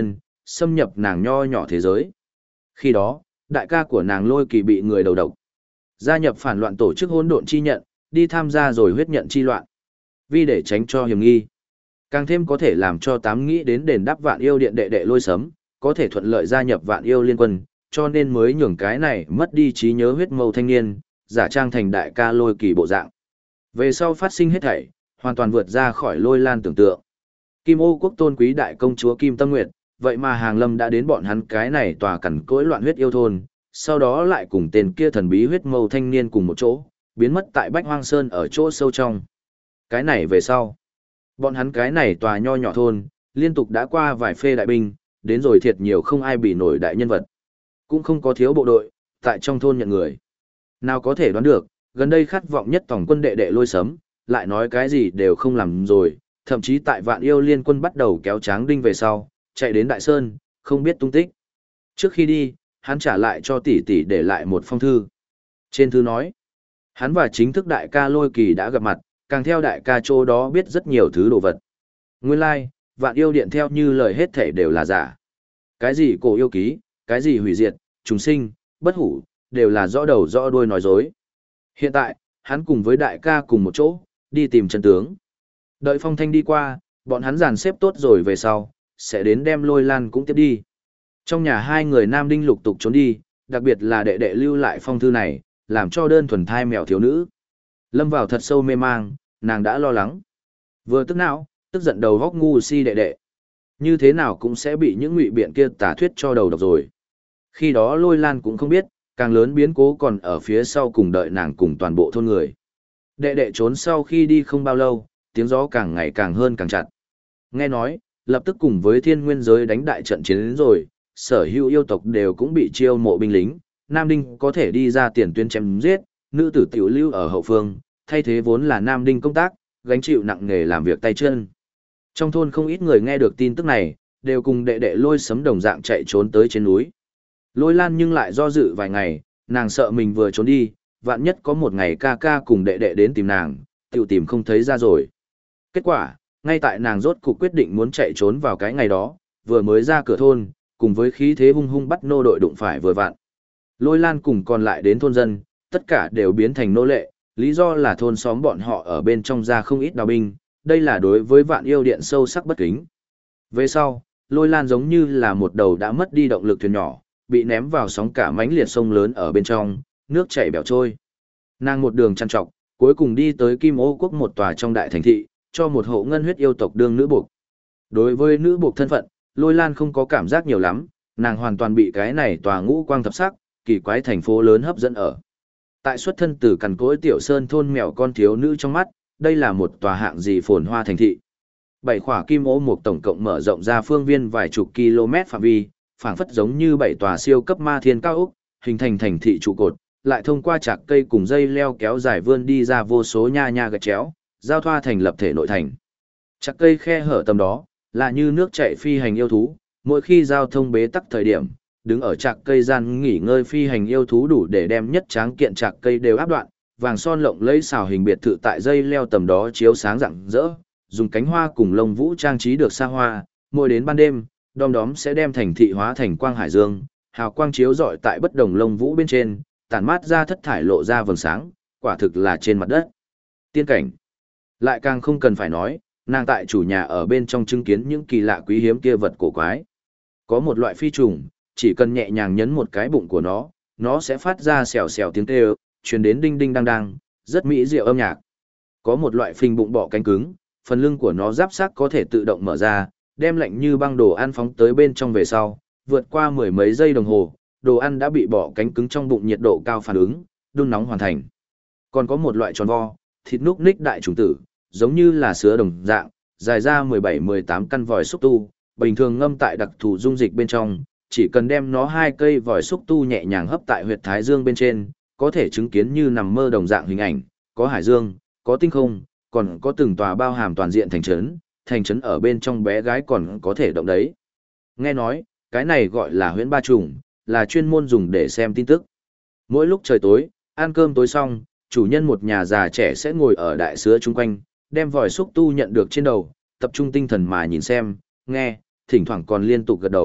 xâm nhập nàng nho nhỏ thế giới. Khi đó, đại ca của nàng Lôi Kỳ bị người đầu độc, gia nhập phản loạn tổ chức hỗn độn chi nhận, đi tham gia rồi huyết nhận chi loạn. Vì để tránh cho hiểm nghi, càng thêm có thể làm cho Tám nghĩ đến đền đáp Vạn Yêu Điện đệ đệ Lôi Sấm, có thể thuận lợi gia nhập Vạn Yêu Liên Quân, cho nên mới nhường cái này mất đi trí nhớ huyết mâu thanh niên, giả trang thành đại ca Lôi Kỳ bộ dạng. Về sau phát sinh hết thảy, hoàn toàn vượt ra khỏi Lôi Lan tưởng tượng. Kim Ô quốc tôn quý đại công chúa Kim Tâm Nguyệt, vậy mà Hàng Lâm đã đến bọn hắn cái này tòa cằn cỗi loạn huyết yêu thôn, sau đó lại cùng tên kia thần bí huyết mâu thanh niên cùng một chỗ, biến mất tại Bách Hoang Sơn ở chỗ sâu trong. Cái này về sau, bọn hắn cái này tòa nho nhỏ thôn, liên tục đã qua vài phê đại binh, đến rồi thiệt nhiều không ai bị nổi đại nhân vật. Cũng không có thiếu bộ đội, tại trong thôn nhận người. Nào có thể đoán được, gần đây khát vọng nhất tổng quân đệ đệ Lôi Sấm, lại nói cái gì đều không làm rồi, thậm chí tại Vạn Yêu Liên Quân bắt đầu kéo Tráng Đinh về sau, chạy đến Đại Sơn, không biết tung tích. Trước khi đi, hắn trả lại cho tỷ tỷ để lại một phong thư. Trên thư nói, hắn và chính thức đại ca Lôi Kỳ đã gặp mặt, càng theo đại ca chỗ đó biết rất nhiều thứ đồ vật. Nguyên lai, like, Vạn Yêu Điện theo như lời hết thể đều là giả. Cái gì cổ yêu ký, cái gì hủy diệt, trùng sinh, bất hủ, đều là rõ đầu rõ đuôi nói dối. Hiện tại, hắn cùng với đại ca cùng một chỗ, đi tìm chân tướng. Đợi phong thanh đi qua, bọn hắn dàn xếp tốt rồi về sau, sẽ đến đem Lôi Lan cũng tiếp đi. Trong nhà hai người nam đinh lục tục trốn đi, đặc biệt là đệ đệ lưu lại phong thư này, làm cho đơn thuần thai mèo thiếu nữ lâm vào thật sâu mê mang, nàng đã lo lắng. Vừa tức não, tức giận đầu góc ngu si đệ đệ. Như thế nào cũng sẽ bị những ngụy biện kia tả thuyết cho đầu độc rồi. Khi đó Lôi Lan cũng không biết, càng lớn biến cố còn ở phía sau cùng đợi nàng cùng toàn bộ thôn người. Đệ đệ trốn sau khi đi không bao lâu, tiếng gió càng ngày càng hơn càng chặt. Nghe nói, lập tức cùng với thiên nguyên giới đánh đại trận chiến đến rồi, sở hữu yêu tộc đều cũng bị chiêu mộ binh lính, Nam Đinh có thể đi ra tiền tuyến chém giết, nữ tử tiểu lưu ở hậu phương, thay thế vốn là Nam Đinh công tác, gánh chịu nặng nghề làm việc tay chân. Trong thôn không ít người nghe được tin tức này, đều cùng đệ đệ Lôi Sấm đồng dạng chạy trốn tới trên núi. Lôi Lan nhưng lại do dự vài ngày, nàng sợ mình vừa trốn đi, vạn nhất có một ngày ca ca cùng đệ đệ đến tìm nàng, tiểu tìm không thấy ra rồi. Kết quả, ngay tại nàng rốt cuộc quyết định muốn chạy trốn vào cái ngày đó, vừa mới ra cửa thôn, cùng với khí thế hung hung bắt nô đội đụng phải vừa vặn. Lôi Lan cùng còn lại đến thôn dân, tất cả đều biến thành nô lệ, lý do là thôn xóm bọn họ ở bên trong ra không ít đào binh, đây là đối với Vạn Yêu Điện sâu sắc bất kính. Về sau, Lôi Lan giống như là một đầu đã mất đi động lực thuyền nhỏ, bị ném vào sóng cả mãnh liệt sông lớn ở bên trong, nước chảy bèo trôi. Nàng một đường chăn trọc, cuối cùng đi tới Kim Ô quốc một tòa trong đại thành thị, cho một hộ ngân huyết yêu tộc đương nữ buộc. Đối với nữ buộc thân phận, Lôi Lan không có cảm giác nhiều lắm, nàng hoàn toàn bị cái này tòa ngũ quang thập sắc, kỳ quái thành phố lớn hấp dẫn ở. Tại xuất thân từ cằn cỗi tiểu sơn thôn mèo con thiếu nữ trong mắt, đây là một tòa hạng gì phồn hoa thành thị. 7 khỏa kim ô mục tổng cộng mở rộng ra phương viên vài chục km phạm vi, phảng phất giống như 7 tòa siêu cấp ma thiên cao ốc, hình thành thành thị trụ cột, lại thông qua chạc cây cùng dây leo kéo dài vươn đi ra vô số nha nha gạch chéo, giao thoa thành lập thể nội thành. Chạc cây khe hở tầm đó, là như nước chảy phi hành yêu thú, mỗi khi giao thông bế tắc thời điểm, đứng ở chạc cây gian nghỉ ngơi phi hành yêu thú đủ để đem nhất tráng kiện chạc cây đều áp đoạn, vàng son lộng lẫy xào hình biệt thự tại dây leo tầm đó chiếu sáng rạng rỡ, dùng cánh hoa cùng lông vũ trang trí được xa hoa, mỗi đến ban đêm, đom đóm sẽ đem thành thị hóa thành quang hải dương, hào quang chiếu rọi tại bất đồng lông vũ bên trên, tản mát ra thất thải lộ ra vầng sáng, quả thực là trên mặt đất. Tiên cảnh. Lại càng không cần phải nói, nàng tại chủ nhà ở bên trong chứng kiến những kỳ lạ quý hiếm kia vật cổ quái. Có một loại phi trùng, chỉ cần nhẹ nhàng nhấn một cái bụng của nó sẽ phát ra xèo xèo tiếng kêu, truyền đến đinh đinh đang đang, rất mỹ diệu âm nhạc. Có một loại phình bụng bọ cánh cứng, phần lưng của nó giáp xác có thể tự động mở ra, đem lạnh như băng đồ ăn phóng tới bên trong về sau, vượt qua mười mấy giây đồng hồ, đồ ăn đã bị bọ cánh cứng trong bụng nhiệt độ cao phản ứng, đun nóng hoàn thành. Còn có một loại tròn vo, thịt núc ních đại trùng tử, giống như là sứa đồng dạng, dài ra 17-18 căn vòi xúc tu, bình thường ngâm tại đặc thù dung dịch bên trong, chỉ cần đem nó 2 cây vòi xúc tu nhẹ nhàng hấp tại huyệt thái dương bên trên, có thể chứng kiến như nằm mơ đồng dạng hình ảnh, có hải dương, có tinh không, còn có từng tòa bao hàm toàn diện thành trấn ở bên trong bé gái còn có thể động đấy. Nghe nói, cái này gọi là huyễn ba trùng, là chuyên môn dùng để xem tin tức. Mỗi lúc trời tối, ăn cơm tối xong, chủ nhân một nhà già trẻ sẽ ngồi ở đại sứa chung quanh, đem vòi xúc tu nhận được trên đầu, tập trung tinh thần mà nhìn xem, nghe, thỉnh thoảng còn liên tục gật đầu,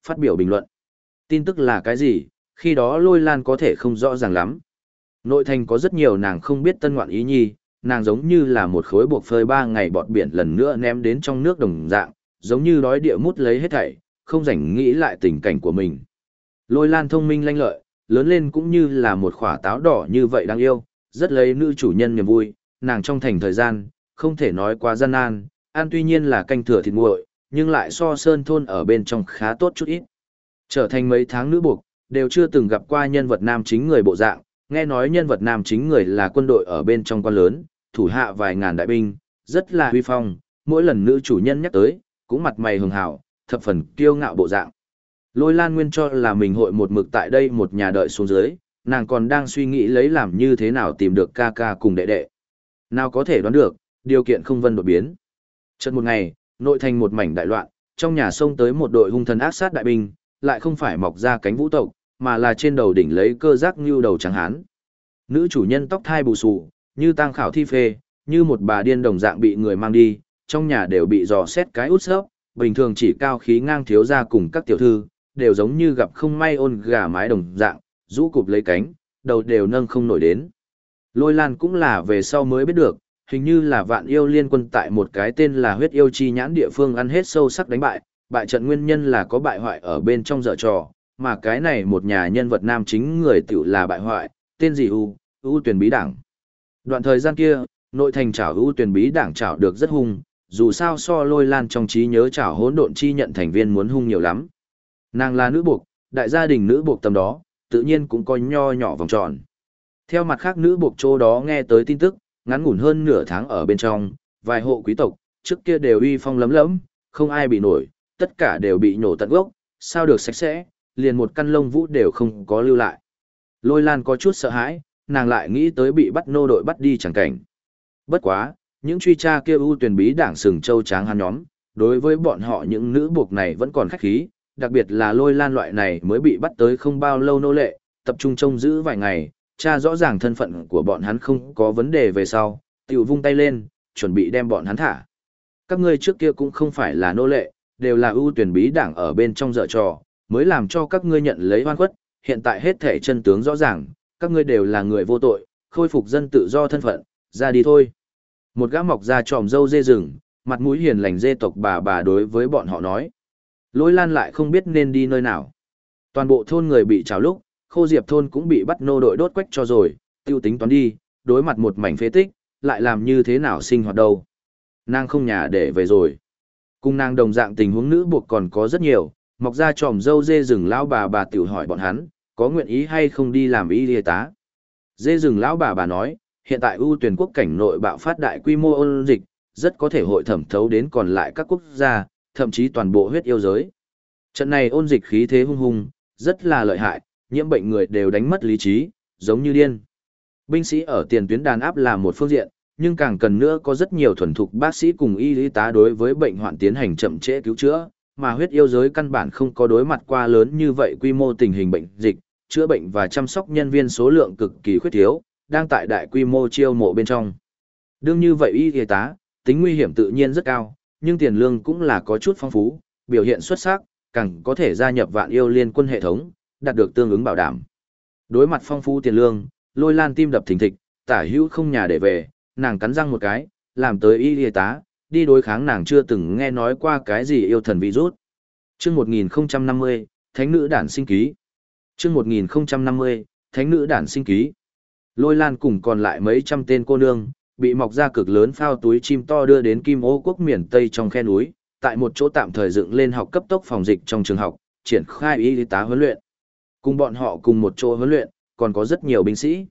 phát biểu bình luận. Tin tức là cái gì, khi đó Lôi Lan có thể không rõ ràng lắm. Nội thành có rất nhiều nàng không biết tân ngoạn ý nhi, nàng giống như là một khối buộc phơi 3 ngày bọt biển lần nữa ném đến trong nước đồng dạng, giống như đói địa mút lấy hết thảy, không rảnh nghĩ lại tình cảnh của mình. Lôi Lan thông minh lanh lợi, lớn lên cũng như là một quả táo đỏ như vậy đáng yêu, rất lấy nữ chủ nhân niềm vui, nàng trong thành thời gian, không thể nói quá gian nan, ăn tuy nhiên là canh thừa thịt nguội, nhưng lại so sơn thôn ở bên trong khá tốt chút ít. Trở thành mấy tháng nữ buộc, đều chưa từng gặp qua nhân vật nam chính người bộ dạng, nghe nói nhân vật nam chính người là quân đội ở bên trong quan lớn, thủ hạ vài ngàn đại binh, rất là huy phong, mỗi lần nữ chủ nhân nhắc tới, cũng mặt mày hường hào, thập phần kiêu ngạo bộ dạng. Lôi Lan nguyên cho là mình hội một mực tại đây một nhà đợi xuống dưới, nàng còn đang suy nghĩ lấy làm như thế nào tìm được ca ca cùng đệ đệ. Nào có thể đoán được, điều kiện không vân đột biến. Chợt một ngày, nội thành một mảnh đại loạn, trong nhà xông tới một đội hung thần ác sát đại binh, lại không phải mọc ra cánh vũ tộc, mà là trên đầu đỉnh lấy cơ giác như đầu trắng hán. Nữ chủ nhân tóc thai bù xù, như tang khảo thi phê, như một bà điên đồng dạng bị người mang đi, trong nhà đều bị dò xét cái út xớp, bình thường chỉ cao khí ngang thiếu gia cùng các tiểu thư, đều giống như gặp không may ôn gà mái đồng dạng, rũ cụp lấy cánh, đầu đều nâng không nổi đến. Lôi Lan cũng là về sau mới biết được, hình như là Vạn Yêu Liên Quân tại một cái tên là Huyết Yêu Chi Nhãn địa phương ăn hết sâu sắc đánh bại, bại trận nguyên nhân là có bại hoại ở bên trong dở trò, mà cái này một nhà nhân vật nam chính người tiểu là bại hoại, tên gì U Tuyển Bí Đảng. Đoạn thời gian kia, nội thành chảo U Tuyển Bí Đảng chảo được rất hung, dù sao so Lôi Lan trong trí nhớ chảo hỗn độn chi nhận thành viên muốn hung nhiều lắm. Nàng là nữ buộc, đại gia đình nữ buộc tầm đó, tự nhiên cũng có nho nhỏ vòng tròn. Theo mặt khác nữ buộc chỗ đó nghe tới tin tức, ngắn ngủn hơn nửa tháng ở bên trong, vài hộ quý tộc, trước kia đều uy phong lấm lẫm, không ai bị nổi, tất cả đều bị nhổ tận gốc, sao được sạch sẽ, liền một căn lông vũ đều không có lưu lại. Lôi Lan có chút sợ hãi, nàng lại nghĩ tới bị bắt nô đội bắt đi chẳng cảnh. Bất quá, những truy tra kia ưu tuyển bí đảng sừng châu tráng hắn nhóm, đối với bọn họ những nữ buộc này vẫn còn khách khí, đặc biệt là Lôi Lan loại này mới bị bắt tới không bao lâu nô lệ, tập trung trông giữ vài ngày, tra rõ ràng thân phận của bọn hắn không có vấn đề về sau, tiểu vung tay lên, chuẩn bị đem bọn hắn thả. Các ngươi trước kia cũng không phải là nô lệ, đều là ưu tuyển bí đảng ở bên trong dở trò, mới làm cho các ngươi nhận lấy oan khuất, hiện tại hết thể chân tướng rõ ràng, các ngươi đều là người vô tội, khôi phục dân tự do thân phận, ra đi thôi. Một gã mọc ra tròm râu dê rừng, mặt mũi hiền lành dê tộc bà đối với bọn họ nói. Lôi Lan lại không biết nên đi nơi nào. Toàn bộ thôn người bị trào lúc, Khô Diệp thôn cũng bị bắt nô đội đốt quách cho rồi, tiêu tính toán đi, đối mặt một mảnh phế tích, lại làm như thế nào sinh hoạt đâu. Nàng không nhà để về rồi. Cùng nàng đồng dạng tình huống nữ buộc còn có rất nhiều, mọc ra tròm dâu dê rừng lão bà tiểu hỏi bọn hắn, có nguyện ý hay không đi làm y tá. Dê rừng lão bà nói, hiện tại ưu tuyển quốc cảnh nội bạo phát đại quy mô ôn dịch, rất có thể hội thẩm thấu đến còn lại các quốc gia, thậm chí toàn bộ huyết yêu giới. Trận này ôn dịch khí thế hung hung, rất là lợi hại, nhiễm bệnh người đều đánh mất lý trí, giống như điên. Binh sĩ ở tiền tuyến đàn áp là một phương diện, nhưng càng cần nữa có rất nhiều thuần thục bác sĩ cùng y tá đối với bệnh hoạn tiến hành chậm trễ cứu chữa, mà huyết yêu giới căn bản không có đối mặt qua lớn như vậy quy mô tình hình bệnh dịch, chữa bệnh và chăm sóc nhân viên số lượng cực kỳ khuyết thiếu, đang tại đại quy mô chiêu mộ bên trong. Đương như vậy y tá, tính nguy hiểm tự nhiên rất cao, nhưng tiền lương cũng là có chút phong phú, biểu hiện xuất sắc, càng có thể gia nhập Vạn Yêu Liên Quân hệ thống, đạt được tương ứng bảo đảm. Đối mặt phong phú tiền lương, Lôi Lan tim đập thình thịch, tả hữu không nhà để về, nàng cắn răng một cái, làm tới y tá, đi đối kháng nàng chưa từng nghe nói qua cái gì yêu thần virus. Chương 1050, Thánh nữ đản sinh ký. Chương 1050, Thánh nữ đản sinh ký. Lôi Lan cùng còn lại mấy trăm tên cô nương, bị mọc ra cực lớn phao túi chim to đưa đến Kim Ô quốc miền Tây trong khe núi, tại một chỗ tạm thời dựng lên học cấp tốc phòng dịch trong trường học, triển khai y tá huấn luyện. Cùng bọn họ cùng một chỗ huấn luyện, còn có rất nhiều binh sĩ.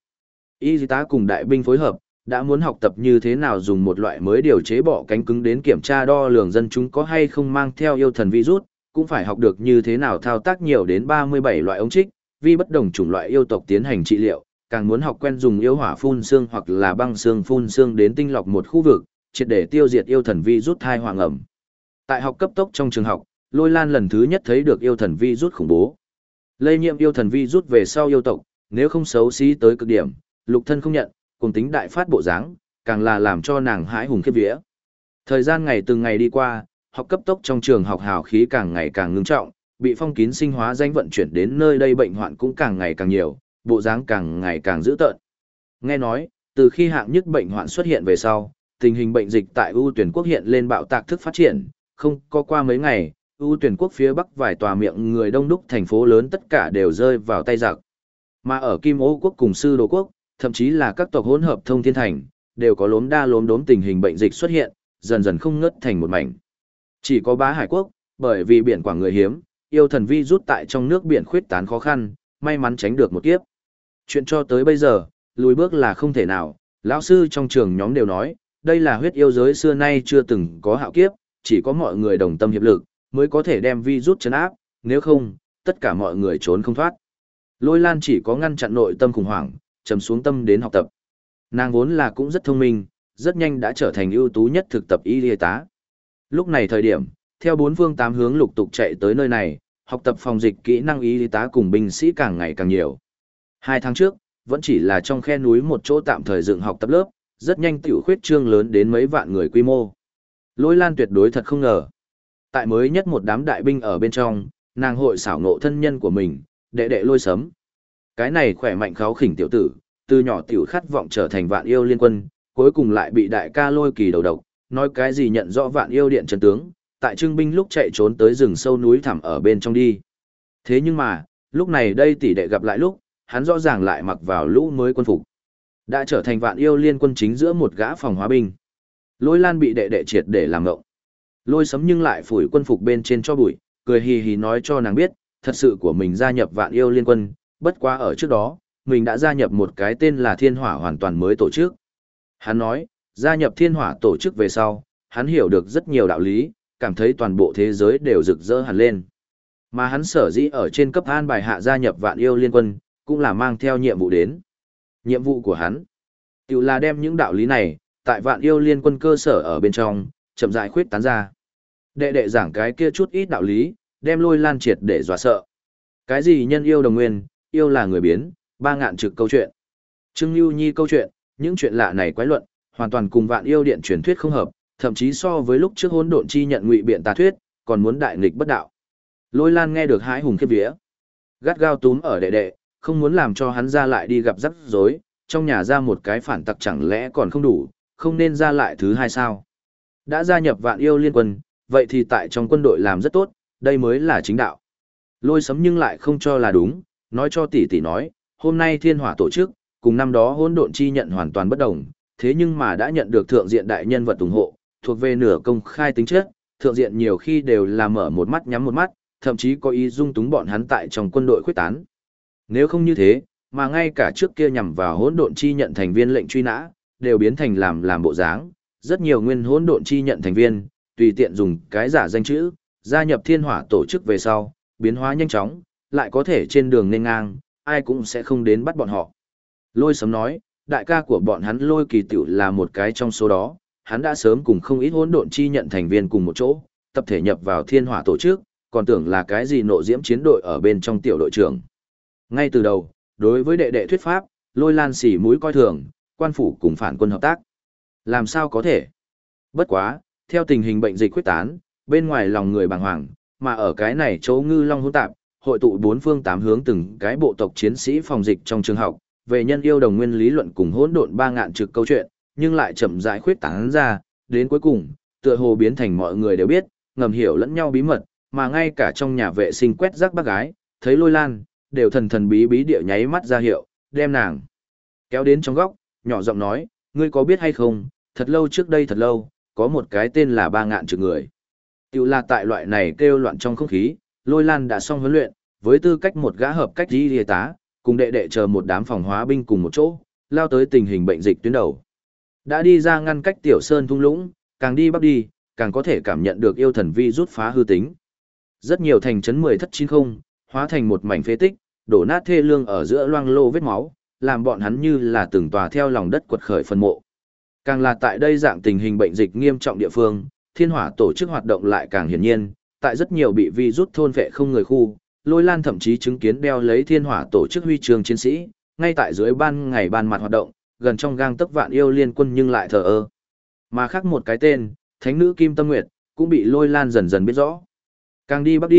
Y tá cùng đại binh phối hợp, đã muốn học tập như thế nào dùng một loại mới điều chế bỏ cánh cứng đến kiểm tra đo lường dân chúng có hay không mang theo yêu thần virus, cũng phải học được như thế nào thao tác nhiều đến 37 loại ống trích, vì bất đồng chủng loại yêu tộc tiến hành trị liệu, càng muốn học quen dùng yêu hỏa phun xương hoặc là băng xương phun xương đến tinh lọc một khu vực, triệt để tiêu diệt yêu thần virus thai hoàng ẩm. Tại học cấp tốc trong trường học, Lôi Lan lần thứ nhất thấy được yêu thần virus khủng bố. Lây nhiễm yêu thần virus về sau yêu tộc, nếu không xấu xí tới cực điểm, lục thân không nhận, cùng tính đại phát bộ dáng, càng là làm cho nàng hãi hùng khiếp vía. Thời gian ngày từng ngày đi qua, học cấp tốc trong trường học hào khí càng ngày càng ngưng trọng, Bị phong kín sinh hóa danh vận chuyển đến nơi đây bệnh hoạn cũng càng ngày càng nhiều, bộ dáng càng ngày càng dữ tợn. Nghe nói, từ khi hạng nhất bệnh hoạn xuất hiện về sau, tình hình bệnh dịch tại ưu tuyển quốc hiện lên bạo tạc thức phát triển, không có qua mấy ngày, ưu tuyển quốc phía bắc vài tòa miệng người đông đúc thành phố lớn tất cả đều rơi vào tay giặc. Mà ở Kim Ô quốc cùng Sư Đồ quốc, thậm chí là các tộc hỗn hợp Thông Thiên thành, đều có lốm đa lốm đốm tình hình bệnh dịch xuất hiện, dần dần không ngớt thành một mảnh. Chỉ có Bá Hải quốc, bởi vì biển quảng người hiếm, yêu thần vi rút tại trong nước biển khuyết tán khó khăn, may mắn tránh được một kiếp. Chuyện cho tới bây giờ, lùi bước là không thể nào, lão sư trong trường nhóm đều nói, đây là huyết yêu giới xưa nay chưa từng có hạo kiếp, chỉ có mọi người đồng tâm hiệp lực, mới có thể đem vi rút chấn áp, nếu không, tất cả mọi người trốn không thoát. Lôi Lan chỉ có ngăn chặn nội tâm khủng hoảng, trầm xuống tâm đến học tập. Nàng vốn là cũng rất thông minh, rất nhanh đã trở thành ưu tú nhất thực tập y tá. Lúc này thời điểm, theo bốn phương tám hướng lục tục chạy tới nơi này, học tập phòng dịch kỹ năng y tá cùng binh sĩ càng ngày càng nhiều. 2 tháng trước, vẫn chỉ là trong khe núi một chỗ tạm thời dựng học tập lớp, rất nhanh tiểu khuyết trương lớn đến mấy vạn người quy mô. Lôi Lan tuyệt đối thật không ngờ. Tại mới nhất một đám đại binh ở bên trong, nàng hội xảo ngộ thân nhân của mình, đệ đệ Lôi Sấm. Cái này khỏe mạnh kháo khỉnh tiểu tử, từ nhỏ tiểu khát vọng trở thành vạn yêu liên quân, cuối cùng lại bị đại ca Lôi Kỳ đầu độc, nói cái gì nhận rõ vạn yêu điện chân tướng, tại trưng binh lúc chạy trốn tới rừng sâu núi thẳm ở bên trong đi. Thế nhưng mà, lúc này đây tỷ đệ gặp lại lúc, hắn rõ ràng lại mặc vào lũ mới quân phục. Đã trở thành vạn yêu liên quân chính giữa một gã phòng hóa binh. Lôi Lan bị đệ đệ triệt để làm ngộng. Lôi Sấm nhưng lại phủi quân phục bên trên cho bụi, cười hì hì nói cho nàng biết, thật sự của mình gia nhập vạn yêu liên quân, bất quá ở trước đó, mình đã gia nhập một cái tên là Thiên Hỏa hoàn toàn mới tổ chức. Hắn nói, gia nhập Thiên Hỏa tổ chức về sau, hắn hiểu được rất nhiều đạo lý, cảm thấy toàn bộ thế giới đều rực rỡ hẳn lên. Mà hắn sở dĩ ở trên cấp an bài hạ gia nhập vạn yêu liên quân, cũng là mang theo nhiệm vụ đến. Nhiệm vụ của hắn, tự là đem những đạo lý này, tại vạn yêu liên quân cơ sở ở bên trong, chậm rãi khuyết tán ra. Đệ đệ giảng cái kia chút ít đạo lý, đem Lôi Lan triệt để dọa sợ. Cái gì nhân yêu đồng nguyên, yêu là người biến, 3 ngạn trực câu chuyện. Trương Nhu Nhi câu chuyện, những chuyện lạ này quái luận, hoàn toàn cùng vạn yêu điện truyền thuyết không hợp, thậm chí so với lúc trước hỗn độn chi nhận ngụy biện tà thuyết, còn muốn đại nghịch bất đạo. Lôi Lan nghe được hãi hùng khiếp vía, gắt gao túm ở đệ đệ, không muốn làm cho hắn ra lại đi gặp rắc rối, trong nhà ra một cái phản tặc chẳng lẽ còn không đủ, không nên ra lại thứ hai sao. Đã gia nhập vạn yêu liên quân, vậy thì tại trong quân đội làm rất tốt, đây mới là chính đạo. Lôi Sấm nhưng lại không cho là đúng, nói cho tỷ tỷ nói, hôm nay Thiên Hỏa tổ chức, cùng năm đó hỗn độn chi nhận hoàn toàn bất đồng, thế nhưng mà đã nhận được thượng diện đại nhân vật ủng hộ, thuộc về nửa công khai tính chất, thượng diện nhiều khi đều là mở một mắt nhắm một mắt, thậm chí có ý dung túng bọn hắn tại trong quân đội khuyết tán. Nếu không như thế, mà ngay cả trước kia nhằm vào hỗn độn chi nhận thành viên lệnh truy nã, đều biến thành làm bộ dáng, rất nhiều nguyên hỗn độn chi nhận thành viên, tùy tiện dùng cái giả danh chữ, gia nhập Thiên Hỏa tổ chức về sau, biến hóa nhanh chóng, lại có thể trên đường nên ngang, ai cũng sẽ không đến bắt bọn họ. Lôi Sấm nói, đại ca của bọn hắn Lôi Kỳ tiểu là một cái trong số đó, hắn đã sớm cùng không ít hỗn độn chi nhận thành viên cùng một chỗ, tập thể nhập vào Thiên Hỏa tổ chức, còn tưởng là cái gì nộ diễm chiến đội ở bên trong tiểu đội trưởng. Ngay từ đầu, đối với đệ đệ thuyết pháp, Lôi Lan xỉ mũi coi thường, quan phủ cùng phản quân hợp tác. Làm sao có thể? Bất quá, theo tình hình bệnh dịch quyết tán, bên ngoài lòng người bàng hoàng, mà ở cái này chỗ ngư long hỗn tạp, hội tụ 4 phương 8 hướng từng cái bộ tộc chiến sĩ phòng dịch trong trường học, về nhân yêu đồng nguyên lý luận cùng hỗn độn 3 ngạn trực câu chuyện, nhưng lại chậm rãi khuyết tán ra, đến cuối cùng, tựa hồ biến thành mọi người đều biết, ngầm hiểu lẫn nhau bí mật, mà ngay cả trong nhà vệ sinh quét rác bác gái, thấy Lôi Lan, đều thần thần bí bí điệu nháy mắt ra hiệu, đem nàng kéo đến trong góc, nhỏ giọng nói, ngươi có biết hay không, thật lâu trước đây thật lâu, có một cái tên là 3 ngạn trực người. Tiểu là tại loại này kêu loạn trong không khí, Lôi Lan đã xong huấn luyện, với tư cách một gã hợp cách y tá, cùng đệ đệ chờ một đám phòng hóa binh cùng một chỗ, lao tới tình hình bệnh dịch tuyến đầu. Đã đi ra ngăn cách tiểu sơn thung lũng, càng đi bắc đi, càng có thể cảm nhận được yêu thần vi rút phá hư tính. Rất nhiều thành trấn 10 thất 90, hóa thành một mảnh phế tích, đổ nát thê lương ở giữa loang lô vết máu, làm bọn hắn như là từng tòa theo lòng đất quật khởi phân mộ. Càng là tại đây dạng tình hình bệnh dịch nghiêm trọng địa phương, Thiên Hỏa tổ chức hoạt động lại càng hiển nhiên, tại rất nhiều bị vi rút thôn vệ không người khu, Lôi Lan thậm chí chứng kiến đeo lấy Thiên Hỏa tổ chức huy chương chiến sĩ, ngay tại dưới ban ngày ban mặt hoạt động, gần trong gang tấc vạn yêu liên quân nhưng lại thờ ơ. Mà khác một cái tên, Thánh nữ Kim Tâm Nguyệt, cũng bị Lôi Lan dần dần biết rõ. Càng đi bắc đi,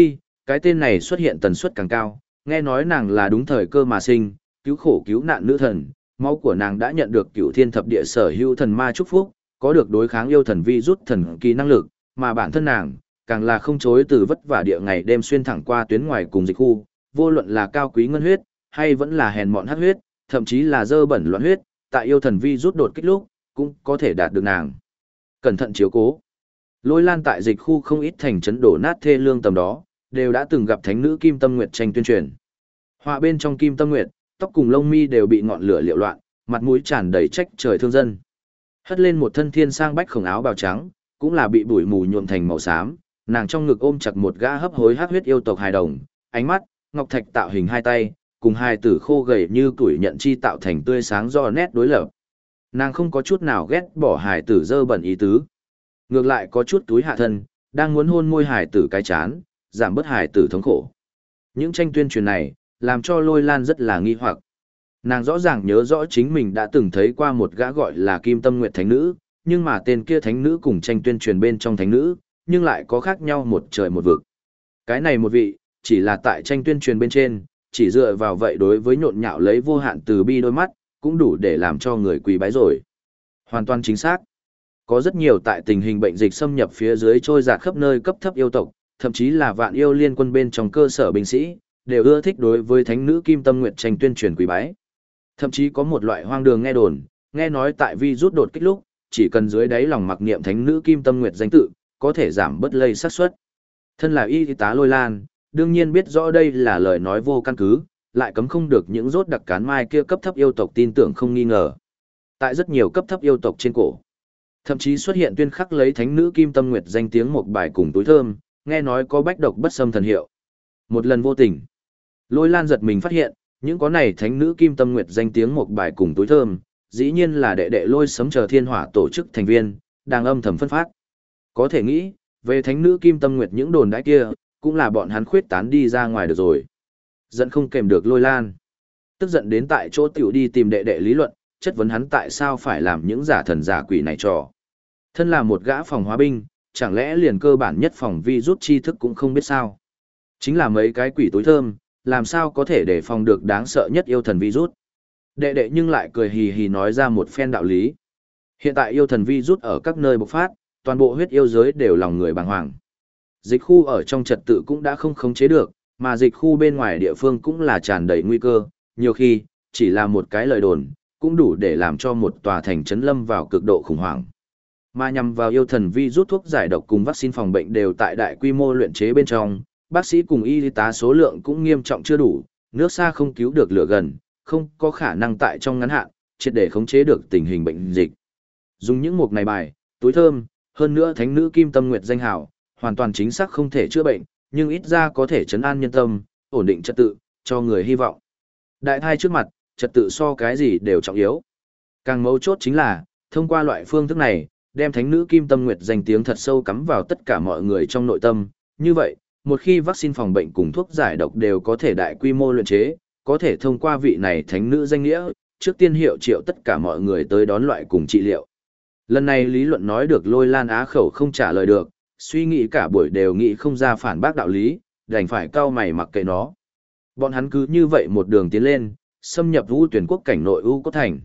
cái tên này xuất hiện tần suất càng cao, nghe nói nàng là đúng thời cơ mà sinh, cứu khổ cứu nạn nữ thần, máu của nàng đã nhận được cửu thiên thập địa sở hữu thần ma chúc phúc, có được đối kháng yêu thần vi rút thần kỳ năng lực, mà bản thân nàng, càng là không chối từ vất vả địa ngày đêm xuyên thẳng qua tuyến ngoài cùng dịch khu, vô luận là cao quý ngân huyết, hay vẫn là hèn mọn hắc huyết, thậm chí là dơ bẩn loạn huyết, tại yêu thần vi rút đột kích lúc, cũng có thể đạt được nàng. Cẩn thận chiếu cố. Lôi Lan tại dịch khu không ít thành trấn đổ nát thê lương tầm đó, đều đã từng gặp thánh nữ Kim Tâm Nguyệt tranh tuyên truyền. Họa bên trong Kim Tâm Nguyệt, tóc cùng lông mi đều bị ngọn lửa liệu loạn, mặt mũi tràn đầy trách trời thương dân. Hất lên một thân thiên sang bách khổng áo bào trắng, cũng là bị bụi mù nhuộm thành màu xám, nàng trong ngực ôm chặt một gã hấp hối hắc huyết yêu tộc hài đồng, ánh mắt, ngọc thạch tạo hình hai tay, cùng hai tử khô gầy như tuổi nhận chi tạo thành tươi sáng do nét đối lập. Nàng không có chút nào ghét bỏ hài tử dơ bẩn ý tứ. Ngược lại có chút túi hạ thân, đang muốn hôn môi hài tử cái chán, giảm bớt hài tử thống khổ. Những tranh tuyên truyền này, làm cho Lôi Lan rất là nghi hoặc. Nàng rõ ràng nhớ rõ chính mình đã từng thấy qua một gã gọi là Kim Tâm Nguyệt Thánh Nữ, nhưng mà tên kia Thánh Nữ cùng tranh tuyên truyền bên trong Thánh Nữ, nhưng lại có khác nhau một trời một vực. Cái này một vị, chỉ là tại tranh tuyên truyền bên trên, chỉ dựa vào vậy đối với nhộn nhạo lấy vô hạn từ bi đôi mắt, cũng đủ để làm cho người quỳ bái rồi. Hoàn toàn chính xác. Có rất nhiều tại tình hình bệnh dịch xâm nhập phía dưới trôi dạt khắp nơi cấp thấp yêu tộc, thậm chí là vạn yêu liên quân bên trong cơ sở binh sĩ, đều ưa thích đối với Thánh Nữ Kim Tâm Nguyệt tranh tuyên truyền quỳ bái. Thậm chí có một loại hoang đường nghe đồn, nghe nói tại vi rút đột kích lúc, chỉ cần dưới đáy lòng mặc niệm Thánh Nữ Kim Tâm Nguyệt danh tự, có thể giảm bớt lây xác suất. Thân là y tá Lôi Lan, đương nhiên biết rõ đây là lời nói vô căn cứ, lại cấm không được những rốt đặc cán mai kia cấp thấp yêu tộc tin tưởng không nghi ngờ. Tại rất nhiều cấp thấp yêu tộc trên cổ, thậm chí xuất hiện tuyên khắc lấy Thánh Nữ Kim Tâm Nguyệt danh tiếng một bài cùng túi thơm, nghe nói có bách độc bất xâm thần hiệu. Một lần vô tình, Lôi Lan giật mình phát hiện, những có này Thánh Nữ Kim Tâm Nguyệt danh tiếng một bài cùng túi thơm, dĩ nhiên là đệ đệ Lôi Sấm chờ thiên hỏa tổ chức thành viên, đang âm thầm phân phát. Có thể nghĩ, về Thánh Nữ Kim Tâm Nguyệt những đồn đãi kia, cũng là bọn hắn khuyết tán đi ra ngoài được rồi. Giận không kèm được Lôi Lan. Tức giận đến tại chỗ tiểu đi tìm đệ đệ lý luận, chất vấn hắn tại sao phải làm những giả thần giả quỷ này trò. Thân là một gã phòng hóa binh, chẳng lẽ liền cơ bản nhất phòng vi rút tri thức cũng không biết sao. Chính là mấy cái quỷ tối thơm, làm sao có thể để phòng được đáng sợ nhất yêu thần virus. Đệ đệ nhưng lại cười hì hì nói ra một phen đạo lý. Hiện tại yêu thần virus ở các nơi bộc phát, toàn bộ huyết yêu giới đều lòng người bàng hoàng. Dịch khu ở trong trật tự cũng đã không khống chế được, mà dịch khu bên ngoài địa phương cũng là tràn đầy nguy cơ, nhiều khi, chỉ là một cái lời đồn, cũng đủ để làm cho một tòa thành trấn lâm vào cực độ khủng hoảng. Mà nhằm vào yêu thần virus thuốc giải độc cùng vaccine phòng bệnh đều tại đại quy mô luyện chế bên trong, bác sĩ cùng y tá số lượng cũng nghiêm trọng chưa đủ, nước xa không cứu được lửa gần, không có khả năng tại trong ngắn hạn, triệt để khống chế được tình hình bệnh dịch. Dùng những mục này bài, túi thơm, hơn nữa Thánh Nữ Kim Tâm Nguyệt danh hào, hoàn toàn chính xác không thể chữa bệnh, nhưng ít ra có thể trấn an nhân tâm, ổn định trật tự, cho người hy vọng. Đại thai trước mặt, trật tự so cái gì đều trọng yếu. Càng mấu chốt chính là, thông qua loại phương thức này, đem Thánh Nữ Kim Tâm Nguyệt danh tiếng thật sâu cắm vào tất cả mọi người trong nội tâm, như vậy, một khi vaccine phòng bệnh cùng thuốc giải độc đều có thể đại quy mô luyện chế, có thể thông qua vị này thánh nữ danh nghĩa, trước tiên hiệu triệu tất cả mọi người tới đón loại cùng trị liệu. Lần này lý luận nói được Lôi Lan á khẩu không trả lời được, suy nghĩ cả buổi đều nghĩ không ra phản bác đạo lý, đành phải cau mày mặc kệ nó. Bọn hắn cứ như vậy một đường tiến lên, xâm nhập U Tuyển quốc cảnh nội U Cốt Thành.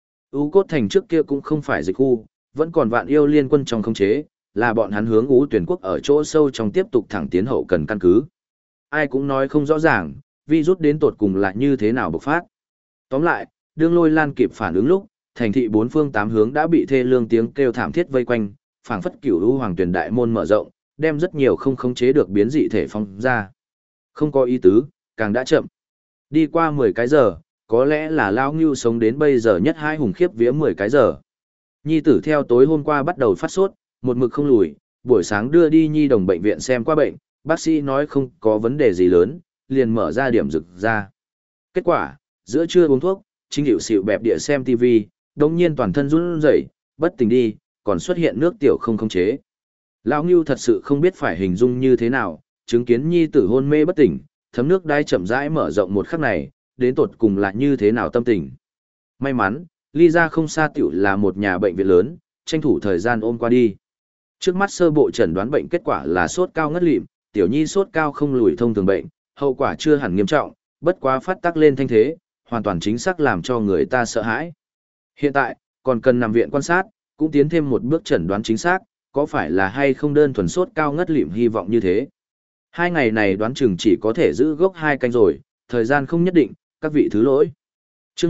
U Cốt Thành trước kia cũng không phải dịch khu, vẫn còn vạn yêu liên quân trong khống chế, là bọn hắn hướng U Tuyển quốc ở chỗ sâu trong tiếp tục thẳng tiến hậu cần căn cứ. Ai cũng nói không rõ ràng, virus đến tột cùng là như thế nào bộc phát. Tóm lại, đương Lôi Lan kịp phản ứng lúc, thành thị bốn phương tám hướng đã bị thê lương tiếng kêu thảm thiết vây quanh, phảng phất cửu u hoàng tuyển đại môn mở rộng, đem rất nhiều không khống chế được biến dị thể phong ra. Không có ý tứ, càng đã chậm. Đi qua 10 cái giờ, có lẽ là Lao Ngưu sống đến bây giờ nhất hai hùng khiếp vía 10 cái giờ. Nhi tử theo tối hôm qua bắt đầu phát sốt, một mực không lùi, buổi sáng đưa đi nhi đồng bệnh viện xem qua bệnh, bác sĩ nói không có vấn đề gì lớn, liền mở ra điểm rực ra. Kết quả, giữa trưa uống thuốc, chính hiệu xịu bẹp địa xem TV, đồng nhiên toàn thân run rẩy, bất tỉnh đi, còn xuất hiện nước tiểu không khống chế. Lão Ngưu thật sự không biết phải hình dung như thế nào, chứng kiến nhi tử hôn mê bất tỉnh, thấm nước đai chậm rãi mở rộng một khắc này, đến tột cùng là như thế nào tâm tình. May mắn, ly ra không xa tiểu là một nhà bệnh viện lớn, tranh thủ thời gian ôm qua đi. Trước mắt sơ bộ chẩn đoán bệnh kết quả là sốt cao ngất lịm, tiểu nhi sốt cao không lùi thông thường bệnh, hậu quả chưa hẳn nghiêm trọng, bất quá phát tác lên thanh thế, hoàn toàn chính xác làm cho người ta sợ hãi. Hiện tại, còn cần nằm viện quan sát, cũng tiến thêm một bước chẩn đoán chính xác, có phải là hay không đơn thuần sốt cao ngất lịm hy vọng như thế. 2 ngày này đoán chừng chỉ có thể giữ gốc 2 canh rồi, thời gian không nhất định, các vị thứ lỗi. Chương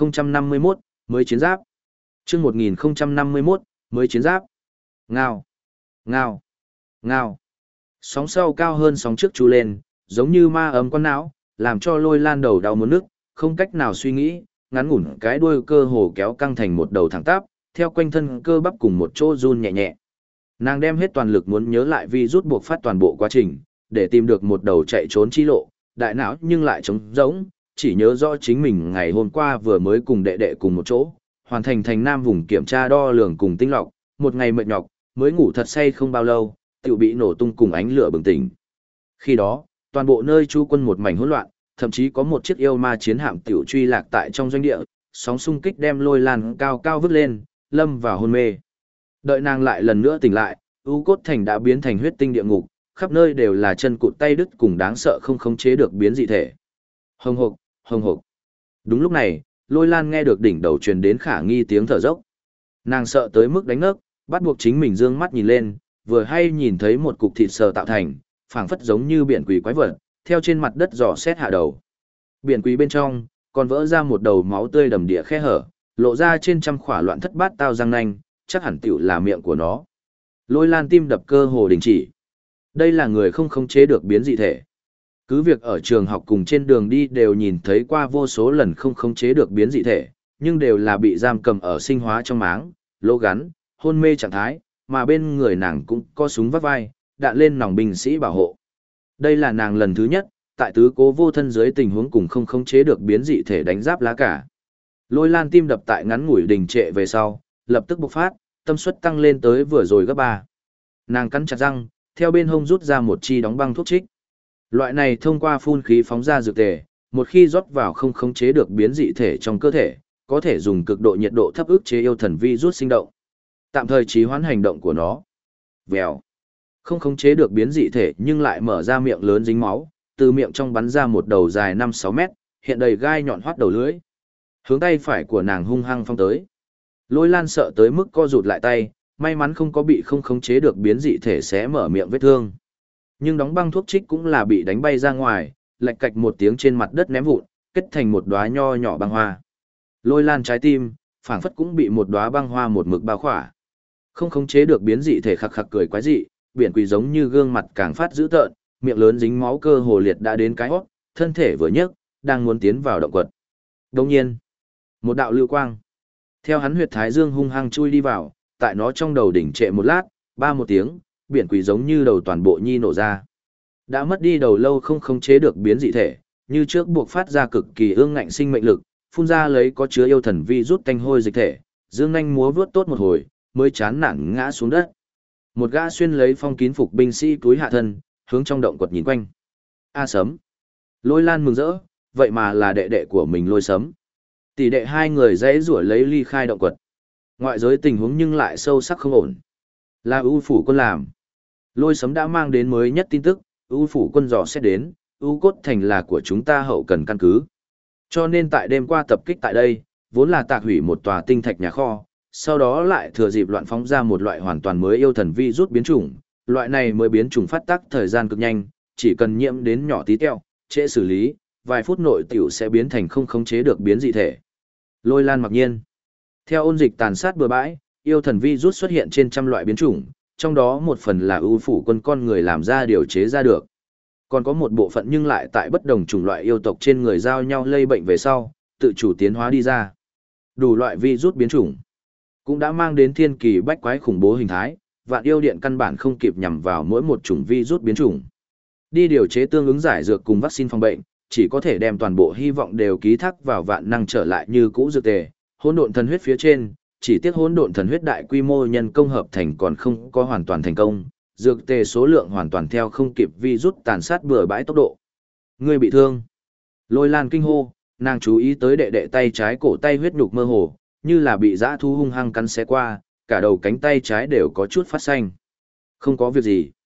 1051, mới chiến giáp. Chương 1051, mới chiến giáp. Ngao, ngao, ngao. Sóng sau cao hơn sóng trước chú lên, giống như ma ấm con não, làm cho Lôi Lan đầu đau muốn nức, không cách nào suy nghĩ, ngắn ngủn cái đuôi cơ hồ kéo căng thành một đầu thẳng tắp, theo quanh thân cơ bắp cùng một chỗ run nhẹ nhẹ. Nàng đem hết toàn lực muốn nhớ lại vi rút buộc phát toàn bộ quá trình, để tìm được một đầu chạy trốn chi lộ, đại não nhưng lại trống rỗng, chỉ nhớ rõ chính mình ngày hôm qua vừa mới cùng đệ đệ cùng một chỗ, hoàn thành thành nam vùng kiểm tra đo lường cùng tinh lọc, một ngày mệt nhọc, mới ngủ thật say không bao lâu, tiểu bị nổ tung cùng ánh lửa bừng tỉnh. Khi đó, toàn bộ nơi trú quân một mảnh hỗn loạn, thậm chí có một chiếc yêu ma chiến hạm tiểu truy lạc tại trong doanh địa, sóng xung kích đem Lôi Lan cao cao vứt lên, lâm vào hôn mê. Đợi nàng lại lần nữa tỉnh lại, U Cốt Thành đã biến thành huyết tinh địa ngục, khắp nơi đều là chân cụt tay đứt cùng đáng sợ không khống chế được biến dị thể. Hồng hộc, hồng hộc. Đúng lúc này, Lôi Lan nghe được đỉnh đầu truyền đến khả nghi tiếng thở dốc. Nàng sợ tới mức đánh ngất, bắt buộc chính mình dương mắt nhìn lên, vừa hay nhìn thấy một cục thịt sờ tạo thành, phảng phất giống như biển quỷ quái vật, theo trên mặt đất dò xét hạ đầu. Biển quỷ bên trong, còn vỡ ra một đầu máu tươi đầm địa khe hở, lộ ra trên trăm khỏa loạn thất bát tao răng nanh, chắc hẳn tiểu là miệng của nó. Lôi Lan tim đập cơ hồ đình chỉ. Đây là người không khống chế được biến dị thể. Cứ việc ở trường học cùng trên đường đi đều nhìn thấy qua vô số lần không khống chế được biến dị thể, nhưng đều là bị giam cầm ở sinh hóa trong máng, lỗ gắn, hôn mê trạng thái, mà bên người nàng cũng có súng vắt vai, đạn lên nòng binh sĩ bảo hộ. Đây là nàng lần thứ nhất, tại tứ cố vô thân dưới tình huống cùng không khống chế được biến dị thể đánh giáp lá cả. Lôi Lan tim đập tại ngắn ngủi đình trệ về sau, lập tức bộc phát, tâm suất tăng lên tới vừa rồi gấp 3. Nàng cắn chặt răng, theo bên hông rút ra một chi đóng băng thuốc trích. Loại này thông qua phun khí phóng ra dược tề, một khi rót vào không khống chế được biến dị thể trong cơ thể, có thể dùng cực độ nhiệt độ thấp ức chế yêu thần vi rút sinh động. Tạm thời trì hoãn hành động của nó. Vèo. Không khống chế được biến dị thể nhưng lại mở ra miệng lớn dính máu, từ miệng trong bắn ra một đầu dài 5-6 mét, hiện đầy gai nhọn hoắt đầu lưỡi. Hướng tay phải của nàng hung hăng phong tới. Lôi Lan sợ tới mức co rụt lại tay, may mắn không có bị không khống chế được biến dị thể xé mở miệng vết thương. Nhưng đóng băng thuốc trích cũng là bị đánh bay ra ngoài, lạch cạch một tiếng trên mặt đất ném vụn, kết thành một đóa nho nhỏ băng hoa. Lôi Lan trái tim, phảng phất cũng bị một đóa băng hoa một mực bao khỏa. Không khống chế được biến dị thể khặc khặc cười quái dị, biển quỷ giống như gương mặt càng phát dữ tợn, miệng lớn dính máu cơ hồ liệt đã đến cái hót, thân thể vừa nhấc, đang muốn tiến vào động quật. Đồng nhiên, một đạo lưu quang theo hắn huyệt thái dương hung hăng chui đi vào, tại nó trong đầu đỉnh trệ một lát, ba một tiếng, biển quỷ giống như đầu toàn bộ nhi nổ ra. Đã mất đi đầu lâu không khống chế được biến dị thể, như trước buộc phát ra cực kỳ ương ngạnh sinh mệnh lực, phun ra lấy có chứa yêu thần vi rút tanh hôi dịch thể, dương nhanh múa vướt tốt một hồi, mới chán nản ngã xuống đất. Một gã xuyên lấy phong kín phục binh sĩ túi hạ thân, hướng trong động quật nhìn quanh. A Sấm. Lôi Lan mừng rỡ, vậy mà là đệ đệ của mình Lôi Sấm. Tỷ đệ hai người dãy rủa lấy ly khai động quật. Ngoại giới tình huống nhưng lại sâu sắc không ổn. Là U phủ quân làm. Lôi Sấm đã mang đến mới nhất tin tức, U phủ quân dò xét đến, U Cốt Thành là của chúng ta hậu cần căn cứ. Cho nên tại đêm qua tập kích tại đây, vốn là tạc hủy một tòa tinh thạch nhà kho, sau đó lại thừa dịp loạn phóng ra một loại hoàn toàn mới yêu thần vi rút biến chủng. Loại này mới biến chủng phát tác thời gian cực nhanh, chỉ cần nhiễm đến nhỏ tí teo, trễ xử lý, vài phút nội tiểu sẽ biến thành không khống chế được biến dị thể. Lôi Lan mặc nhiên. Theo ôn dịch tàn sát bừa bãi, yêu thần vi rút xuất hiện trên trăm loại biến chủng, trong đó một phần là ưu phủ quân con người làm ra điều chế ra được. Còn có một bộ phận nhưng lại tại bất đồng chủng loại yêu tộc trên người giao nhau lây bệnh về sau, tự chủ tiến hóa đi ra. Đủ loại vi rút biến chủng cũng đã mang đến thiên kỳ bách quái khủng bố hình thái, vạn yêu điện căn bản không kịp nhằm vào mỗi một chủng vi rút biến chủng. Đi điều chế tương ứng giải dược cùng vaccine phòng bệnh, chỉ có thể đem toàn bộ hy vọng đều ký thác vào vạn năng trở lại như cũ dược tề, hỗn độn thần huyết phía trên, chỉ tiếc hỗn độn thần huyết đại quy mô nhân công hợp thành còn không có hoàn toàn thành công, dược tề số lượng hoàn toàn theo không kịp virus tàn sát bừa bãi tốc độ. Người bị thương. Lôi Lan kinh hô, nàng chú ý tới đệ đệ tay trái cổ tay huyết nhục mơ hồ, như là bị dã thú hung hăng cắn xé qua, cả đầu cánh tay trái đều có chút phát xanh. Không có việc gì.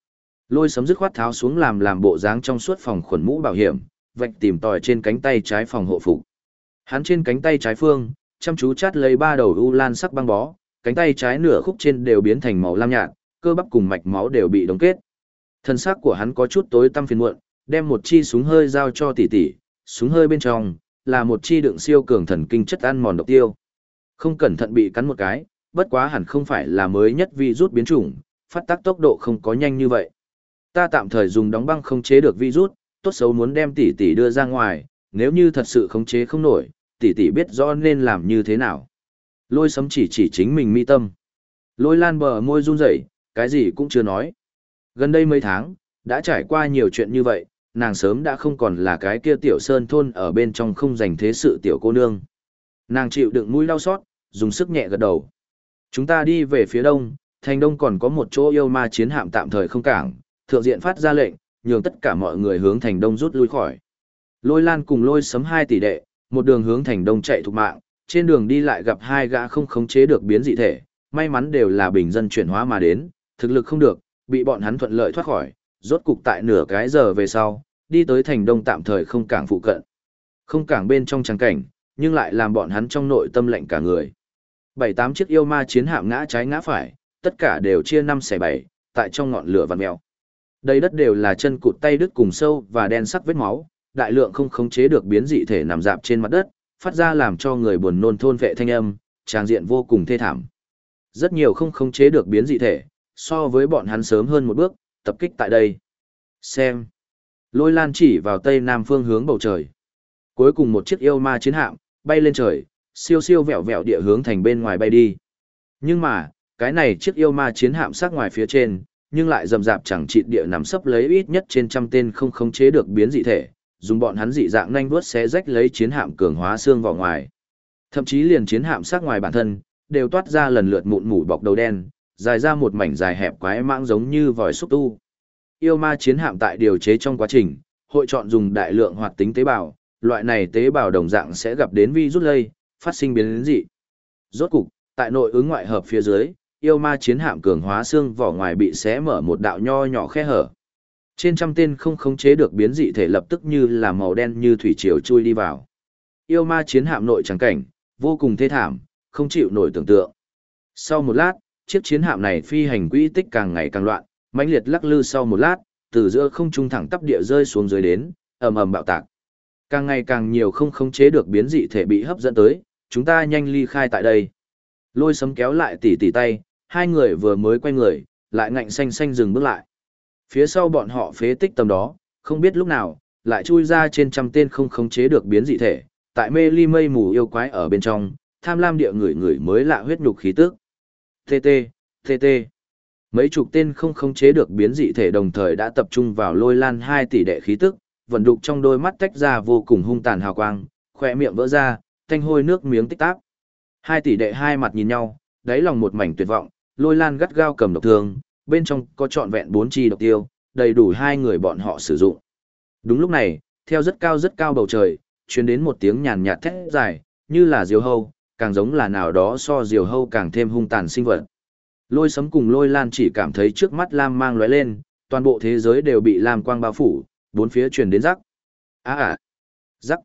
Lôi Sấm dứt khoát tháo xuống làm bộ dáng trong suốt phòng khuẩn mũ bảo hiểm, vạch tìm tòi trên cánh tay trái phòng hộ phục. Hắn trên cánh tay trái phương, chăm chú chát lấy 3 đầu u lan sắc băng bó, cánh tay trái nửa khúc trên đều biến thành màu lam nhạt, cơ bắp cùng mạch máu đều bị đóng kết. Thân xác của hắn có chút tối tăm phiền muộn, đem một chi súng hơi giao cho tỷ tỷ, súng hơi bên trong là một chi đựng siêu cường thần kinh chất ăn mòn độc tiêu. Không cẩn thận bị cắn một cái, bất quá hẳn không phải là mới nhất virus biến chủng, phát tác tốc độ không có nhanh như vậy. Ta tạm thời dùng đóng băng không chế được virus, tốt xấu muốn đem tỷ tỷ đưa ra ngoài, nếu như thật sự khống chế không nổi, tỷ tỷ biết rõ nên làm như thế nào. Lôi Sấm chỉ chính mình mi tâm. Lôi Lan bờ môi run rẩy, cái gì cũng chưa nói. Gần đây mấy tháng, đã trải qua nhiều chuyện như vậy, nàng sớm đã không còn là cái kia tiểu sơn thôn ở bên trong không dành thế sự tiểu cô nương. Nàng chịu đựng mũi đau xót, dùng sức nhẹ gật đầu. Chúng ta đi về phía đông, thành đông còn có một chỗ yêu ma chiến hạm tạm thời không cảng, thượng diện phát ra lệnh, nhường tất cả mọi người hướng thành đông rút lui khỏi. Lôi Lan cùng Lôi Sấm 2 tỷ đệ, một đường hướng thành đông chạy thục mạng, trên đường đi lại gặp 2 gã không khống chế được biến dị thể, may mắn đều là bình dân chuyển hóa mà đến, thực lực không được, bị bọn hắn thuận lợi thoát khỏi, rốt cục tại nửa cái giờ về sau, đi tới thành đông tạm thời không cảng phụ cận. Không cảng bên trong trắng cảnh, nhưng lại làm bọn hắn trong nội tâm lạnh cả người. 7-8 chiếc yêu ma chiến hạm ngã trái ngã phải, tất cả đều chia 5 xẻ 7, tại trong ngọn lửa vằn mèo. Đây đất đều là chân cụt tay đứt cùng sâu và đen sắc vết máu, đại lượng không khống chế được biến dị thể nằm dạp trên mặt đất, phát ra làm cho người buồn nôn thôn vệ thanh âm, tràng diện vô cùng thê thảm. Rất nhiều không khống chế được biến dị thể, so với bọn hắn sớm hơn một bước, tập kích tại đây. Xem. Lôi Lan chỉ vào tây nam phương hướng bầu trời. Cuối cùng một chiếc yêu ma chiến hạm, bay lên trời, siêu siêu vẹo vẹo địa hướng thành bên ngoài bay đi. Nhưng mà, cái này chiếc yêu ma chiến hạm sát ngoài phía trên, nhưng lại rầm rạp chẳng chịt địa nằm sấp lấy ít nhất trên trăm tên không khống chế được biến dị thể, dùng bọn hắn dị dạng nhanh vuốt xé rách lấy chiến hạm cường hóa xương vào ngoài. Thậm chí liền chiến hạm sát ngoài bản thân, đều toát ra lần lượt mụn mủ bọc đầu đen, dài ra một mảnh dài hẹp quái mãng giống như vòi xúc tu. Yêu ma chiến hạm tại điều chế trong quá trình, hội chọn dùng đại lượng hoạt tính tế bào, loại này tế bào đồng dạng sẽ gặp đến virus lây, phát sinh biến dị. Rốt cục, tại nội ứng ngoại hợp phía dưới, yêu ma chiến hạm cường hóa xương vỏ ngoài bị xé mở một đạo nho nhỏ khe hở. Trên trăm tên không khống chế được biến dị thể lập tức như là màu đen như thủy triều chui đi vào. Yêu ma chiến hạm nội trắng cảnh, vô cùng thê thảm, không chịu nổi tưởng tượng. Sau một lát, chiếc chiến hạm này phi hành quỹ tích càng ngày càng loạn, mãnh liệt lắc lư sau một lát, từ giữa không trung thẳng tắp địa rơi xuống dưới đến, ầm ầm bạo tạc. Càng ngày càng nhiều không khống chế được biến dị thể bị hấp dẫn tới, chúng ta nhanh ly khai tại đây. Lôi Sấm kéo lại tỉ tay, hai người vừa mới quay người, lại ngạnh xanh xanh dừng bước lại. Phía sau bọn họ phế tích tầm đó, không biết lúc nào, lại chui ra trên trăm tên không khống chế được biến dị thể, tại mê ly mây mù yêu quái ở bên trong, tham lam địa người mới lạ huyết nhục khí tức. TT. Mấy chục tên không khống chế được biến dị thể đồng thời đã tập trung vào Lôi Lan 2 tỷ đệ khí tức, vận đục trong đôi mắt tách ra vô cùng hung tàn hào quang, khỏe miệng vỡ ra, thanh hôi nước miếng tích táp. 2 tỷ đệ hai mặt nhìn nhau, đáy lòng một mảnh tuyệt vọng, Lôi Lan gắt gao cầm độc thương, bên trong có trọn vẹn 4 chi độc tiêu, đầy đủ hai người bọn họ sử dụng. Đúng lúc này, theo rất cao bầu trời, truyền đến một tiếng nhàn nhạt thét dài, như là diều hâu, càng giống là nào đó so diều hâu càng thêm hung tàn sinh vật. Lôi Sấm cùng Lôi Lan chỉ cảm thấy trước mắt lam mang lóe lên, toàn bộ thế giới đều bị lam quang bao phủ, bốn phía truyền đến rắc. Rắc.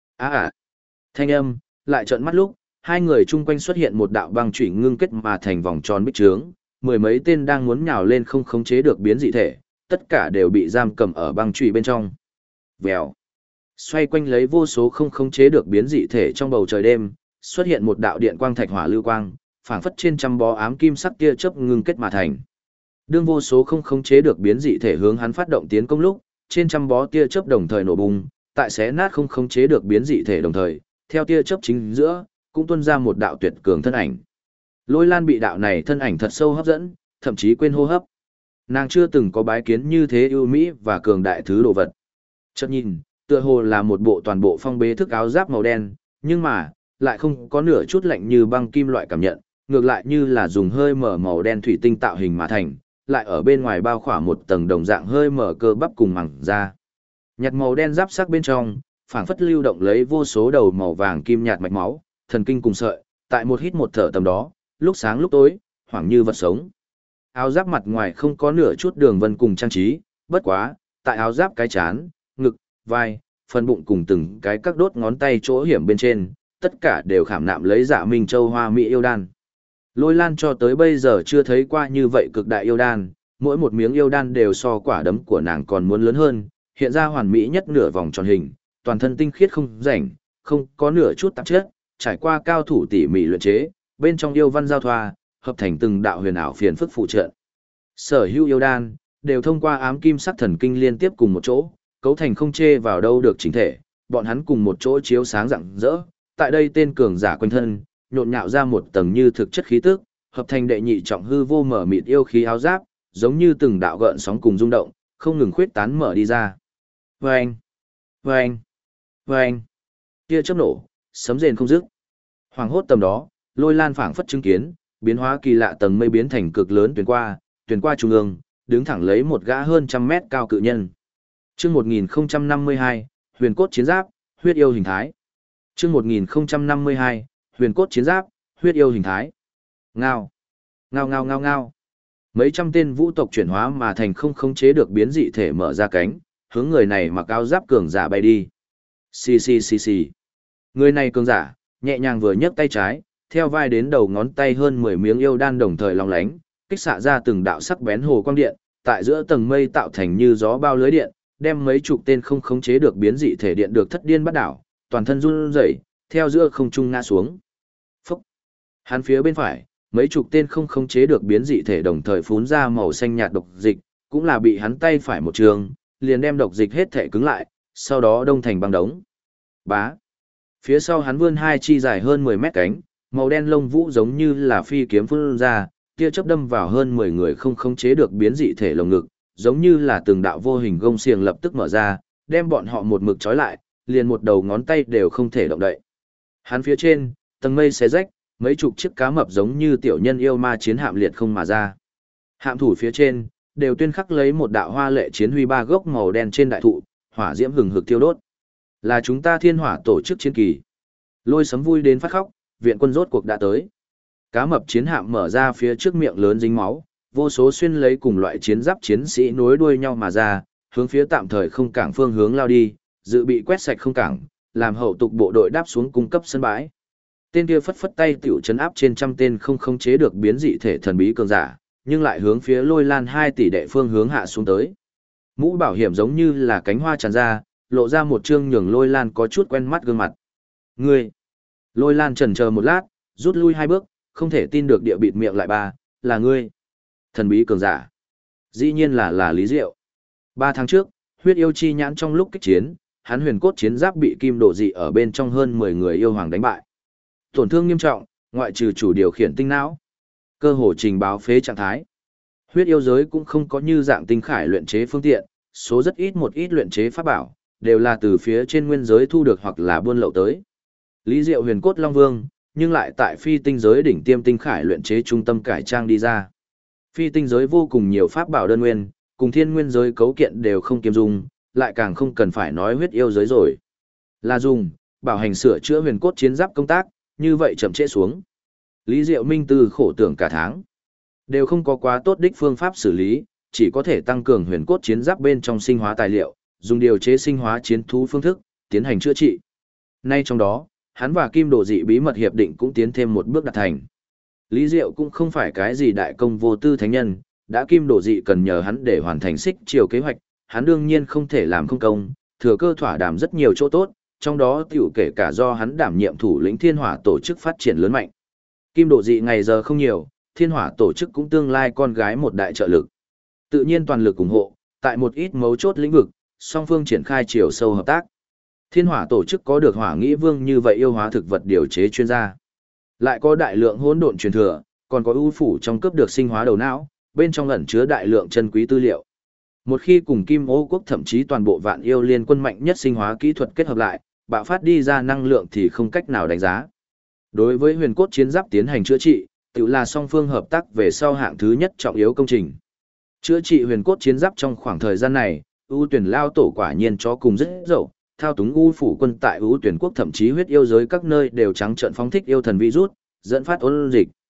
Thanh âm, lại trợn mắt lúc, hai người chung quanh xuất hiện một đạo băng chủy ngưng kết mà thành vòng tròn bích trướng, mười mấy tên đang muốn nhào lên không khống chế được biến dị thể, tất cả đều bị giam cầm ở băng chủy bên trong. Vèo. Xoay quanh lấy vô số không khống chế được biến dị thể trong bầu trời đêm, xuất hiện một đạo điện quang thạch hỏa lưu quang, phảng phất trên trăm bó ám kim sắc tia chớp ngưng kết mà thành. Đương vô số không khống chế được biến dị thể hướng hắn phát động tiến công lúc, trên trăm bó tia chớp đồng thời nổ bùng, tại xé nát không khống chế được biến dị thể đồng thời, theo tia chớp chính giữa, cũng tuôn ra một đạo tuyệt cường thân ảnh. Lôi Lan bị đạo này thân ảnh thật sâu hấp dẫn, thậm chí quên hô hấp. Nàng chưa từng có bái kiến như thế ưu mỹ và cường đại thứ đồ vật. Chợt nhìn, tựa hồ là một bộ toàn bộ phong bế thức áo giáp màu đen, nhưng mà, lại không có nửa chút lạnh như băng kim loại cảm nhận, ngược lại như là dùng hơi mở màu đen thủy tinh tạo hình mà thành, lại ở bên ngoài bao khỏa một tầng đồng dạng hơi mở cơ bắp cùng màng da. Nhạt màu đen giáp sắc bên trong, phảng phất lưu động lấy vô số đầu màu vàng kim nhạt mạch máu, thần kinh cùng sợi, tại một hít một thở tầm đó, lúc sáng lúc tối, hoảng như vật sống. Áo giáp mặt ngoài không có nửa chút đường vân cùng trang trí, bất quá, tại áo giáp cái chán, ngực, vai, phần bụng cùng từng cái các đốt ngón tay chỗ hiểm bên trên, tất cả đều khảm nạm lấy Dạ Minh Châu hoa mỹ yêu đan. Lôi Lan cho tới bây giờ chưa thấy qua như vậy cực đại yêu đan, mỗi một miếng yêu đan đều so quả đấm của nàng còn muốn lớn hơn, hiện ra hoàn mỹ nhất nửa vòng tròn hình, toàn thân tinh khiết không rảnh, không có nửa chút tạp chất, trải qua cao thủ tỉ mỉ luyện chế, bên trong yêu văn giao thoa, hợp thành từng đạo huyền ảo phiền phức phụ trợ. Sở hữu yêu đan đều thông qua ám kim sắc thần kinh liên tiếp cùng một chỗ, cấu thành không chê vào đâu được chính thể, bọn hắn cùng một chỗ chiếu sáng rạng rỡ, tại đây tên cường giả quanh thân, nhộn nhạo ra một tầng như thực chất khí tức, hợp thành đệ nhị trọng hư vô mở mịt yêu khí áo giáp, giống như từng đạo gợn sóng cùng rung động, không ngừng khuyết tán mở đi ra. Vâng! Vâng! Vâng! Tia chớp nổ, sấm rền không dứt. Hoàng hốt tầm đó, Lôi Lan phảng phất chứng kiến, biến hóa kỳ lạ tầng mây biến thành cực lớn tuyển qua trung ương, đứng thẳng lấy một gã hơn trăm mét cao cự nhân. Chương 1052, Huyền cốt chiến giáp, huyết yêu hình thái. Chương 1052, Huyền cốt chiến giáp, huyết yêu hình thái. Ngao, ngao ngao ngao ngao. Mấy trăm tên vũ tộc chuyển hóa mà thành không khống chế được biến dị thể mở ra cánh, hướng người này mặc áo giáp cường giả bay đi. Xì xì xì xì. Người này cường giả, nhẹ nhàng vừa nhấc tay trái, theo vai đến đầu ngón tay hơn 10 miếng yêu đan đồng thời long lánh, kích xạ ra từng đạo sắc bén hồ quang điện, tại giữa tầng mây tạo thành như gió bao lưới điện, đem mấy chục tên không khống chế được biến dị thể điện được thất điên bắt đảo, toàn thân run rẩy, theo giữa không trung ngã xuống. Phúc! Hắn phía bên phải, mấy chục tên không khống chế được biến dị thể đồng thời phún ra màu xanh nhạt độc dịch, cũng là bị hắn tay phải một trường, liền đem độc dịch hết thể cứng lại, sau đó đông thành băng đống. Bá! Phía sau hắn vươn hai chi dài hơn 10 mét cánh, màu đen lông vũ giống như là phi kiếm phun ra, tia chớp đâm vào hơn 10 người không khống chế được biến dị thể lồng ngực, giống như là từng đạo vô hình gông xiềng lập tức mở ra, đem bọn họ một mực trói lại, liền một đầu ngón tay đều không thể động đậy. Hắn phía trên, tầng mây xé rách, mấy chục chiếc cá mập giống như tiểu nhân yêu ma chiến hạm liệt không mà ra. Hạm thủ phía trên, đều tuyên khắc lấy một đạo hoa lệ chiến huy ba gốc màu đen trên đại thụ, hỏa diễm hừng hực tiêu đốt. Là chúng ta Thiên Hỏa tổ chức chiến kỳ. Lôi Sấm vui đến phát khóc, viện quân rốt cuộc đã tới. Cá mập chiến hạm mở ra phía trước miệng lớn dính máu, vô số xuyên lấy cùng loại chiến giáp chiến sĩ nối đuôi nhau mà ra, hướng phía tạm thời không cảng phương hướng lao đi, dự bị quét sạch không cảng, làm hậu tục bộ đội đáp xuống cung cấp sân bãi. Tên kia phất phất tay tiểu trấn áp trên trăm tên không khống chế được biến dị thể thần bí cường giả, nhưng lại hướng phía Lôi Lan 2 tỷ đệ phương hướng hạ xuống tới. Mũ bảo hiểm giống như là cánh hoa tràn ra, lộ ra một trương nhường Lôi Lan có chút quen mắt gương mặt. Ngươi! Lôi Lan chần chờ một lát, rút lui 2 bước, không thể tin được địa bịt miệng lại ba, là ngươi. Thần bí cường giả. Dĩ nhiên là Lý Diệu. 3 tháng trước, huyết yêu chi nhãn trong lúc kích chiến, hắn huyền cốt chiến giáp bị kim đổ dị ở bên trong hơn 10 người yêu hoàng đánh bại. Tổn thương nghiêm trọng, ngoại trừ chủ điều khiển tinh não. Cơ hồ trình báo phế trạng thái. Huyết yêu giới cũng không có như dạng tinh khải luyện chế phương tiện, số rất ít một ít luyện chế pháp bảo, đều là từ phía trên nguyên giới thu được hoặc là buôn lậu tới. Lý Diệu huyền cốt Long Vương, nhưng lại tại phi tinh giới đỉnh tiêm tinh khải luyện chế trung tâm cải trang đi ra. Phi tinh giới vô cùng nhiều pháp bảo đơn nguyên, cùng thiên nguyên giới cấu kiện đều không kiêm dung, lại càng không cần phải nói huyết yêu giới rồi. Là dùng, bảo hành sửa chữa huyền cốt chiến giáp công tác, như vậy chậm trễ xuống. Lý Diệu Minh Tư khổ tưởng cả tháng, đều không có quá tốt đích phương pháp xử lý, chỉ có thể tăng cường huyền cốt chiến giáp bên trong sinh hóa tài liệu, dùng điều chế sinh hóa chiến thú phương thức, tiến hành chữa trị. Nay trong đó, hắn và Kim Đồ Dị bí mật hiệp định cũng tiến thêm một bước đạt thành. Lý Diệu cũng không phải cái gì đại công vô tư thánh nhân, đã Kim Đồ Dị cần nhờ hắn để hoàn thành xích chiều kế hoạch, hắn đương nhiên không thể làm không công, thừa cơ thỏa đàm rất nhiều chỗ tốt, trong đó tiểu kể cả do hắn đảm nhiệm thủ lĩnh Thiên Hỏa tổ chức phát triển lớn mạnh. Kim Đồ Dị ngày giờ không nhiều, Thiên Hỏa tổ chức cũng tương lai con gái một đại trợ lực. Tự nhiên toàn lực ủng hộ, tại một ít mấu chốt lĩnh vực, song phương triển khai chiều sâu hợp tác. Thiên Hỏa tổ chức có được Hỏa Nghĩ Vương như vậy yêu hóa thực vật điều chế chuyên gia, lại có đại lượng hỗn độn truyền thừa, còn có ưu phủ trong cấp được sinh hóa đầu não, bên trong ẩn chứa đại lượng chân quý tư liệu. Một khi cùng Kim Ô quốc thậm chí toàn bộ Vạn Yêu Liên quân mạnh nhất sinh hóa kỹ thuật kết hợp lại, bạo phát đi ra năng lượng thì không cách nào đánh giá. Đối với huyền cốt chiến giáp tiến hành chữa trị, tự là song phương hợp tác về sau hạng thứ nhất trọng yếu công trình. Chữa trị huyền cốt chiến giáp trong khoảng thời gian này, ưu tuyển lao tổ quả nhiên cho cùng rất dậu, thao túng u phủ quân tại ưu tuyển quốc thậm chí huyết yêu giới các nơi đều trắng trợn phóng thích yêu thần virus, dẫn phát ôn dịch.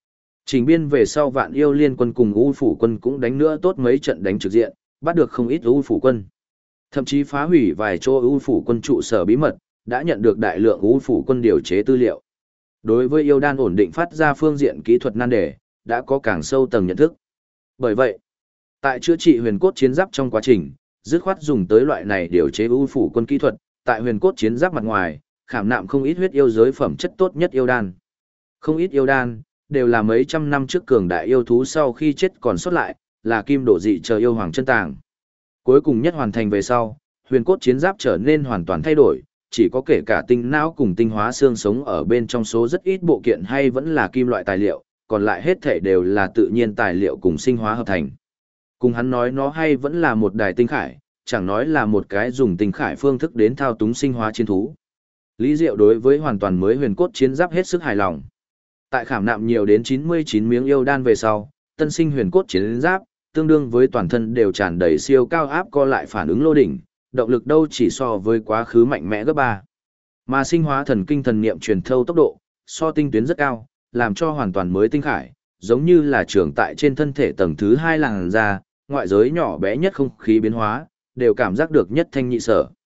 Trình biên về sau Vạn Yêu Liên quân cùng U Phủ quân cũng đánh nữa tốt mấy trận đánh trực diện, bắt được không ít U Phủ quân. Thậm chí phá hủy vài chỗ U Phủ quân trụ sở bí mật, đã nhận được đại lượng U Phủ quân điều chế tư liệu. Đối với yêu đan ổn định phát ra phương diện kỹ thuật nan đề, đã có càng sâu tầng nhận thức. Bởi vậy, tại chữa trị huyền cốt chiến giáp trong quá trình, dứt khoát dùng tới loại này điều chế U Phủ quân kỹ thuật, tại huyền cốt chiến giáp mặt ngoài, khảm nạm không ít huyết yêu giới phẩm chất tốt nhất yêu đan. Không ít yêu đan, đều là mấy trăm năm trước cường đại yêu thú sau khi chết còn sót lại, là kim đổ dị chờ yêu hoàng chân tàng. Cuối cùng nhất hoàn thành về sau, huyền cốt chiến giáp trở nên hoàn toàn thay đổi, chỉ có kể cả tinh não cùng tinh hóa xương sống ở bên trong số rất ít bộ kiện hay vẫn là kim loại tài liệu, còn lại hết thể đều là tự nhiên tài liệu cùng sinh hóa hợp thành. Cùng hắn nói nó hay vẫn là một đài tinh khải, chẳng nói là một cái dùng tinh khải phương thức đến thao túng sinh hóa chiến thú. Lý Diệu đối với hoàn toàn mới huyền cốt chiến giáp hết sức hài lòng. Tại khảm nạm nhiều đến 99 miếng yêu đan về sau, tân sinh huyền cốt chiến giáp, tương đương với toàn thân đều tràn đầy siêu cao áp co lại phản ứng lô đỉnh, động lực đâu chỉ so với quá khứ mạnh mẽ gấp 3. Mà sinh hóa thần kinh thần niệm truyền thâu tốc độ, so tinh tuyến rất cao, làm cho hoàn toàn mới tinh khải, giống như là trưởng tại trên thân thể tầng thứ 2 làn da, ngoại giới nhỏ bé nhất không khí biến hóa, đều cảm giác được nhất thanh nhị sở.